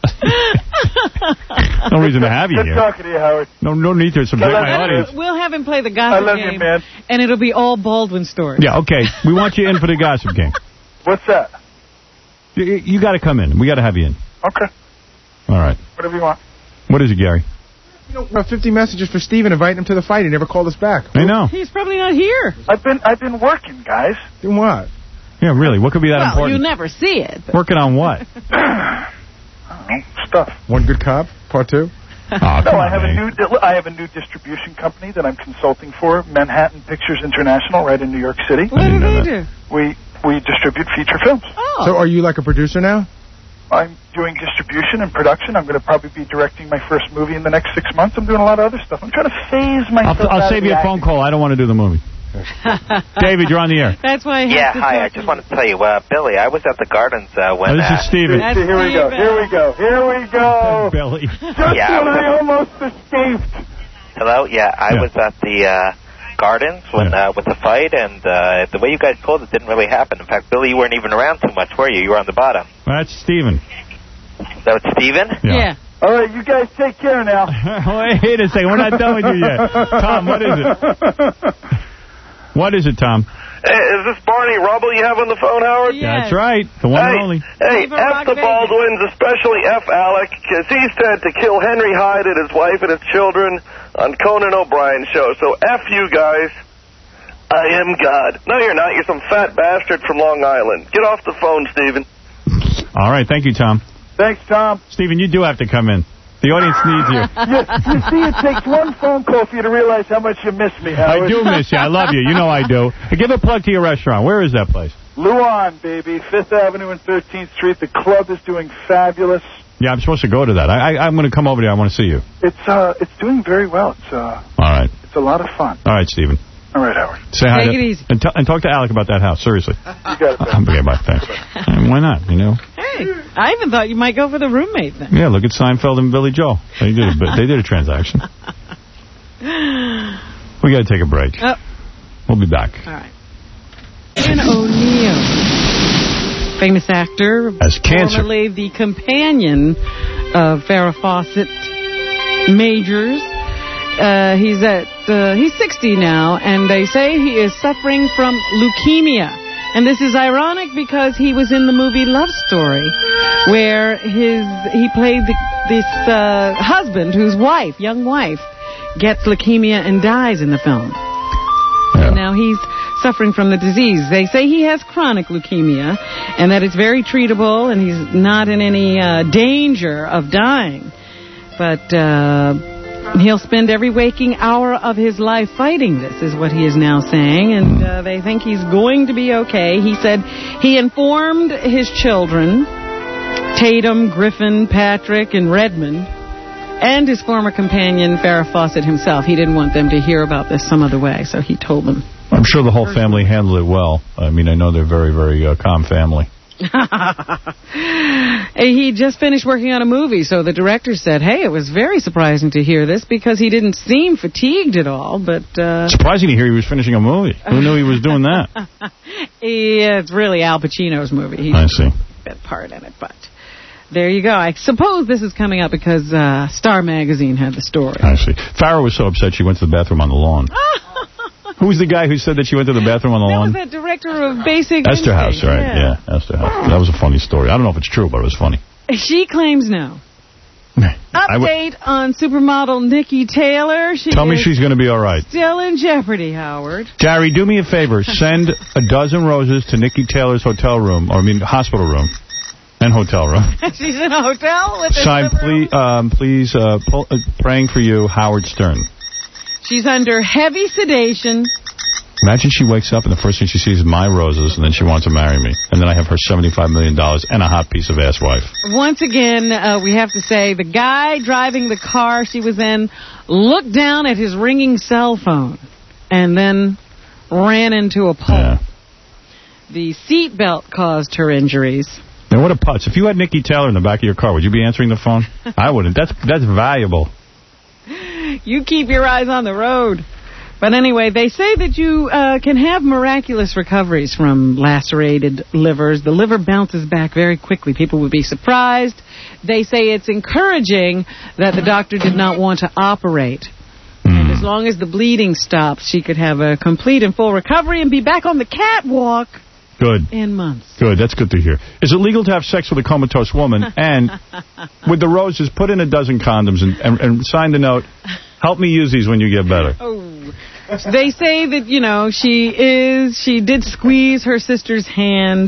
No reason to have you Good here. talking to you, Howard. No, no need to subject my audience. We'll have him play the I gossip love game, you, man. and it'll be all Baldwin stories. Yeah, okay. We want you in for the gossip game. What's that? You, you got to come in. We got to have you in. Okay. All right. Whatever you want. What is it, Gary? You know, about fifty messages for Steven inviting him to the fight. He never called us back. I know. He's probably not here. I've been I've been working, guys. Doing what? Yeah, really. What could be that Well, important? you never see it. but- Working on what? I don't know, stuff. One Good Cop, part two? Oh, No, come I on, have man. a new I have a new distribution company that I'm consulting for, Manhattan Pictures International, right in New York City. What do they do? We we distribute feature films. Oh. So are you like a producer now? I'm doing distribution and production. I'm going to probably be directing my first movie in the next six months. I'm doing a lot of other stuff. I'm trying to phase myself I'll, I'll out save of you the a phone acting. call. I don't want to do the movie. David, you're on the air. That's why I have Yeah, to hi. talk I to just you. wanted to tell you, uh, Billy, I was at the Gardens uh, when... Oh, this uh, is Steven. That's Here we go. Steven. Here we go. Here we go. Billy. Just Yeah, I when was I almost escaped. Hello? Yeah, I Yeah. was at the uh, Gardens when Yeah. uh, with the fight, and uh, the way you guys pulled it didn't really happen. In fact, Billy, you weren't even around too much, were you? You were on the bottom. That's Steven. That was Steven? Yeah. All right, you guys take care now. Wait a second. We're not done with you yet. Tom, what is it? What is it, Tom? Hey, is this Barney Rubble you have on the phone, Howard? Yes. That's right. The one hey, and only. Hey, Viva F Rock the Vegas. Baldwins, especially F Alec, because he said to kill Henry Hyde and his wife and his children on Conan O'Brien's show. So F you guys. I am God. No, you're not. You're some fat bastard from Long Island. Get off the phone, Steven. All right. Thank you, Tom. Thanks, Tom. Steven, you do have to come in. The audience needs you. you. You see, it takes one phone call for you to realize how much you miss me, Howard. I do miss you. I love you. You know I do. Hey, give a plug to your restaurant. Where is that place? Luan, baby, Fifth Avenue and thirteenth Street. The club is doing fabulous. Yeah, I'm supposed to go to that. I, I, I'm going to come over there. I want to see you. It's uh, it's doing very well. It's uh, All right. it's a lot of fun. All right, Steven. All right, Howard. Say hi. Take to, it easy. And, t- and talk to Alec about that house. Seriously. You got it. man. Okay, bye. Thanks. And why not? You know. Hey, I even thought you might go for the roommate thing. Yeah. Look at Seinfeld and Billy Joel. They did. A, bit- they did a transaction. We got to take a break. Oh. We'll be back. All right. Ian O'Neill, famous actor, Has cancer. formerly the companion of Farrah Fawcett Majors. Uh, he's at uh, he's sixty now, and they say he is suffering from leukemia. And this is ironic because he was in the movie Love Story, where his he played the, this uh, husband whose wife, young wife, gets leukemia and dies in the film. Yeah. And now he's suffering from the disease. They say he has chronic leukemia and that it's very treatable and he's not in any uh, danger of dying. But uh, he'll spend every waking hour of his life fighting this, is what he is now saying. And uh, they think he's going to be okay. He said he informed his children, Tatum, Griffin, Patrick, and Redmond, and his former companion, Farrah Fawcett himself. He didn't want them to hear about this some other way, so he told them. I'm sure the whole family handled it well. I mean, I know they're very, very uh, calm family. He just finished working on a movie, so the director said, hey, it was very surprising to hear this because he didn't seem fatigued at all, but... Uh, surprising to hear he was finishing a movie. Who knew he was doing that? Yeah, it's really Al Pacino's movie. He I see. Had a part in it, but... There you go. I suppose this is coming up because uh, Star Magazine had the story. I see. Farrah was so upset she went to the bathroom on the lawn. Who was the guy who said that she went to the bathroom on the that lawn? That was that director of Basic Esther House, right? Yeah. yeah, Esther House. That was a funny story. I don't know if it's true, but it was funny. She claims no. Update on supermodel Nikki Taylor. She Tell me she's going to be all right. Still in jeopardy, Howard. Gary, do me a favor. Send a dozen roses to Nikki Taylor's hotel room, or I mean hospital room. And hotel room. She's in a hotel with a Sign, please, um, please uh, pull, uh, praying for you, Howard Stern. She's under heavy sedation. Imagine she wakes up and the first thing she sees is my roses, and then she wants to marry me. And then I have her seventy-five million dollars and a hot piece of ass wife. Once again, uh, we have to say, the guy driving the car she was in looked down at his ringing cell phone and then ran into a pole. Yeah. The seatbelt caused her injuries. Now, what a putz. If you had Nikki Taylor in the back of your car, would you be answering the phone? I wouldn't. That's that's valuable. You keep your eyes on the road. But anyway, they say that you uh, can have miraculous recoveries from lacerated livers. The liver bounces back very quickly. People would be surprised. They say it's encouraging that the doctor did not want to operate. Mm. And as long as the bleeding stops, she could have a complete and full recovery and be back on the catwalk. Good. In months. Good. That's good to hear. Is it legal to have sex with a comatose woman? And with the roses, put in a dozen condoms and, and, and sign the note, help me use these when you get better. Oh. They say that, you know, she is, she did squeeze her sister's hand.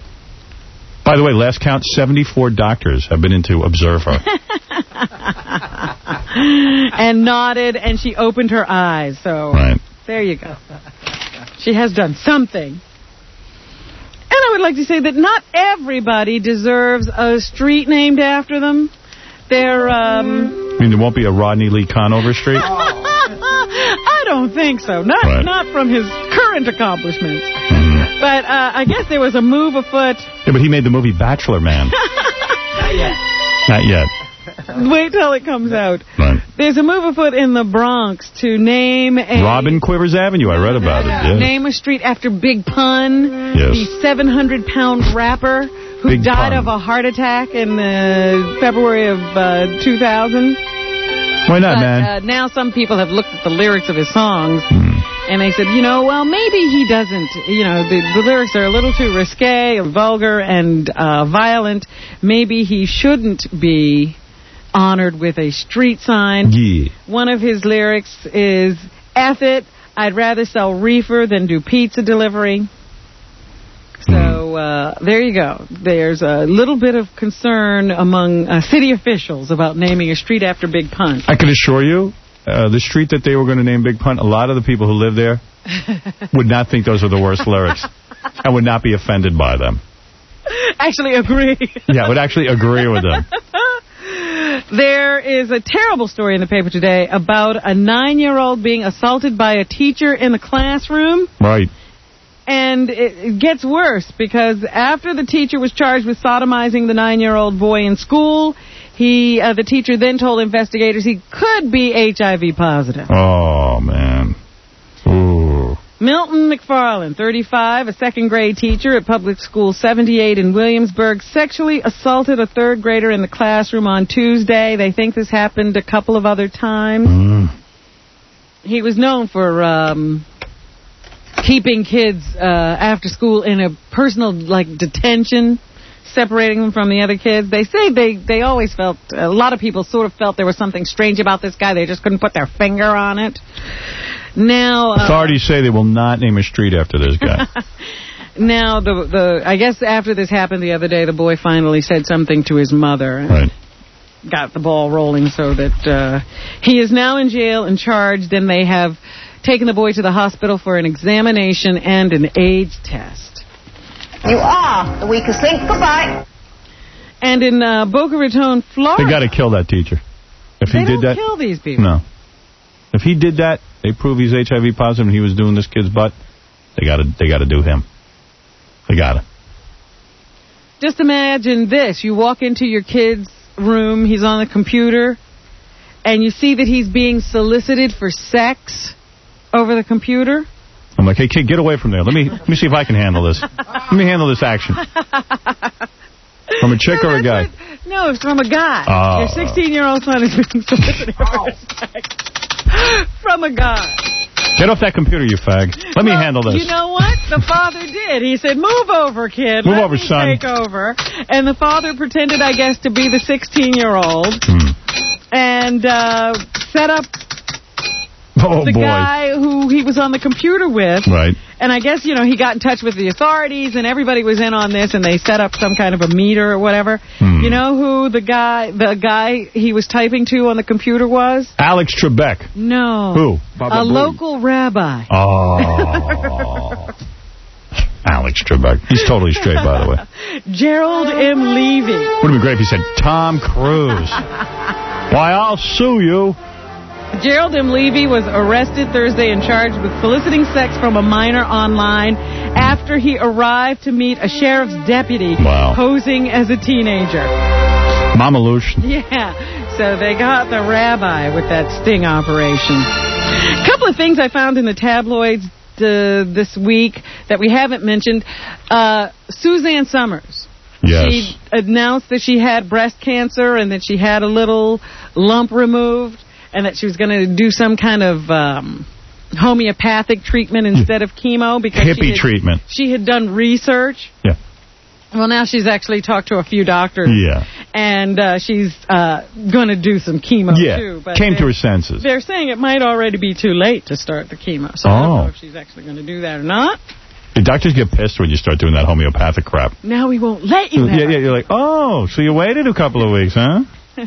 By the way, last count, seventy-four doctors have been in to observe her. And nodded, and she opened her eyes. So, right. There you go. She has done something. And I would like to say that not everybody deserves a street named after them. They're, um... I mean, there won't be a Rodney Lee Conover Street? I don't think so. Not right. not from his current accomplishments. Mm. But uh, I guess there was a move afoot. Yeah, but he made the movie Bachelor Man. Not yet. Not yet. Wait till it comes out. Right. There's a move afoot in the Bronx to name a... Robin Quivers Avenue. I read about it. Yeah. Name a street after Big Pun, yes. the seven hundred pound rapper who Big died Pun. of a heart attack in uh, February of uh, two thousand. Why not, but, man? Uh, now some people have looked at the lyrics of his songs, mm. and they said, you know, well, maybe he doesn't. You know, the, the lyrics are a little too risque, or vulgar, and uh, violent. Maybe he shouldn't be honored with a street sign. Yeah. One of his lyrics is, F it, I'd rather sell reefer than do pizza delivery. So uh, there you go. There's a little bit of concern among uh, city officials about naming a street after Big Pun. I can assure you, uh, the street that they were going to name Big Pun, a lot of the people who live there would not think those are the worst lyrics and would not be offended by them. Actually agree. Yeah, would actually agree with them. There is a terrible story in the paper today about a nine-year-old being assaulted by a teacher in the classroom. Right. And it gets worse because after the teacher was charged with sodomizing the nine-year-old boy in school, he, uh, the teacher then told investigators he could be H I V positive. Oh, man. Ooh. Milton McFarland, thirty-five, a second-grade teacher at Public School seventy-eight in Williamsburg, sexually assaulted a third grader in the classroom on Tuesday. They think this happened a couple of other times. Mm. He was known for... Um, keeping kids uh, after school in a personal, like, detention separating them from the other kids. They say they, they always felt, a lot of people sort of felt there was something strange about this guy. They just couldn't put their finger on it. Now, uh, authorities say they will not name a street after this guy. Now, the the I guess after this happened the other day, the boy finally said something to his mother. And right. Got the ball rolling so that uh, he is now in jail and charged, and they have taken the boy to the hospital for an examination and an AIDS test. You are the weakest link. Goodbye. And in uh, Boca Raton, Florida... They got to kill that teacher. If they he don't did that, kill these people. No. If he did that, they prove he's H I V positive and he was doing this kid's butt, they got to they got to do him. They got to. Just imagine this. You walk into your kid's room, he's on the computer, and you see that he's being solicited for sex over the computer. I'm like, hey, kid, get away from there. Let me let me see if I can handle this. Let me handle this action. From a chick no, or a guy? What, no, it's from a guy. Oh. Your sixteen-year-old son is being solicited for sex from a guy. Get off that computer, you fag. Let well, me handle this. You know what? The father did. He said, move over, kid. Move Let over, me son. take over. And the father pretended, I guess, to be the sixteen-year-old hmm. and uh, set up oh, the boy. guy who he was on the computer with. Right. And I guess, you know, he got in touch with the authorities, and everybody was in on this, and they set up some kind of a meter or whatever. Hmm. You know who the guy the guy he was typing to on the computer was? Alex Trebek. No. Who? Baba a Booey. Local rabbi. Oh. Alex Trebek. He's totally straight, by the way. Gerald M. Levy. Would have been great if he said, Tom Cruise. Why, I'll sue you. Gerald M. Levy was arrested Thursday and charged with soliciting sex from a minor online after he arrived to meet a sheriff's deputy wow. posing as a teenager. Mama Loosh. Yeah, so they got the rabbi with that sting operation. A couple of things I found in the tabloids uh, this week that we haven't mentioned. Uh, Suzanne Summers. Yes. She announced that she had breast cancer and that she had a little lump removed, and that she was going to do some kind of um, homeopathic treatment instead of chemo. Because hippie she had, treatment. She had done research. Yeah. Well, now she's actually talked to a few doctors. Yeah. And uh, she's uh, going to do some chemo, yeah. too. But Came to her senses. They're saying it might already be too late to start the chemo. So oh. I don't know if she's actually going to do that or not. The doctors get pissed when you start doing that homeopathic crap. Now we won't let you Yeah, yeah. You're like, oh, so you waited a couple of weeks, huh?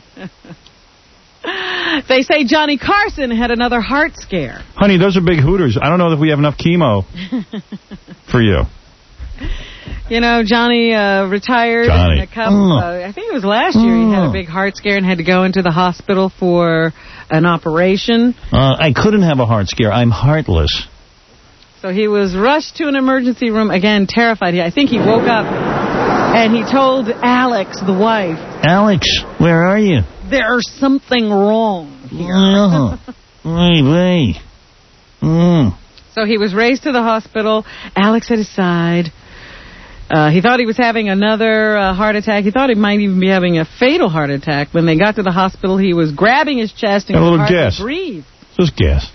They say Johnny Carson had another heart scare. Honey, those are big hooters. I don't know if we have enough chemo for you. You know, Johnny uh, retired. Johnny. A couple, oh. uh, I think it was last year he had a big heart scare and had to go into the hospital for an operation. Uh, I couldn't have a heart scare. I'm heartless. So he was rushed to an emergency room, again, terrified. I think he woke up and he told Alex, the wife, Alex, where are you? There's something wrong here. Uh, wait, wait. Mm. So he was raised to the hospital. Alex at his side. Uh, he thought he was having another uh, heart attack. He thought he might even be having a fatal heart attack. When they got to the hospital, he was grabbing his chest and a little hardly gas. breathe. Just gas.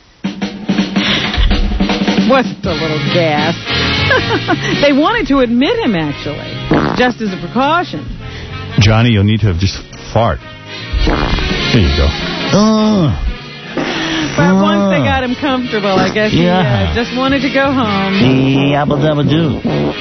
Wasn't a little gas. They wanted to admit him, actually, just as a precaution. Johnny, you'll need to have just fart. There you go. Oh. But oh. once they got him comfortable, I guess yeah. he uh, just wanted to go home. Yabba dabba do.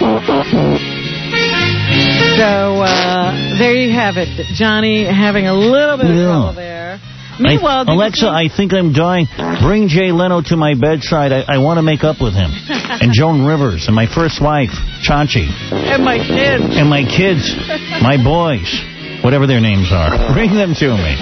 So uh, there you have it. Johnny having a little bit of yeah. trouble there. Meanwhile, I, Alexa, I think I'm dying. Bring Jay Leno to my bedside. I, I want to make up with him. And Joan Rivers and my first wife, Chachi. And my kids. And my kids. My boys. Whatever their names are. Bring them to me.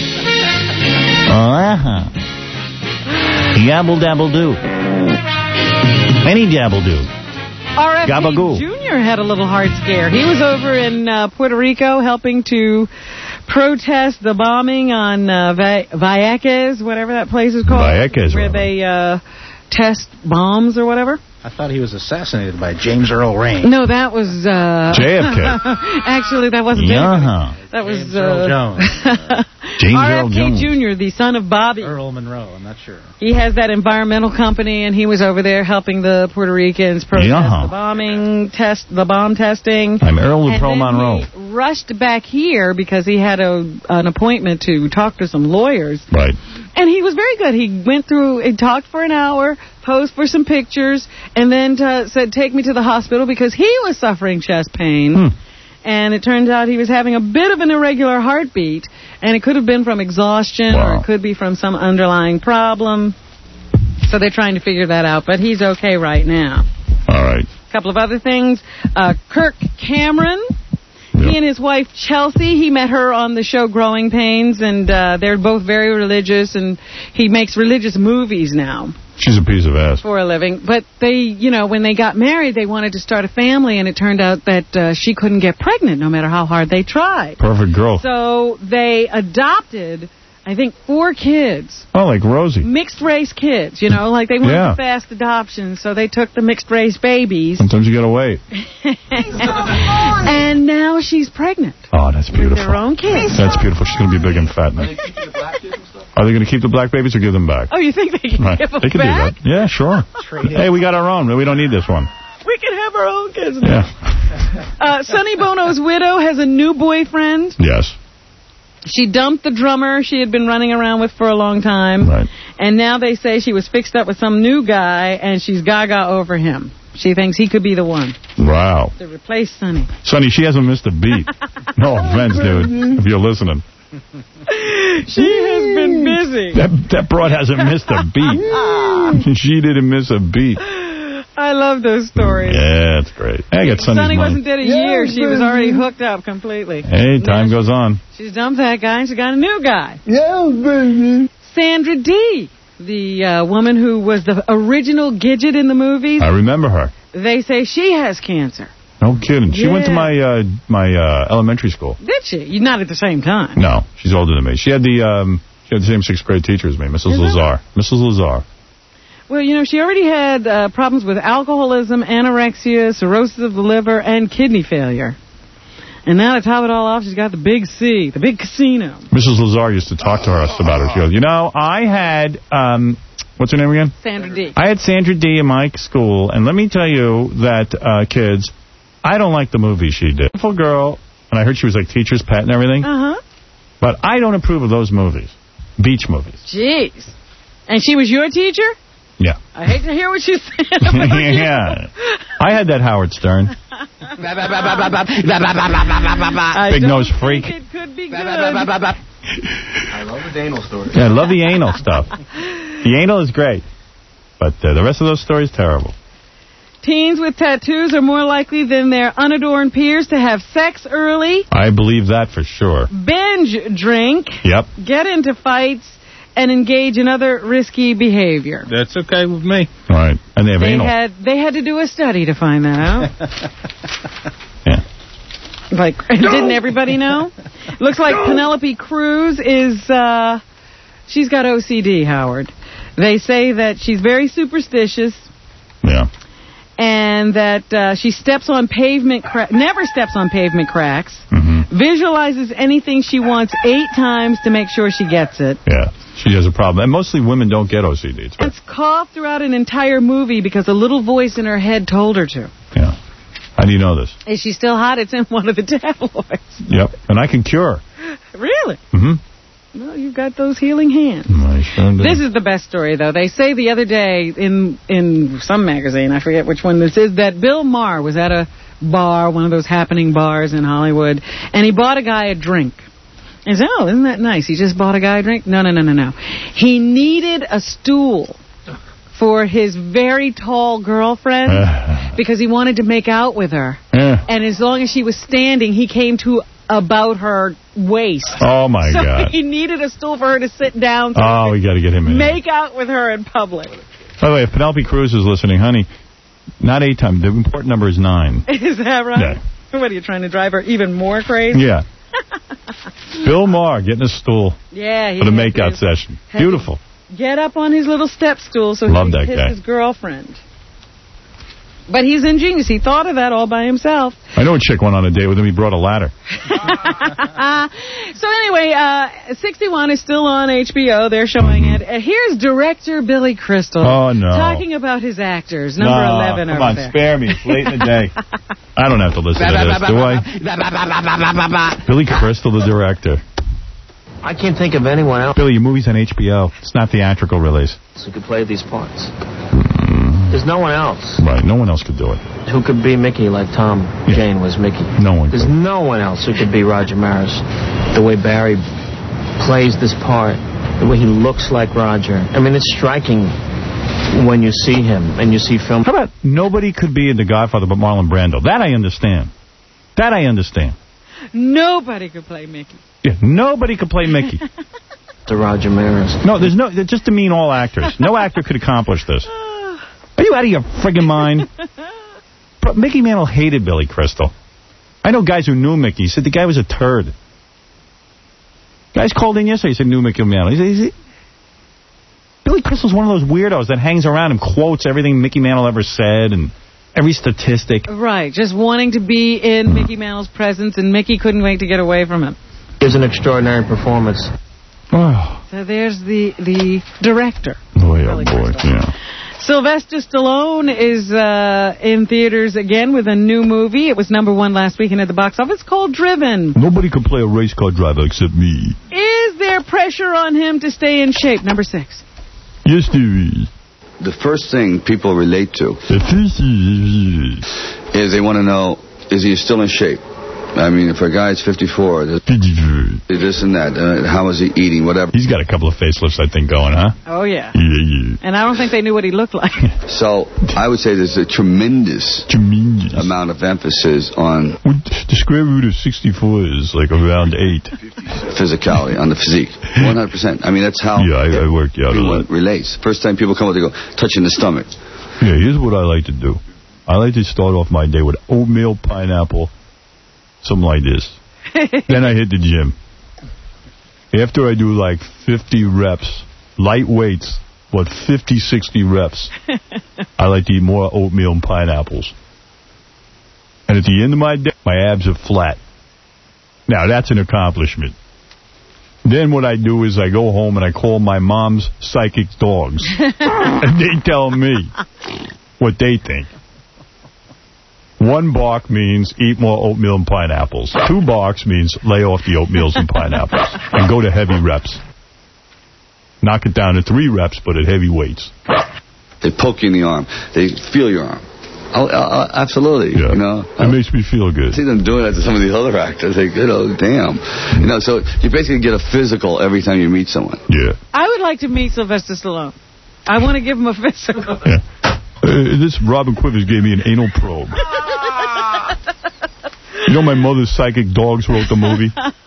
Uh-huh. Yabble dabble do. Any dabble do. R F K Gabagoo. Junior had a little heart scare. He was over in uh, Puerto Rico helping to protest the bombing on uh, Vi- Vieques, whatever that place is called. Vieques. Where they uh, test bombs or whatever. I thought he was assassinated by James Earl Ray. No, that was... Uh, J F K. Actually, that wasn't yeah. J F K. That was... James uh, Earl Jones. James R Earl F K Jones. Junior, the son of Bobby. Earl Monroe, I'm not sure. He has that environmental company, and he was over there helping the Puerto Ricans protest Yeah. the bombing test, the bomb testing. I'm Earl and Pro then Monroe. He rushed back here because he had a an appointment to talk to some lawyers. Right. And he was very good. He went through, he talked for an hour, posed for some pictures, and then uh, said, take me to the hospital because he was suffering chest pain. Hmm. And it turns out he was having a bit of an irregular heartbeat, and it could have been from exhaustion Wow. or it could be from some underlying problem. So they're trying to figure that out, but he's okay right now. All right. A couple of other things. Uh, Kirk Cameron, he and his wife Chelsea, he met her on the show Growing Pains, and uh, they're both very religious, and he makes religious movies now She's a piece of ass. for a living. But they, you know, when they got married, they wanted to start a family, and it turned out that uh, she couldn't get pregnant no matter how hard they tried. Perfect girl. So they adopted, I think, four kids. Oh, like Rosie. Mixed race kids, you know, like they wanted Yeah. a fast adoption, so they took the mixed race babies. Sometimes you gotta wait. And now she's pregnant. Oh, that's beautiful. With their own kids. That's beautiful. She's gonna be big and fat now. Are they gonna keep the black babies or give them back? Oh, you think they can Right. give them They can back? do that. Yeah, sure. Hey, we got our own. We don't need this one. We can have our own kids now. Yeah. Uh, Sonny Bono's widow has a new boyfriend. Yes. She dumped the drummer she had been running around with for a long time. Right. And now they say she was fixed up with some new guy, and she's gaga over him. She thinks he could be the one Wow. to replace Sonny. Sonny, she hasn't missed a beat. No offense, dude, if you're listening. She has been busy. That that broad hasn't missed a beat. She didn't miss a beat. I love those stories. Yeah, it's great. I got Sonny's Sonny money. wasn't dead a year. She was already hooked up completely. Hey, time goes on. She's dumped that guy, and she got a new guy. Yeah, baby. Sandra Dee, the uh, woman who was the original Gidget in the movies. I remember her. They say she has cancer. No kidding. She Yeah. went to my uh, my uh, elementary school. Did she? You Not at the same time. No, she's older than me. She had the um, she had the same sixth grade teacher as me, Missus Is it? Lazar. Missus Lazar. Well, you know, she already had uh, problems with alcoholism, anorexia, cirrhosis of the liver, and kidney failure. And now to top it all off, she's got the big C, the big casino. Missus Lazar used to talk to us about her. She goes, you know, I had, um, what's her name again? Sandra Dee. I had Sandra Dee in my school, and let me tell you that, uh, kids, I don't like the movie she did. Beautiful girl, and I heard she was like teacher's pet and everything. Uh-huh. But I don't approve of those movies. Beach movies. Jeez. And she was your teacher? Yeah. I hate to hear what you said about you. Yeah. I had that Howard Stern. I Big don't nose freak. think It could be good. I love the anal story. Yeah, I love the anal stuff. The anal is great. But uh, the rest of those stories, terrible. Teens with tattoos are more likely than their unadorned peers to have sex early, I believe that for sure. binge drink, Yep. get into fights, and engage in other risky behavior. That's okay with me. All right. And they have They anal. had they had to do a study to find that out. Yeah. Like, didn't everybody know? Looks like Penelope Cruz is, uh, she's got O C D, Howard. They say that she's very superstitious. Yeah. And that uh, she steps on pavement, cra- never steps on pavement cracks, Mm-hmm. visualizes anything she wants eight times to make sure she gets it. Yeah. She has a problem. And mostly women don't get O C D. It's It's coughed throughout an entire movie because a little voice in her head told her to. Yeah. How do you know this? Is she still hot? It's in one of the tabloids. Yep. And I can cure. Really? Mm-hmm. Well, you've got those healing hands. I sure do. This is the best story, though. They say the other day in in some magazine, I forget which one this is, that Bill Maher was at a bar, one of those happening bars in Hollywood, and he bought a guy a drink. And he said, oh, isn't that nice? He just bought a guy a drink? No, no, no, no, no. He needed a stool for his very tall girlfriend because he wanted to make out with her. Yeah. And as long as she was standing, he came to about her waist. Oh, my so God. he needed a stool for her to sit down so Oh, we got to get him in. make out with her in public. By the way, if Penelope Cruz is listening, honey, not eight times. The important number is nine. Is that right? What, are you trying to drive her even more crazy? Yeah. Bill Maher getting a stool Yeah. He for the had makeout to session. Beautiful. Get up on his little step stool so Love he that could kiss guy. his girlfriend. But he's ingenious. He thought of that all by himself. I know a chick went on a date with him. He brought a ladder. So anyway, uh, sixty-one is still on H B O. They're showing it. Uh, here's director Billy Crystal. Oh, no. Talking about his actors. Number no, eleven come over on, there. spare me. It's late in the day. I don't have to listen to this, do I? Billy Crystal, the director. I can't think of anyone else. Billy, your movie's on H B O. It's not theatrical release. Who could play these parts? There's no one else. Right, no one else could do it. Who could be Mickey like Tom yeah. Jane was Mickey? No one There's could. no one else who could be Roger Maris. The way Barry plays this part, the way he looks like Roger. I mean, it's striking when you see him and you see film. How about nobody could be in The Godfather but Marlon Brando? That I understand. That I understand. Nobody could play Mickey. Yeah, nobody could play Mickey. To Roger Maris. No, there's no, just to mean all actors. No actor could accomplish this. Are you out of your friggin' mind? But Mickey Mantle hated Billy Crystal. I know guys who knew Mickey. He said the guy was a turd. Guys called in yesterday. He said knew Mickey Mantle. He said, he said, Billy Crystal's one of those weirdos that hangs around and quotes everything Mickey Mantle ever said and every statistic. Right, just wanting to be in Mickey Mantle's presence, and Mickey couldn't wait to get away from him. It's an extraordinary performance. Oh. So there's the the director. Boy, oh boy, yeah. Sylvester Stallone is uh, in theaters again with a new movie. It was number one last weekend at the box office. It's called Driven. Nobody can play a race car driver except me. Is there pressure on him to stay in shape? Number six. Yes, there is. The first thing people relate to is they want to know, is he still in shape? I mean, if a guy's fifty-four, this, this and that, uh, how is he eating, whatever. He's got a couple of facelifts, I think, going, huh? Oh, yeah. Yeah, yeah. And I don't think they knew what he looked like. So, I would say there's a tremendous, tremendous. amount of emphasis on... The square root of sixty-four is like around eight. Physicality, on the physique. one hundred percent. I mean, that's how... Yeah, I, I worked out a lot. Relates. First time people come up, they go, touching the stomach. Yeah, here's what I like to do. I like to start off my day with oatmeal, pineapple, something like this. Then I hit the gym. After I do like fifty reps, light weights, what, fifty, sixty reps, I like to eat more oatmeal and pineapples. And at the end of my day, my abs are flat. Now, that's an accomplishment. Then what I do is I go home and I call my mom's psychic dogs. And they tell me what they think. One bark means eat more oatmeal and pineapples. Two barks means lay off the oatmeals and pineapples and go to heavy reps. Knock it down to three reps, but at heavy weights. They poke you in the arm. They feel your arm. Oh, uh, absolutely. Yeah. You know, it makes me feel good. I see them doing that to some of these other actors. They, you know, damn. You know, so you basically get a physical every time you meet someone. Yeah. I would like to meet Sylvester Stallone. I want to give him a physical. Yeah. Uh, this Robin Quivers gave me an anal probe. You know my mother's psychic dogs wrote the movie?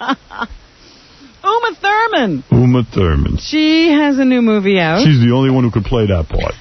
Uma Thurman. Uma Thurman. She has a new movie out. She's the only one who could play that part.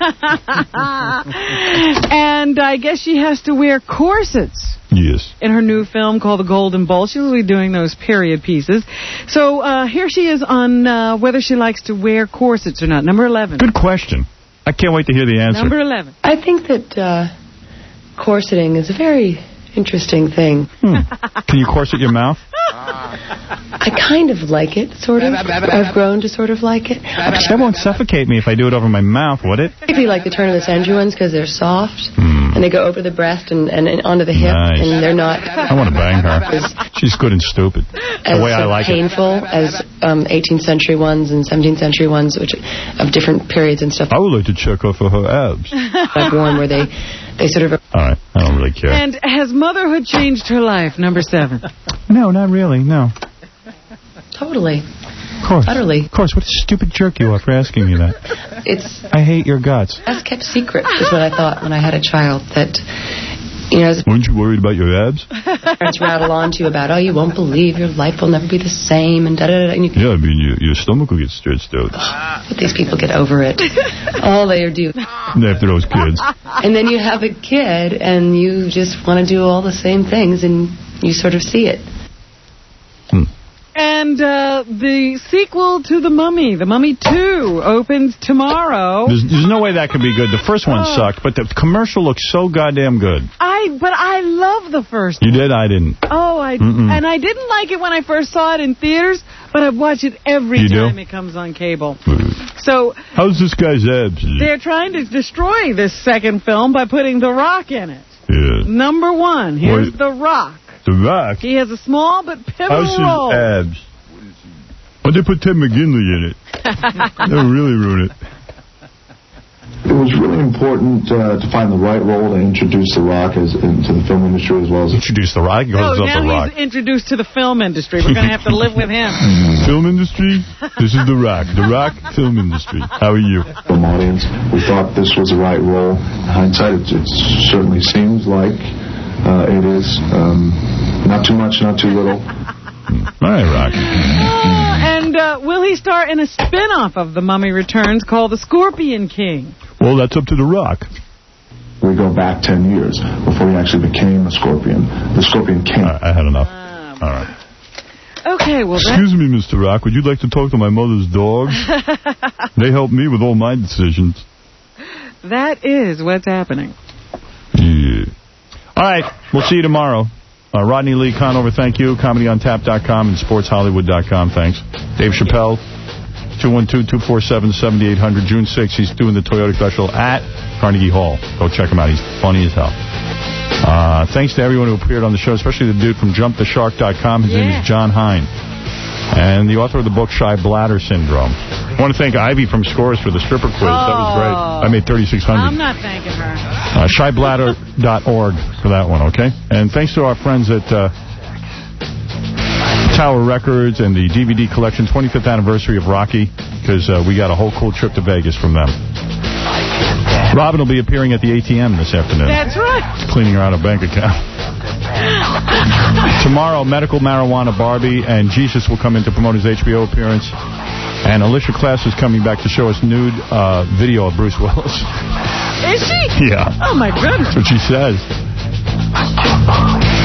And I guess she has to wear corsets. Yes. In her new film called The Golden Bowl. She'll be doing those period pieces. So uh, here she is on uh, whether she likes to wear corsets or not. Number eleven. Good question. I can't wait to hear the answer. Number eleven. I think that uh, corseting is a very interesting thing. Hmm. Can you corset your mouth? I kind of like it, sort of. I've grown to sort of like it. That won't suffocate me if I do it over my mouth, would it? Maybe like the turn of the century ones because they're soft hmm. and they go over the breast and, and, and onto the hip nice. and they're not. I want to bang her. She's good and stupid. The way I like painful it. as um, eighteenth century ones and seventeenth century ones, which of different periods and stuff. I would like to check her for her abs. I've worn where they, they sort of. All right, I don't really care. And has motherhood changed her life? Number seven. No, not really. No. Totally. Of course. Utterly. Of course. What a stupid jerk you are for asking me that. It's. I hate your guts. That's kept secret, is what I thought when I had a child. That, you know. Weren't you worried about your abs? Parents rattle on to you about, oh, you won't believe your life will never be the same, and da da da. And you, yeah, I mean, you, your stomach will get stretched out. But these people get over it. All they do. After those kids. And then you have a kid, and you just want to do all the same things, and you sort of see it. Hmm. And And uh, the sequel to The Mummy, The Mummy two, opens tomorrow. There's, there's no way that could be good. The first one Oh. sucked, but the commercial looks so goddamn good. I But I love the first You one. did? I didn't. Oh, I Mm-mm. and I didn't like it when I first saw it in theaters, but I watch it every You do? time it comes on cable. So How's this guy's abs? they're trying to destroy this second film by putting The Rock in it. Yeah. Number one, here's Wait. The Rock. The Rock? He has a small but pivotal How's role. his abs? Why'd they put Ted McGinley in it? That would really ruin it. It was really important uh, to find the right role to introduce The Rock as, into the film industry as well as... Introduce The Rock? He goes Oh, up now The Rock. he's introduced to the film industry. We're going to have to live with him. Film industry? This is The Rock. The Rock film industry. How are you? Film audience. We thought this was the right role. In hindsight, it, it certainly seems like uh, it is. Um, not too much, not too little. All right, Rock. Uh, and uh, will he star in a spin-off of The Mummy Returns called The Scorpion King? Well, that's up to The Rock. We go back ten years before he actually became a scorpion. The Scorpion King. All right, I had enough. All right. Okay, well, Excuse me, Mister Rock. Would you like to talk to my mother's dogs? They help me with all my decisions. that is what's happening. Yeah. All right, we'll see you tomorrow. Uh, Rodney Lee Conover, thank you. comedy on tap dot com and sports hollywood dot com, thanks. Dave Chappelle, two one two, two four seven, seven eight zero zero, June sixth. He's doing the Toyota special at Carnegie Hall. Go check him out. He's funny as hell. Uh, thanks to everyone who appeared on the show, especially the dude from jump the shark dot com. His name Yeah. is John Hine. And the author of the book, Shy Bladder Syndrome. I want to thank Ivy from Scores for the stripper quiz. That was great. I made thirty-six hundred. I'm not thanking her. Uh, shy bladder dot org for that one, okay? And thanks to our friends at uh, Tower Records and the D V D collection, twenty-fifth anniversary of Rocky, because uh, we got a whole cool trip to Vegas from them. Robin will be appearing at the A T M this afternoon. That's right. Cleaning her out a bank account. Tomorrow, Medical Marijuana Barbie and Jesus will come in to promote his H B O appearance. And Alicia Klass is coming back to show us nude uh, video of Bruce Willis. Is she? Yeah. Oh, my goodness. That's what she says.